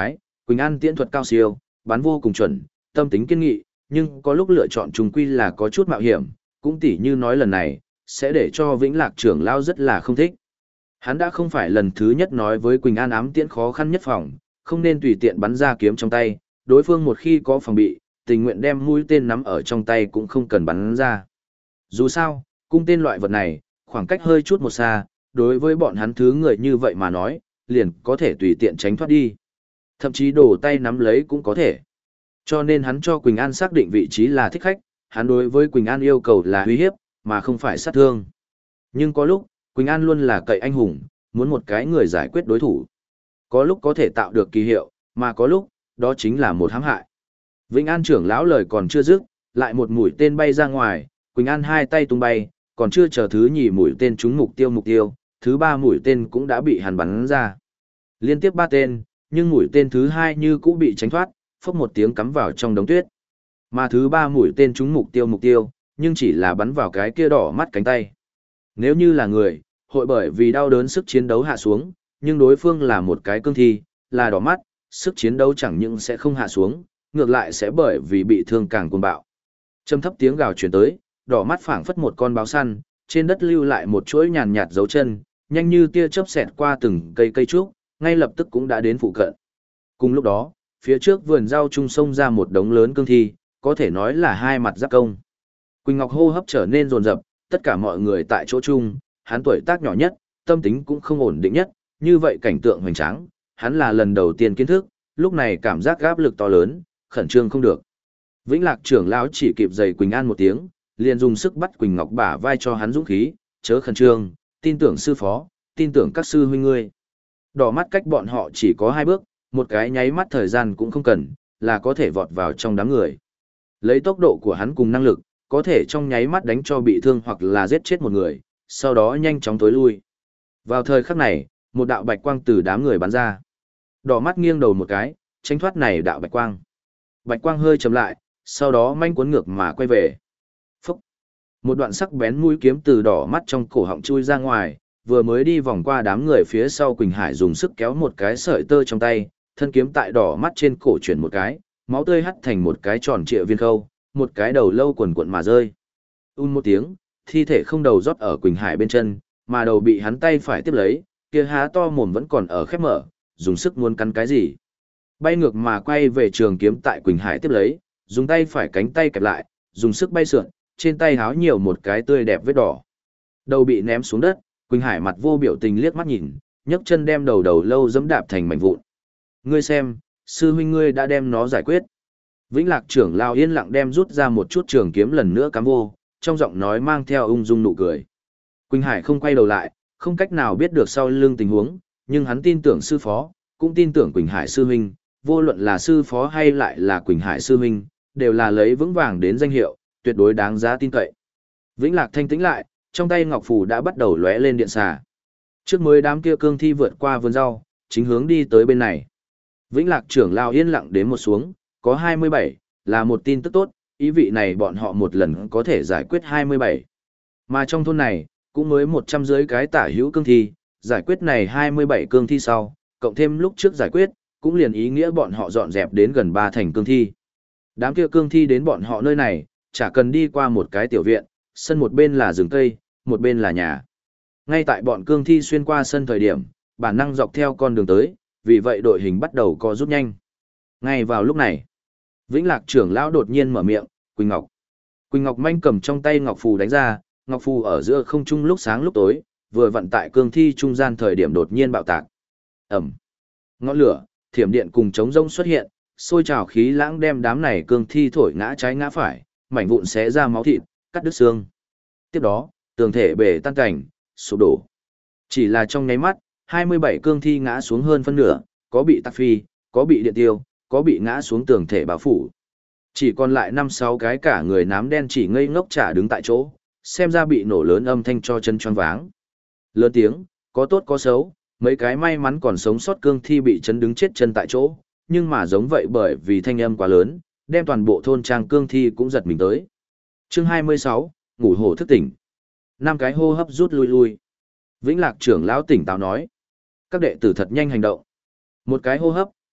Quỳnh An tiễn thuật cao siêu, bắn vô cùng chuẩn, tâm tính kiên nghị, nhưng có lúc lựa chọn trùng quy là có chút mạo hiểm, cũng tỉ như nói lần này, sẽ để cho Vĩnh Lạc trưởng lão rất là không thích. Hắn đã không phải lần thứ nhất nói với Quỳnh An ám tiễn khó khăn nhất phòng, không nên tùy tiện bắn ra kiếm trong tay, đối phương một khi có phòng bị, tình nguyện đem mũi tên nắm ở trong tay cũng không cần bắn ra. Dù sao, cung tên loại vật này, khoảng cách hơi chút một xa, đối với bọn hắn thứ người như vậy mà nói, liền có thể tùy tiện tránh thoát đi. Thậm chí đổ tay nắm lấy cũng có thể. Cho nên hắn cho Quỳnh An xác định vị trí là thích khách, hắn đối với Quỳnh An yêu cầu là uy hiếp, mà không phải sát thương. Nhưng có lúc, Quỳnh An luôn là cậy anh hùng, muốn một cái người giải quyết đối thủ. Có lúc có thể tạo được kỳ hiệu, mà có lúc, đó chính là một hãm hại. Vĩnh An trưởng lão lời còn chưa dứt, lại một mũi tên bay ra ngoài, Quỳnh An hai tay tung bay, còn chưa chờ thứ nhì mũi tên trúng mục tiêu, thứ ba mũi tên cũng đã bị hắn bắn ra. Liên tiếp ba tên, nhưng mũi tên thứ hai như cũng bị tránh thoát, phốc một tiếng cắm vào trong đống tuyết. Mà thứ ba mũi tên trúng mục tiêu, nhưng chỉ là bắn vào cái kia đỏ mắt cánh tay. Nếu như là người, hội bởi vì đau đớn sức chiến đấu hạ xuống, nhưng đối phương là một cái cương thi, là đỏ mắt, sức chiến đấu chẳng những sẽ không hạ xuống, ngược lại sẽ bởi vì bị thương càng cuồng bạo. Trầm thấp tiếng gào truyền tới, đỏ mắt phảng phất một con báo săn, trên đất lưu lại một chuỗi nhàn nhạt dấu chân, nhanh như tia chớp xẹt qua từng cây trúc, ngay lập tức cũng đã đến phụ cận. Cùng lúc đó, phía trước vườn rau trung sông ra một đống lớn cương thi, có thể nói là hai mặt giáp công. Quỳnh Ngọc hô hấp trở nên dồn dập, tất cả mọi người tại chỗ chung, hắn tuổi tác nhỏ nhất, tâm tính cũng không ổn định nhất, như vậy cảnh tượng hoành tráng, hắn là lần đầu tiên kiến thức, lúc này cảm giác áp lực to lớn, khẩn trương không được. Vĩnh Lạc trưởng lão chỉ kịp giày Quỳnh An một tiếng, liền dùng sức bắt Quỳnh Ngọc bả vai cho hắn dũng khí, chớ khẩn trương, tin tưởng sư phó, tin tưởng các sư huynh ngươi. Đỏ mắt cách bọn họ chỉ có 2 bước, một cái nháy mắt thời gian cũng không cần, là có thể vọt vào trong đám người. Lấy tốc độ của hắn cùng năng lực, có thể trong nháy mắt đánh cho bị thương hoặc là giết chết một người, sau đó nhanh chóng tối lui. Vào thời khắc này, một đạo bạch quang từ đám người bắn ra. Đỏ mắt nghiêng đầu một cái, tránh thoát này đạo bạch quang. Bạch quang hơi chậm lại, sau đó manh cuốn ngược mà quay về. Phúc! Một đoạn sắc bén mũi kiếm từ đỏ mắt trong cổ họng chui ra ngoài, vừa mới đi vòng qua đám người phía sau Quỳnh Hải dùng sức kéo một cái sợi tơ trong tay, thân kiếm tại đỏ mắt trên cổ chuyển một cái, máu tươi hắt thành một cái tròn trịa viên khâu, một cái đầu lâu quần quận mà rơi. Một tiếng, thi thể không đầu rót ở Quỳnh Hải bên chân, mà đầu bị hắn tay phải tiếp lấy, kia há to mồm vẫn còn ở khép mở, dùng sức muốn cắn cái gì. Bay ngược mà quay về trường kiếm tại Quỳnh Hải tiếp lấy, dùng tay phải cánh tay kẹp lại, dùng sức bay sượn, trên tay háo nhiều một cái tươi đẹp vết đỏ. Đầu bị ném xuống đất, Quỳnh Hải mặt vô biểu tình liếc mắt nhìn, nhấc chân đem đầu lâu dẫm đạp thành mảnh vụn. Ngươi xem, sư huynh ngươi đã đem nó giải quyết. Vĩnh Lạc trưởng lão yên lặng đem rút ra một chút trường kiếm lần nữa cắm vô, trong giọng nói mang theo ung dung nụ cười. Quỳnh Hải không quay đầu lại, không cách nào biết được sau lưng tình huống, nhưng hắn tin tưởng sư phó, cũng tin tưởng Quỳnh Hải sư huynh, vô luận là sư phó hay lại là Quỳnh Hải sư huynh, đều là lấy vững vàng đến danh hiệu, tuyệt đối đáng giá tin cậy. Vĩnh Lạc thanh tĩnh lại, trong tay ngọc phù đã bắt đầu lóe lên điện xà. Trước mới đám kia cương thi vượt qua vườn rau, chính hướng đi tới bên này. Vĩnh Lạc trưởng lão yên lặng đếm một xuống, có 27, là một tin tức tốt, ý vị này bọn họ một lần có thể giải quyết 27. Mà trong thôn này, cũng mới 100 dưới cái tả hữu cương thi, giải quyết này 27 cương thi sau, cộng thêm lúc trước giải quyết, cũng liền ý nghĩa bọn họ dọn dẹp đến gần 3 thành cương thi. Đám kia cương thi đến bọn họ nơi này, chả cần đi qua một cái tiểu viện, sân một bên là rừng cây, một bên là nhà. Ngay tại bọn cương thi xuyên qua sân thời điểm, bản năng dọc theo con đường tới, vì vậy đội hình bắt đầu co rút nhanh. Ngay vào lúc này, Vĩnh Lạc trưởng lão đột nhiên mở miệng, Quỳnh Ngọc. Quỳnh Ngọc manh cầm trong tay ngọc phù đánh ra, ngọc phù ở giữa không trung lúc sáng lúc tối, vừa vận tại cương thi trung gian thời điểm đột nhiên bạo tạc. Ẩm. Ngọn lửa, thiểm điện cùng trống rông xuất hiện, xôi trào khí lãng đem đám này cương thi thổi ngã trái ngã phải, mảnh vụn xé ra máu thịt, cắt đứt xương. Tiếp đó, tường thể bể tan cảnh, sụp đổ. Chỉ là trong nháy mắt, 27 cương thi ngã xuống hơn phân nửa, có bị tắc phi, có bị điện tiêu, có bị ngã xuống tường thể bao phủ. Chỉ còn lại 5-6 cái cả người nám đen chỉ ngây ngốc chả đứng tại chỗ, xem ra bị nổ lớn âm thanh cho chân choáng váng. Lớn tiếng, có tốt có xấu, mấy cái may mắn còn sống sót cương thi bị chấn đứng chết chân tại chỗ, nhưng mà giống vậy bởi vì thanh âm quá lớn, đem toàn bộ thôn trang cương thi cũng giật mình tới. Chương 26, ngủ hổ thức tỉnh. 5 cái hô hấp rút lui. Vĩnh Lạc trưởng lão tỉnh táo nói. Các đệ tử thật nhanh hành động. 1 cái hô hấp,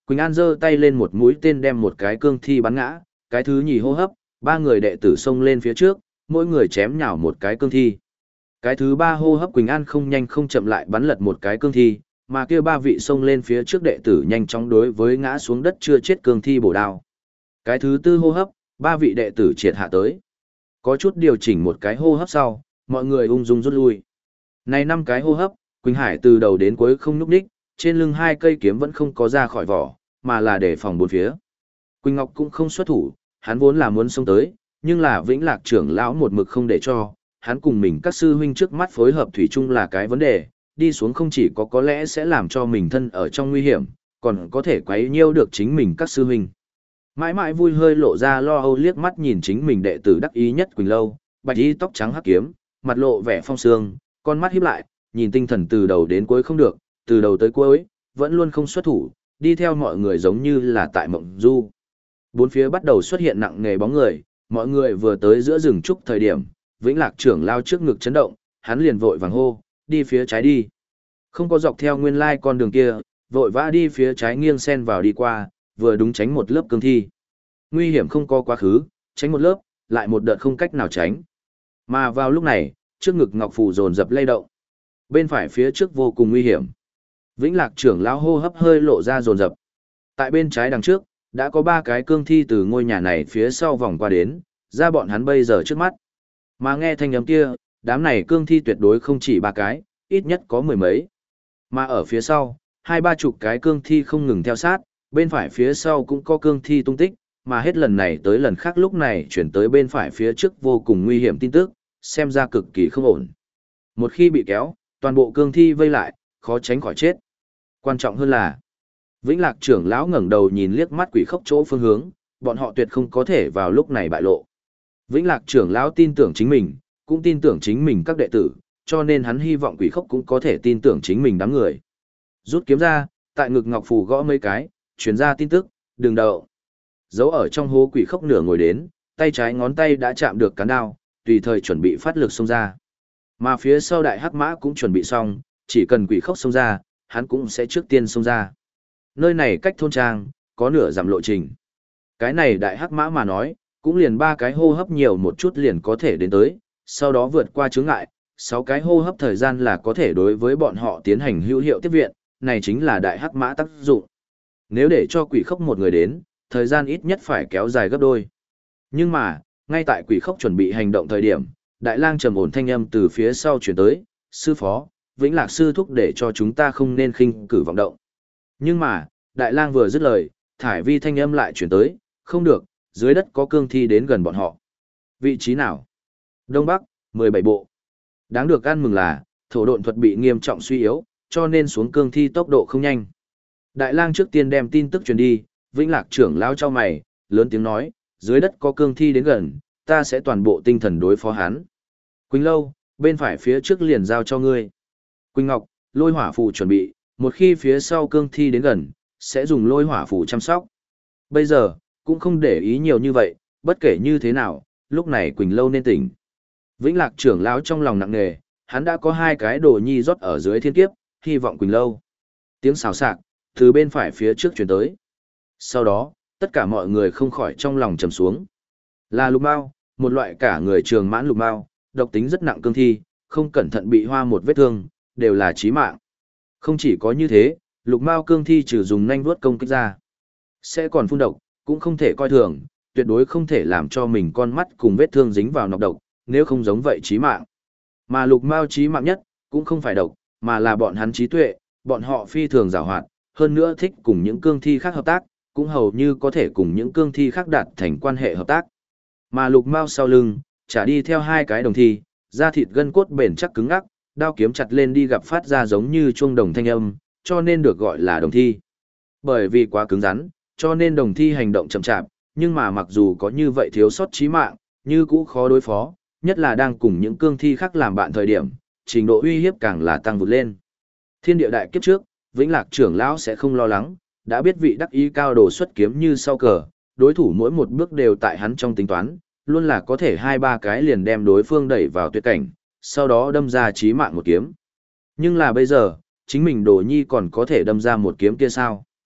Quỳnh An giơ tay lên một mũi tên đem một cái cương thi bắn ngã, cái thứ nhì hô hấp, ba người đệ tử xông lên phía trước, mỗi người chém nhào một cái cương thi. Cái thứ ba hô hấp Quỳnh An không nhanh không chậm lại bắn lật một cái cương thi, mà kia ba vị xông lên phía trước đệ tử nhanh chóng đối với ngã xuống đất chưa chết cương thi bổ đao. Cái thứ tư hô hấp, ba vị đệ tử triệt hạ tới. Có chút điều chỉnh một cái hô hấp sau, mọi người ung dung rút lui. Này 5 cái hô hấp, Quỳnh Hải từ đầu đến cuối không nhúc nhích, trên lưng 2 cây kiếm vẫn không có ra khỏi vỏ, mà là để phòng bốn phía. Quỳnh Ngọc cũng không xuất thủ, hắn vốn là muốn xông tới, nhưng là Vĩnh Lạc trưởng lão một mực không để cho, hắn cùng mình các sư huynh trước mắt phối hợp thủy chung là cái vấn đề, đi xuống không chỉ có lẽ sẽ làm cho mình thân ở trong nguy hiểm, còn có thể quấy nhiêu được chính mình các sư huynh. Mãi mãi vui hơi lộ ra lo âu liếc mắt nhìn chính mình đệ tử đắc ý nhất Quỳnh Lâu, bạch y tóc trắng hắc kiếm, mặt lộ vẻ phong sương, con mắt híp lại, nhìn tinh thần từ đầu đến cuối không được, từ đầu tới cuối, vẫn luôn không xuất thủ, đi theo mọi người giống như là tại mộng du. Bốn phía bắt đầu xuất hiện nặng nề bóng người, mọi người vừa tới giữa rừng trúc thời điểm, Vĩnh Lạc trưởng lao trước ngực chấn động, hắn liền vội vàng hô, đi phía trái đi. Không có dọc theo nguyên lai con đường kia, vội vã đi phía trái nghiêng xen vào đi qua, vừa đúng tránh một lớp cương thi. Nguy hiểm không có quá khứ, tránh một lớp, lại một đợt không cách nào tránh. Mà vào lúc này, trước ngực Ngọc Phù dồn dập lay động. Bên phải phía trước vô cùng nguy hiểm. Vĩnh Lạc trưởng lão hô hấp hơi lộ ra dồn dập. Tại bên trái đằng trước, đã có 3 cái cương thi từ ngôi nhà này phía sau vòng qua đến, ra bọn hắn bây giờ trước mắt. Mà nghe thanh âm kia, đám này cương thi tuyệt đối không chỉ 3 cái, ít nhất có 10 mấy. Mà ở phía sau, 20-30 cái cương thi không ngừng theo sát, bên phải phía sau cũng có cương thi tung tích, mà hết lần này tới lần khác lúc này chuyển tới bên phải phía trước vô cùng nguy hiểm tin tức, xem ra cực kỳ không ổn. Một khi bị kéo, toàn bộ cương thi vây lại, khó tránh khỏi chết. Quan trọng hơn là, Vĩnh Lạc trưởng lão ngẩng đầu nhìn liếc mắt quỷ khốc chỗ phương hướng, bọn họ tuyệt không có thể vào lúc này bại lộ. Vĩnh Lạc trưởng lão tin tưởng chính mình, cũng tin tưởng chính mình các đệ tử, cho nên hắn hy vọng quỷ khốc cũng có thể tin tưởng chính mình đám người. Rút kiếm ra, tại ngực Ngọc Phù gõ mấy cái, truyền ra tin tức, đừng đậu. Giấu ở trong hố quỷ khốc nửa ngồi đến, tay trái ngón tay đã chạm được cán đao, tùy thời chuẩn bị phát lực xông ra. Mà phía sau đại hắc mã cũng chuẩn bị xong, chỉ cần quỷ khốc xông ra, hắn cũng sẽ trước tiên xông ra. Nơi này cách thôn trang, có nửa dặm lộ trình. Cái này đại hắc mã mà nói, cũng liền 3 cái hô hấp nhiều một chút liền có thể đến tới, sau đó vượt qua chướng ngại, 6 cái hô hấp thời gian là có thể đối với bọn họ tiến hành hữu hiệu tiếp viện, này chính là đại hắc mã tác dụng. Nếu để cho quỷ khốc một người đến, thời gian ít nhất phải kéo dài gấp đôi. Nhưng mà, ngay tại quỷ khốc chuẩn bị hành động thời điểm, đại lang trầm ổn thanh âm từ phía sau chuyển tới, sư phó, Vĩnh Lạc sư thúc để cho chúng ta không nên khinh cử vọng động. Nhưng mà, đại lang vừa dứt lời, thải vi thanh âm lại chuyển tới, không được, dưới đất có cương thi đến gần bọn họ. Vị trí nào? Đông Bắc, 17 bộ. Đáng được ăn mừng là, thổ độn thuật bị nghiêm trọng suy yếu, cho nên xuống cương thi tốc độ không nhanh. Đại lang trước tiên đem tin tức truyền đi, Vĩnh Lạc trưởng lao cho mày, lớn tiếng nói, dưới đất có cương thi đến gần, ta sẽ toàn bộ tinh thần đối phó hắn. Quỳnh Lâu, bên phải phía trước liền giao cho ngươi. Quỳnh Ngọc, lôi hỏa phù chuẩn bị, một khi phía sau cương thi đến gần, sẽ dùng lôi hỏa phù chăm sóc. Bây giờ, cũng không để ý nhiều như vậy, bất kể như thế nào, lúc này Quỳnh Lâu nên tỉnh. Vĩnh Lạc trưởng lão trong lòng nặng nề, hắn đã có 2 cái đồ nhi rót ở dưới thiên kiếp, hy vọng Quỳnh Lâu. Tiếng xào xạc, từ bên phải phía trước chuyển tới. Sau đó, tất cả mọi người không khỏi trong lòng trầm xuống. Là lục mao, một loại cả người trường mãn lục mao, độc tính rất nặng cương thi, không cẩn thận bị hoa một vết thương, đều là chí mạng. Không chỉ có như thế, lục mao cương thi trừ dùng nhanh vuốt công kích ra, sẽ còn phun độc, cũng không thể coi thường, tuyệt đối không thể làm cho mình con mắt cùng vết thương dính vào nọc độc, nếu không giống vậy chí mạng. Mà lục mao chí mạng nhất, cũng không phải độc, mà là bọn hắn trí tuệ, bọn họ phi thường giàu hoạt, hơn nữa thích cùng những cương thi khác hợp tác, cũng hầu như có thể cùng những cương thi khác đạt thành quan hệ hợp tác. Mà lục mao sau lưng, trả đi theo 2 cái đồng thi, da thịt gân cốt bền chắc cứng ngắc, đao kiếm chặt lên đi gặp phát ra giống như chuông đồng thanh âm, cho nên được gọi là đồng thi. Bởi vì quá cứng rắn, cho nên đồng thi hành động chậm chạp, nhưng mà mặc dù có như vậy thiếu sót chí mạng, như cũ khó đối phó, nhất là đang cùng những cương thi khác làm bạn thời điểm, trình độ uy hiếp càng là tăng vụt lên. Thiên địa đại kiếp trước, Vĩnh Lạc trưởng lão sẽ không lo lắng, đã biết vị đắc ý cao đồ xuất kiếm như sau cờ, đối thủ mỗi một bước đều tại hắn trong tính toán, luôn là có thể 2-3 cái liền đem đối phương đẩy vào tuyệt cảnh, sau đó đâm ra chí mạng một kiếm. Nhưng là bây giờ, chính mình đồ nhi còn có thể đâm ra một kiếm kia sao?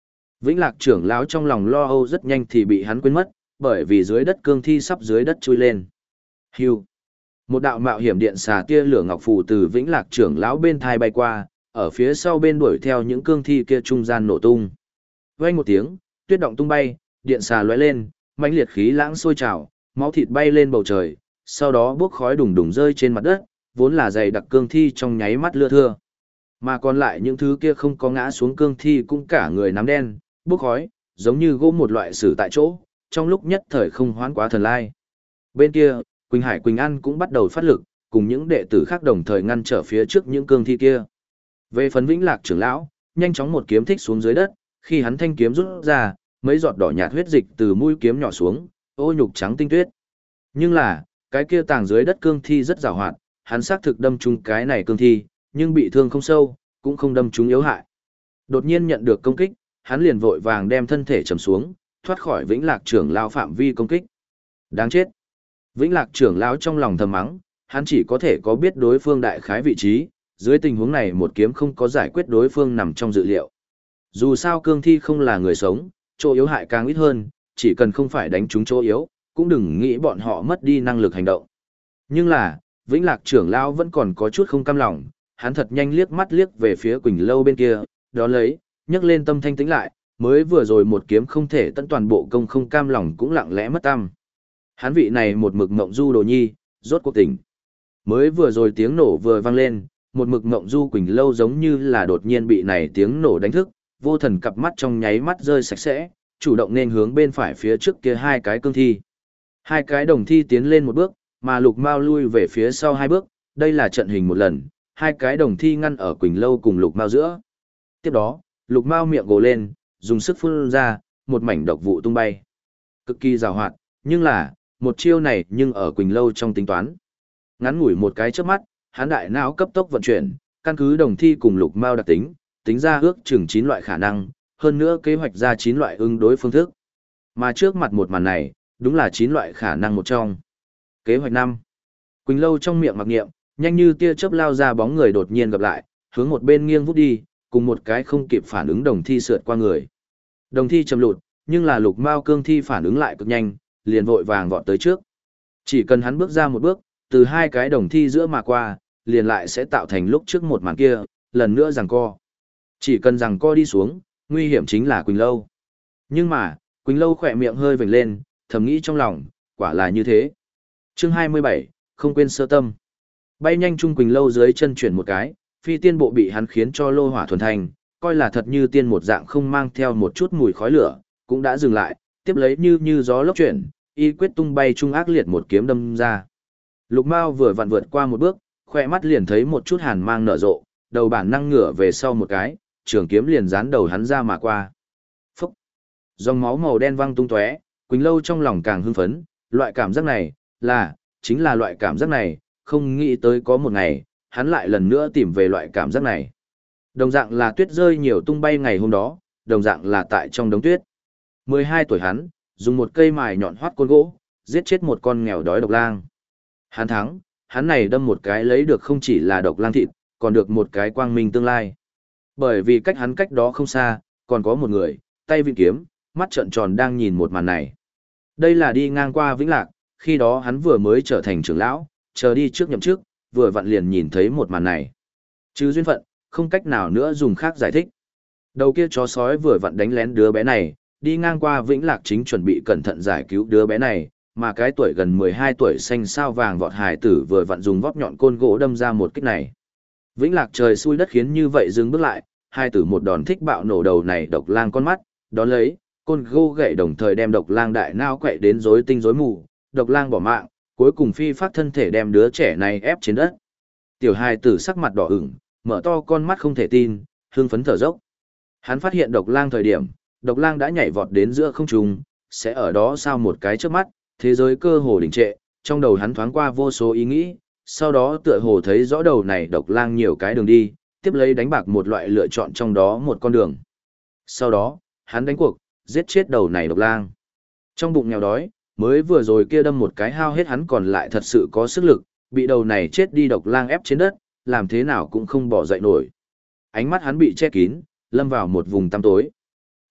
Vĩnh Lạc trưởng lão trong lòng lo âu rất nhanh thì bị hắn quên mất, bởi vì dưới đất cương thi sắp dưới đất chui lên. Hưu. Một đạo mạo hiểm điện xà tia lửa ngọc phù từ Vĩnh Lạc trưởng lão bên thai bay qua, ở phía sau bên đuổi theo những cương thi kia trung gian nổ tung. Vang một tiếng, tuyết động tung bay, điện xà lóe lên, mãnh liệt khí lãng sôi trào, máu thịt bay lên bầu trời, sau đó bốc khói đùng đùng rơi trên mặt đất, vốn là dày đặc cương thi trong nháy mắt lưa thưa. Mà còn lại những thứ kia không có ngã xuống cương thi cũng cả người nắm đen, bốc khói, giống như gỗ một loại sử tại chỗ, trong lúc nhất thời không hoán quá thần lai. Bên kia, Quỳnh Hải Quỳnh An cũng bắt đầu phát lực, cùng những đệ tử khác đồng thời ngăn trở phía trước những cương thi kia. Về phần Vĩnh Lạc trưởng lão, nhanh chóng một kiếm thích xuống dưới đất, khi hắn thanh kiếm rút ra, mấy giọt đỏ nhạt huyết dịch từ mũi kiếm nhỏ xuống, ô nhục trắng tinh tuyết. Nhưng là, cái kia tàng dưới đất cương thi rất giàu hoạt, hắn xác thực đâm trúng cái này cương thi, nhưng bị thương không sâu, cũng không đâm trúng yếu hại. Đột nhiên nhận được công kích, hắn liền vội vàng đem thân thể trầm xuống, thoát khỏi Vĩnh Lạc trưởng lão phạm vi công kích. Đáng chết. Vĩnh Lạc trưởng lão trong lòng thầm mắng, hắn chỉ có thể có biết đối phương đại khái vị trí, dưới tình huống này một kiếm không có giải quyết đối phương nằm trong dự liệu. Dù sao cương thi không là người sống, chỗ yếu hại càng ít hơn, chỉ cần không phải đánh trúng chỗ yếu, cũng đừng nghĩ bọn họ mất đi năng lực hành động. Nhưng là, Vĩnh Lạc trưởng lão vẫn còn có chút không cam lòng, hắn thật nhanh liếc mắt liếc về phía Quỳnh Lâu bên kia, đó lấy, nhấc lên tâm thanh tĩnh lại, mới vừa rồi một kiếm không thể tận toàn bộ công không cam lòng cũng lặng lẽ mất tâm. Hắn vị này một mực mộng du đồ nhi, rốt cuộc tỉnh. Mới vừa rồi tiếng nổ vừa vang lên, một mực mộng du Quỳnh Lâu giống như là đột nhiên bị này tiếng nổ đánh thức, vô thần cặp mắt trong nháy mắt rơi sạch sẽ, chủ động nên hướng bên phải phía trước kia hai cái cương thi. Hai cái đồng thi tiến lên một bước, mà Lục Mao lui về phía sau hai bước, đây là trận hình một lần, hai cái đồng thi ngăn ở Quỳnh Lâu cùng Lục Mao giữa. Tiếp đó, Lục Mao miệng gồ lên, dùng sức phun ra, một mảnh độc vụ tung bay. Cực kỳ rào hoạt, nhưng là, một chiêu này nhưng ở Quỳnh Lâu trong tính toán. Ngắn ngủi một cái chớp mắt, hắn đại não cấp tốc vận chuyển, căn cứ đồng thi cùng Lục Mao đặc tính, tính ra ước chừng 9 loại khả năng, hơn nữa kế hoạch ra 9 loại ứng đối phương thức. Mà trước mặt một màn này, đúng là 9 loại khả năng một trong. Kế hoạch 5. Quỳnh Lâu trong miệng mặc niệm, nhanh như tia chớp lao ra bóng người đột nhiên gặp lại, hướng một bên nghiêng vút đi, cùng một cái không kịp phản ứng đồng thi sượt qua người. Đồng thi chầm lụt, nhưng là Lục Mao cương thi phản ứng lại cực nhanh, liền vội vàng vọt tới trước. Chỉ cần hắn bước ra một bước, từ hai cái đồng thi giữa mà qua, liền lại sẽ tạo thành lúc trước một màn kia, lần nữa giằng co. Chỉ cần giằng co đi xuống, nguy hiểm chính là Quỳnh Lâu. Nhưng mà, Quỳnh Lâu khỏe miệng hơi vểnh lên, thầm nghĩ trong lòng, quả là như thế. Chương 27, không quên sơ tâm. Bay nhanh trung Quỳnh Lâu dưới chân chuyển một cái, phi tiên bộ bị hắn khiến cho lô hỏa thuần thành, coi là thật như tiên một dạng không mang theo một chút mùi khói lửa, cũng đã dừng lại, tiếp lấy như gió lốc chuyển, y quyết tung bay trung ác liệt một kiếm đâm ra. Lục Mao vừa vặn vượt qua một bước, khoe mắt liền thấy một chút hàn mang nở rộ, đầu bản năng ngửa về sau một cái, trường kiếm liền dán đầu hắn ra mà qua. Phúc! Dòng máu màu đen văng tung tóe, Quỳnh Lâu trong lòng càng hưng phấn, loại cảm giác này, chính là loại cảm giác này, không nghĩ tới có một ngày, hắn lại lần nữa tìm về loại cảm giác này. Đồng dạng là tuyết rơi nhiều tung bay ngày hôm đó, đồng dạng là tại trong đống tuyết. 12 tuổi hắn, dùng một cây mài nhọn hoắt côn gỗ, giết chết một con nghèo đói độc lang. Hắn thắng, hắn này đâm một cái lấy được không chỉ là độc lang thịt, còn được một cái quang minh tương lai. Bởi vì cách hắn cách đó không xa, còn có một người, tay vịn kiếm, mắt trợn tròn đang nhìn một màn này. Đây là đi ngang qua Vĩnh Lạc, khi đó hắn vừa mới trở thành trưởng lão, chờ đi trước nhậm chức, vừa vặn liền nhìn thấy một màn này. Chứ duyên phận, không cách nào nữa dùng khác giải thích. Đầu kia chó sói vừa vặn đánh lén đứa bé này, đi ngang qua Vĩnh Lạc chính chuẩn bị cẩn thận giải cứu đứa bé này, mà cái tuổi gần 12 tuổi xanh sao vàng vọt hài tử vừa vặn dùng vóp nhọn côn gỗ đâm ra một kích này. Vĩnh Lạc trời xui đất khiến như vậy dừng bước lại, hai tử một đòn thích bạo nổ đầu này độc lang con mắt, đón lấy, côn gỗ gậy đồng thời đem độc lang đại nao quậy đến rối tinh rối mù, độc lang bỏ mạng, cuối cùng phi phát thân thể đem đứa trẻ này ép trên đất. Tiểu hài tử sắc mặt đỏ ửng, mở to con mắt không thể tin, hưng phấn thở dốc. Hắn phát hiện độc lang thời điểm, độc lang đã nhảy vọt đến giữa không trung, sẽ ở đó sau một cái trước mắt, thế giới cơ hồ đình trệ, trong đầu hắn thoáng qua vô số ý nghĩ, sau đó tựa hồ thấy rõ đầu này độc lang nhiều cái đường đi, tiếp lấy đánh bạc một loại lựa chọn trong đó một con đường. Sau đó, hắn đánh cuộc, giết chết đầu này độc lang. Trong bụng nghèo đói, mới vừa rồi kia đâm một cái hao hết hắn còn lại thật sự có sức lực, bị đầu này chết đi độc lang ép trên đất, làm thế nào cũng không bỏ dậy nổi. Ánh mắt hắn bị che kín, lâm vào một vùng tăm tối.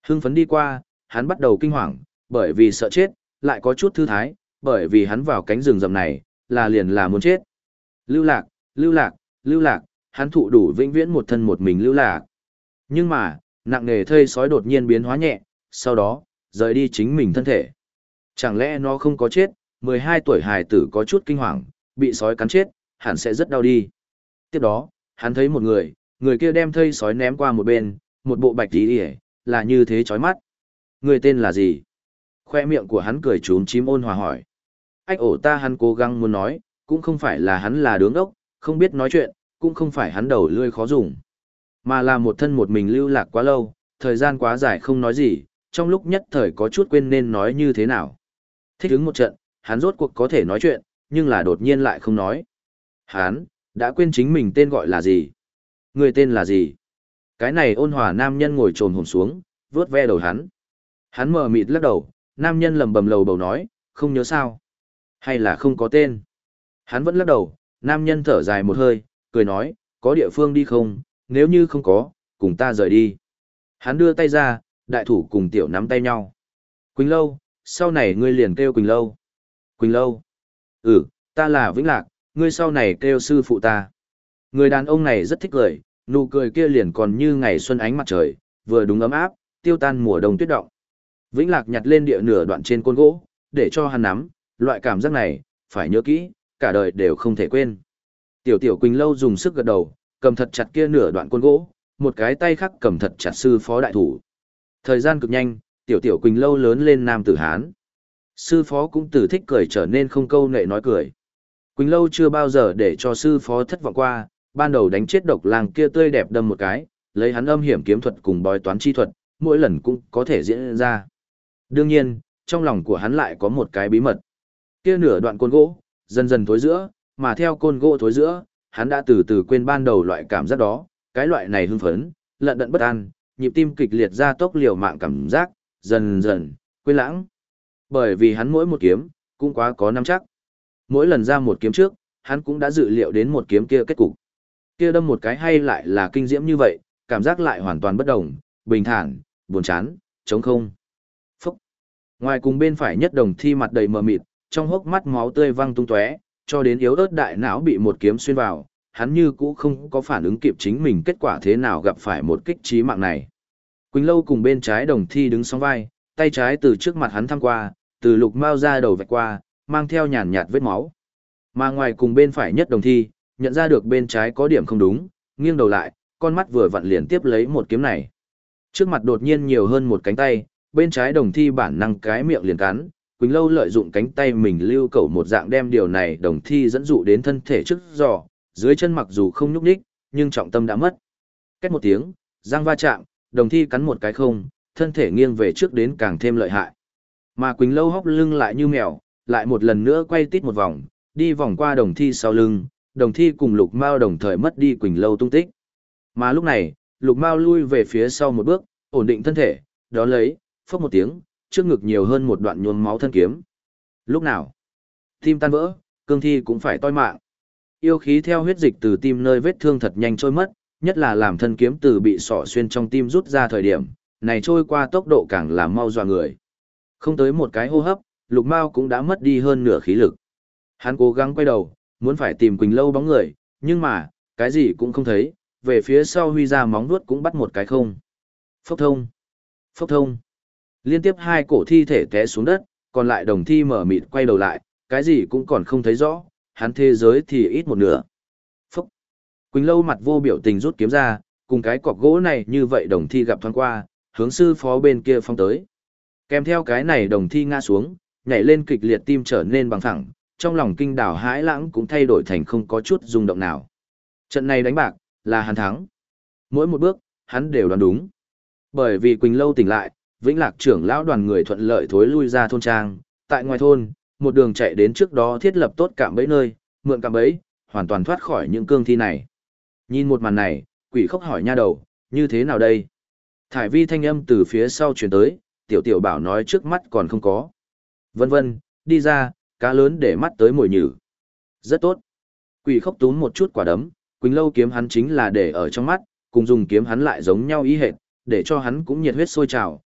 Hưng phấn đi qua, hắn bắt đầu kinh hoàng, bởi vì sợ chết, lại có chút thư thái, bởi vì hắn vào cánh rừng rậm này, liền là muốn chết. Lưu lạc, lưu lạc, lưu lạc, hắn thụ đủ vĩnh viễn một thân một mình lưu lạc. Nhưng mà, nặng nề thây sói đột nhiên biến hóa nhẹ, sau đó, rời đi chính mình thân thể. Chẳng lẽ nó không có chết, 12 tuổi hài tử có chút kinh hoàng, bị sói cắn chết, hẳn sẽ rất đau đi. Tiếp đó, hắn thấy một người kia đem thây sói ném qua một bên, một bộ bạch tí hề, là như thế chói mắt. Người tên là gì? Khoe miệng của hắn cười trúm chím ôn hòa hỏi. Ách ổ ta hắn cố gắng muốn nói, cũng không phải là hắn là đứng ốc, không biết nói chuyện, cũng không phải hắn đầu lươi khó dùng. Mà là một thân một mình lưu lạc quá lâu, thời gian quá dài không nói gì, trong lúc nhất thời có chút quên nên nói như thế nào. Thích ứng một trận, hắn rốt cuộc có thể nói chuyện, nhưng là đột nhiên lại không nói. Hắn, đã quên chính mình tên gọi là gì? Người tên là gì? Cái này ôn hòa nam nhân ngồi trồm hổm xuống, vướt ve đầu hắn. Hắn mờ mịt lắc đầu, nam nhân lầm bầm lầu bầu nói, không nhớ sao? Hay là không có tên? Hắn vẫn lắc đầu, nam nhân thở dài một hơi, cười nói, có địa phương đi không? Nếu như không có, cùng ta rời đi. Hắn đưa tay ra, đại thủ cùng tiểu nắm tay nhau. Quỳnh Lâu, sau này ngươi liền kêu Quỳnh Lâu. Quỳnh Lâu. Ừ, ta là Vĩnh Lạc, ngươi sau này kêu sư phụ ta. Người đàn ông này rất thích cười, nụ cười kia liền còn như ngày xuân ánh mặt trời, vừa đúng ấm áp, tiêu tan mùa đông tuyết động. Vĩnh Lạc nhặt lên địa nửa đoạn trên côn gỗ, để cho hắn nắm, loại cảm giác này, phải nhớ kỹ, cả đời đều không thể quên. Tiểu tiểu Quỳnh Lâu dùng sức gật đầu, cầm thật chặt kia nửa đoạn côn gỗ, một cái tay khác cầm thật chặt sư phó đại thủ. Thời gian cực nhanh, tiểu tiểu Quỳnh Lâu lớn lên nam tử Hán. Sư phó cũng từ thích cười trở nên không câu nệ nói cười. Quỳnh Lâu chưa bao giờ để cho sư phó thất vọng qua, ban đầu đánh chết độc lang kia tươi đẹp đâm một cái, lấy hắn âm hiểm kiếm thuật cùng bói toán chi thuật, mỗi lần cũng có thể diễn ra. Đương nhiên, trong lòng của hắn lại có một cái bí mật. Kia nửa đoạn côn gỗ, dần dần thối giữa, mà theo côn gỗ thối giữa, hắn đã từ từ quên ban đầu loại cảm giác đó, cái loại này hưng phấn, lận đận bất an, nhịp tim kịch liệt ra tốc liều mạng cảm giác, dần dần, quên lãng. Bởi vì hắn mỗi một kiếm, cũng quá có nắm chắc. Mỗi lần ra một kiếm trước, hắn cũng đã dự liệu đến một kiếm kia kết cục. Kia đâm một cái hay lại là kinh diễm như vậy, cảm giác lại hoàn toàn bất đồng, bình thản, buồn chán, trống không. Phúc. Ngoài cùng bên phải nhất đồng thi mặt đầy mờ mịt, trong hốc mắt máu tươi văng tung tóe, cho đến yếu ớt đại não bị một kiếm xuyên vào, hắn như cũ không có phản ứng kịp chính mình kết quả thế nào gặp phải một kích chí mạng này. Quỳnh Lâu cùng bên trái đồng thi đứng song vai, tay trái từ trước mặt hắn thăm qua, từ lục mao ra đầu vạch qua, mang theo nhàn nhạt vết máu. Mà ngoài cùng bên phải nhất đồng thi, nhận ra được bên trái có điểm không đúng, nghiêng đầu lại, con mắt vừa vặn liền tiếp lấy một kiếm này. Trước mặt đột nhiên nhiều hơn một cánh tay, bên trái đồng thi bản năng cái miệng liền cắn, Quỳnh Lâu lợi dụng cánh tay mình lưu cẩu một dạng đem điều này đồng thi dẫn dụ đến thân thể trước giò, dưới chân mặc dù không nhúc nhích, nhưng trọng tâm đã mất. Két một tiếng, răng va chạm, đồng thi cắn một cái không, thân thể nghiêng về trước đến càng thêm lợi hại. Mà Quỳnh Lâu hóc lưng lại như mèo, lại một lần nữa quay tít một vòng, đi vòng qua đồng thi sau lưng, đồng thi cùng Lục Mao đồng thời mất đi Quỳnh Lâu tung tích. Mà lúc này, Lục Mao lui về phía sau một bước, ổn định thân thể, đó lấy, phốc một tiếng, trước ngực nhiều hơn một đoạn nhuốm máu thân kiếm. Lúc nào, tim tan vỡ, cương thi cũng phải toi mạng. Yêu khí theo huyết dịch từ tim nơi vết thương thật nhanh trôi mất, nhất là làm thân kiếm từ bị sỏ xuyên trong tim rút ra thời điểm, này trôi qua tốc độ càng làm mau dọa người. Không tới một cái hô hấp, Lục Mao cũng đã mất đi hơn nửa khí lực. Hắn cố gắng quay đầu, muốn phải tìm Quỳnh Lâu bóng người, nhưng mà, cái gì cũng không thấy, về phía sau huy ra móng vuốt cũng bắt một cái không. Phốc thông, phốc thông. Liên tiếp hai cổ thi thể té xuống đất, còn lại đồng thi mở mịt quay đầu lại, cái gì cũng còn không thấy rõ, hắn thế giới thì ít một nửa. Phốc. Quỳnh Lâu mặt vô biểu tình rút kiếm ra, cùng cái cọc gỗ này như vậy đồng thi gặp thoáng qua, hướng sư phó bên kia phong tới. Kèm theo cái này đồng thi ngã xuống, nhảy lên kịch liệt tim trở nên bằng thẳng, trong lòng kinh đảo hãi lãng cũng thay đổi thành không có chút rung động nào. Trận này đánh bạc, là hắn thắng. Mỗi một bước, hắn đều đoán đúng. Bởi vì Quỳnh Lâu tỉnh lại, Vĩnh Lạc trưởng lão đoàn người thuận lợi thối lui ra thôn trang, tại ngoài thôn, một đường chạy đến trước đó thiết lập tốt cạm bẫy nơi, mượn cạm bẫy, hoàn toàn thoát khỏi những cương thi này. Nhìn một màn này, Quỷ Khốc hỏi nha đầu, như thế nào đây? Thải vi thanh âm từ phía sau truyền tới, tiểu tiểu bảo nói trước mắt còn không có. Vân vân, đi ra, cá lớn để mắt tới mồi nhử. Rất tốt. Quỷ Khốc túm một chút quả đấm, Quỳnh Lâu kiếm hắn chính là để ở trong mắt, cùng dùng kiếm hắn lại giống nhau ý hệt, để cho hắn cũng nhiệt huyết sôi trào,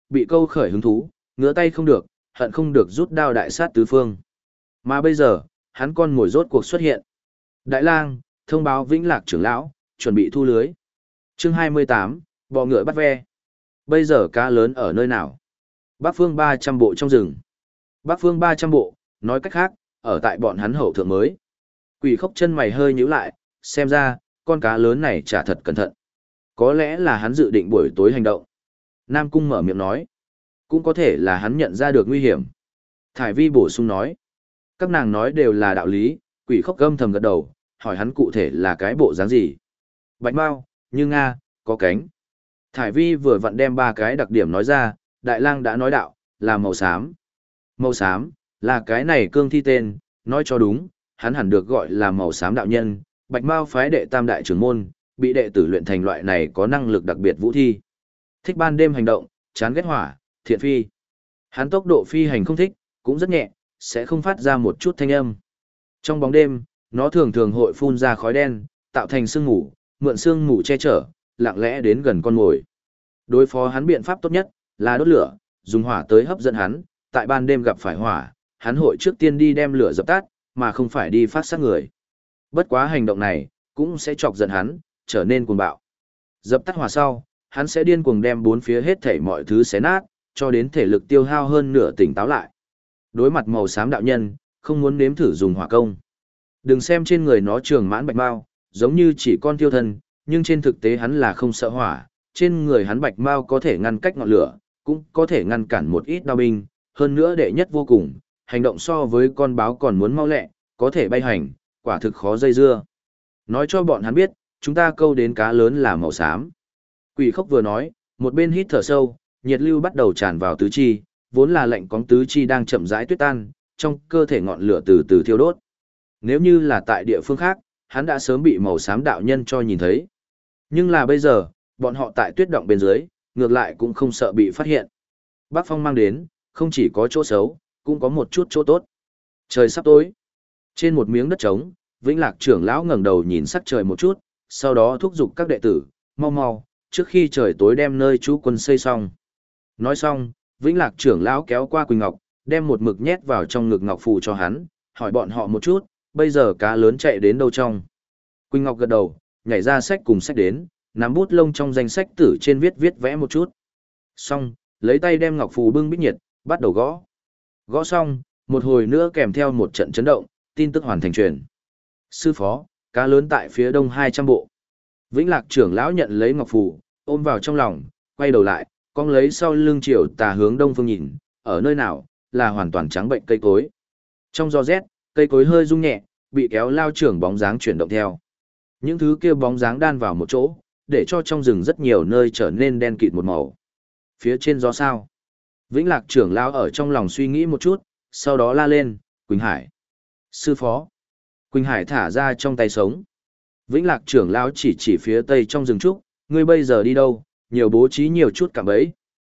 bị câu khởi hứng thú, ngứa tay không được, hận không được rút đao đại sát tứ phương. Mà bây giờ, hắn con mồi rốt cuộc xuất hiện. Đại lang, thông báo Vĩnh Lạc trưởng lão, chuẩn bị thu lưới. Chương 28, bò ngựa bắt ve. Bây giờ cá lớn ở nơi nào? Bắc phương 300 bộ trong rừng. Bắc phương 300 bộ, nói cách khác, ở tại bọn hắn hậu thượng mới. Quỷ khốc chân mày hơi nhíu lại, xem ra, con cá lớn này chả thật cẩn thận. Có lẽ là hắn dự định buổi tối hành động. Nam Cung mở miệng nói. Cũng có thể là hắn nhận ra được nguy hiểm. Thải Vi bổ sung nói. Các nàng nói đều là đạo lý, quỷ khốc gâm thầm gật đầu, hỏi hắn cụ thể là cái bộ dáng gì. Bạch Mao, như Nga, có cánh. Thải Vi vừa vặn đem 3 cái đặc điểm nói ra, Đại lang đã nói đạo, là màu xám. Màu xám, là cái này cương thi tên, nói cho đúng, hắn hẳn được gọi là màu xám đạo nhân, Bạch Mao phái đệ tam đại trưởng môn, bị đệ tử luyện thành loại này có năng lực đặc biệt vũ thi. Thích ban đêm hành động, chán ghét hỏa, thiện phi. Hắn tốc độ phi hành không thích, cũng rất nhẹ, sẽ không phát ra một chút thanh âm. Trong bóng đêm, nó thường thường hội phun ra khói đen, tạo thành sương mù, mượn sương mù che chở, lặng lẽ đến gần con mồi. Đối phó hắn biện pháp tốt nhất là đốt lửa, dùng hỏa tới hấp dẫn hắn, tại ban đêm gặp phải hỏa, hắn hội trước tiên đi đem lửa dập tắt, mà không phải đi phát sát người. Bất quá hành động này cũng sẽ chọc giận hắn, trở nên cuồng bạo. Dập tắt hỏa sau, hắn sẽ điên cuồng đem bốn phía hết thảy mọi thứ xé nát, cho đến thể lực tiêu hao hơn nửa tỉnh táo lại. Đối mặt màu xám đạo nhân, không muốn nếm thử dùng hỏa công. Đừng xem trên người nó trường mãn bạch mao, giống như chỉ con tiêu thân, nhưng trên thực tế hắn là không sợ hỏa, trên người hắn bạch mao có thể ngăn cách ngọn lửa, cũng có thể ngăn cản một ít đao binh, hơn nữa đệ nhất vô cùng, hành động so với con báo còn muốn mau lẹ, có thể bay hành, quả thực khó dây dưa. Nói cho bọn hắn biết, chúng ta câu đến cá lớn là màu xám. Quỷ khốc vừa nói, một bên hít thở sâu, nhiệt lưu bắt đầu tràn vào tứ chi, vốn là lạnh cóng tứ chi đang chậm rãi tuyết tan, trong cơ thể ngọn lửa từ từ thiêu đốt. Nếu như là tại địa phương khác, hắn đã sớm bị màu xám đạo nhân cho nhìn thấy. Nhưng là bây giờ, bọn họ tại tuyết động bên dưới, ngược lại cũng không sợ bị phát hiện. Bác Phong mang đến, không chỉ có chỗ xấu, cũng có một chút chỗ tốt. Trời sắp tối. Trên một miếng đất trống, Vĩnh Lạc trưởng lão ngẩng đầu nhìn sắc trời một chút, sau đó thúc giục các đệ tử, mau mau, trước khi trời tối đem nơi trú quân xây xong. Nói xong, Vĩnh Lạc trưởng lão kéo qua Quỳnh Ngọc, đem một mực nhét vào trong ngực ngọc phù cho hắn, hỏi bọn họ một chút, bây giờ cá lớn chạy đến đâu trong. Quỳnh Ngọc gật đầu, nhảy ra sách cùng sách đến, nắm bút lông trong danh sách tử trên viết vẽ một chút. Xong, lấy tay đem ngọc phù bưng bít nhiệt, bắt đầu gõ. Gõ xong, một hồi nữa kèm theo một trận chấn động, tin tức hoàn thành truyền. Sư phó, cá lớn tại phía đông 200 bộ. Vĩnh Lạc trưởng lão nhận lấy ngọc phù, ôm vào trong lòng, quay đầu lại, cong lấy sau lưng chiều tà hướng đông phương nhìn, ở nơi nào, là hoàn toàn trắng bệnh cây cối. Trong gió rét, cây cối hơi rung nhẹ, bị kéo lao trưởng bóng dáng chuyển động theo. Những thứ kia bóng dáng đan vào một chỗ, để cho trong rừng rất nhiều nơi trở nên đen kịt một màu. Phía trên gió sao? Vĩnh Lạc trưởng lão ở trong lòng suy nghĩ một chút, sau đó la lên, Quỳnh Hải. Sư phó. Quỳnh Hải thả ra trong tay sống. Vĩnh Lạc trưởng lão chỉ phía tây trong rừng trúc, ngươi bây giờ đi đâu, nhiều bố trí nhiều chút cạm bẫy.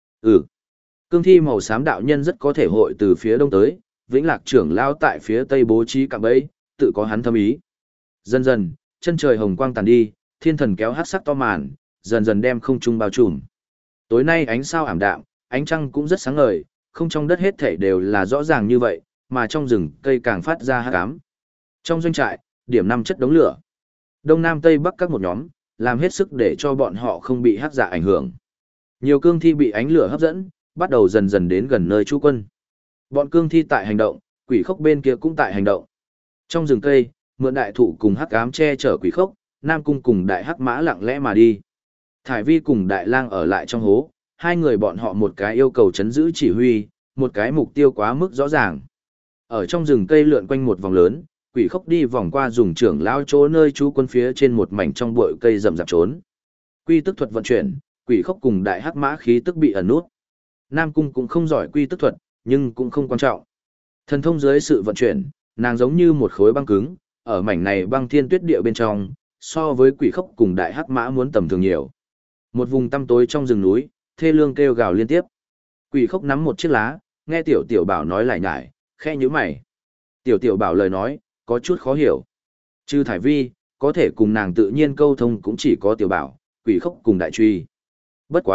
Cương thi màu xám đạo nhân rất có thể hội từ phía đông tới, Vĩnh Lạc trưởng lão tại phía tây bố trí cạm bẫy, tự có hắn thâm ý. Dần dần, chân trời hồng quang tàn đi, thiên thần kéo hắc sắc to màn, dần dần đem không trung bao trùm. Tối nay ánh sao ảm đạm, ánh trăng cũng rất sáng ngời, không trong đất hết thảy đều là rõ ràng như vậy, mà trong rừng cây càng phát ra hắc ám. Trong doanh trại, điểm 5 chất đống lửa. Đông Nam Tây Bắc các một nhóm, làm hết sức để cho bọn họ không bị hắc dạ ảnh hưởng. Nhiều cương thi bị ánh lửa hấp dẫn, bắt đầu dần dần đến gần nơi trú quân. Bọn cương thi tại hành động, quỷ khốc bên kia cũng tại hành động. Trong rừng cây, mượn đại thụ cùng hắc ám che chở quỷ khốc, Nam Cung cùng đại hắc mã lặng lẽ mà đi. Thải Vi cùng đại lang ở lại trong hố, hai người bọn họ một cái yêu cầu chấn giữ chỉ huy, một cái mục tiêu quá mức rõ ràng. Ở trong rừng cây lượn quanh một vòng lớn, quỷ khốc đi vòng qua dùng trưởng lao chỗ nơi trú quân phía trên một mảnh trong bụi cây rậm rạp trốn. Quy tức thuật vận chuyển, quỷ khốc cùng đại hắc mã khí tức bị ẩn nút. Nam Cung cũng không giỏi quy tức thuật, nhưng cũng không quan trọng. Thần thông dưới sự vận chuyển, nàng giống như một khối băng cứng, ở mảnh này băng thiên tuyết địa bên trong, so với quỷ khốc cùng đại hắc mã muốn tầm thường nhiều. Một vùng tăm tối trong rừng núi, thê lương kêu gào liên tiếp. Quỷ khốc nắm một chiếc lá, nghe tiểu tiểu bảo nói lại nhải, khe nhíu mày. Tiểu tiểu bảo lời nói, có chút khó hiểu. Trừ Thải Vi, có thể cùng nàng tự nhiên câu thông cũng chỉ có tiểu bảo, quỷ khốc cùng đại truy. Bất quá,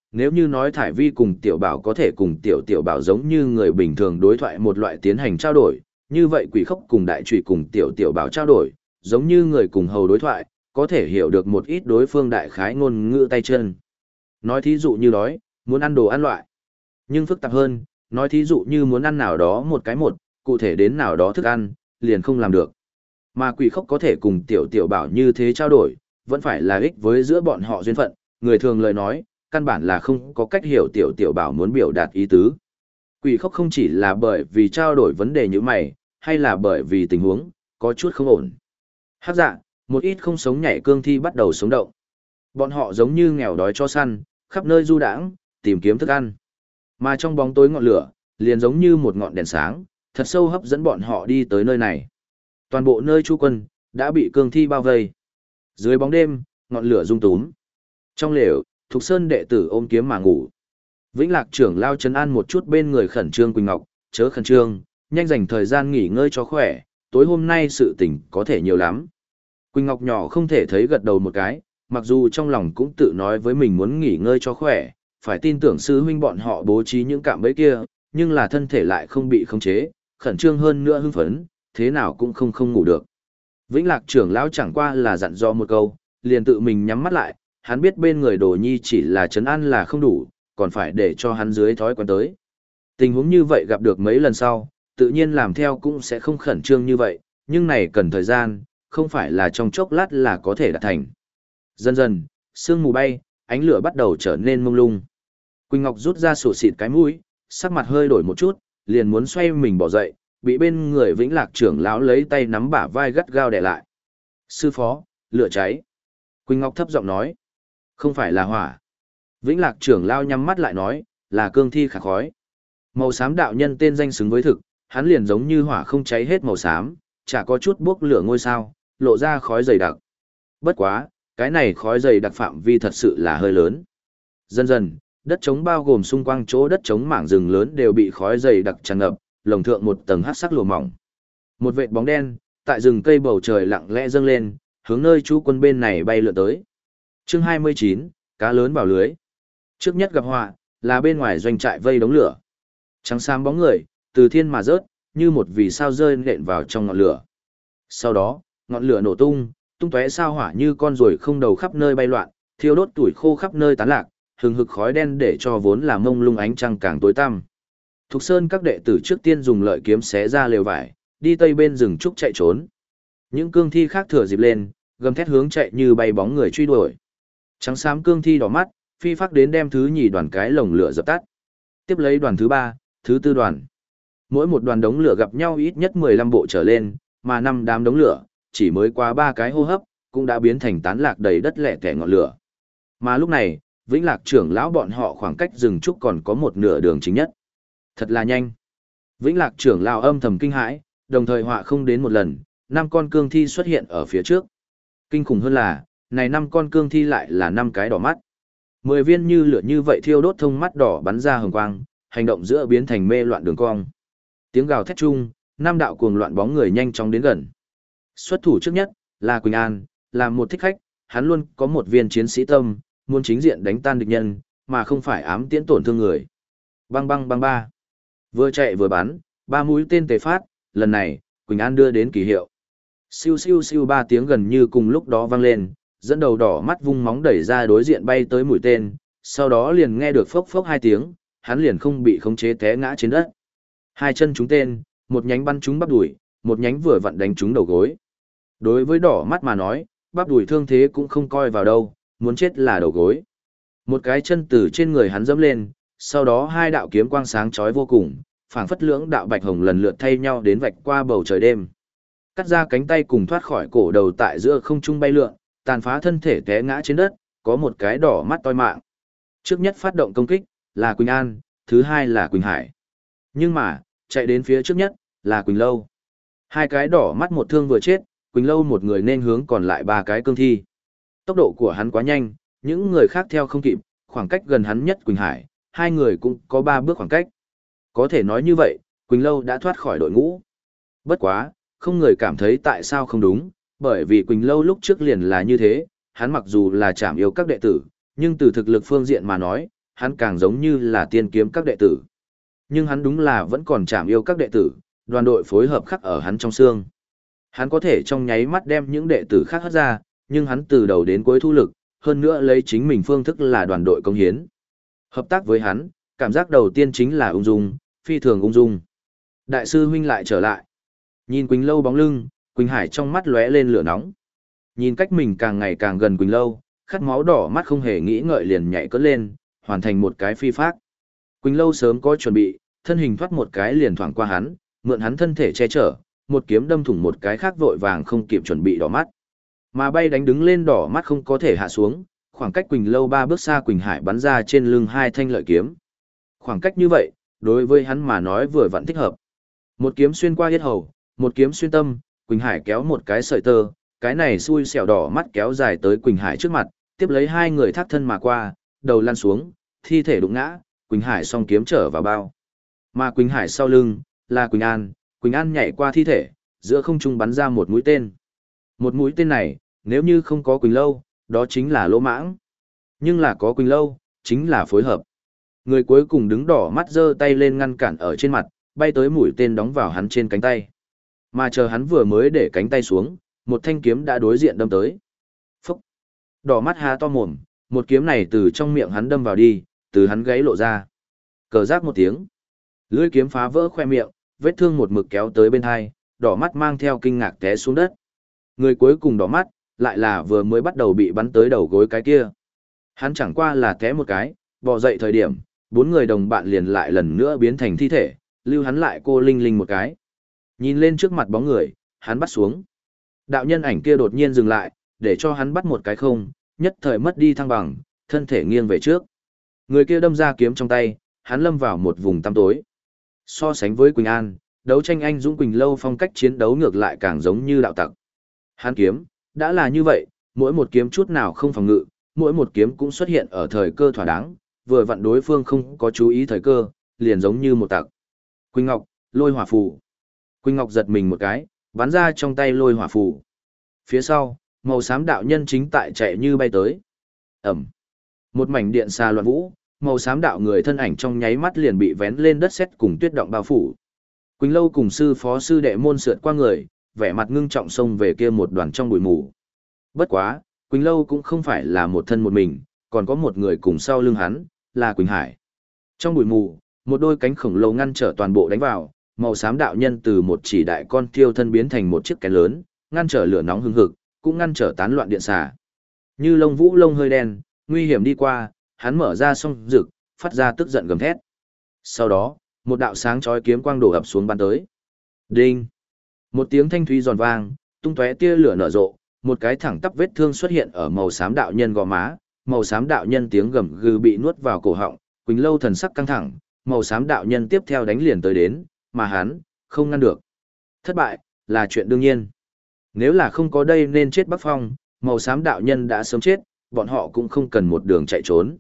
Nếu như nói Thải Vi cùng Tiểu Bảo có thể cùng Tiểu Bảo giống như người bình thường đối thoại một loại tiến hành trao đổi, như vậy Quỷ Khốc cùng Đại Trùy cùng Tiểu Bảo trao đổi, giống như người cùng hầu đối thoại, có thể hiểu được một ít đối phương đại khái ngôn ngữ tay chân. Nói thí dụ như đói, muốn ăn đồ ăn loại. Nhưng phức tạp hơn, nói thí dụ như muốn ăn nào đó một cái một, cụ thể đến nào đó thức ăn, liền không làm được. Mà Quỷ Khốc có thể cùng Tiểu Bảo như thế trao đổi, vẫn phải là ích với giữa bọn họ duyên phận, người thường lời nói, căn bản là không có cách hiểu Tiểu Bảo muốn biểu đạt ý tứ. Quỷ Khốc không chỉ là bởi vì trao đổi vấn đề như mày, hay là bởi vì tình huống, có chút không ổn. Hắc dạ, một ít không sống nhảy cương thi bắt đầu sống động. Bọn họ giống như nghèo đói cho săn, khắp nơi du đãng, tìm kiếm thức ăn. Mà trong bóng tối ngọn lửa, liền giống như một ngọn đèn sáng, thật sâu hấp dẫn bọn họ đi tới nơi này. Toàn bộ nơi trú quân, đã bị cương thi bao vây. Dưới bóng đêm, ngọn lửa rung túm. Trong lều, Thục Sơn đệ tử ôm kiếm mà ngủ. Vĩnh Lạc trưởng lao trấn an một chút bên người khẩn trương Quỳnh Ngọc, chớ khẩn trương, nhanh dành thời gian nghỉ ngơi cho khỏe, tối hôm nay sự tình có thể nhiều lắm. Quỳnh Ngọc nhỏ không thể thấy gật đầu một cái, mặc dù trong lòng cũng tự nói với mình muốn nghỉ ngơi cho khỏe, phải tin tưởng sư huynh bọn họ bố trí những cạm bẫy kia, nhưng là thân thể lại không bị khống chế, khẩn trương hơn nữa hưng phấn, thế nào cũng không ngủ được. Vĩnh Lạc trưởng lão chẳng qua là dặn dò một câu, liền tự mình nhắm mắt lại, hắn biết bên người Đồ Nhi chỉ là trấn an là không đủ, còn phải để cho hắn dưới thói quen tới. Tình huống như vậy gặp được mấy lần sau, tự nhiên làm theo cũng sẽ không khẩn trương như vậy, nhưng này cần thời gian, không phải là trong chốc lát là có thể đạt thành. Dần dần, sương mù bay, ánh lửa bắt đầu trở nên mông lung. Quỳnh Ngọc rút ra sổ xịt cái mũi, sắc mặt hơi đổi một chút, liền muốn xoay mình bỏ dậy, bị bên người Vĩnh Lạc trưởng lão lấy tay nắm bả vai gắt gao đè lại. Sư phó, lửa cháy. Quỳnh Ngọc thấp giọng nói. Không phải là hỏa. Vĩnh Lạc trưởng lão nhắm mắt lại nói, là cương thi khả khói. Màu xám đạo nhân tên danh xứng với thực, hắn liền giống như hỏa không cháy hết màu xám, chả có chút bốc lửa ngôi sao, lộ ra khói dày đặc. Bất quá, cái này khói dày đặc phạm vi thật sự là hơi lớn. Dần dần, đất trống bao gồm xung quanh chỗ đất trống mảng rừng lớn đều bị khói dày đặc tràn ngập, lồng thượng một tầng hắc sắc lụa mỏng. Một vệt bóng đen, tại rừng cây bầu trời lặng lẽ dâng lên, hướng nơi chú quân bên này bay lượn tới. Chương 29, cá lớn vào lưới. Trước nhất gặp họa, là bên ngoài doanh trại vây đống lửa. Trắng xám bóng người, từ thiên mà rớt, như một vì sao rơi nện vào trong ngọn lửa. Sau đó, ngọn lửa nổ tung, tung tóe sao hỏa như con ruồi không đầu khắp nơi bay loạn, thiêu đốt tuổi khô khắp nơi tán lạc, hừng hực khói đen để cho vốn là mông lung ánh trăng càng tối tăm. Thục Sơn các đệ tử trước tiên dùng lợi kiếm xé ra lều vải, đi tây bên rừng trúc chạy trốn. Những cương thi khác thừa dịp lên, gầm thét hướng chạy như bay bóng người truy đuổi. Trắng xám cương thi đỏ mắt, phi phác đến đem thứ nhì đoàn cái lồng lửa dập tắt. Tiếp lấy đoàn thứ 3, thứ 4 đoàn. Mỗi một đoàn đống lửa gặp nhau ít nhất 15 bộ trở lên, mà 5 đám đống lửa, chỉ mới qua 3 cái hô hấp, cũng đã biến thành tán lạc đầy đất lẻ tẻ ngọn lửa. Mà lúc này, Vĩnh Lạc trưởng lão bọn họ khoảng cách rừng trúc còn có một nửa đường chính nhất. Thật là nhanh. Vĩnh Lạc trưởng lão âm thầm kinh hãi, đồng thời họa không đến một lần, 5 con cương thi xuất hiện ở phía trước. Kinh khủng hơn là, này 5 con cương thi lại là 5 cái đỏ mắt. 10 viên như lửa như vậy thiêu đốt thông mắt đỏ bắn ra hừng quang, hành động giữa biến thành mê loạn đường cong. Tiếng gào thét chung, 5 đạo cuồng loạn bóng người nhanh chóng đến gần. Xuất thủ trước nhất là Quỳnh An, là một thích khách, hắn luôn có một viên chiến sĩ tâm, muốn chính diện đánh tan địch nhân, mà không phải ám tiễn tổn thương người. Bang bang bang ba. Vừa chạy vừa bắn, 3 mũi tên tề phát, lần này, Quỳnh An đưa đến kỳ hiệu. Siêu siêu siêu 3 tiếng gần như cùng lúc đó vang lên, dẫn đầu đỏ mắt vung móng đẩy ra đối diện bay tới mũi tên, sau đó liền nghe được phốc phốc 2 tiếng, hắn liền không bị khống chế té ngã trên đất. 2 chân trúng tên, một nhánh bắn trúng bắp đùi, một nhánh vừa vặn đánh trúng đầu gối. Đối với đỏ mắt mà nói, bắp đùi thương thế cũng không coi vào đâu, muốn chết là đầu gối. Một cái chân từ trên người hắn dẫm lên, sau đó 2 đạo kiếm quang sáng chói vô cùng, phảng phất lưỡng đạo bạch hồng lần lượt thay nhau đến vạch qua bầu trời đêm. Cắt ra cánh tay cùng thoát khỏi cổ đầu tại giữa không trung bay lượn, tàn phá thân thể té ngã trên đất, có một cái đỏ mắt toi mạng. Trước nhất phát động công kích là Quỳnh An, thứ hai là Quỳnh Hải. Nhưng mà, chạy đến phía trước nhất là Quỳnh Lâu. 2 cái đỏ mắt một thương vừa chết, Quỳnh Lâu một người nên hướng còn lại 3 cái cương thi. Tốc độ của hắn quá nhanh, những người khác theo không kịp, khoảng cách gần hắn nhất Quỳnh Hải, 2 người cũng có 3 bước khoảng cách. Có thể nói như vậy, Quỳnh Lâu đã thoát khỏi đội ngũ. Bất quá, không người cảm thấy tại sao không đúng, bởi vì Quỳnh Lâu lúc trước liền là như thế, hắn mặc dù là trảm yêu các đệ tử, nhưng từ thực lực phương diện mà nói, hắn càng giống như là tiên kiếm các đệ tử. Nhưng hắn đúng là vẫn còn chạm yêu các đệ tử, đoàn đội phối hợp khắc ở hắn trong xương. Hắn có thể trong nháy mắt đem những đệ tử khác hất ra, nhưng hắn từ đầu đến cuối thu lực, hơn nữa lấy chính mình phương thức là đoàn đội công hiến. Hợp tác với hắn, cảm giác đầu tiên chính là ung dung, phi thường ung dung. Đại sư huynh lại trở lại. Nhìn Quỳnh Lâu bóng lưng, Quỳnh Hải trong mắt lóe lên lửa nóng. Nhìn cách mình càng ngày càng gần Quỳnh Lâu, khát máu đỏ mắt không hề nghĩ ngợi liền nhảy cất lên, hoàn thành một cái phi phác. Quỳnh Lâu sớm có chuẩn bị, thân hình thoát một cái liền thoảng qua hắn, mượn hắn thân thể che chở, một kiếm đâm thủng một cái khác vội vàng không kịp chuẩn bị đỏ mắt. Mà bay đánh đứng lên đỏ mắt không có thể hạ xuống, khoảng cách Quỳnh Lâu 3 bước xa Quỳnh Hải bắn ra trên lưng 2 thanh lợi kiếm. Khoảng cách như vậy, đối với hắn mà nói vừa vặn thích hợp. Một kiếm xuyên qua yết hầu, một kiếm xuyên tâm, Quỳnh Hải kéo một cái sợi tơ, cái này xui xẻo đỏ mắt kéo dài tới Quỳnh Hải trước mặt, tiếp lấy hai người thác thân mà qua, đầu lăn xuống, thi thể đụng ngã, Quỳnh Hải song kiếm trở vào bao. Mà Quỳnh Hải sau lưng, là Quỳnh An nhảy qua thi thể, giữa không trung bắn ra một mũi tên. Một mũi tên này, nếu như không có Quỳnh Lâu, đó chính là lỗ mãng. Nhưng là có Quỳnh Lâu, chính là phối hợp. Người cuối cùng đứng đỏ mắt giơ tay lên ngăn cản ở trên mặt, bay tới mũi tên đóng vào hắn trên cánh tay. Mà chờ hắn vừa mới để cánh tay xuống, một thanh kiếm đã đối diện đâm tới. Phúc! Đỏ mắt há to mồm, một kiếm này từ trong miệng hắn đâm vào đi, từ hắn gáy lộ ra. Cờ rác một tiếng. Lưỡi kiếm phá vỡ khoe miệng, vết thương một mực kéo tới bên hai, đỏ mắt mang theo kinh ngạc té xuống đất. Người cuối cùng đỏ mắt, lại là vừa mới bắt đầu bị bắn tới đầu gối cái kia. Hắn chẳng qua là té một cái, bò dậy thời điểm, 4 người đồng bạn liền lại lần nữa biến thành thi thể, lưu hắn lại cô linh linh một cái. Nhìn lên trước mặt bóng người, hắn bắt xuống. Đạo nhân ảnh kia đột nhiên dừng lại, để cho hắn bắt một cái không, nhất thời mất đi thăng bằng, thân thể nghiêng về trước. Người kia đâm ra kiếm trong tay, hắn lâm vào một vùng tăm tối. So sánh với Quỳnh An, đấu tranh anh dũng Quỳnh Lâu phong cách chiến đấu ngược lại càng giống như đạo tặc. Hắn kiếm, đã là như vậy, mỗi một kiếm chút nào không phòng ngự, mỗi một kiếm cũng xuất hiện ở thời cơ thỏa đáng, vừa vặn đối phương không có chú ý thời cơ, liền giống như một tặc. Quỳnh Ngọc, lôi hỏa phù. Quỳnh Ngọc giật mình một cái, bắn ra trong tay lôi hỏa phù. Phía sau, màu xám đạo nhân chính tại chạy như bay tới. Ẩm. Một mảnh điện xà loạn vũ, màu xám đạo người thân ảnh trong nháy mắt liền bị vén lên đất sét cùng tuyết động bao phủ. Quỳnh Lâu cùng sư phó sư đệ môn sượt qua người, vẻ mặt ngưng trọng xông về kia một đoàn trong bụi mù. Bất quá, Quỳnh Lâu cũng không phải là một thân một mình, còn có một người cùng sau lưng hắn, là Quỳnh Hải. Trong bụi mù, một đôi cánh khổng lồ ngăn trở toàn bộ đánh vào, màu xám đạo nhân từ một chỉ đại con thiêu thân biến thành một chiếc kén lớn, ngăn trở lửa nóng hừng hực, cũng ngăn trở tán loạn điện xà. Như lông vũ lông hơi đen, nguy hiểm đi qua, hắn mở ra song rực, phát ra tức giận gầm thét. Sau đó, một đạo sáng chói kiếm quang đổ ập xuống bắn tới. Đinh! Một tiếng thanh thúy giòn vang, tung tóe tia lửa nở rộ, một cái thẳng tắp vết thương xuất hiện ở màu xám đạo nhân gò má, màu xám đạo nhân tiếng gầm gừ bị nuốt vào cổ họng, Quỳnh Lâu thần sắc căng thẳng, màu xám đạo nhân tiếp theo đánh liền tới đến, mà hắn không ngăn được. Thất bại là chuyện đương nhiên. Nếu là không có đây nên chết Bắc Phong, màu xám đạo nhân đã sớm chết, bọn họ cũng không cần một đường chạy trốn.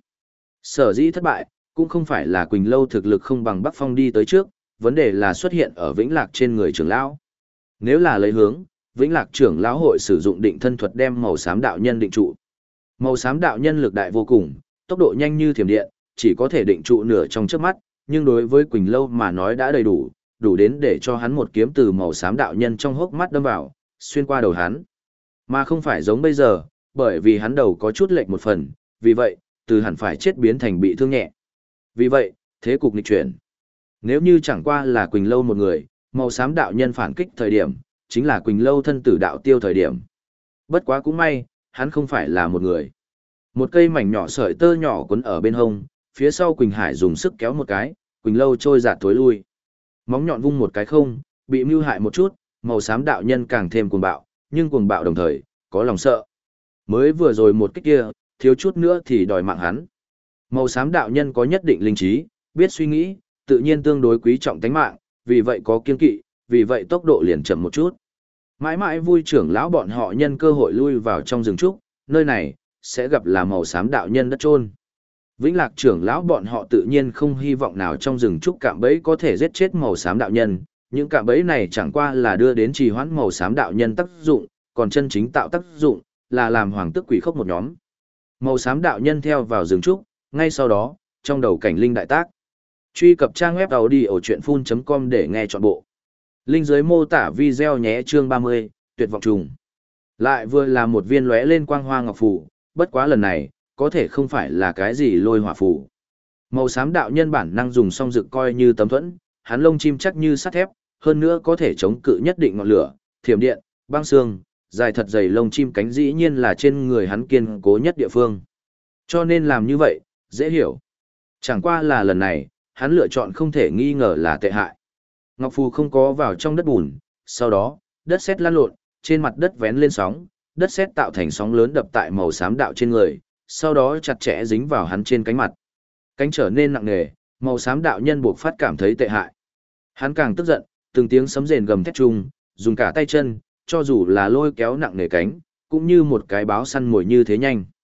Sở dĩ thất bại, cũng không phải là Quỳnh Lâu thực lực không bằng Bắc Phong đi tới trước, vấn đề là xuất hiện ở Vĩnh Lạc trên người trưởng lão. Nếu là lấy hướng, Vĩnh Lạc trưởng lão hội sử dụng định thân thuật đem màu xám đạo nhân định trụ. Màu xám đạo nhân lực đại vô cùng, tốc độ nhanh như thiểm điện, chỉ có thể định trụ nửa trong chớp mắt, nhưng đối với Quỳnh Lâu mà nói đã đầy đủ, đủ đến để cho hắn một kiếm từ màu xám đạo nhân trong hốc mắt đâm vào, xuyên qua đầu hắn. Mà không phải giống bây giờ, bởi vì hắn đầu có chút lệch một phần, vì vậy, từ hẳn phải chết biến thành bị thương nhẹ. Vì vậy, thế cục nghịch chuyển. Nếu như chẳng qua là Quỳnh Lâu một người, màu xám đạo nhân phản kích thời điểm, chính là Quỳnh Lâu thân tử đạo tiêu thời điểm. Bất quá cũng may, hắn không phải là một người. Một cây mảnh nhỏ sợi tơ nhỏ quấn ở bên hông, phía sau Quỳnh Hải dùng sức kéo một cái, Quỳnh Lâu trôi giạt tối lui. Móng nhọn vung một cái không, bị mưu hại một chút, màu xám đạo nhân càng thêm cuồng bạo, nhưng cuồng bạo đồng thời, có lòng sợ. Mới vừa rồi một kích kia, thiếu chút nữa thì đòi mạng hắn. Màu xám đạo nhân có nhất định linh trí, biết suy nghĩ, tự nhiên tương đối quý trọng tánh mạng, vì vậy có kiên kỵ, vì vậy tốc độ liền chậm một chút. Mãi mãi vui trưởng lão bọn họ nhân cơ hội lui vào trong rừng trúc, nơi này, sẽ gặp là màu xám đạo nhân đất trôn. Vĩnh Lạc trưởng lão bọn họ tự nhiên không hy vọng nào trong rừng trúc cạm bẫy có thể giết chết màu xám đạo nhân, những cạm bẫy này chẳng qua là đưa đến trì hoãn màu xám đạo nhân tác dụng, còn chân chính tạo tác dụng là làm hoàng tức quỷ khốc một nhóm. Màu xám đạo nhân theo vào rừng trúc, ngay sau đó, trong đầu cảnh linh đại tác. Truy cập trang web audiochuyenphun.com để nghe trọn bộ. Link dưới mô tả video nhé. Chương 30, tuyệt vọng trùng. Lại vừa là một viên lóe lên quang hoa ngọc phù, bất quá lần này, có thể không phải là cái gì lôi hỏa phù. Màu xám đạo nhân bản năng dùng song dực coi như tấm thuẫn, hắn lông chim chắc như sắt thép, hơn nữa có thể chống cự nhất định ngọn lửa, thiểm điện, băng xương, dài thật dày lông chim cánh dĩ nhiên là trên người hắn kiên cố nhất địa phương. Cho nên làm như vậy, dễ hiểu. Chẳng qua là lần này, hắn lựa chọn không thể nghi ngờ là tệ hại. Ngọc phù không có vào trong đất bùn, sau đó, đất sét lăn lộn, trên mặt đất vén lên sóng, đất sét tạo thành sóng lớn đập tại màu xám đạo trên người, sau đó chặt chẽ dính vào hắn trên cánh mặt. Cánh trở nên nặng nề, màu xám đạo nhân buộc phát cảm thấy tệ hại. Hắn càng tức giận, từng tiếng sấm rền gầm thét chung, dùng cả tay chân, cho dù là lôi kéo nặng nề cánh, cũng như một cái báo săn mồi như thế nhanh.